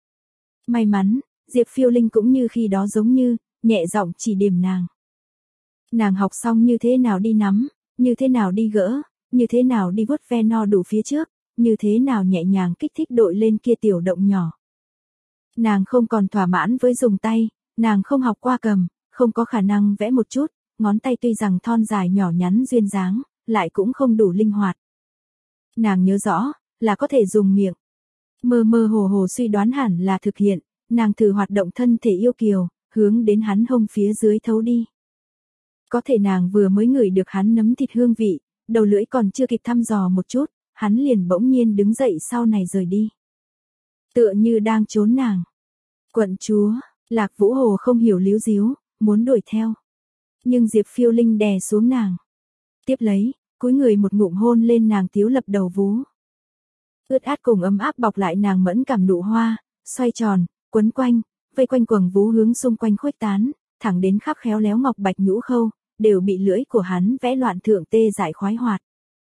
May mắn, Diệp Phiêu Linh cũng như khi đó giống như, nhẹ giọng chỉ điểm nàng. Nàng học xong như thế nào đi nắm, như thế nào đi gỡ, như thế nào đi vuốt ve no đủ phía trước, như thế nào nhẹ nhàng kích thích đội lên kia tiểu động nhỏ. Nàng không còn thỏa mãn với dùng tay, nàng không học qua cầm, không có khả năng vẽ một chút, ngón tay tuy rằng thon dài nhỏ nhắn duyên dáng, lại cũng không đủ linh hoạt. Nàng nhớ rõ, là có thể dùng miệng. Mơ mơ hồ hồ suy đoán hẳn là thực hiện, nàng thử hoạt động thân thể yêu kiều, hướng đến hắn hông phía dưới thấu đi. Có thể nàng vừa mới ngửi được hắn nấm thịt hương vị, đầu lưỡi còn chưa kịp thăm dò một chút, hắn liền bỗng nhiên đứng dậy sau này rời đi. Tựa như đang trốn nàng. Quận chúa, Lạc Vũ Hồ không hiểu líu díu, muốn đuổi theo. Nhưng Diệp Phiêu Linh đè xuống nàng. Tiếp lấy, cúi người một ngụm hôn lên nàng tiếu lập đầu vú. Ướt át cùng ấm áp bọc lại nàng mẫn cảm nụ hoa, xoay tròn, quấn quanh, vây quanh quầng vú hướng xung quanh khuếch tán, thẳng đến khắp khéo léo ngọc bạch nhũ khâu, đều bị lưỡi của hắn vẽ loạn thượng tê dại khoái hoạt.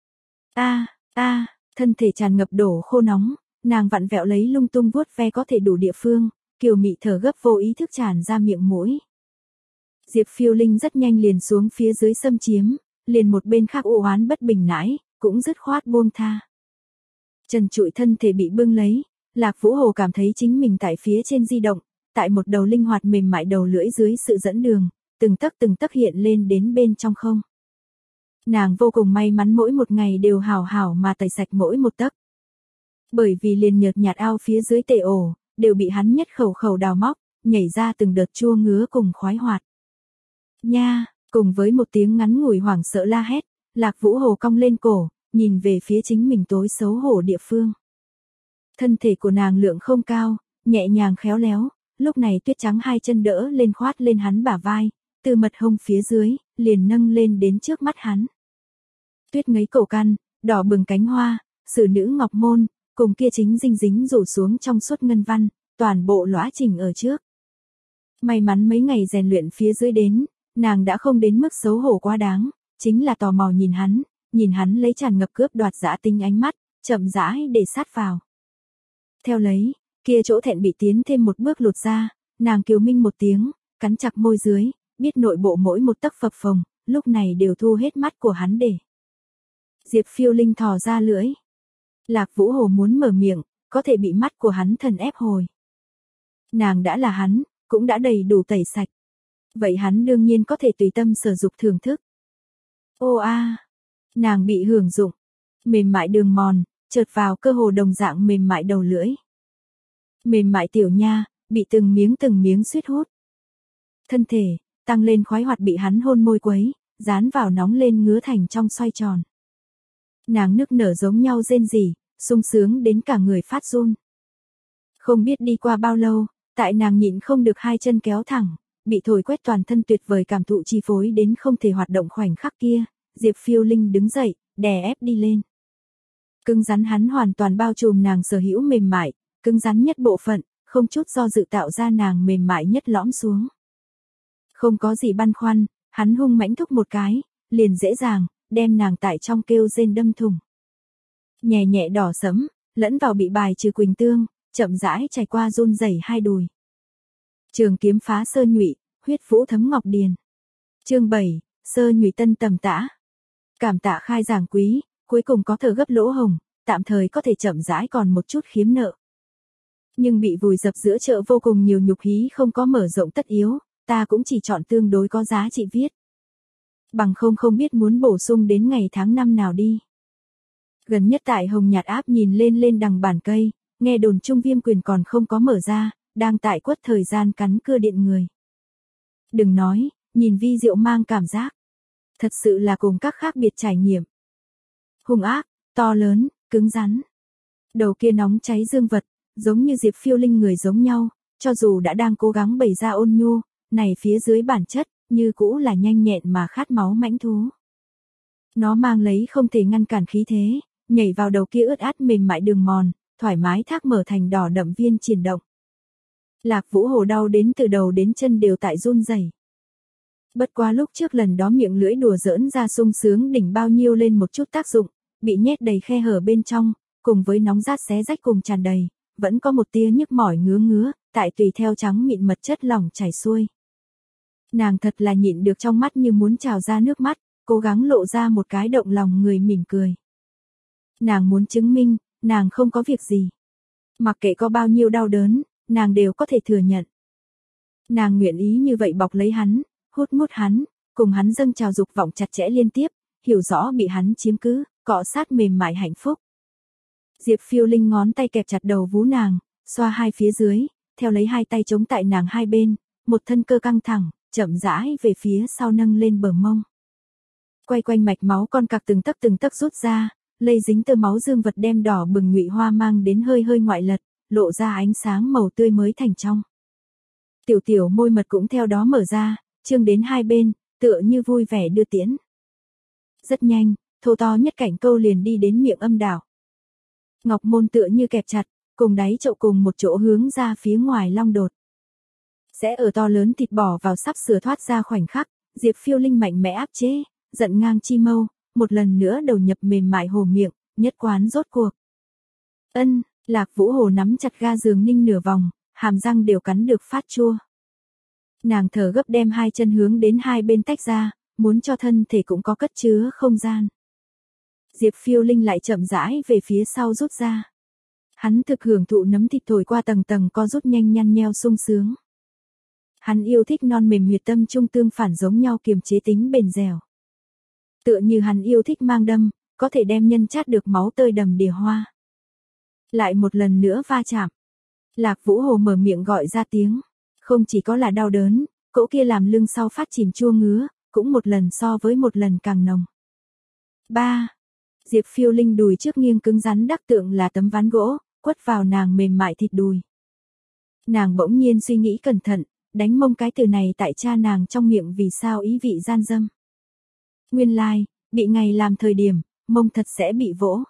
A, a, thân thể tràn ngập đổ khô nóng, nàng vặn vẹo lấy lung tung vuốt ve có thể đủ địa phương, kiều mị thở gấp vô ý thức tràn ra miệng mũi. Diệp Phiêu Linh rất nhanh liền xuống phía dưới xâm chiếm, liền một bên khác u oán bất bình nãi, cũng dứt khoát buông tha. Trần trụi thân thể bị bưng lấy, Lạc Vũ Hồ cảm thấy chính mình tại phía trên di động, tại một đầu linh hoạt mềm mại đầu lưỡi dưới sự dẫn đường, từng tấc từng tấc hiện lên đến bên trong không. Nàng vô cùng may mắn mỗi một ngày đều hào hảo mà tẩy sạch mỗi một tấc. Bởi vì liền nhợt nhạt ao phía dưới tề ổ, đều bị hắn nhất khẩu khẩu đào móc, nhảy ra từng đợt chua ngứa cùng khoái hoạt. Nha, cùng với một tiếng ngắn ngủi hoảng sợ la hét, Lạc Vũ Hồ cong lên cổ, nhìn về phía chính mình tối xấu hổ địa phương. Thân thể của nàng lượng không cao, nhẹ nhàng khéo léo, lúc này tuyết trắng hai chân đỡ lên khoát lên hắn bả vai, từ mật hông phía dưới, liền nâng lên đến trước mắt hắn. Tuyết ngấy cổ căn, đỏ bừng cánh hoa, sử nữ ngọc môn, cùng kia chính dinh dính rủ xuống trong suốt ngân văn, toàn bộ lõa chỉnh ở trước. May mắn mấy ngày rèn luyện phía dưới đến, nàng đã không đến mức xấu hổ quá đáng, chính là tò mò nhìn hắn, nhìn hắn lấy tràn ngập cướp đoạt dã tinh ánh mắt, chậm rãi để sát vào. Theo lấy, kia chỗ thẹn bị tiến thêm một bước lột ra, nàng kiều minh một tiếng, cắn chặt môi dưới, biết nội bộ mỗi một tấc phập phồng, lúc này đều thu hết mắt của hắn để. Diệp Phiêu Linh thò ra lưỡi. Lạc Vũ Hồ muốn mở miệng, có thể bị mắt của hắn thần ép hồi. Nàng đã là hắn, cũng đã đầy đủ tẩy sạch. Vậy hắn đương nhiên có thể tùy tâm sở dục thưởng thức. Ô a, à, nàng bị hưởng dụng, mềm mại đường mòn, chợt vào cơ hồ đồng dạng mềm mại đầu lưỡi. Mềm mại tiểu nha, bị từng miếng từng miếng suýt hút. Thân thể, tăng lên khoái hoạt bị hắn hôn môi quấy, dán vào nóng lên ngứa thành trong xoay tròn. Nàng nức nở giống nhau rên rỉ, sung sướng đến cả người phát run. Không biết đi qua bao lâu, tại nàng nhịn không được hai chân kéo thẳng, bị thổi quét toàn thân tuyệt vời cảm thụ chi phối đến không thể hoạt động khoảnh khắc kia, Diệp Phiêu Linh đứng dậy, đè ép đi lên. Cứng rắn hắn hoàn toàn bao trùm nàng sở hữu mềm mại, cứng rắn nhất bộ phận, không chút do dự tạo ra nàng mềm mại nhất lõm xuống. Không có gì băn khoăn, hắn hung mãnh thúc một cái, liền dễ dàng, đem nàng tại trong kêu rên đâm thủng. Nhẹ nhẹ đỏ sẫm, lẫn vào bị bài trừ quỳnh tương, chậm rãi trải qua run rẩy hai đùi. Trường kiếm phá sơ nhụy, huyết vũ thấm ngọc điền. Chương bảy, sơ nhụy tân tầm tã. Cảm tạ khai giảng quý, cuối cùng có thở gấp lỗ hồng, tạm thời có thể chậm rãi còn một chút khiếm nợ. Nhưng bị vùi dập giữa chợ vô cùng nhiều nhục hí không có mở rộng tất yếu, ta cũng chỉ chọn tương đối có giá trị viết. Bằng không không biết muốn bổ sung đến ngày tháng năm nào đi. Gần nhất tại Hồng Nhạt áp nhìn lên lên đằng bản cây, nghe đồn Trung Viêm quyền còn không có mở ra, đang tại quất thời gian cắn cưa điện người. Đừng nói, nhìn vi diệu mang cảm giác. Thật sự là cùng các khác biệt trải nghiệm. Hung ác, to lớn, cứng rắn. Đầu kia nóng cháy dương vật, giống như Diệp Phiêu Linh người giống nhau, cho dù đã đang cố gắng bày ra ôn nhu, này phía dưới bản chất, như cũ là nhanh nhẹn mà khát máu mãnh thú. Nó mang lấy không thể ngăn cản khí thế, nhảy vào đầu kia ướt át mềm mại đường mòn, thoải mái thác mở thành đỏ đậm viên triển động. Lạc Vũ Hồ đau đến từ đầu đến chân đều tại run rẩy. Bất quá lúc trước lần đó miệng lưỡi đùa giỡn ra sung sướng đỉnh bao nhiêu lên một chút tác dụng, bị nhét đầy khe hở bên trong, cùng với nóng rát xé rách cùng tràn đầy, vẫn có một tia nhức mỏi ngứa ngứa, tại tùy theo trắng mịn mật chất lỏng chảy xuôi. Nàng thật là nhịn được trong mắt như muốn trào ra nước mắt, cố gắng lộ ra một cái động lòng người mỉm cười. Nàng muốn chứng minh, nàng không có việc gì. Mặc kệ có bao nhiêu đau đớn, nàng đều có thể thừa nhận. Nàng nguyện ý như vậy bọc lấy hắn, hút mút hắn, cùng hắn dâng trào dục vọng chặt chẽ liên tiếp, hiểu rõ bị hắn chiếm cứ, cọ sát mềm mại hạnh phúc. Diệp Phiêu Linh ngón tay kẹp chặt đầu vú nàng, xoa hai phía dưới, theo lấy hai tay chống tại nàng hai bên, một thân cơ căng thẳng, chậm rãi về phía sau nâng lên bờ mông. Quay quanh mạch máu con cặc từng tấc từng tấc rút ra, lây dính tơ máu dương vật đem đỏ bừng nhụy hoa mang đến hơi hơi ngoại lật, lộ ra ánh sáng màu tươi mới thành trong. Tiểu tiểu môi mật cũng theo đó mở ra, trương đến hai bên, tựa như vui vẻ đưa tiễn. Rất nhanh, thô to nhất cảnh câu liền đi đến miệng âm đảo. Ngọc môn tựa như kẹp chặt, cùng đáy chậu cùng một chỗ hướng ra phía ngoài long đột. Sẽ ở to lớn thịt bò vào sắp sửa thoát ra khoảnh khắc, Diệp Phiêu Linh mạnh mẽ áp chế, giận ngang chi mâu, một lần nữa đầu nhập mềm mại hồ miệng, nhất quán rốt cuộc. Ân, Lạc Vũ Hồ nắm chặt ga giường ninh nửa vòng, hàm răng đều cắn được phát chua. Nàng thở gấp đem hai chân hướng đến hai bên tách ra, muốn cho thân thể cũng có cất chứa không gian. Diệp Phiêu Linh lại chậm rãi về phía sau rút ra. Hắn thực hưởng thụ nấm thịt thổi qua tầng tầng co rút nhanh nhăn nheo sung sướng. Hắn yêu thích non mềm huyệt tâm trung tương phản giống nhau kiềm chế tính bền dẻo. Tựa như hắn yêu thích mang đâm, có thể đem nhân chát được máu tơi đầm đìa hoa. Lại một lần nữa va chạm. Lạc Vũ Hồ mở miệng gọi ra tiếng. Không chỉ có là đau đớn, cỗ kia làm lưng sau phát chìm chua ngứa, cũng một lần so với một lần càng nồng. ba. Diệp Phiêu Linh đùi trước nghiêng cứng rắn đắc tượng là tấm ván gỗ, quất vào nàng mềm mại thịt đùi. Nàng bỗng nhiên suy nghĩ cẩn thận, đánh mông cái từ này tại cha nàng trong miệng vì sao ý vị gian dâm. Nguyên lai, like, bị ngày làm thời điểm, mông thật sẽ bị vỗ.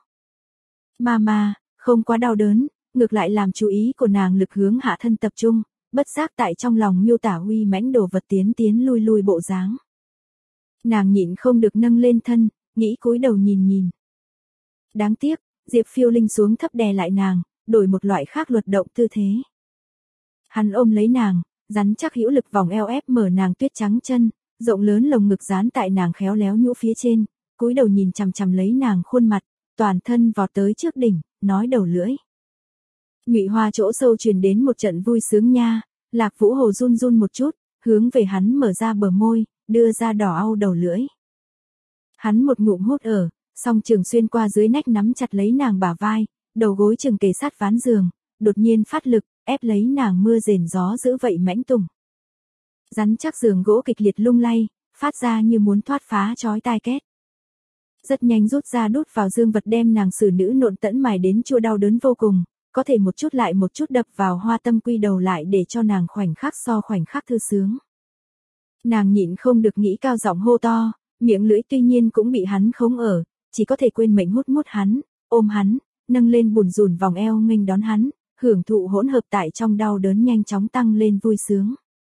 Mama, không quá đau đớn, ngược lại làm chú ý của nàng lực hướng hạ thân tập trung, bất giác tại trong lòng miêu tả uy mãnh đồ vật tiến tiến lui lui bộ dáng. Nàng nhịn không được nâng lên thân, nghĩ cúi đầu nhìn nhìn. Đáng tiếc, Diệp Phiêu Linh xuống thấp đè lại nàng, đổi một loại khác luật động tư thế. Hắn ôm lấy nàng, rắn chắc hữu lực vòng eo ép mở nàng tuyết trắng chân, rộng lớn lồng ngực dán tại nàng khéo léo nhũ phía trên, cúi đầu nhìn chằm chằm lấy nàng khuôn mặt, toàn thân vọt tới trước đỉnh, nói đầu lưỡi. Nhụy hoa chỗ sâu truyền đến một trận vui sướng nha, Lạc Vũ Hồ run run một chút, hướng về hắn mở ra bờ môi, đưa ra đỏ au đầu lưỡi. Hắn một ngụm hút ở, song trường xuyên qua dưới nách nắm chặt lấy nàng bả vai, đầu gối chừng kề sát ván giường, đột nhiên phát lực, ép lấy nàng mưa rền gió dữ vậy mãnh tùng. Rắn chắc giường gỗ kịch liệt lung lay, phát ra như muốn thoát phá chói tai két. Rất nhanh rút ra đút vào dương vật đem nàng xử nữ nộn tẫn mài đến chua đau đớn vô cùng, có thể một chút lại một chút đập vào hoa tâm quy đầu lại để cho nàng khoảnh khắc so khoảnh khắc thư sướng. Nàng nhịn không được nghĩ cao giọng hô to, miệng lưỡi tuy nhiên cũng bị hắn khống ở, chỉ có thể quên mệnh hút mút hắn, ôm hắn, nâng lên bùn rùn vòng eo nghênh đón hắn, hưởng thụ hỗn hợp tại trong đau đớn nhanh chóng tăng lên vui sướng.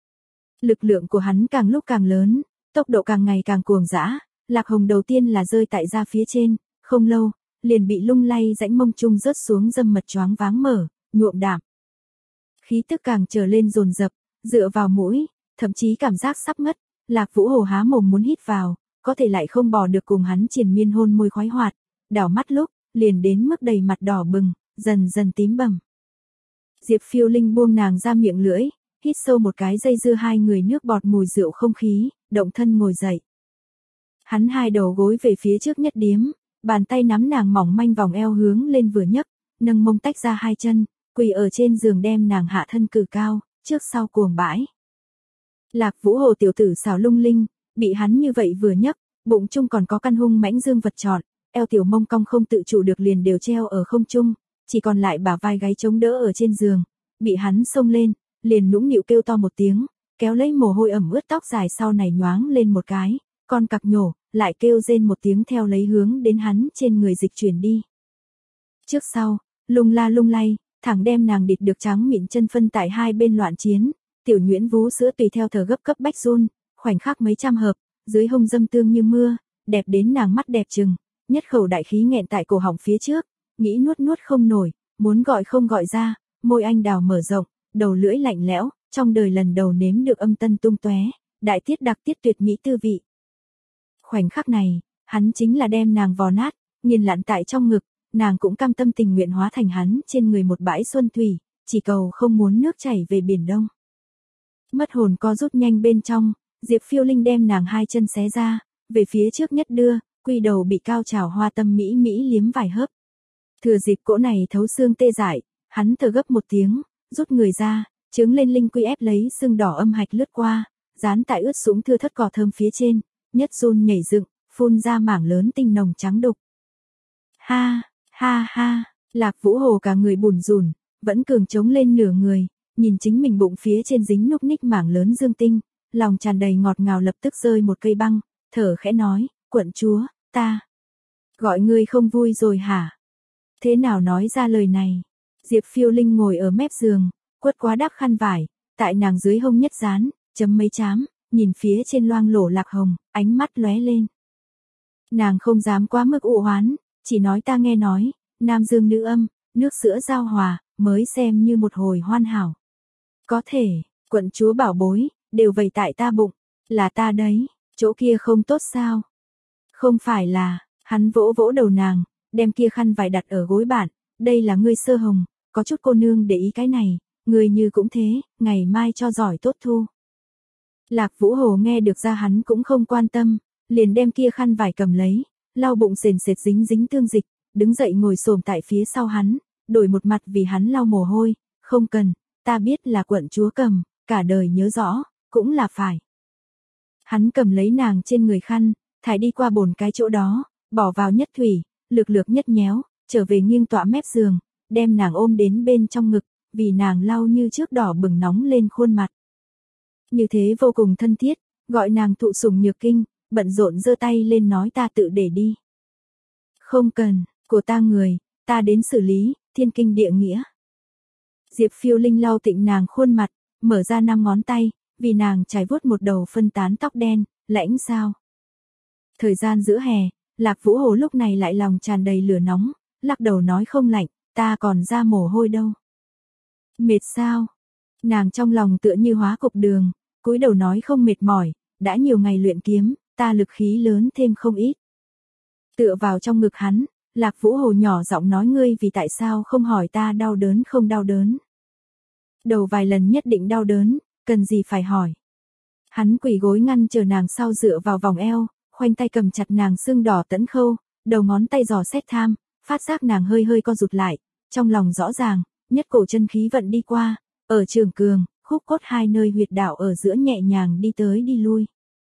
Lực lượng của hắn càng lúc càng lớn, tốc độ càng ngày càng cuồng dã, Lạc Hồng đầu tiên là rơi tại da phía trên, không lâu, liền bị lung lay rãnh mông trung rớt xuống dâm mật choáng váng mở, nhuộm đạm. Khí tức càng trở lên dồn dập, dựa vào mũi, thậm chí cảm giác sắp ngất, Lạc Vũ Hồ há mồm muốn hít vào, có thể lại không bỏ được cùng hắn triền miên hôn môi khoái hoạt, đảo mắt lúc, liền đến mức đầy mặt đỏ bừng, dần dần tím bầm. Diệp Phiêu Linh buông nàng ra miệng lưỡi, hít sâu một cái dây dưa hai người nước bọt mùi rượu không khí, động thân ngồi dậy. Hắn hai đầu gối về phía trước nhất điếm, bàn tay nắm nàng mỏng manh vòng eo hướng lên vừa nhấc, nâng mông tách ra hai chân, quỳ ở trên giường đem nàng hạ thân cử cao, trước sau cuồng bãi. Lạc Vũ Hồ tiểu tử xảo lung linh, bị hắn như vậy vừa nhấc, bụng trung còn có căn hung mãnh dương vật tròn, eo tiểu mông cong không tự chủ được liền đều treo ở không trung, chỉ còn lại bả vai gáy chống đỡ ở trên giường, bị hắn xông lên, liền nũng nịu kêu to một tiếng, kéo lấy mồ hôi ẩm ướt tóc dài sau này nhoáng lên một cái, con cặc nhổ, lại kêu rên một tiếng theo lấy hướng đến hắn trên người dịch chuyển đi. Trước sau, lung la lung lay, thẳng đem nàng địt được trắng mịn chân phân tại hai bên loạn chiến, tiểu nhuyễn vú sữa tùy theo thở gấp cấp bách run, khoảnh khắc mấy trăm hợp, dưới hông dâm tương như mưa, đẹp đến nàng mắt đẹp trừng, nhất khẩu đại khí nghẹn tại cổ họng phía trước, nghĩ nuốt nuốt không nổi, muốn gọi không gọi ra, môi anh đào mở rộng, đầu lưỡi lạnh lẽo, trong đời lần đầu nếm được âm tân tung tóe, đại tiết đặc tiết tuyệt mỹ tư vị. Khoảnh khắc này, hắn chính là đem nàng vò nát, nghiền lặn tại trong ngực, nàng cũng cam tâm tình nguyện hóa thành hắn trên người một bãi xuân thủy, chỉ cầu không muốn nước chảy về biển đông. Mất hồn co rút nhanh bên trong, Diệp Phiêu Linh đem nàng hai chân xé ra, về phía trước nhất đưa, quy đầu bị cao trào hoa tâm mỹ mỹ liếm vài hớp. Thừa dịp cỗ này thấu xương tê dại, hắn thở gấp một tiếng, rút người ra, trướng lên linh quy ép lấy xương đỏ âm hạch lướt qua, dán tại ướt sũng thưa thất cỏ thơm phía trên, nhất run nhảy dựng, phun ra mảng lớn tinh nồng trắng đục. Ha, ha ha, Lạc Vũ Hồ cả người bùn rùn, vẫn cường chống lên nửa người, nhìn chính mình bụng phía trên dính núc ních mảng lớn dương tinh, lòng tràn đầy ngọt ngào lập tức rơi một cây băng, thở khẽ nói, quận chúa, ta gọi ngươi không vui rồi hả? Thế nào nói ra lời này? Diệp Phiêu Linh ngồi ở mép giường, quất quá đắp khăn vải, tại nàng dưới hông nhất dán, chấm mấy chám, nhìn phía trên loang lổ Lạc Hồng, ánh mắt lóe lên. Nàng không dám quá mức ụ hoán, chỉ nói ta nghe nói, nam dương nữ âm, nước sữa giao hòa, mới xem như một hồi hoan hảo. Có thể, quận chúa bảo bối, đều vầy tại ta bụng, là ta đấy, chỗ kia không tốt sao? Không phải là, hắn vỗ vỗ đầu nàng, đem kia khăn vải đặt ở gối bạn, đây là ngươi sơ hồng, có chút cô nương để ý cái này, người như cũng thế, ngày mai cho giỏi tốt thu. Lạc Vũ Hồ nghe được ra hắn cũng không quan tâm, liền đem kia khăn vải cầm lấy, lau bụng sền sệt dính dính tương dịch, đứng dậy ngồi xổm tại phía sau hắn, đổi một mặt vì hắn lau mồ hôi, không cần, ta biết là quận chúa cầm, cả đời nhớ rõ, cũng là phải. Hắn cầm lấy nàng trên người khăn, thải đi qua bồn cái chỗ đó, bỏ vào nhất thủy, lược lược nhất nhéo, trở về nghiêng tọa mép giường, đem nàng ôm đến bên trong ngực, vì nàng lau như trước đỏ bừng nóng lên khuôn mặt. Như thế vô cùng thân thiết, gọi nàng thụ sủng nhược kinh, bận rộn giơ tay lên nói ta tự để đi. Không cần, của ta người, ta đến xử lý, thiên kinh địa nghĩa. Diệp Phiêu Linh lau tịnh nàng khuôn mặt, mở ra năm ngón tay, vì nàng trải vuốt một đầu phân tán tóc đen, lãnh sao. Thời gian giữa hè, Lạc Vũ Hồ lúc này lại lòng tràn đầy lửa nóng, lắc đầu nói không lạnh, ta còn ra mồ hôi đâu. Mệt sao? Nàng trong lòng tựa như hóa cục đường, cúi đầu nói không mệt mỏi, đã nhiều ngày luyện kiếm, ta lực khí lớn thêm không ít. Tựa vào trong ngực hắn, Lạc Vũ Hồ nhỏ giọng nói ngươi vì tại sao không hỏi ta đau đớn không đau đớn. Đầu vài lần nhất định đau đớn, cần gì phải hỏi. Hắn quỳ gối ngăn chờ nàng sau dựa vào vòng eo, khoanh tay cầm chặt nàng xương đỏ tẫn khâu, đầu ngón tay giò xét tham, phát giác nàng hơi hơi co rụt lại, trong lòng rõ ràng, nhất cổ chân khí vận đi qua, ở trường cường, khúc cốt hai nơi huyệt đạo ở giữa nhẹ nhàng đi tới đi lui.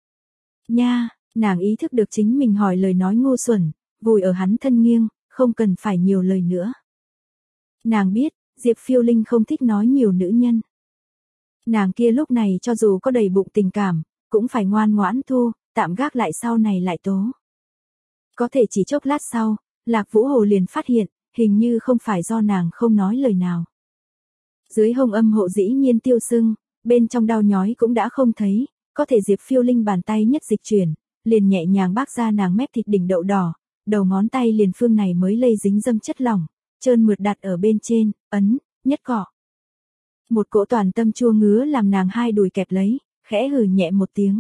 Nha, nàng ý thức được chính mình hỏi lời nói ngu xuẩn, vùi ở hắn thân nghiêng, không cần phải nhiều lời nữa. Nàng biết, Diệp Phiêu Linh không thích nói nhiều nữ nhân. Nàng kia lúc này cho dù có đầy bụng tình cảm, cũng phải ngoan ngoãn thu, tạm gác lại sau này lại tố. Có thể chỉ chốc lát sau, Lạc Vũ Hồ liền phát hiện, hình như không phải do nàng không nói lời nào. Dưới hông âm hộ dĩ nhiên tiêu sưng, bên trong đau nhói cũng đã không thấy, có thể Diệp Phiêu Linh bàn tay nhất dịch chuyển, liền nhẹ nhàng bác ra nàng mép thịt đỉnh đậu đỏ, đầu ngón tay liền phương này mới lây dính dâm chất lỏng, trơn mượt đặt ở bên trên, ấn, nhất cọ. Một cỗ toàn tâm chua ngứa làm nàng hai đùi kẹp lấy, khẽ hừ nhẹ một tiếng.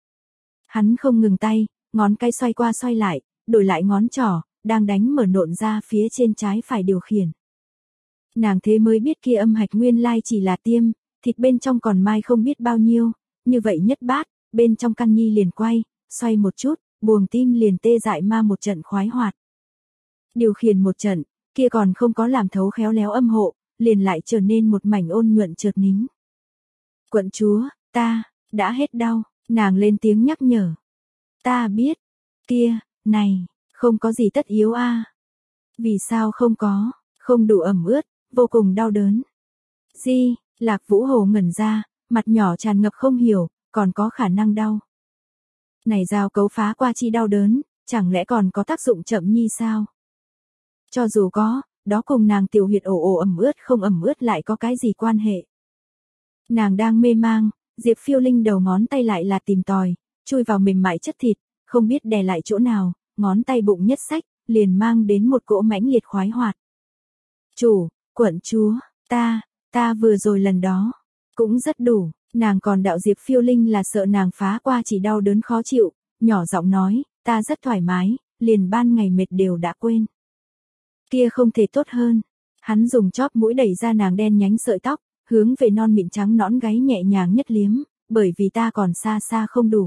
Hắn không ngừng tay, ngón cái xoay qua xoay lại, đổi lại ngón trỏ, đang đánh mở nộn ra phía trên trái phải điều khiển. Nàng thế mới biết kia âm hạch nguyên lai chỉ là tiêm, thịt bên trong còn mai không biết bao nhiêu, như vậy nhất bát, bên trong căn nhi liền quay, xoay một chút, buồng tim liền tê dại ma một trận khoái hoạt. Điều khiển một trận, kia còn không có làm thấu khéo léo âm hộ, liền lại trở nên một mảnh ôn nhuận chợt nính. Quận chúa, ta, đã hết đau, nàng lên tiếng nhắc nhở. Ta biết, kia, này, không có gì tất yếu a. À. Vì sao không có, không đủ ẩm ướt, vô cùng đau đớn. Di, Lạc Vũ Hồ ngẩn ra, mặt nhỏ tràn ngập không hiểu, còn có khả năng đau. Này dao cấu phá qua chi đau đớn, chẳng lẽ còn có tác dụng chậm nhi sao? Cho dù có, đó cùng nàng tiểu huyệt ổ ổ ẩm ướt không ẩm ướt lại có cái gì quan hệ. Nàng đang mê mang, Diệp Phiêu Linh đầu ngón tay lại là tìm tòi, chui vào mềm mại chất thịt, không biết đè lại chỗ nào, ngón tay bụng nhất sách, liền mang đến một cỗ mãnh liệt khoái hoạt. Chủ, quận chúa, ta, ta vừa rồi lần đó, cũng rất đủ, nàng còn đạo Diệp Phiêu Linh là sợ nàng phá qua chỉ đau đớn khó chịu, nhỏ giọng nói, ta rất thoải mái, liền ban ngày mệt đều đã quên. Kia không thể tốt hơn, hắn dùng chóp mũi đẩy ra nàng đen nhánh sợi tóc, hướng về non mịn trắng nõn gáy nhẹ nhàng nhất liếm, bởi vì ta còn xa xa không đủ.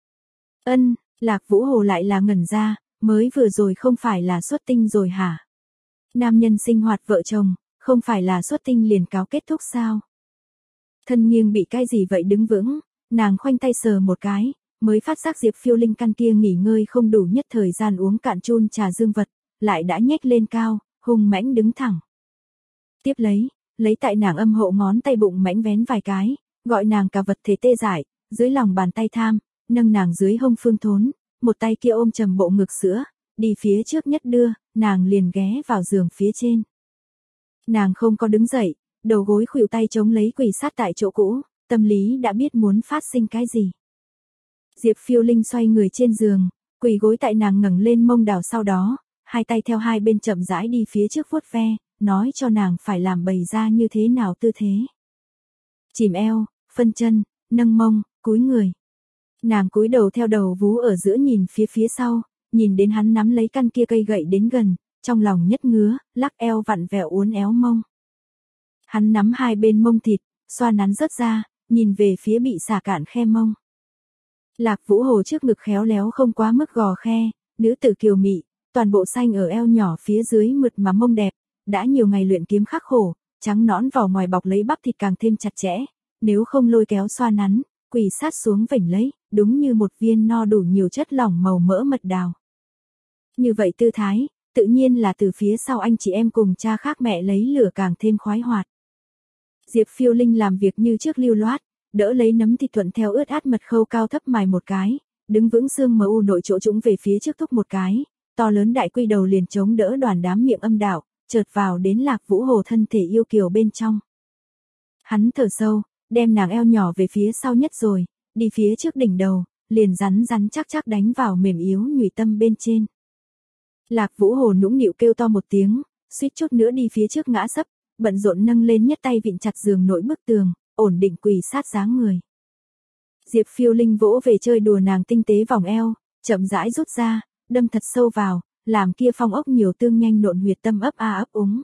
Ân, Lạc Vũ Hồ lại là ngẩn ra, mới vừa rồi không phải là xuất tinh rồi hả? Nam nhân sinh hoạt vợ chồng, không phải là xuất tinh liền cáo kết thúc sao? Thân nghiêng bị cái gì vậy đứng vững, nàng khoanh tay sờ một cái, mới phát giác Diệp Phiêu Linh căn kia nghỉ ngơi không đủ nhất thời gian uống cạn chun trà dương vật, lại đã nhếch lên cao, hung mãnh đứng thẳng. Tiếp lấy, lấy tại nàng âm hộ ngón tay bụng mãnh vén vài cái, gọi nàng cả vật thể tê dại, dưới lòng bàn tay tham, nâng nàng dưới hông phương thốn, một tay kia ôm trầm bộ ngực sữa, đi phía trước nhất đưa, nàng liền ghé vào giường phía trên. Nàng không có đứng dậy, đầu gối khuỷu tay chống lấy quỳ sát tại chỗ cũ, tâm lý đã biết muốn phát sinh cái gì. Diệp Phiêu Linh xoay người trên giường, quỳ gối tại nàng ngẩng lên mông đảo sau đó, hai tay theo hai bên chậm rãi đi phía trước vuốt ve, nói cho nàng phải làm bày ra như thế nào tư thế. Chìm eo, phân chân, nâng mông, cúi người. Nàng cúi đầu theo đầu vú ở giữa nhìn phía phía sau, nhìn đến hắn nắm lấy căn kia cây gậy đến gần, trong lòng nhất ngứa, lắc eo vặn vẹo uốn éo mông. Hắn nắm hai bên mông thịt, xoa nắn rớt ra, nhìn về phía bị xả cạn khe mông. Lạc Vũ Hồ trước ngực khéo léo không quá mức gò khe, nữ tử kiều mị, toàn bộ xanh ở eo nhỏ phía dưới mượt mà mông đẹp, đã nhiều ngày luyện kiếm khắc khổ, trắng nõn vỏ ngoài bọc lấy bắp thịt càng thêm chặt chẽ, nếu không lôi kéo xoa nắn, quỳ sát xuống vểnh lấy, đúng như một viên no đủ nhiều chất lỏng màu mỡ mật đào. Như vậy tư thái, tự nhiên là từ phía sau anh chị em cùng cha khác mẹ lấy lửa càng thêm khoái hoạt. Diệp Phiêu Linh làm việc như trước lưu loát, đỡ lấy nấm thịt thuận theo ướt át mật khâu cao thấp mài một cái, đứng vững xương mờ u nội chỗ trũng về phía trước thúc một cái, to lớn đại quy đầu liền chống đỡ đoàn đám miệng âm đạo, chợt vào đến Lạc Vũ Hồ thân thể yêu kiều bên trong. Hắn thở sâu, đem nàng eo nhỏ về phía sau nhất rồi, đi phía trước đỉnh đầu, liền rắn rắn chắc chắc đánh vào mềm yếu nhụy tâm bên trên. Lạc Vũ Hồ nũng nịu kêu to một tiếng, suýt chút nữa đi phía trước ngã sấp, bận rộn nâng lên nhất tay vịn chặt giường nội bức tường, ổn định quỳ sát dáng người. Diệp Phiêu Linh vỗ về chơi đùa nàng tinh tế vòng eo, chậm rãi rút ra, đâm thật sâu vào, làm kia phong ốc nhiều tương nhanh nộn huyệt tâm ấp a ấp úng.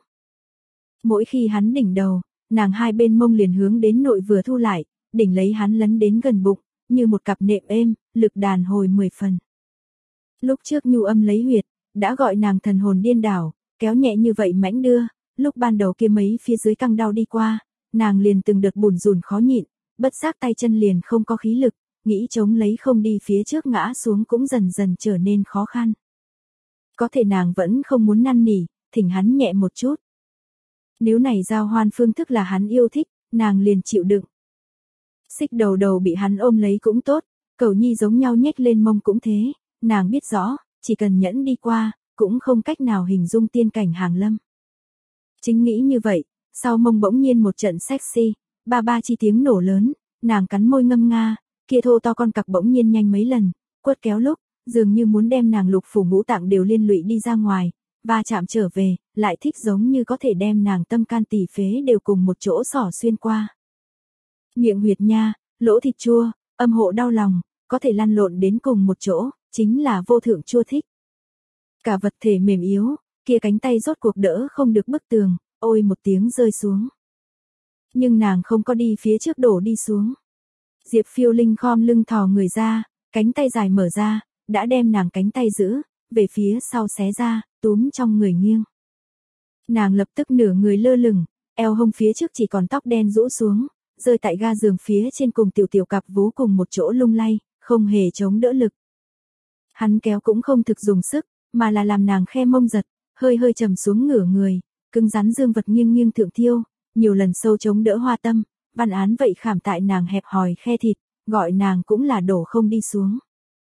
Mỗi khi hắn đỉnh đầu, nàng hai bên mông liền hướng đến nội vừa thu lại, đỉnh lấy hắn lấn đến gần bụng, như một cặp nệm êm, lực đàn hồi mười phần. Lúc trước nhu âm lấy huyệt, đã gọi nàng thần hồn điên đảo, kéo nhẹ như vậy mãnh đưa, lúc ban đầu kia mấy phía dưới căng đau đi qua, nàng liền từng đợt bùn rùn khó nhịn, bất giác tay chân liền không có khí lực, nghĩ chống lấy không đi phía trước ngã xuống cũng dần dần trở nên khó khăn. Có thể nàng vẫn không muốn năn nỉ, thỉnh hắn nhẹ một chút. Nếu này giao hoan phương thức là hắn yêu thích, nàng liền chịu đựng. Xích đầu đầu bị hắn ôm lấy cũng tốt, Cầu Nhi giống nhau nhếch lên mông cũng thế, nàng biết rõ, chỉ cần nhẫn đi qua, cũng không cách nào hình dung tiên cảnh hàng lâm. Chính nghĩ như vậy, sau mông bỗng nhiên một trận sexy, ba ba chi tiếng nổ lớn, nàng cắn môi ngâm nga, kia thô to con cặc bỗng nhiên nhanh mấy lần, quất kéo lúc, dường như muốn đem nàng lục phủ ngũ tạng đều liên lụy đi ra ngoài, và chạm trở về, lại thích giống như có thể đem nàng tâm can tỳ phế đều cùng một chỗ xỏ xuyên qua. Miệng huyệt nha, lỗ thịt chua, âm hộ đau lòng, có thể lăn lộn đến cùng một chỗ, chính là vô thượng chua thích. Cả vật thể mềm yếu, kia cánh tay rốt cuộc đỡ không được bức tường, ôi một tiếng rơi xuống. Nhưng nàng không có đi phía trước đổ đi xuống. Diệp Phiêu Linh khom lưng thò người ra, cánh tay dài mở ra, đã đem nàng cánh tay giữ, về phía sau xé ra, túm trong người nghiêng. Nàng lập tức nửa người lơ lửng, eo hông phía trước chỉ còn tóc đen rũ xuống, rơi tại ga giường phía trên cùng tiểu tiểu cặp vú cùng một chỗ lung lay, không hề chống đỡ lực. Hắn kéo cũng không thực dùng sức, mà là làm nàng khe mông giật, hơi hơi trầm xuống ngửa người, cứng rắn dương vật nghiêng nghiêng thượng thiêu, nhiều lần sâu chống đỡ hoa tâm, văn án vậy khảm tại nàng hẹp hòi khe thịt, gọi nàng cũng là đổ không đi xuống.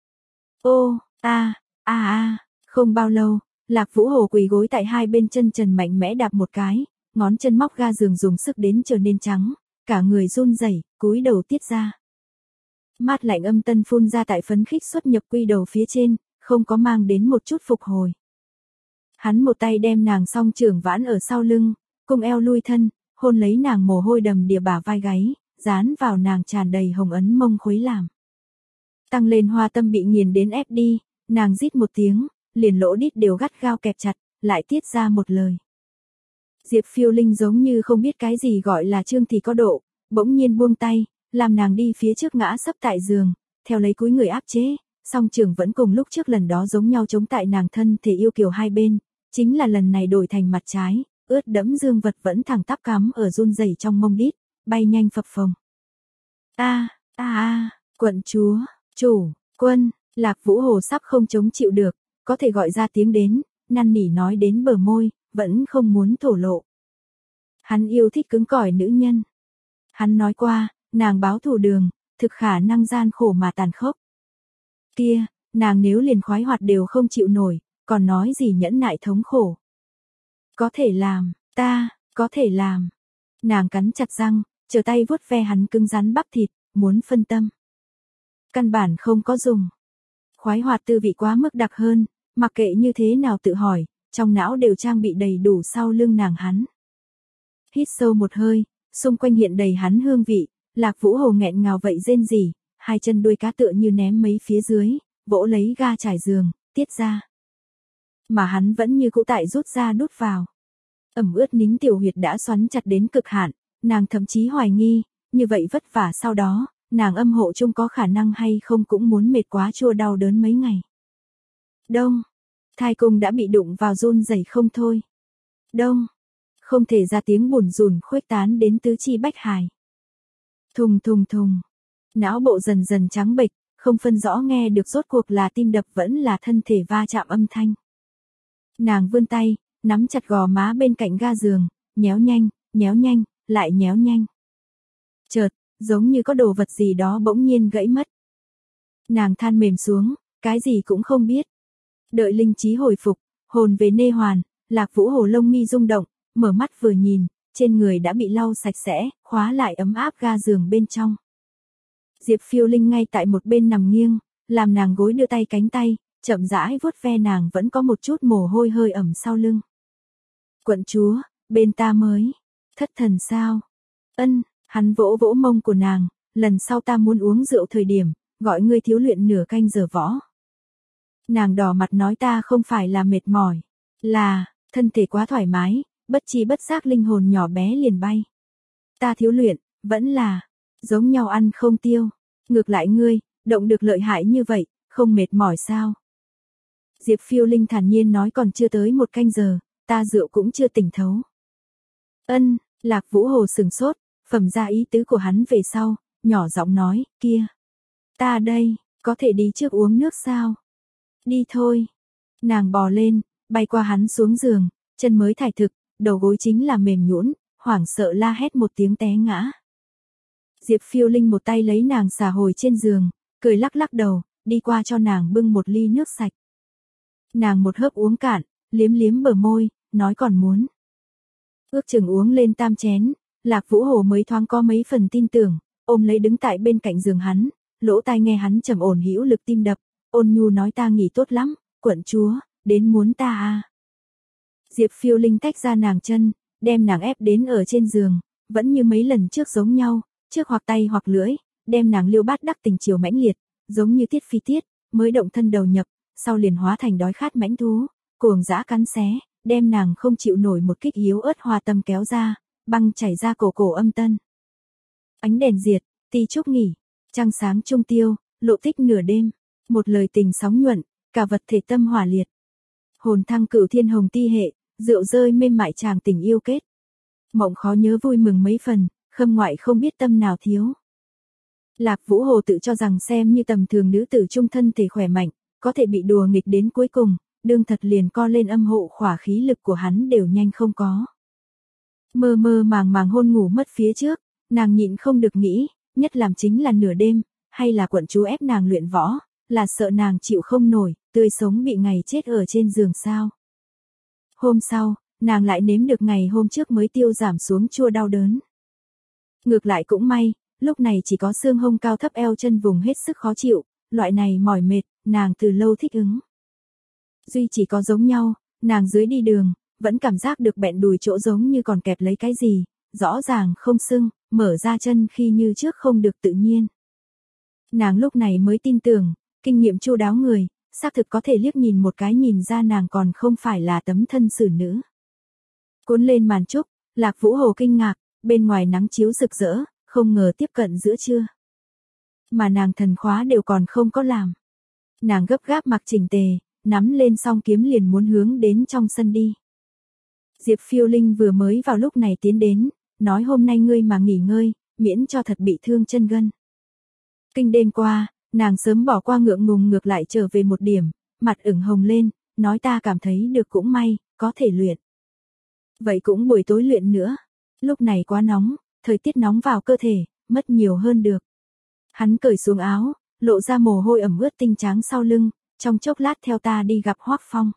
Ô, a, a a, không bao lâu, Lạc Vũ Hồ quỳ gối tại hai bên chân trần mạnh mẽ đạp một cái, ngón chân móc ga giường dùng sức đến trở nên trắng, cả người run rẩy, cúi đầu tiết ra. Mát lạnh âm tân phun ra tại phấn khích xuất nhập quy đầu phía trên, không có mang đến một chút phục hồi. Hắn một tay đem nàng song trưởng vãn ở sau lưng, cùng eo lui thân, hôn lấy nàng mồ hôi đầm đìa bả vai gáy, dán vào nàng tràn đầy hồng ấn mông khuấy làm. Tăng lên hoa tâm bị nghiền đến ép đi, nàng rít một tiếng, liền lỗ đít đều gắt gao kẹp chặt, lại tiết ra một lời. Diệp Phiêu Linh giống như không biết cái gì gọi là trương thì có độ, bỗng nhiên buông tay, làm nàng đi phía trước ngã sấp tại giường, theo lấy cúi người áp chế, song trưởng vẫn cùng lúc trước lần đó giống nhau chống tại nàng thân thể yêu kiều hai bên, chính là lần này đổi thành mặt trái, ướt đẫm dương vật vẫn thẳng tắp cắm ở run rẩy trong mông đít, bay nhanh phập phồng. A, a a, quận chúa, chủ, quân, Lạc Vũ Hồ sắp không chống chịu được, có thể gọi ra tiếng đến, năn nỉ nói đến bờ môi, vẫn không muốn thổ lộ. Hắn yêu thích cứng cỏi nữ nhân. Hắn nói qua, nàng báo thù đường, thực khả năng gian khổ mà tàn khốc. Kia, nàng nếu liền khoái hoạt đều không chịu nổi, còn nói gì nhẫn nại thống khổ. Có thể làm, ta, có thể làm. Nàng cắn chặt răng, trở tay vuốt ve hắn cứng rắn bắp thịt, muốn phân tâm. Căn bản không có dùng. Khoái hoạt tư vị quá mức đặc hơn, mặc kệ như thế nào tự hỏi, trong não đều trang bị đầy đủ sau lưng nàng hắn. Hít sâu một hơi, xung quanh hiện đầy hắn hương vị, Lạc Vũ Hồ nghẹn ngào vậy rên rỉ, hai chân đuôi cá tựa như ném mấy phía dưới, vỗ lấy ga trải giường, tiết ra. Mà hắn vẫn như cũ tại rút ra đút vào. Ẩm ướt nính tiểu huyệt đã xoắn chặt đến cực hạn, nàng thậm chí hoài nghi, như vậy vất vả sau đó, nàng âm hộ chung có khả năng hay không cũng muốn mệt quá chua đau đớn mấy ngày. Đông, thai cung đã bị đụng vào run rẩy không thôi. Đông, không thể ra tiếng bùn rùn khuếch tán đến tứ chi bách hài. Thùng thùng thùng, não bộ dần dần trắng bệch, không phân rõ nghe được rốt cuộc là tim đập vẫn là thân thể va chạm âm thanh. Nàng vươn tay, nắm chặt gò má bên cạnh ga giường, nhéo nhanh, nhéo nhanh, lại nhéo nhanh. Chợt, giống như có đồ vật gì đó bỗng nhiên gãy mất. Nàng than mềm xuống, cái gì cũng không biết. Đợi linh trí hồi phục, hồn về nê hoàn, Lạc Vũ Hồ lông mi rung động, mở mắt vừa nhìn, trên người đã bị lau sạch sẽ, khóa lại ấm áp ga giường bên trong. Diệp Phiêu Linh ngay tại một bên nằm nghiêng, làm nàng gối đưa tay cánh tay, chậm rãi vuốt ve nàng vẫn có một chút mồ hôi hơi ẩm sau lưng. Quận chúa, bên ta mới, thất thần sao? Ân, hắn vỗ vỗ mông của nàng, lần sau ta muốn uống rượu thời điểm, gọi ngươi thiếu luyện nửa canh giờ võ. Nàng đỏ mặt nói ta không phải là mệt mỏi, là, thân thể quá thoải mái, bất chi bất giác linh hồn nhỏ bé liền bay. Ta thiếu luyện, vẫn là, giống nhau ăn không tiêu, ngược lại ngươi, động được lợi hại như vậy, không mệt mỏi sao? Diệp Phiêu Linh thản nhiên nói còn chưa tới một canh giờ, ta rượu cũng chưa tỉnh thấu. Ân, Lạc Vũ Hồ sừng sốt, phẩm ra ý tứ của hắn về sau, nhỏ giọng nói, kia. Ta đây, có thể đi trước uống nước sao? Đi thôi. Nàng bò lên, bay qua hắn xuống giường, chân mới thải thực, đầu gối chính là mềm nhũn, hoảng sợ la hét một tiếng té ngã. Diệp Phiêu Linh một tay lấy nàng xả hồi trên giường, cười lắc lắc đầu, đi qua cho nàng bưng một ly nước sạch. Nàng một hớp uống cạn, liếm liếm bờ môi, nói còn muốn. Ước chừng uống lên tam chén, Lạc Vũ Hồ mới thoáng có mấy phần tin tưởng, ôm lấy đứng tại bên cạnh giường hắn, lỗ tai nghe hắn trầm ổn hữu lực tim đập, ôn nhu nói ta nghỉ tốt lắm, quận chúa, đến muốn ta à. Diệp Phiêu Linh tách ra nàng chân, đem nàng ép đến ở trên giường, vẫn như mấy lần trước giống nhau, trước hoặc tay hoặc lưỡi, đem nàng liêu bát đắc tình chiều mãnh liệt, giống như tiết phi tiết, mới động thân đầu nhập, sau liền hóa thành đói khát mãnh thú, cuồng dã cắn xé, đem nàng không chịu nổi một kích yếu ớt hoa tâm kéo ra, băng chảy ra cổ cổ âm tân. Ánh đèn diệt, ti trúc nghỉ, trăng sáng trung tiêu, lộ tích nửa đêm, một lời tình sóng nhuận, cả vật thể tâm hỏa liệt. Hồn thăng cửu thiên hồng ti hệ, rượu rơi mê mại chàng tình yêu kết. Mộng khó nhớ vui mừng mấy phần, khâm ngoại không biết tâm nào thiếu. Lạc Vũ Hồ tự cho rằng xem như tầm thường nữ tử trung thân thể khỏe mạnh, có thể bị đùa nghịch đến cuối cùng, đương thật liền co lên âm hộ khỏa khí lực của hắn đều nhanh không có. Mơ mơ màng màng hôn ngủ mất phía trước, nàng nhịn không được nghĩ, nhất làm chính là nửa đêm, hay là quận chúa ép nàng luyện võ, là sợ nàng chịu không nổi, tươi sống bị ngày chết ở trên giường sao. Hôm sau, nàng lại nếm được ngày hôm trước mới tiêu giảm xuống chua đau đớn. Ngược lại cũng may, lúc này chỉ có xương hông cao thấp eo chân vùng hết sức khó chịu, loại này mỏi mệt, nàng từ lâu thích ứng. Duy chỉ có giống nhau, nàng dưới đi đường, vẫn cảm giác được bẹn đùi chỗ giống như còn kẹp lấy cái gì, rõ ràng không sưng, mở ra chân khi như trước không được tự nhiên. Nàng lúc này mới tin tưởng, kinh nghiệm chu đáo người, xác thực có thể liếc nhìn một cái nhìn ra nàng còn không phải là tấm thân xử nữ. Cuốn lên màn trúc, Lạc Vũ Hồ kinh ngạc, bên ngoài nắng chiếu rực rỡ, không ngờ tiếp cận giữa trưa. Mà nàng thần khóa đều còn không có làm. Nàng gấp gáp mặc chỉnh tề, nắm lên song kiếm liền muốn hướng đến trong sân đi. Diệp Phiêu Linh vừa mới vào lúc này tiến đến, nói hôm nay ngươi mà nghỉ ngơi, miễn cho thật bị thương chân gân. Kinh đêm qua, nàng sớm bỏ qua ngượng ngùng ngược lại trở về một điểm, mặt ửng hồng lên, nói ta cảm thấy được cũng may, có thể luyện. Vậy cũng buổi tối luyện nữa, lúc này quá nóng, thời tiết nóng vào cơ thể, mất nhiều hơn được. Hắn cởi xuống áo, lộ ra mồ hôi ẩm ướt tinh trắng sau lưng, trong chốc lát theo ta đi gặp Hoắc Phong.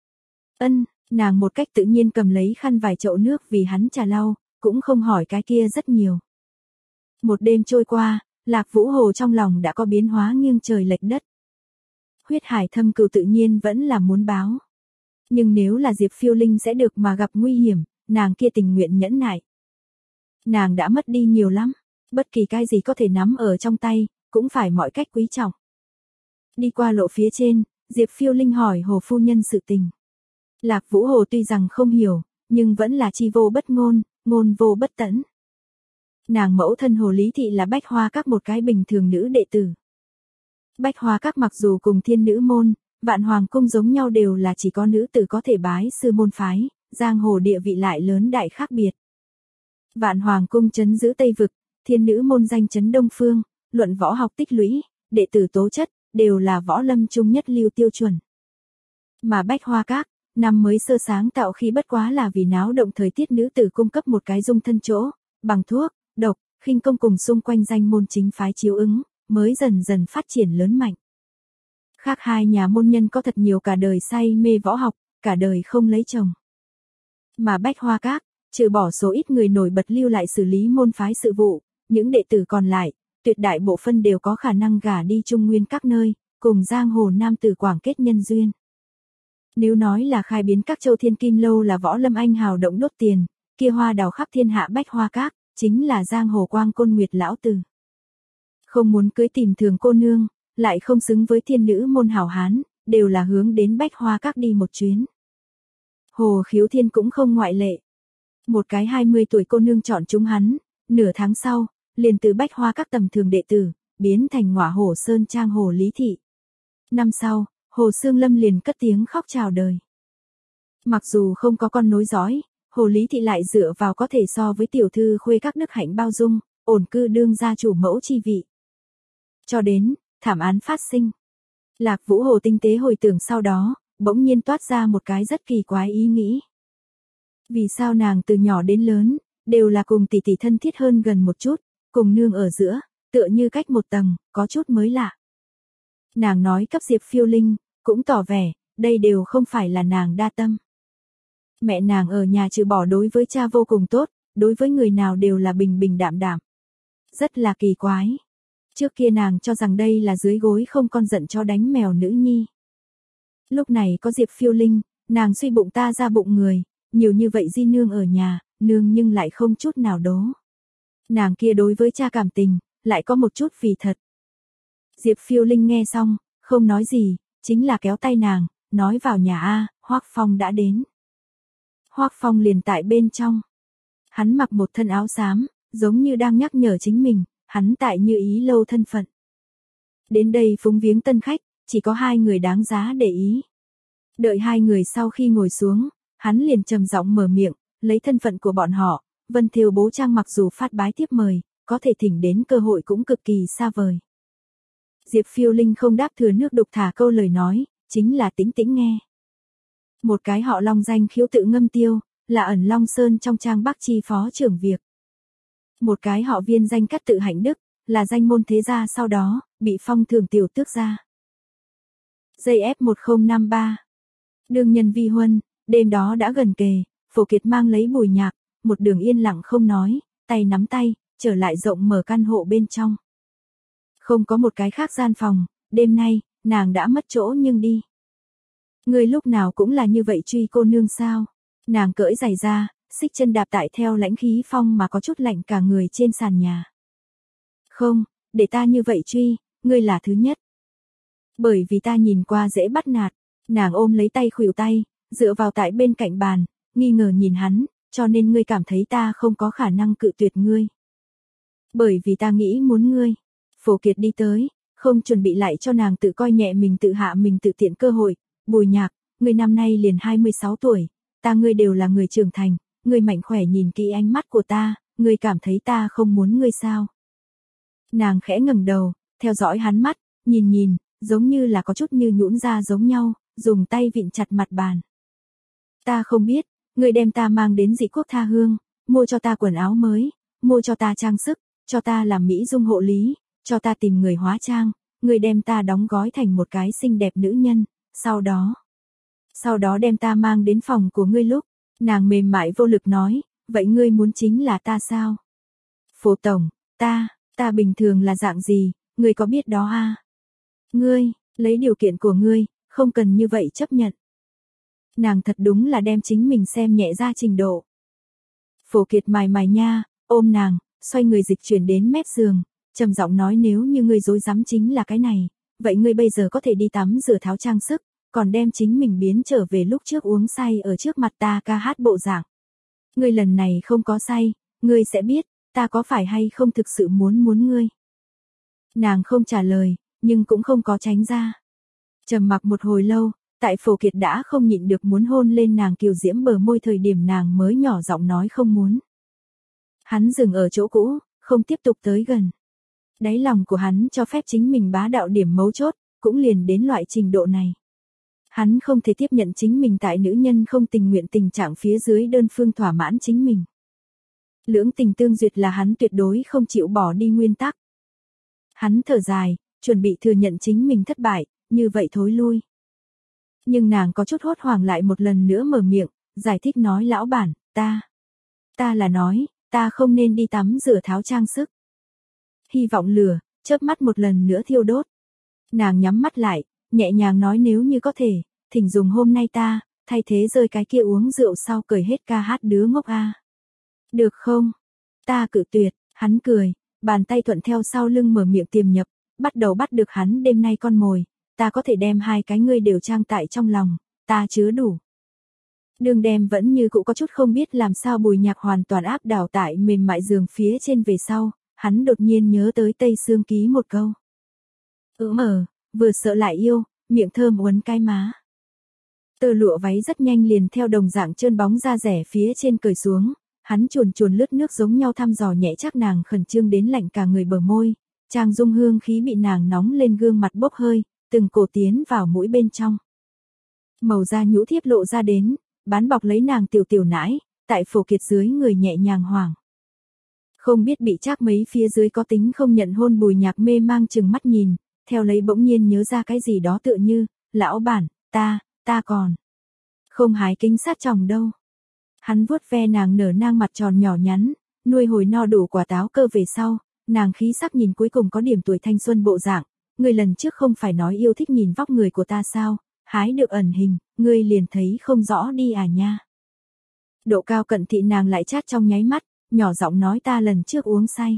Ân, nàng một cách tự nhiên cầm lấy khăn vài chậu nước vì hắn trà lau, cũng không hỏi cái kia rất nhiều. Một đêm trôi qua, Lạc Vũ Hồ trong lòng đã có biến hóa nghiêng trời lệch đất. Huyết hải thâm cừu tự nhiên vẫn là muốn báo. Nhưng nếu là Diệp Phiêu Linh sẽ được mà gặp nguy hiểm, nàng kia tình nguyện nhẫn nại. Nàng đã mất đi nhiều lắm, bất kỳ cái gì có thể nắm ở trong tay, cũng phải mọi cách quý trọng. Đi qua lộ phía trên, Diệp Phiêu Linh hỏi Hồ phu nhân sự tình. Lạc Vũ Hồ tuy rằng không hiểu, nhưng vẫn là chi vô bất ngôn, ngôn vô bất tẫn. Nàng mẫu thân Hồ Lý Thị là Bách Hoa Các một cái bình thường nữ đệ tử. Bách Hoa Các mặc dù cùng Thiên Nữ môn, Vạn Hoàng cung giống nhau đều là chỉ có nữ tử có thể bái sư môn phái, giang hồ địa vị lại lớn đại khác biệt. Vạn Hoàng cung trấn giữ Tây vực, Thiên Nữ môn danh trấn Đông phương, luận võ học tích lũy, đệ tử tố chất, đều là võ lâm trung nhất lưu tiêu chuẩn. Mà Bách Hoa Các, năm mới sơ sáng tạo khi bất quá là vì náo động thời tiết nữ tử cung cấp một cái dung thân chỗ, bằng thuốc, độc, khinh công cùng xung quanh danh môn chính phái chiếu ứng, mới dần dần phát triển lớn mạnh. Khác hai nhà môn nhân có thật nhiều cả đời say mê võ học, cả đời không lấy chồng. Mà Bách Hoa Các, trừ bỏ số ít người nổi bật lưu lại xử lý môn phái sự vụ, những đệ tử còn lại, tuyệt đại bộ phân đều có khả năng gả đi Trung Nguyên các nơi, cùng giang hồ nam tử quảng kết nhân duyên. Nếu nói là khai biến các châu thiên kim lâu là võ lâm anh hào động đốt tiền, kia hoa đào khắp thiên hạ Bách Hoa Các, chính là giang hồ quang côn nguyệt lão tử. Không muốn cưới tìm thường cô nương, lại không xứng với Thiên Nữ môn hảo hán, đều là hướng đến Bách Hoa Các đi một chuyến. Hồ Khiếu Thiên cũng không ngoại lệ. Một cái hai mươi tuổi cô nương chọn chúng hắn, nửa tháng sau, liền từ Bách Hoa Các tầm thường đệ tử, biến thành ngọa hổ sơn trang Hồ Lý Thị. Năm sau, Hồ Xương Lâm liền cất tiếng khóc chào đời. Mặc dù không có con nối dõi, Hồ Lý Thị lại dựa vào có thể so với tiểu thư khuê các đức hạnh bao dung, ổn cư đương gia chủ mẫu chi vị. Cho đến, thảm án phát sinh. Lạc Vũ Hồ tinh tế hồi tưởng sau đó, bỗng nhiên toát ra một cái rất kỳ quái ý nghĩ. Vì sao nàng từ nhỏ đến lớn, đều là cùng tỷ tỷ thân thiết hơn gần một chút, cùng nương ở giữa, tựa như cách một tầng, có chút mới lạ. Nàng nói cấp Diệp Phiêu Linh, cũng tỏ vẻ, đây đều không phải là nàng đa tâm. Mẹ nàng ở nhà trừ bỏ đối với cha vô cùng tốt, đối với người nào đều là bình bình đạm đạm. Rất là kỳ quái. Trước kia nàng cho rằng đây là dưới gối không con giận cho đánh mèo nữ nhi. Lúc này có Diệp Phiêu Linh, nàng suy bụng ta ra bụng người, nhiều như vậy di nương ở nhà, nương nhưng lại không chút nào đố. Nàng kia đối với cha cảm tình, lại có một chút vì thật. Diệp Phiêu Linh nghe xong, không nói gì, chính là kéo tay nàng, nói vào nhà a, Hoắc Phong đã đến. Hoắc Phong liền tại bên trong. Hắn mặc một thân áo xám, giống như đang nhắc nhở chính mình, hắn tại Như Ý lâu thân phận. Đến đây phúng viếng tân khách, chỉ có hai người đáng giá để ý. Đợi hai người sau khi ngồi xuống, hắn liền trầm giọng mở miệng, lấy thân phận của bọn họ, Vân Thiều Bố Trang mặc dù phát bái tiếp mời, có thể thỉnh đến cơ hội cũng cực kỳ xa vời. Diệp Phiêu Linh không đáp thừa nước đục thả câu lời nói, chính là tĩnh tĩnh nghe. Một cái họ Long danh khiếu tự Ngâm Tiêu, là ẩn Long Sơn trong Trang Bắc chi phó trưởng việc. Một cái họ Viên danh Cát tự Hạnh Đức, là danh môn thế gia sau đó, bị phong thưởng tiểu tước gia. J F một không năm ba. Đương nhân vi huân, đêm đó đã gần kề, Phổ Kiệt mang lấy Bùi Nhạc, một đường yên lặng không nói, tay nắm tay, trở lại rộng mở căn hộ bên trong. Không có một cái khác gian phòng, đêm nay, nàng đã mất chỗ nhưng đi. Người lúc nào cũng là như vậy truy cô nương sao? Nàng cởi giày ra, xích chân đạp tại theo lãnh khí phong mà có chút lạnh cả người trên sàn nhà. Không, để ta như vậy truy, ngươi là thứ nhất. Bởi vì ta nhìn qua dễ bắt nạt, nàng ôm lấy tay khuỷu tay, dựa vào tại bên cạnh bàn, nghi ngờ nhìn hắn, cho nên ngươi cảm thấy ta không có khả năng cự tuyệt ngươi. Bởi vì ta nghĩ muốn ngươi. Phổ Kiệt đi tới, không chuẩn bị lại cho nàng tự coi nhẹ mình tự hạ mình tự tiện cơ hội. Bùi Nhạc, ngươi năm nay liền hai mươi sáu tuổi, ta ngươi đều là người trưởng thành, ngươi mạnh khỏe nhìn kỹ ánh mắt của ta, ngươi cảm thấy ta không muốn ngươi sao? Nàng khẽ ngẩng đầu, theo dõi hắn mắt, nhìn nhìn, giống như là có chút như nhũn ra giống nhau, dùng tay vịn chặt mặt bàn. Ta không biết, ngươi đem ta mang đến Dị Quốc tha hương, mua cho ta quần áo mới, mua cho ta trang sức, cho ta làm mỹ dung hộ lý, cho ta tìm người hóa trang, ngươi đem ta đóng gói thành một cái xinh đẹp nữ nhân, sau đó, sau đó đem ta mang đến phòng của ngươi lúc, nàng mềm mại vô lực nói, vậy ngươi muốn chính là ta sao? Phổ tổng, ta, ta bình thường là dạng gì, ngươi có biết đó à? Ngươi, lấy điều kiện của ngươi, không cần như vậy chấp nhận. Nàng thật đúng là đem chính mình xem nhẹ ra trình độ. Phổ Kiệt mài mài nha, ôm nàng, xoay người dịch chuyển đến mép giường, trầm giọng nói nếu như ngươi dối dám chính là cái này, vậy ngươi bây giờ có thể đi tắm rửa tháo trang sức, còn đem chính mình biến trở về lúc trước uống say ở trước mặt ta ca hát bộ dạng. Ngươi lần này không có say, ngươi sẽ biết, ta có phải hay không thực sự muốn muốn ngươi. Nàng không trả lời, nhưng cũng không có tránh ra. Trầm mặc một hồi lâu, tại Phổ Kiệt đã không nhịn được muốn hôn lên nàng kiều diễm bờ môi thời điểm nàng mới nhỏ giọng nói không muốn. Hắn dừng ở chỗ cũ, không tiếp tục tới gần. Đáy lòng của hắn cho phép chính mình bá đạo điểm mấu chốt, cũng liền đến loại trình độ này. Hắn không thể tiếp nhận chính mình tại nữ nhân không tình nguyện tình trạng phía dưới đơn phương thỏa mãn chính mình. Lưỡng tình tương duyệt là hắn tuyệt đối không chịu bỏ đi nguyên tắc. Hắn thở dài, chuẩn bị thừa nhận chính mình thất bại, như vậy thối lui. Nhưng nàng có chút hốt hoảng lại một lần nữa mở miệng, giải thích nói lão bản, ta, ta là nói, ta không nên đi tắm rửa tháo trang sức. Hy vọng lửa, chớp mắt một lần nữa thiêu đốt. Nàng nhắm mắt lại, nhẹ nhàng nói nếu như có thể, thỉnh dùng hôm nay ta, thay thế rơi cái kia uống rượu sau cởi hết ca hát đứa ngốc a. Được không? Ta cự tuyệt, hắn cười, bàn tay thuận theo sau lưng mở miệng tiềm nhập, bắt đầu bắt được hắn đêm nay con mồi, ta có thể đem hai cái ngươi đều trang tại trong lòng, ta chứa đủ. Đường đem vẫn như cũ có chút không biết làm sao Bùi Nhạc hoàn toàn áp đảo tại mềm mại giường phía trên về sau, hắn đột nhiên nhớ tới Tây Sương Ký một câu. Ưm ở, vừa sợ lại yêu, miệng thơm uốn cái má. Tơ lụa váy rất nhanh liền theo đồng dạng trơn bóng da rẻ phía trên cởi xuống, hắn chuồn chuồn lướt nước giống nhau thăm dò nhẹ chắc nàng khẩn trương đến lạnh cả người bờ môi, trang dung hương khí bị nàng nóng lên gương mặt bốc hơi, từng cổ tiến vào mũi bên trong. Màu da nhũ thiếp lộ ra đến, bán bọc lấy nàng tiểu tiểu nãi, tại Phổ Kiệt dưới người nhẹ nhàng hoảng. Không biết bị chắc mấy phía dưới có tính không nhận hôn Bùi Nhạc mê mang chừng mắt nhìn, theo lấy bỗng nhiên nhớ ra cái gì đó tựa như, lão bản, ta, ta còn không hái kính sát chồng đâu. Hắn vuốt ve nàng nở nang mặt tròn nhỏ nhắn, nuôi hồi no đủ quả táo cơ về sau, nàng khí sắc nhìn cuối cùng có điểm tuổi thanh xuân bộ dạng, ngươi lần trước không phải nói yêu thích nhìn vóc người của ta sao, hái được ẩn hình, ngươi liền thấy không rõ đi à nha. Độ cao cận thị nàng lại chát trong nháy mắt, nhỏ giọng nói ta lần trước uống say.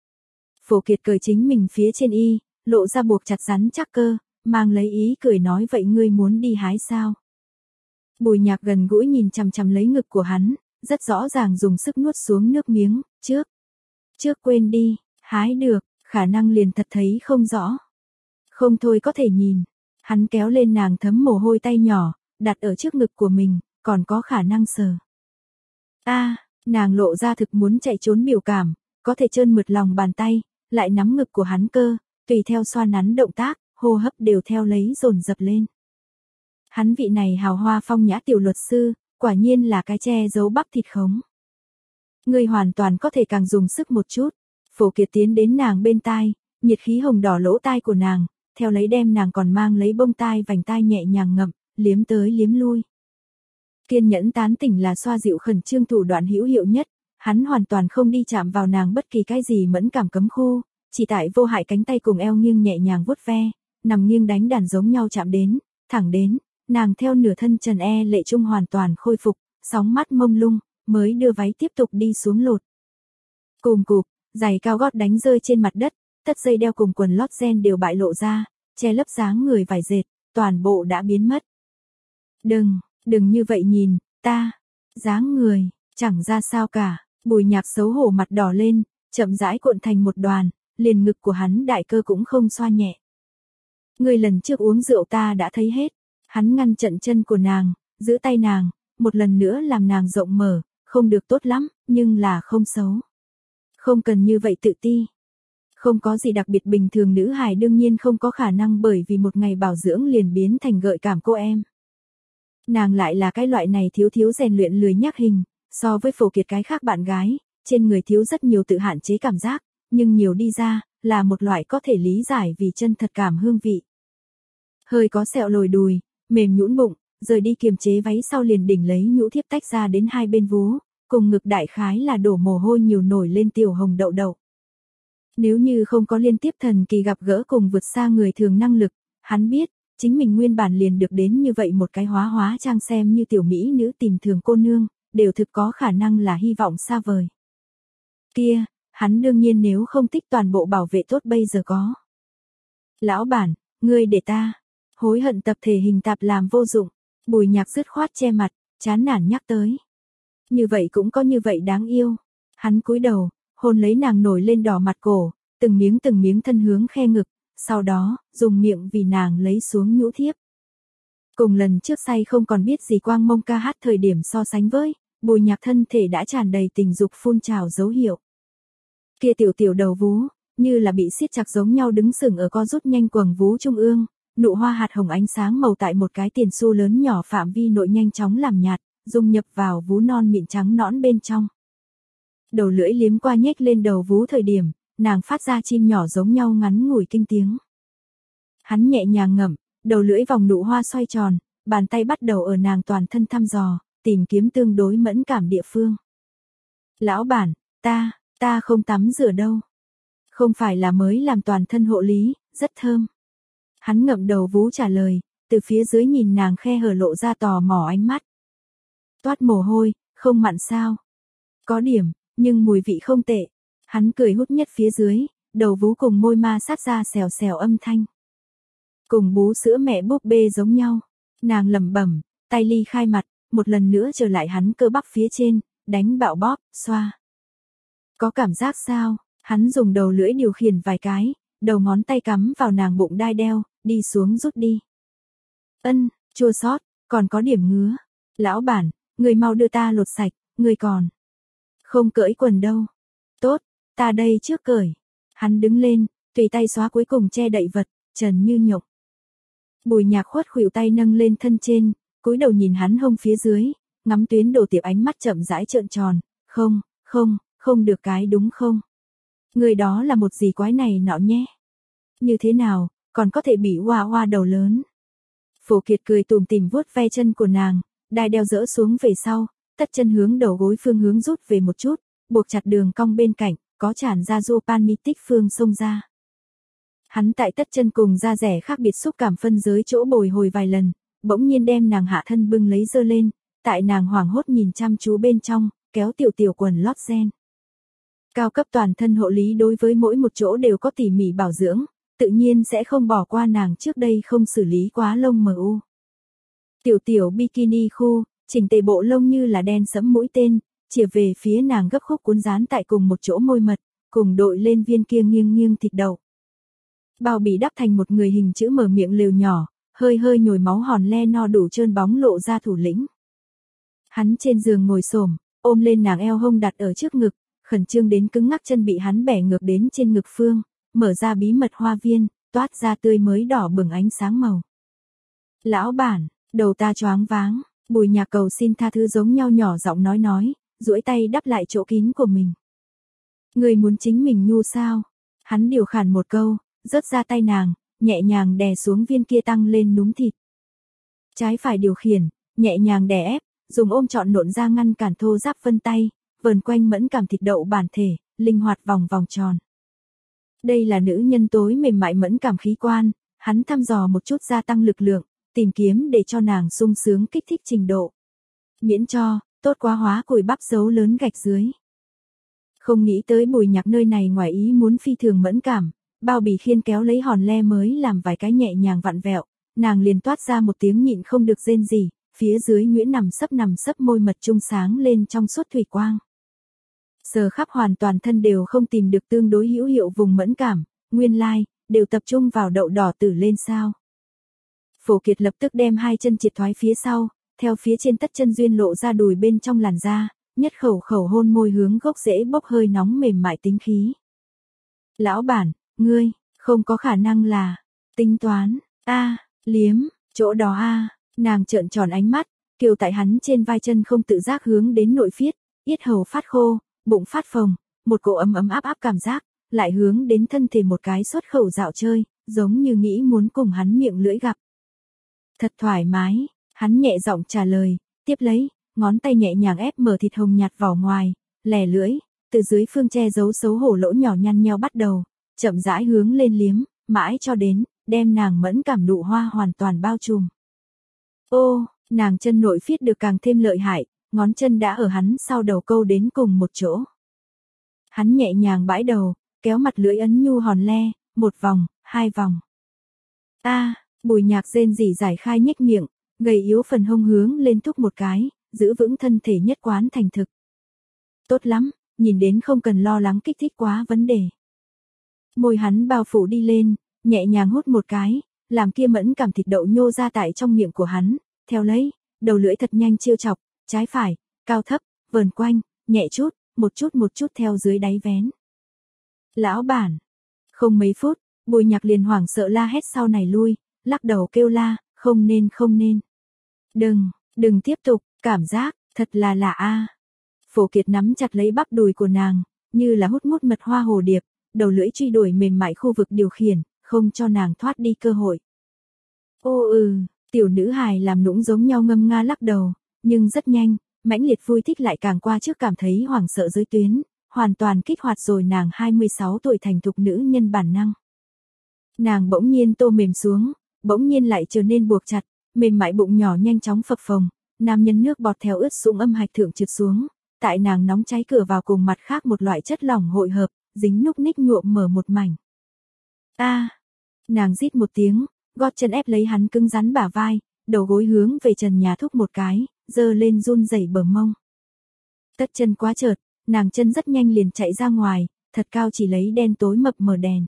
Phổ Kiệt cởi chính mình phía trên y, lộ ra buộc chặt rắn chắc cơ, mang lấy ý cười nói vậy ngươi muốn đi hái sao? Bùi Nhạc gần gũi nhìn chằm chằm lấy ngực của hắn, rất rõ ràng dùng sức nuốt xuống nước miếng, trước. Trước quên đi, hái được, khả năng liền thật thấy không rõ. Không thôi có thể nhìn, hắn kéo lên nàng thấm mồ hôi tay nhỏ, đặt ở trước ngực của mình, còn có khả năng sờ. A, nàng lộ ra thực muốn chạy trốn biểu cảm, có thể trơn mượt lòng bàn tay, lại nắm ngực của hắn cơ, tùy theo xoa nắn động tác, hô hấp đều theo lấy dồn dập lên. Hắn vị này hào hoa phong nhã tiểu luật sư, quả nhiên là cái che giấu bắp thịt khống. Ngươi hoàn toàn có thể càng dùng sức một chút. Phổ Kiệt tiến đến nàng bên tai, nhiệt khí hồng đỏ lỗ tai của nàng, theo lấy đem nàng còn mang lấy bông tai vành tai nhẹ nhàng ngậm, liếm tới liếm lui. Kiên nhẫn tán tỉnh là xoa dịu khẩn trương thủ đoạn hữu hiệu nhất, hắn hoàn toàn không đi chạm vào nàng bất kỳ cái gì mẫn cảm cấm khu, chỉ tại vô hại cánh tay cùng eo nghiêng nhẹ nhàng vuốt ve, nằm nghiêng đánh đàn giống nhau chạm đến, thẳng đến, nàng theo nửa thân trần e lệ trung hoàn toàn khôi phục, sóng mắt mông lung, mới đưa váy tiếp tục đi xuống lột. Cùm cụp, giày cao gót đánh rơi trên mặt đất, tất dây đeo cùng quần lót ren đều bại lộ ra, che lấp dáng người vải dệt, toàn bộ đã biến mất. Đừng, đừng như vậy nhìn, ta, dáng người, chẳng ra sao cả, Bùi Nhạc xấu hổ mặt đỏ lên, chậm rãi cuộn thành một đoàn, liền ngực của hắn đại cơ cũng không xoa nhẹ. Người lần trước uống rượu ta đã thấy hết, hắn ngăn chặn chân của nàng, giữ tay nàng, một lần nữa làm nàng rộng mở, không được tốt lắm, nhưng là không xấu. Không cần như vậy tự ti. Không có gì đặc biệt bình thường nữ hài đương nhiên không có khả năng bởi vì một ngày bảo dưỡng liền biến thành gợi cảm cô em. Nàng lại là cái loại này thiếu thiếu rèn luyện lười nhác hình, so với Phổ Kiệt cái khác bạn gái, trên người thiếu rất nhiều tự hạn chế cảm giác, nhưng nhiều đi ra, là một loại có thể lý giải vì chân thật cảm hương vị. Hơi có sẹo lồi đùi, mềm nhũn bụng, rời đi kiềm chế váy sau liền đỉnh lấy nhũ thiếp tách ra đến hai bên vú, cùng ngực đại khái là đổ mồ hôi nhiều nổi lên tiểu hồng đậu đậu. Nếu như không có liên tiếp thần kỳ gặp gỡ cùng vượt xa người thường năng lực, hắn biết, chính mình nguyên bản liền được đến như vậy một cái hóa hóa trang xem như tiểu mỹ nữ tìm thường cô nương, đều thực có khả năng là hy vọng xa vời. Kia, hắn đương nhiên nếu không thích toàn bộ bảo vệ tốt bây giờ có. Lão bản, ngươi để ta, hối hận tập thể hình tạp làm vô dụng, Bùi Nhạc dứt khoát che mặt, chán nản nhắc tới. Như vậy cũng có như vậy đáng yêu. Hắn cúi đầu, hôn lấy nàng nổi lên đỏ mặt cổ, từng miếng từng miếng thân hướng khe ngực, sau đó, dùng miệng vì nàng lấy xuống nhũ thiếp. Cùng lần trước say không còn biết gì quang mông ca hát thời điểm so sánh với, Bùi Nhạc thân thể đã tràn đầy tình dục phun trào dấu hiệu. Kia tiểu tiểu đầu vú, như là bị siết chặt giống nhau đứng sừng ở co rút nhanh quầng vú trung ương, nụ hoa hạt hồng ánh sáng màu tại một cái tiền xu lớn nhỏ phạm vi nội nhanh chóng làm nhạt, dung nhập vào vú non mịn trắng nõn bên trong. Đầu lưỡi liếm qua nhếch lên đầu vú thời điểm, nàng phát ra chim nhỏ giống nhau ngắn ngủi kinh tiếng. Hắn nhẹ nhàng ngậm, đầu lưỡi vòng nụ hoa xoay tròn, bàn tay bắt đầu ở nàng toàn thân thăm dò, tìm kiếm tương đối mẫn cảm địa phương. Lão bản, ta, ta không tắm rửa đâu. Không phải là mới làm toàn thân hộ lý, rất thơm. Hắn ngậm đầu vú trả lời, từ phía dưới nhìn nàng khe hở lộ ra tò mò ánh mắt. Toát mồ hôi, không mặn sao? Có điểm, nhưng mùi vị không tệ. Hắn cười hút nhất phía dưới, đầu vú cùng môi ma sát ra xèo xèo âm thanh. Cùng bú sữa mẹ búp bê giống nhau. Nàng lẩm bẩm, tay ly khai mặt, một lần nữa trở lại hắn cơ bắp phía trên, đánh bạo bóp, xoa. Có cảm giác sao? Hắn dùng đầu lưỡi điều khiển vài cái, đầu ngón tay cắm vào nàng bụng đai đeo, đi xuống rút đi. Ân, chua xót, còn có điểm ngứa. Lão bản, người mau đưa ta lột sạch, người còn không cởi quần đâu. Tốt, ta đây trước cởi. Hắn đứng lên, tùy tay xóa cuối cùng che đậy vật, trần như nhộng. Bùi Nhạc khuất khuỷu tay nâng lên thân trên, cúi đầu nhìn hắn hông phía dưới, ngắm tuyến đồ tiệp ánh mắt chậm rãi trợn tròn, không, không, không được cái đúng không? Người đó là một gì quái này nọ nhé. Như thế nào, còn có thể bị hoa hoa đầu lớn. Phổ Kiệt cười tủm tỉm vuốt ve chân của nàng, đai đeo dỡ xuống về sau, tất chân hướng đầu gối phương hướng rút về một chút, buộc chặt đường cong bên cạnh, có tràn ra Zopan phương xông ra. Hắn tại tất chân cùng da rẻ khác biệt xúc cảm phân giới chỗ bồi hồi vài lần, bỗng nhiên đem nàng hạ thân bưng lấy dơ lên, tại nàng hoảng hốt nhìn chăm chú bên trong, kéo tiểu tiểu quần lót gen. Cao cấp toàn thân hộ lý đối với mỗi một chỗ đều có tỉ mỉ bảo dưỡng, tự nhiên sẽ không bỏ qua nàng trước đây không xử lý quá lông mờ u. Tiểu tiểu bikini khu, chỉnh tề bộ lông như là đen sẫm mũi tên, chìa về phía nàng gấp khúc cuốn dán tại cùng một chỗ môi mật, cùng đội lên viên kia nghiêng nghiêng thịt đậu. Bao bì đắp thành một người hình chữ mở miệng lều nhỏ, hơi hơi nhồi máu hòn le no đủ trơn bóng lộ ra thủ lĩnh. Hắn trên giường ngồi xổm, ôm lên nàng eo hông đặt ở trước ngực, khẩn trương đến cứng ngắc chân bị hắn bẻ ngược đến trên ngực phương, mở ra bí mật hoa viên, toát ra tươi mới đỏ bừng ánh sáng màu. Lão bản, đầu ta choáng váng, Bùi Nhạc cầu xin tha thứ giống nhau nhỏ giọng nói nói, duỗi tay đắp lại chỗ kín của mình. Người muốn chính mình nhu sao? Hắn điều khản một câu, rớt ra tay nàng, nhẹ nhàng đè xuống viên kia tăng lên núm thịt. Trái phải điều khiển, nhẹ nhàng đè ép, dùng ôm trọn nộn ra ngăn cản thô ráp vân tay, vờn quanh mẫn cảm thịt đậu bản thể, linh hoạt vòng vòng tròn. Đây là nữ nhân tối mềm mại mẫn cảm khí quan, hắn thăm dò một chút gia tăng lực lượng, tìm kiếm để cho nàng sung sướng kích thích trình độ. Miễn cho, tốt quá hóa cùi bắp dấu lớn gạch dưới. Không nghĩ tới Bùi Nhạc nơi này ngoài ý muốn phi thường mẫn cảm, bao bì khiên kéo lấy hòn le mới làm vài cái nhẹ nhàng vặn vẹo, nàng liền toát ra một tiếng nhịn không được rên gì, phía dưới nhuyễn nằm sấp nằm sấp môi mật trung sáng lên trong suốt thủy quang. Sờ khắp hoàn toàn thân đều không tìm được tương đối hữu hiệu vùng mẫn cảm, nguyên lai, like, đều tập trung vào đậu đỏ tử lên sao. Phổ Kiệt lập tức đem hai chân triệt thoái phía sau, theo phía trên tất chân duyên lộ ra đùi bên trong làn da, nhất khẩu khẩu hôn môi hướng gốc rễ bốc hơi nóng mềm mại tính khí. Lão bản, ngươi, không có khả năng là, tính toán, a liếm, chỗ đó a nàng trợn tròn ánh mắt, kiều tại hắn trên vai chân không tự giác hướng đến nội phiết, yết hầu phát khô, bụng phát phồng, một cỗ ấm ấm áp áp cảm giác, lại hướng đến thân thể một cái xuất khẩu dạo chơi, giống như nghĩ muốn cùng hắn miệng lưỡi gặp. Thật thoải mái, hắn nhẹ giọng trả lời, tiếp lấy, ngón tay nhẹ nhàng ép mở thịt hồng nhạt vào ngoài, lè lưỡi, từ dưới phương che giấu xấu hổ lỗ nhỏ nhăn nheo bắt đầu, chậm rãi hướng lên liếm, mãi cho đến, đem nàng mẫn cảm nụ hoa hoàn toàn bao trùm. Ô, nàng chân nội phiết được càng thêm lợi hại, ngón chân đã ở hắn sau đầu câu đến cùng một chỗ. Hắn nhẹ nhàng bãi đầu, kéo mặt lưỡi ấn nhu hòn le, một vòng, hai vòng. A, Bùi Nhạc rên rỉ giải khai nhếch miệng, gầy yếu phần hông hướng lên thúc một cái, giữ vững thân thể nhất quán thành thực. Tốt lắm, nhìn đến không cần lo lắng kích thích quá vấn đề. Môi hắn bao phủ đi lên, nhẹ nhàng hút một cái, làm kia mẫn cảm thịt đậu nhô ra tại trong miệng của hắn, theo lấy, đầu lưỡi thật nhanh chiêu chọc, trái phải, cao thấp, vờn quanh, nhẹ chút, một chút một chút theo dưới đáy vén. Lão bản, không mấy phút, Bùi Nhạc liền hoảng sợ la hét sau này lui, lắc đầu kêu la, không nên không nên. Đừng, đừng tiếp tục, cảm giác, thật là lạ a. Phổ Kiệt nắm chặt lấy bắp đùi của nàng, như là hút mút mật hoa hồ điệp, đầu lưỡi truy đuổi mềm mại khu vực điều khiển, không cho nàng thoát đi cơ hội. Ô ừ, tiểu nữ hài làm nũng giống nhau ngâm nga lắc đầu, nhưng rất nhanh, mãnh liệt vui thích lại càng qua trước cảm thấy hoảng sợ giới tuyến, hoàn toàn kích hoạt rồi nàng hai mươi sáu tuổi thành thục nữ nhân bản năng. Nàng bỗng nhiên tô mềm xuống, bỗng nhiên lại trở nên buộc chặt, mềm mại bụng nhỏ nhanh chóng phập phồng, nam nhân nước bọt theo ướt sũng âm hạch thượng trượt xuống, tại nàng nóng cháy cửa vào cùng mặt khác một loại chất lỏng hội hợp, dính núc ních nhuộm mở một mảnh. A, nàng rít một tiếng, gót chân ép lấy hắn cứng rắn bả vai, đầu gối hướng về trần nhà thúc một cái, giơ lên run rẩy bờ mông. Tất chân quá chợt, nàng chân rất nhanh liền chạy ra ngoài, thật cao chỉ lấy đen tối mập mờ đèn.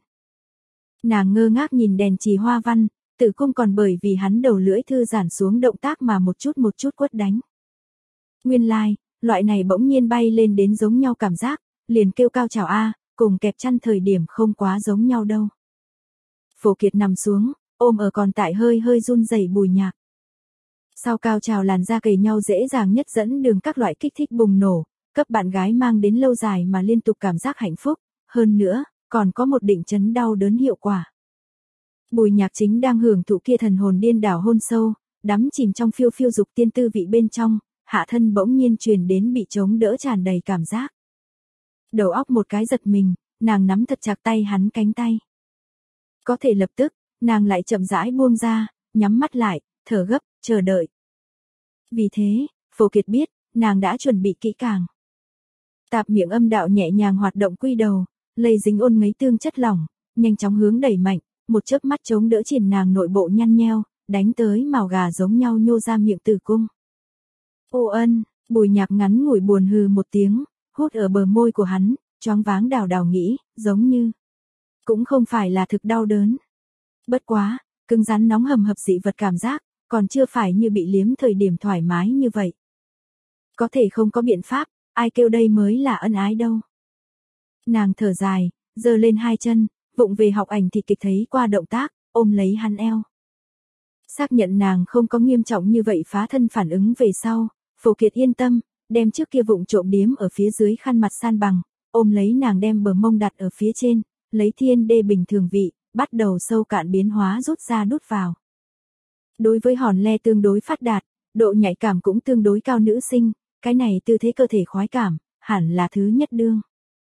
Nàng ngơ ngác nhìn đèn chỉ hoa văn, tử cung còn bởi vì hắn đầu lưỡi thư giãn xuống động tác mà một chút một chút quất đánh. Nguyên lai, like, loại này bỗng nhiên bay lên đến giống nhau cảm giác, liền kêu cao trào a, cùng kẹp chăn thời điểm không quá giống nhau đâu. Phổ Kiệt nằm xuống, ôm ở còn tại hơi hơi run rẩy Bùi Nhạc. Sau cao trào làn da cầy nhau dễ dàng nhất dẫn đường các loại kích thích bùng nổ, cấp bạn gái mang đến lâu dài mà liên tục cảm giác hạnh phúc, hơn nữa, còn có một định chấn đau đớn hiệu quả. Bùi Nhạc Chính đang hưởng thụ kia thần hồn điên đảo hôn sâu, đắm chìm trong phiêu phiêu dục tiên tư vị bên trong, hạ thân bỗng nhiên truyền đến bị chống đỡ tràn đầy cảm giác. Đầu óc một cái giật mình, nàng nắm thật chặt tay hắn cánh tay. Có thể lập tức, nàng lại chậm rãi buông ra, nhắm mắt lại, thở gấp, chờ đợi. Vì thế, Phổ Kiệt biết, nàng đã chuẩn bị kỹ càng. Tạp miệng âm đạo nhẹ nhàng hoạt động quy đầu, lây dính ôn ngấy tương chất lỏng, nhanh chóng hướng đẩy mạnh, một chớp mắt chống đỡ triển nàng nội bộ nhăn nheo, đánh tới mào gà giống nhau nhô ra miệng tử cung. Ô ân, Bùi Nhạc ngắn ngủi buồn hừ một tiếng, hút ở bờ môi của hắn, choáng váng đào đào nghĩ, giống như cũng không phải là thực đau đớn. Bất quá, cứng rắn nóng hầm hập dị vật cảm giác, còn chưa phải như bị liếm thời điểm thoải mái như vậy. Có thể không có biện pháp, ai kêu đây mới là ân ái đâu. Nàng thở dài, giơ lên hai chân, vụng về học ảnh thì kịch thấy qua động tác, ôm lấy hắn eo. Xác nhận nàng không có nghiêm trọng như vậy phá thân phản ứng về sau, Phổ Kiệt yên tâm, đem trước kia vụng trộm điếm ở phía dưới khăn mặt san bằng, ôm lấy nàng đem bờ mông đặt ở phía trên, lấy thiên đê bình thường vị, bắt đầu sâu cạn biến hóa rút ra đút vào. Đối với hòn le tương đối phát đạt, độ nhạy cảm cũng tương đối cao nữ sinh, cái này tư thế cơ thể khoái cảm, hẳn là thứ nhất đương.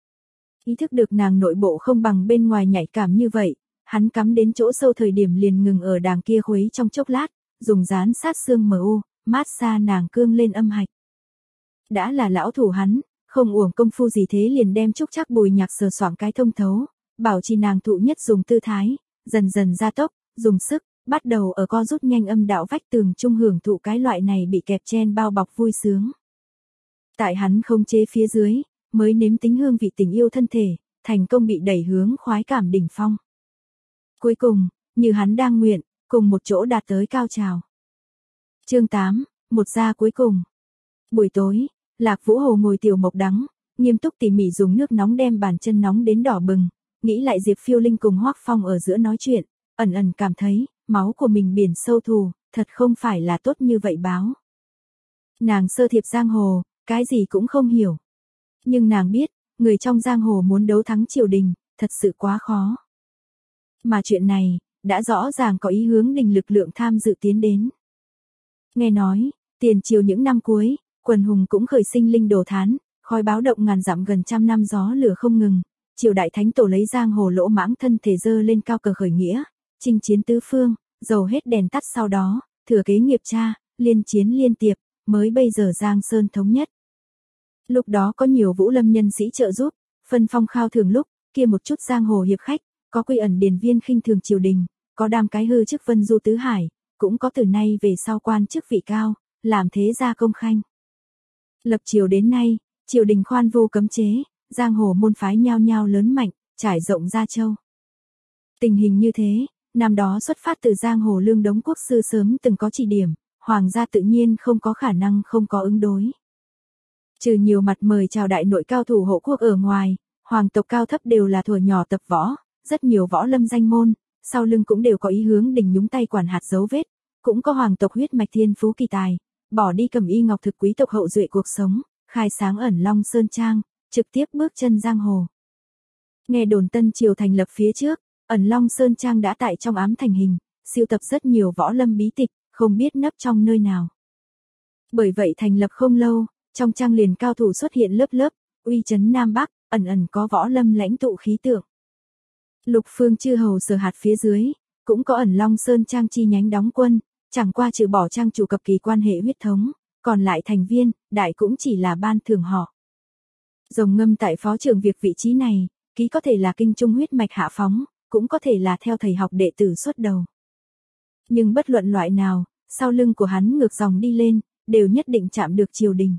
Ý thức được nàng nội bộ không bằng bên ngoài nhạy cảm như vậy, hắn cắm đến chỗ sâu thời điểm liền ngừng ở đàng kia khuấy trong chốc lát, dùng dán sát xương mờ u, mát xa nàng cương lên âm hạch. Đã là lão thủ hắn, không uổng công phu gì thế liền đem trúc chắc Bùi Nhạc sờ soạng cái thông thấu, bảo trì nàng thụ nhất dùng tư thái, dần dần gia tốc, dùng sức, bắt đầu ở co rút nhanh âm đạo vách tường trung hưởng thụ cái loại này bị kẹp chen bao bọc vui sướng. Tại hắn không chế phía dưới, mới nếm tính hương vị tình yêu thân thể, thành công bị đẩy hướng khoái cảm đỉnh phong. Cuối cùng, như hắn đang nguyện, cùng một chỗ đạt tới cao trào. Chương tám, một gia cuối cùng. Buổi tối, Lạc Vũ Hồ ngồi tiểu mộc đắng, nghiêm túc tỉ mỉ dùng nước nóng đem bàn chân nóng đến đỏ bừng, nghĩ lại Diệp Phiêu Linh cùng Hoắc Phong ở giữa nói chuyện, ẩn ẩn cảm thấy, máu của mình biển sâu thù, thật không phải là tốt như vậy báo. Nàng sơ thiệp giang hồ, cái gì cũng không hiểu. Nhưng nàng biết, người trong giang hồ muốn đấu thắng triều đình, thật sự quá khó. Mà chuyện này, đã rõ ràng có ý hướng đình lực lượng tham dự tiến đến. Nghe nói, tiền triều những năm cuối, quần hùng cũng khởi sinh linh đồ thán, khói báo động ngàn dặm gần trăm năm gió lửa không ngừng, triều đại thánh tổ lấy giang hồ lỗ mãng thân thể dơ lên cao cờ khởi nghĩa, chinh chiến tứ phương, dầu hết đèn tắt sau đó, thừa kế nghiệp cha, liên chiến liên tiệp, mới bây giờ Giang Sơn thống nhất. Lúc đó có nhiều vũ lâm nhân sĩ trợ giúp, phân phong khao thường lúc, kia một chút giang hồ hiệp khách, có quy ẩn điền viên khinh thường triều đình, có đam cái hư chức vân du tứ hải, cũng có từ nay về sau quan chức vị cao, làm thế gia công khanh. Lập triều đến nay, triều đình khoan vô cấm chế, giang hồ môn phái nhao nhao lớn mạnh, trải rộng ra châu. Tình hình như thế, năm đó xuất phát từ giang hồ Lương Đống quốc sư sớm từng có chỉ điểm, hoàng gia tự nhiên không có khả năng không có ứng đối. Trừ nhiều mặt mời chào đại nội cao thủ hộ quốc ở ngoài, hoàng tộc cao thấp đều là thuở nhỏ tập võ, rất nhiều võ lâm danh môn, sau lưng cũng đều có ý hướng đình nhúng tay quản hạt dấu vết, cũng có hoàng tộc huyết mạch thiên phú kỳ tài, bỏ đi cầm y ngọc thực quý tộc hậu duệ cuộc sống, khai sáng ẩn Long Sơn Trang, trực tiếp bước chân giang hồ. Nghe đồn Tân Triều thành lập phía trước, ẩn Long Sơn Trang đã tại trong ám thành hình, siêu tập rất nhiều võ lâm bí tịch, không biết nấp trong nơi nào. Bởi vậy thành lập không lâu, trong trang liền cao thủ xuất hiện lớp lớp, uy chấn Nam Bắc, ẩn ẩn có võ lâm lãnh tụ khí tượng. Lục phương chư hầu sở hạt phía dưới, cũng có ẩn Long Sơn Trang chi nhánh đóng quân, chẳng qua trừ bỏ trang chủ cập kỳ quan hệ huyết thống, còn lại thành viên, đại cũng chỉ là ban thưởng họ. Rồng ngâm tại phó trưởng việc vị trí này, ký có thể là kinh trung huyết mạch hạ phóng, cũng có thể là theo thầy học đệ tử xuất đầu. Nhưng bất luận loại nào, sau lưng của hắn ngược dòng đi lên, đều nhất định chạm được triều đình.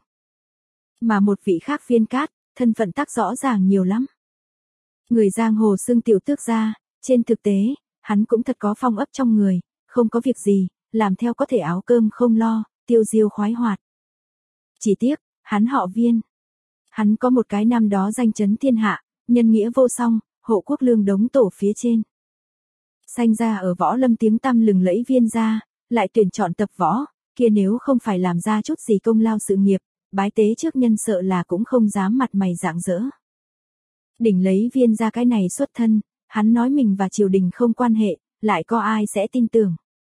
Mà một vị khác Viên Cát, thân phận tác rõ ràng nhiều lắm. Người giang hồ xưng tiểu tước gia, trên thực tế, hắn cũng thật có phong ấp trong người, không có việc gì, làm theo có thể áo cơm không lo, tiêu diêu khoái hoạt. Chỉ tiếc, hắn họ Viên. Hắn có một cái năm đó danh chấn thiên hạ, nhân nghĩa vô song, hộ quốc Lương Đống tổ phía trên. Sanh ra ở võ lâm tiếng tăm lừng lẫy Viên gia, lại tuyển chọn tập võ, kia nếu không phải làm ra chút gì công lao sự nghiệp, bái tế trước nhân sợ là cũng không dám mặt mày rạng rỡ. Đỉnh lấy Viên gia cái này xuất thân, hắn nói mình và triều đình không quan hệ, lại có ai sẽ tin tưởng.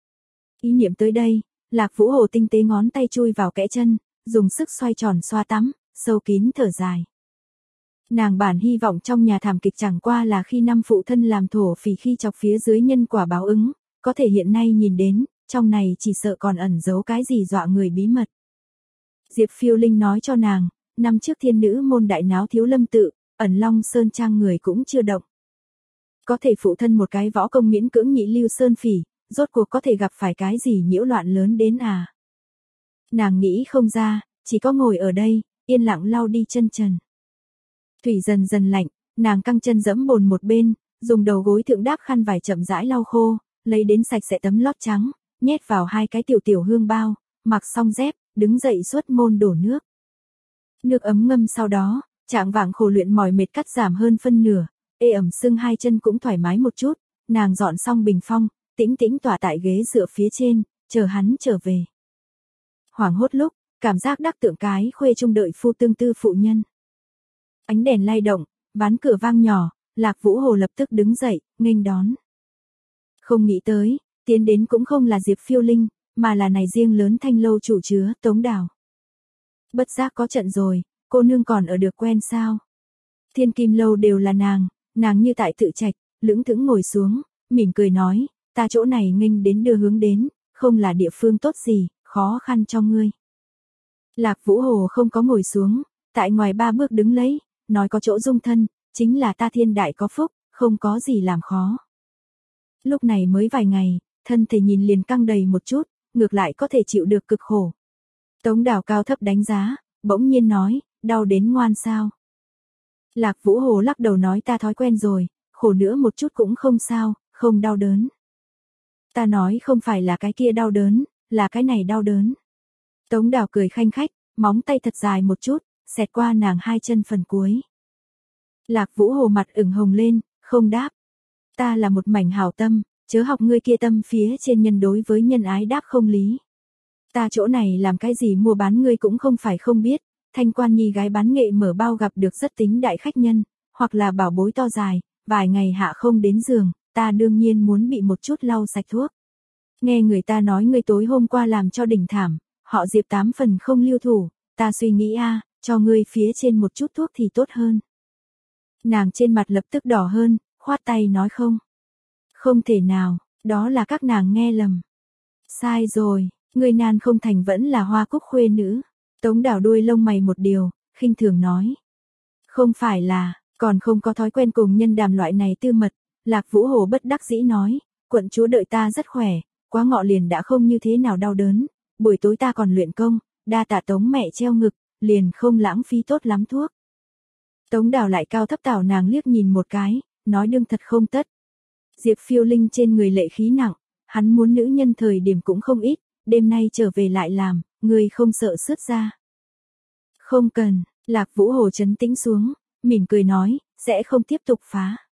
Ý niệm tới đây, Lạc Vũ Hồ tinh tế ngón tay chui vào kẽ chân, dùng sức xoay tròn xoa tắm, sâu kín thở dài. Nàng bản hy vọng trong nhà thảm kịch chẳng qua là khi năm phụ thân làm thổ phỉ khi chọc phía dưới nhân quả báo ứng, có thể hiện nay nhìn đến, trong này chỉ sợ còn ẩn giấu cái gì dọa người bí mật. Diệp Phiêu Linh nói cho nàng, năm trước thiên nữ môn đại náo Thiếu Lâm tự, ẩn Long Sơn trang người cũng chưa động. Có thể phụ thân một cái võ công miễn cưỡng nhị lưu sơn phỉ, rốt cuộc có thể gặp phải cái gì nhiễu loạn lớn đến à? Nàng nghĩ không ra, chỉ có ngồi ở đây, yên lặng lau đi chân trần. Thủy dần dần lạnh, nàng căng chân dẫm bồn một bên, dùng đầu gối thượng đáp khăn vải chậm rãi lau khô, lấy đến sạch sẽ tấm lót trắng, nhét vào hai cái tiểu tiểu hương bao, mặc xong dép, đứng dậy xuất môn đổ nước. Nước ấm ngâm sau đó, trạng vạng khổ luyện mỏi mệt cắt giảm hơn phân nửa, ê ẩm sưng hai chân cũng thoải mái một chút, nàng dọn xong bình phong, tĩnh tĩnh tỏa tại ghế dựa phía trên, chờ hắn trở về. Hoảng hốt lúc, cảm giác đắc tượng cái khuê trung đợi phu tương tư phụ nhân. Ánh đèn lay động, ván cửa vang nhỏ, Lạc Vũ Hồ lập tức đứng dậy, nghênh đón. Không nghĩ tới, tiến đến cũng không là Diệp Phiêu Linh, mà là này riêng lớn thanh lâu chủ chứa Tống Đào. Bất giác có trận rồi, cô nương còn ở được quen sao? Thiên Kim lâu đều là nàng, nàng như tại tự trạch, lững thững ngồi xuống, mỉm cười nói, ta chỗ này nghênh đến đưa hướng đến, không là địa phương tốt gì, khó khăn cho ngươi. Lạc Vũ Hồ không có ngồi xuống, tại ngoài ba bước đứng lấy, nói có chỗ dung thân, chính là ta thiên đại có phúc, không có gì làm khó. Lúc này mới vài ngày, thân thể nhìn liền căng đầy một chút, ngược lại có thể chịu được cực khổ. Tống Đào cao thấp đánh giá, bỗng nhiên nói, đau đến ngoan sao. Lạc Vũ Hồ lắc đầu nói ta thói quen rồi, khổ nữa một chút cũng không sao, không đau đớn. Ta nói không phải là cái kia đau đớn, là cái này đau đớn. Tống Đào cười khanh khách, móng tay thật dài một chút, xẹt qua nàng hai chân phần cuối. Lạc Vũ Hồ mặt ửng hồng lên, không đáp. Ta là một mảnh hảo tâm, chớ học ngươi kia tâm phía trên nhân đối với nhân ái đáp không lý. Ta chỗ này làm cái gì mua bán ngươi cũng không phải không biết, thanh quan nhi gái bán nghệ mở bao gặp được rất tính đại khách nhân, hoặc là bảo bối to dài, vài ngày hạ không đến giường, ta đương nhiên muốn bị một chút lau sạch thuốc. Nghe người ta nói ngươi tối hôm qua làm cho đỉnh thảm, họ Diệp tám phần không lưu thủ, ta suy nghĩ a, cho ngươi phía trên một chút thuốc thì tốt hơn. Nàng trên mặt lập tức đỏ hơn, khoát tay nói không. Không thể nào, đó là các nàng nghe lầm. Sai rồi, ngươi nan không thành vẫn là Hoa Cúc khuê nữ. Tống Đào đuôi lông mày một điều, khinh thường nói. Không phải là, còn không có thói quen cùng nhân đàm loại này tư mật. Lạc Vũ Hồ bất đắc dĩ nói, quận chúa đợi ta rất khỏe, quá ngọ liền đã không như thế nào đau đớn, buổi tối ta còn luyện công, đa tạ Tống mẹ treo ngực, liền không lãng phí tốt lắm thuốc. Tống Đào lại cao thấp tảo nàng liếc nhìn một cái, nói đương thật không tất. Diệp Phiêu Linh trên người lệ khí nặng, hắn muốn nữ nhân thời điểm cũng không ít, đêm nay trở về lại làm, người không sợ sướt ra. Không cần, Lạc Vũ Hồ trấn tĩnh xuống, mỉm cười nói, sẽ không tiếp tục phá.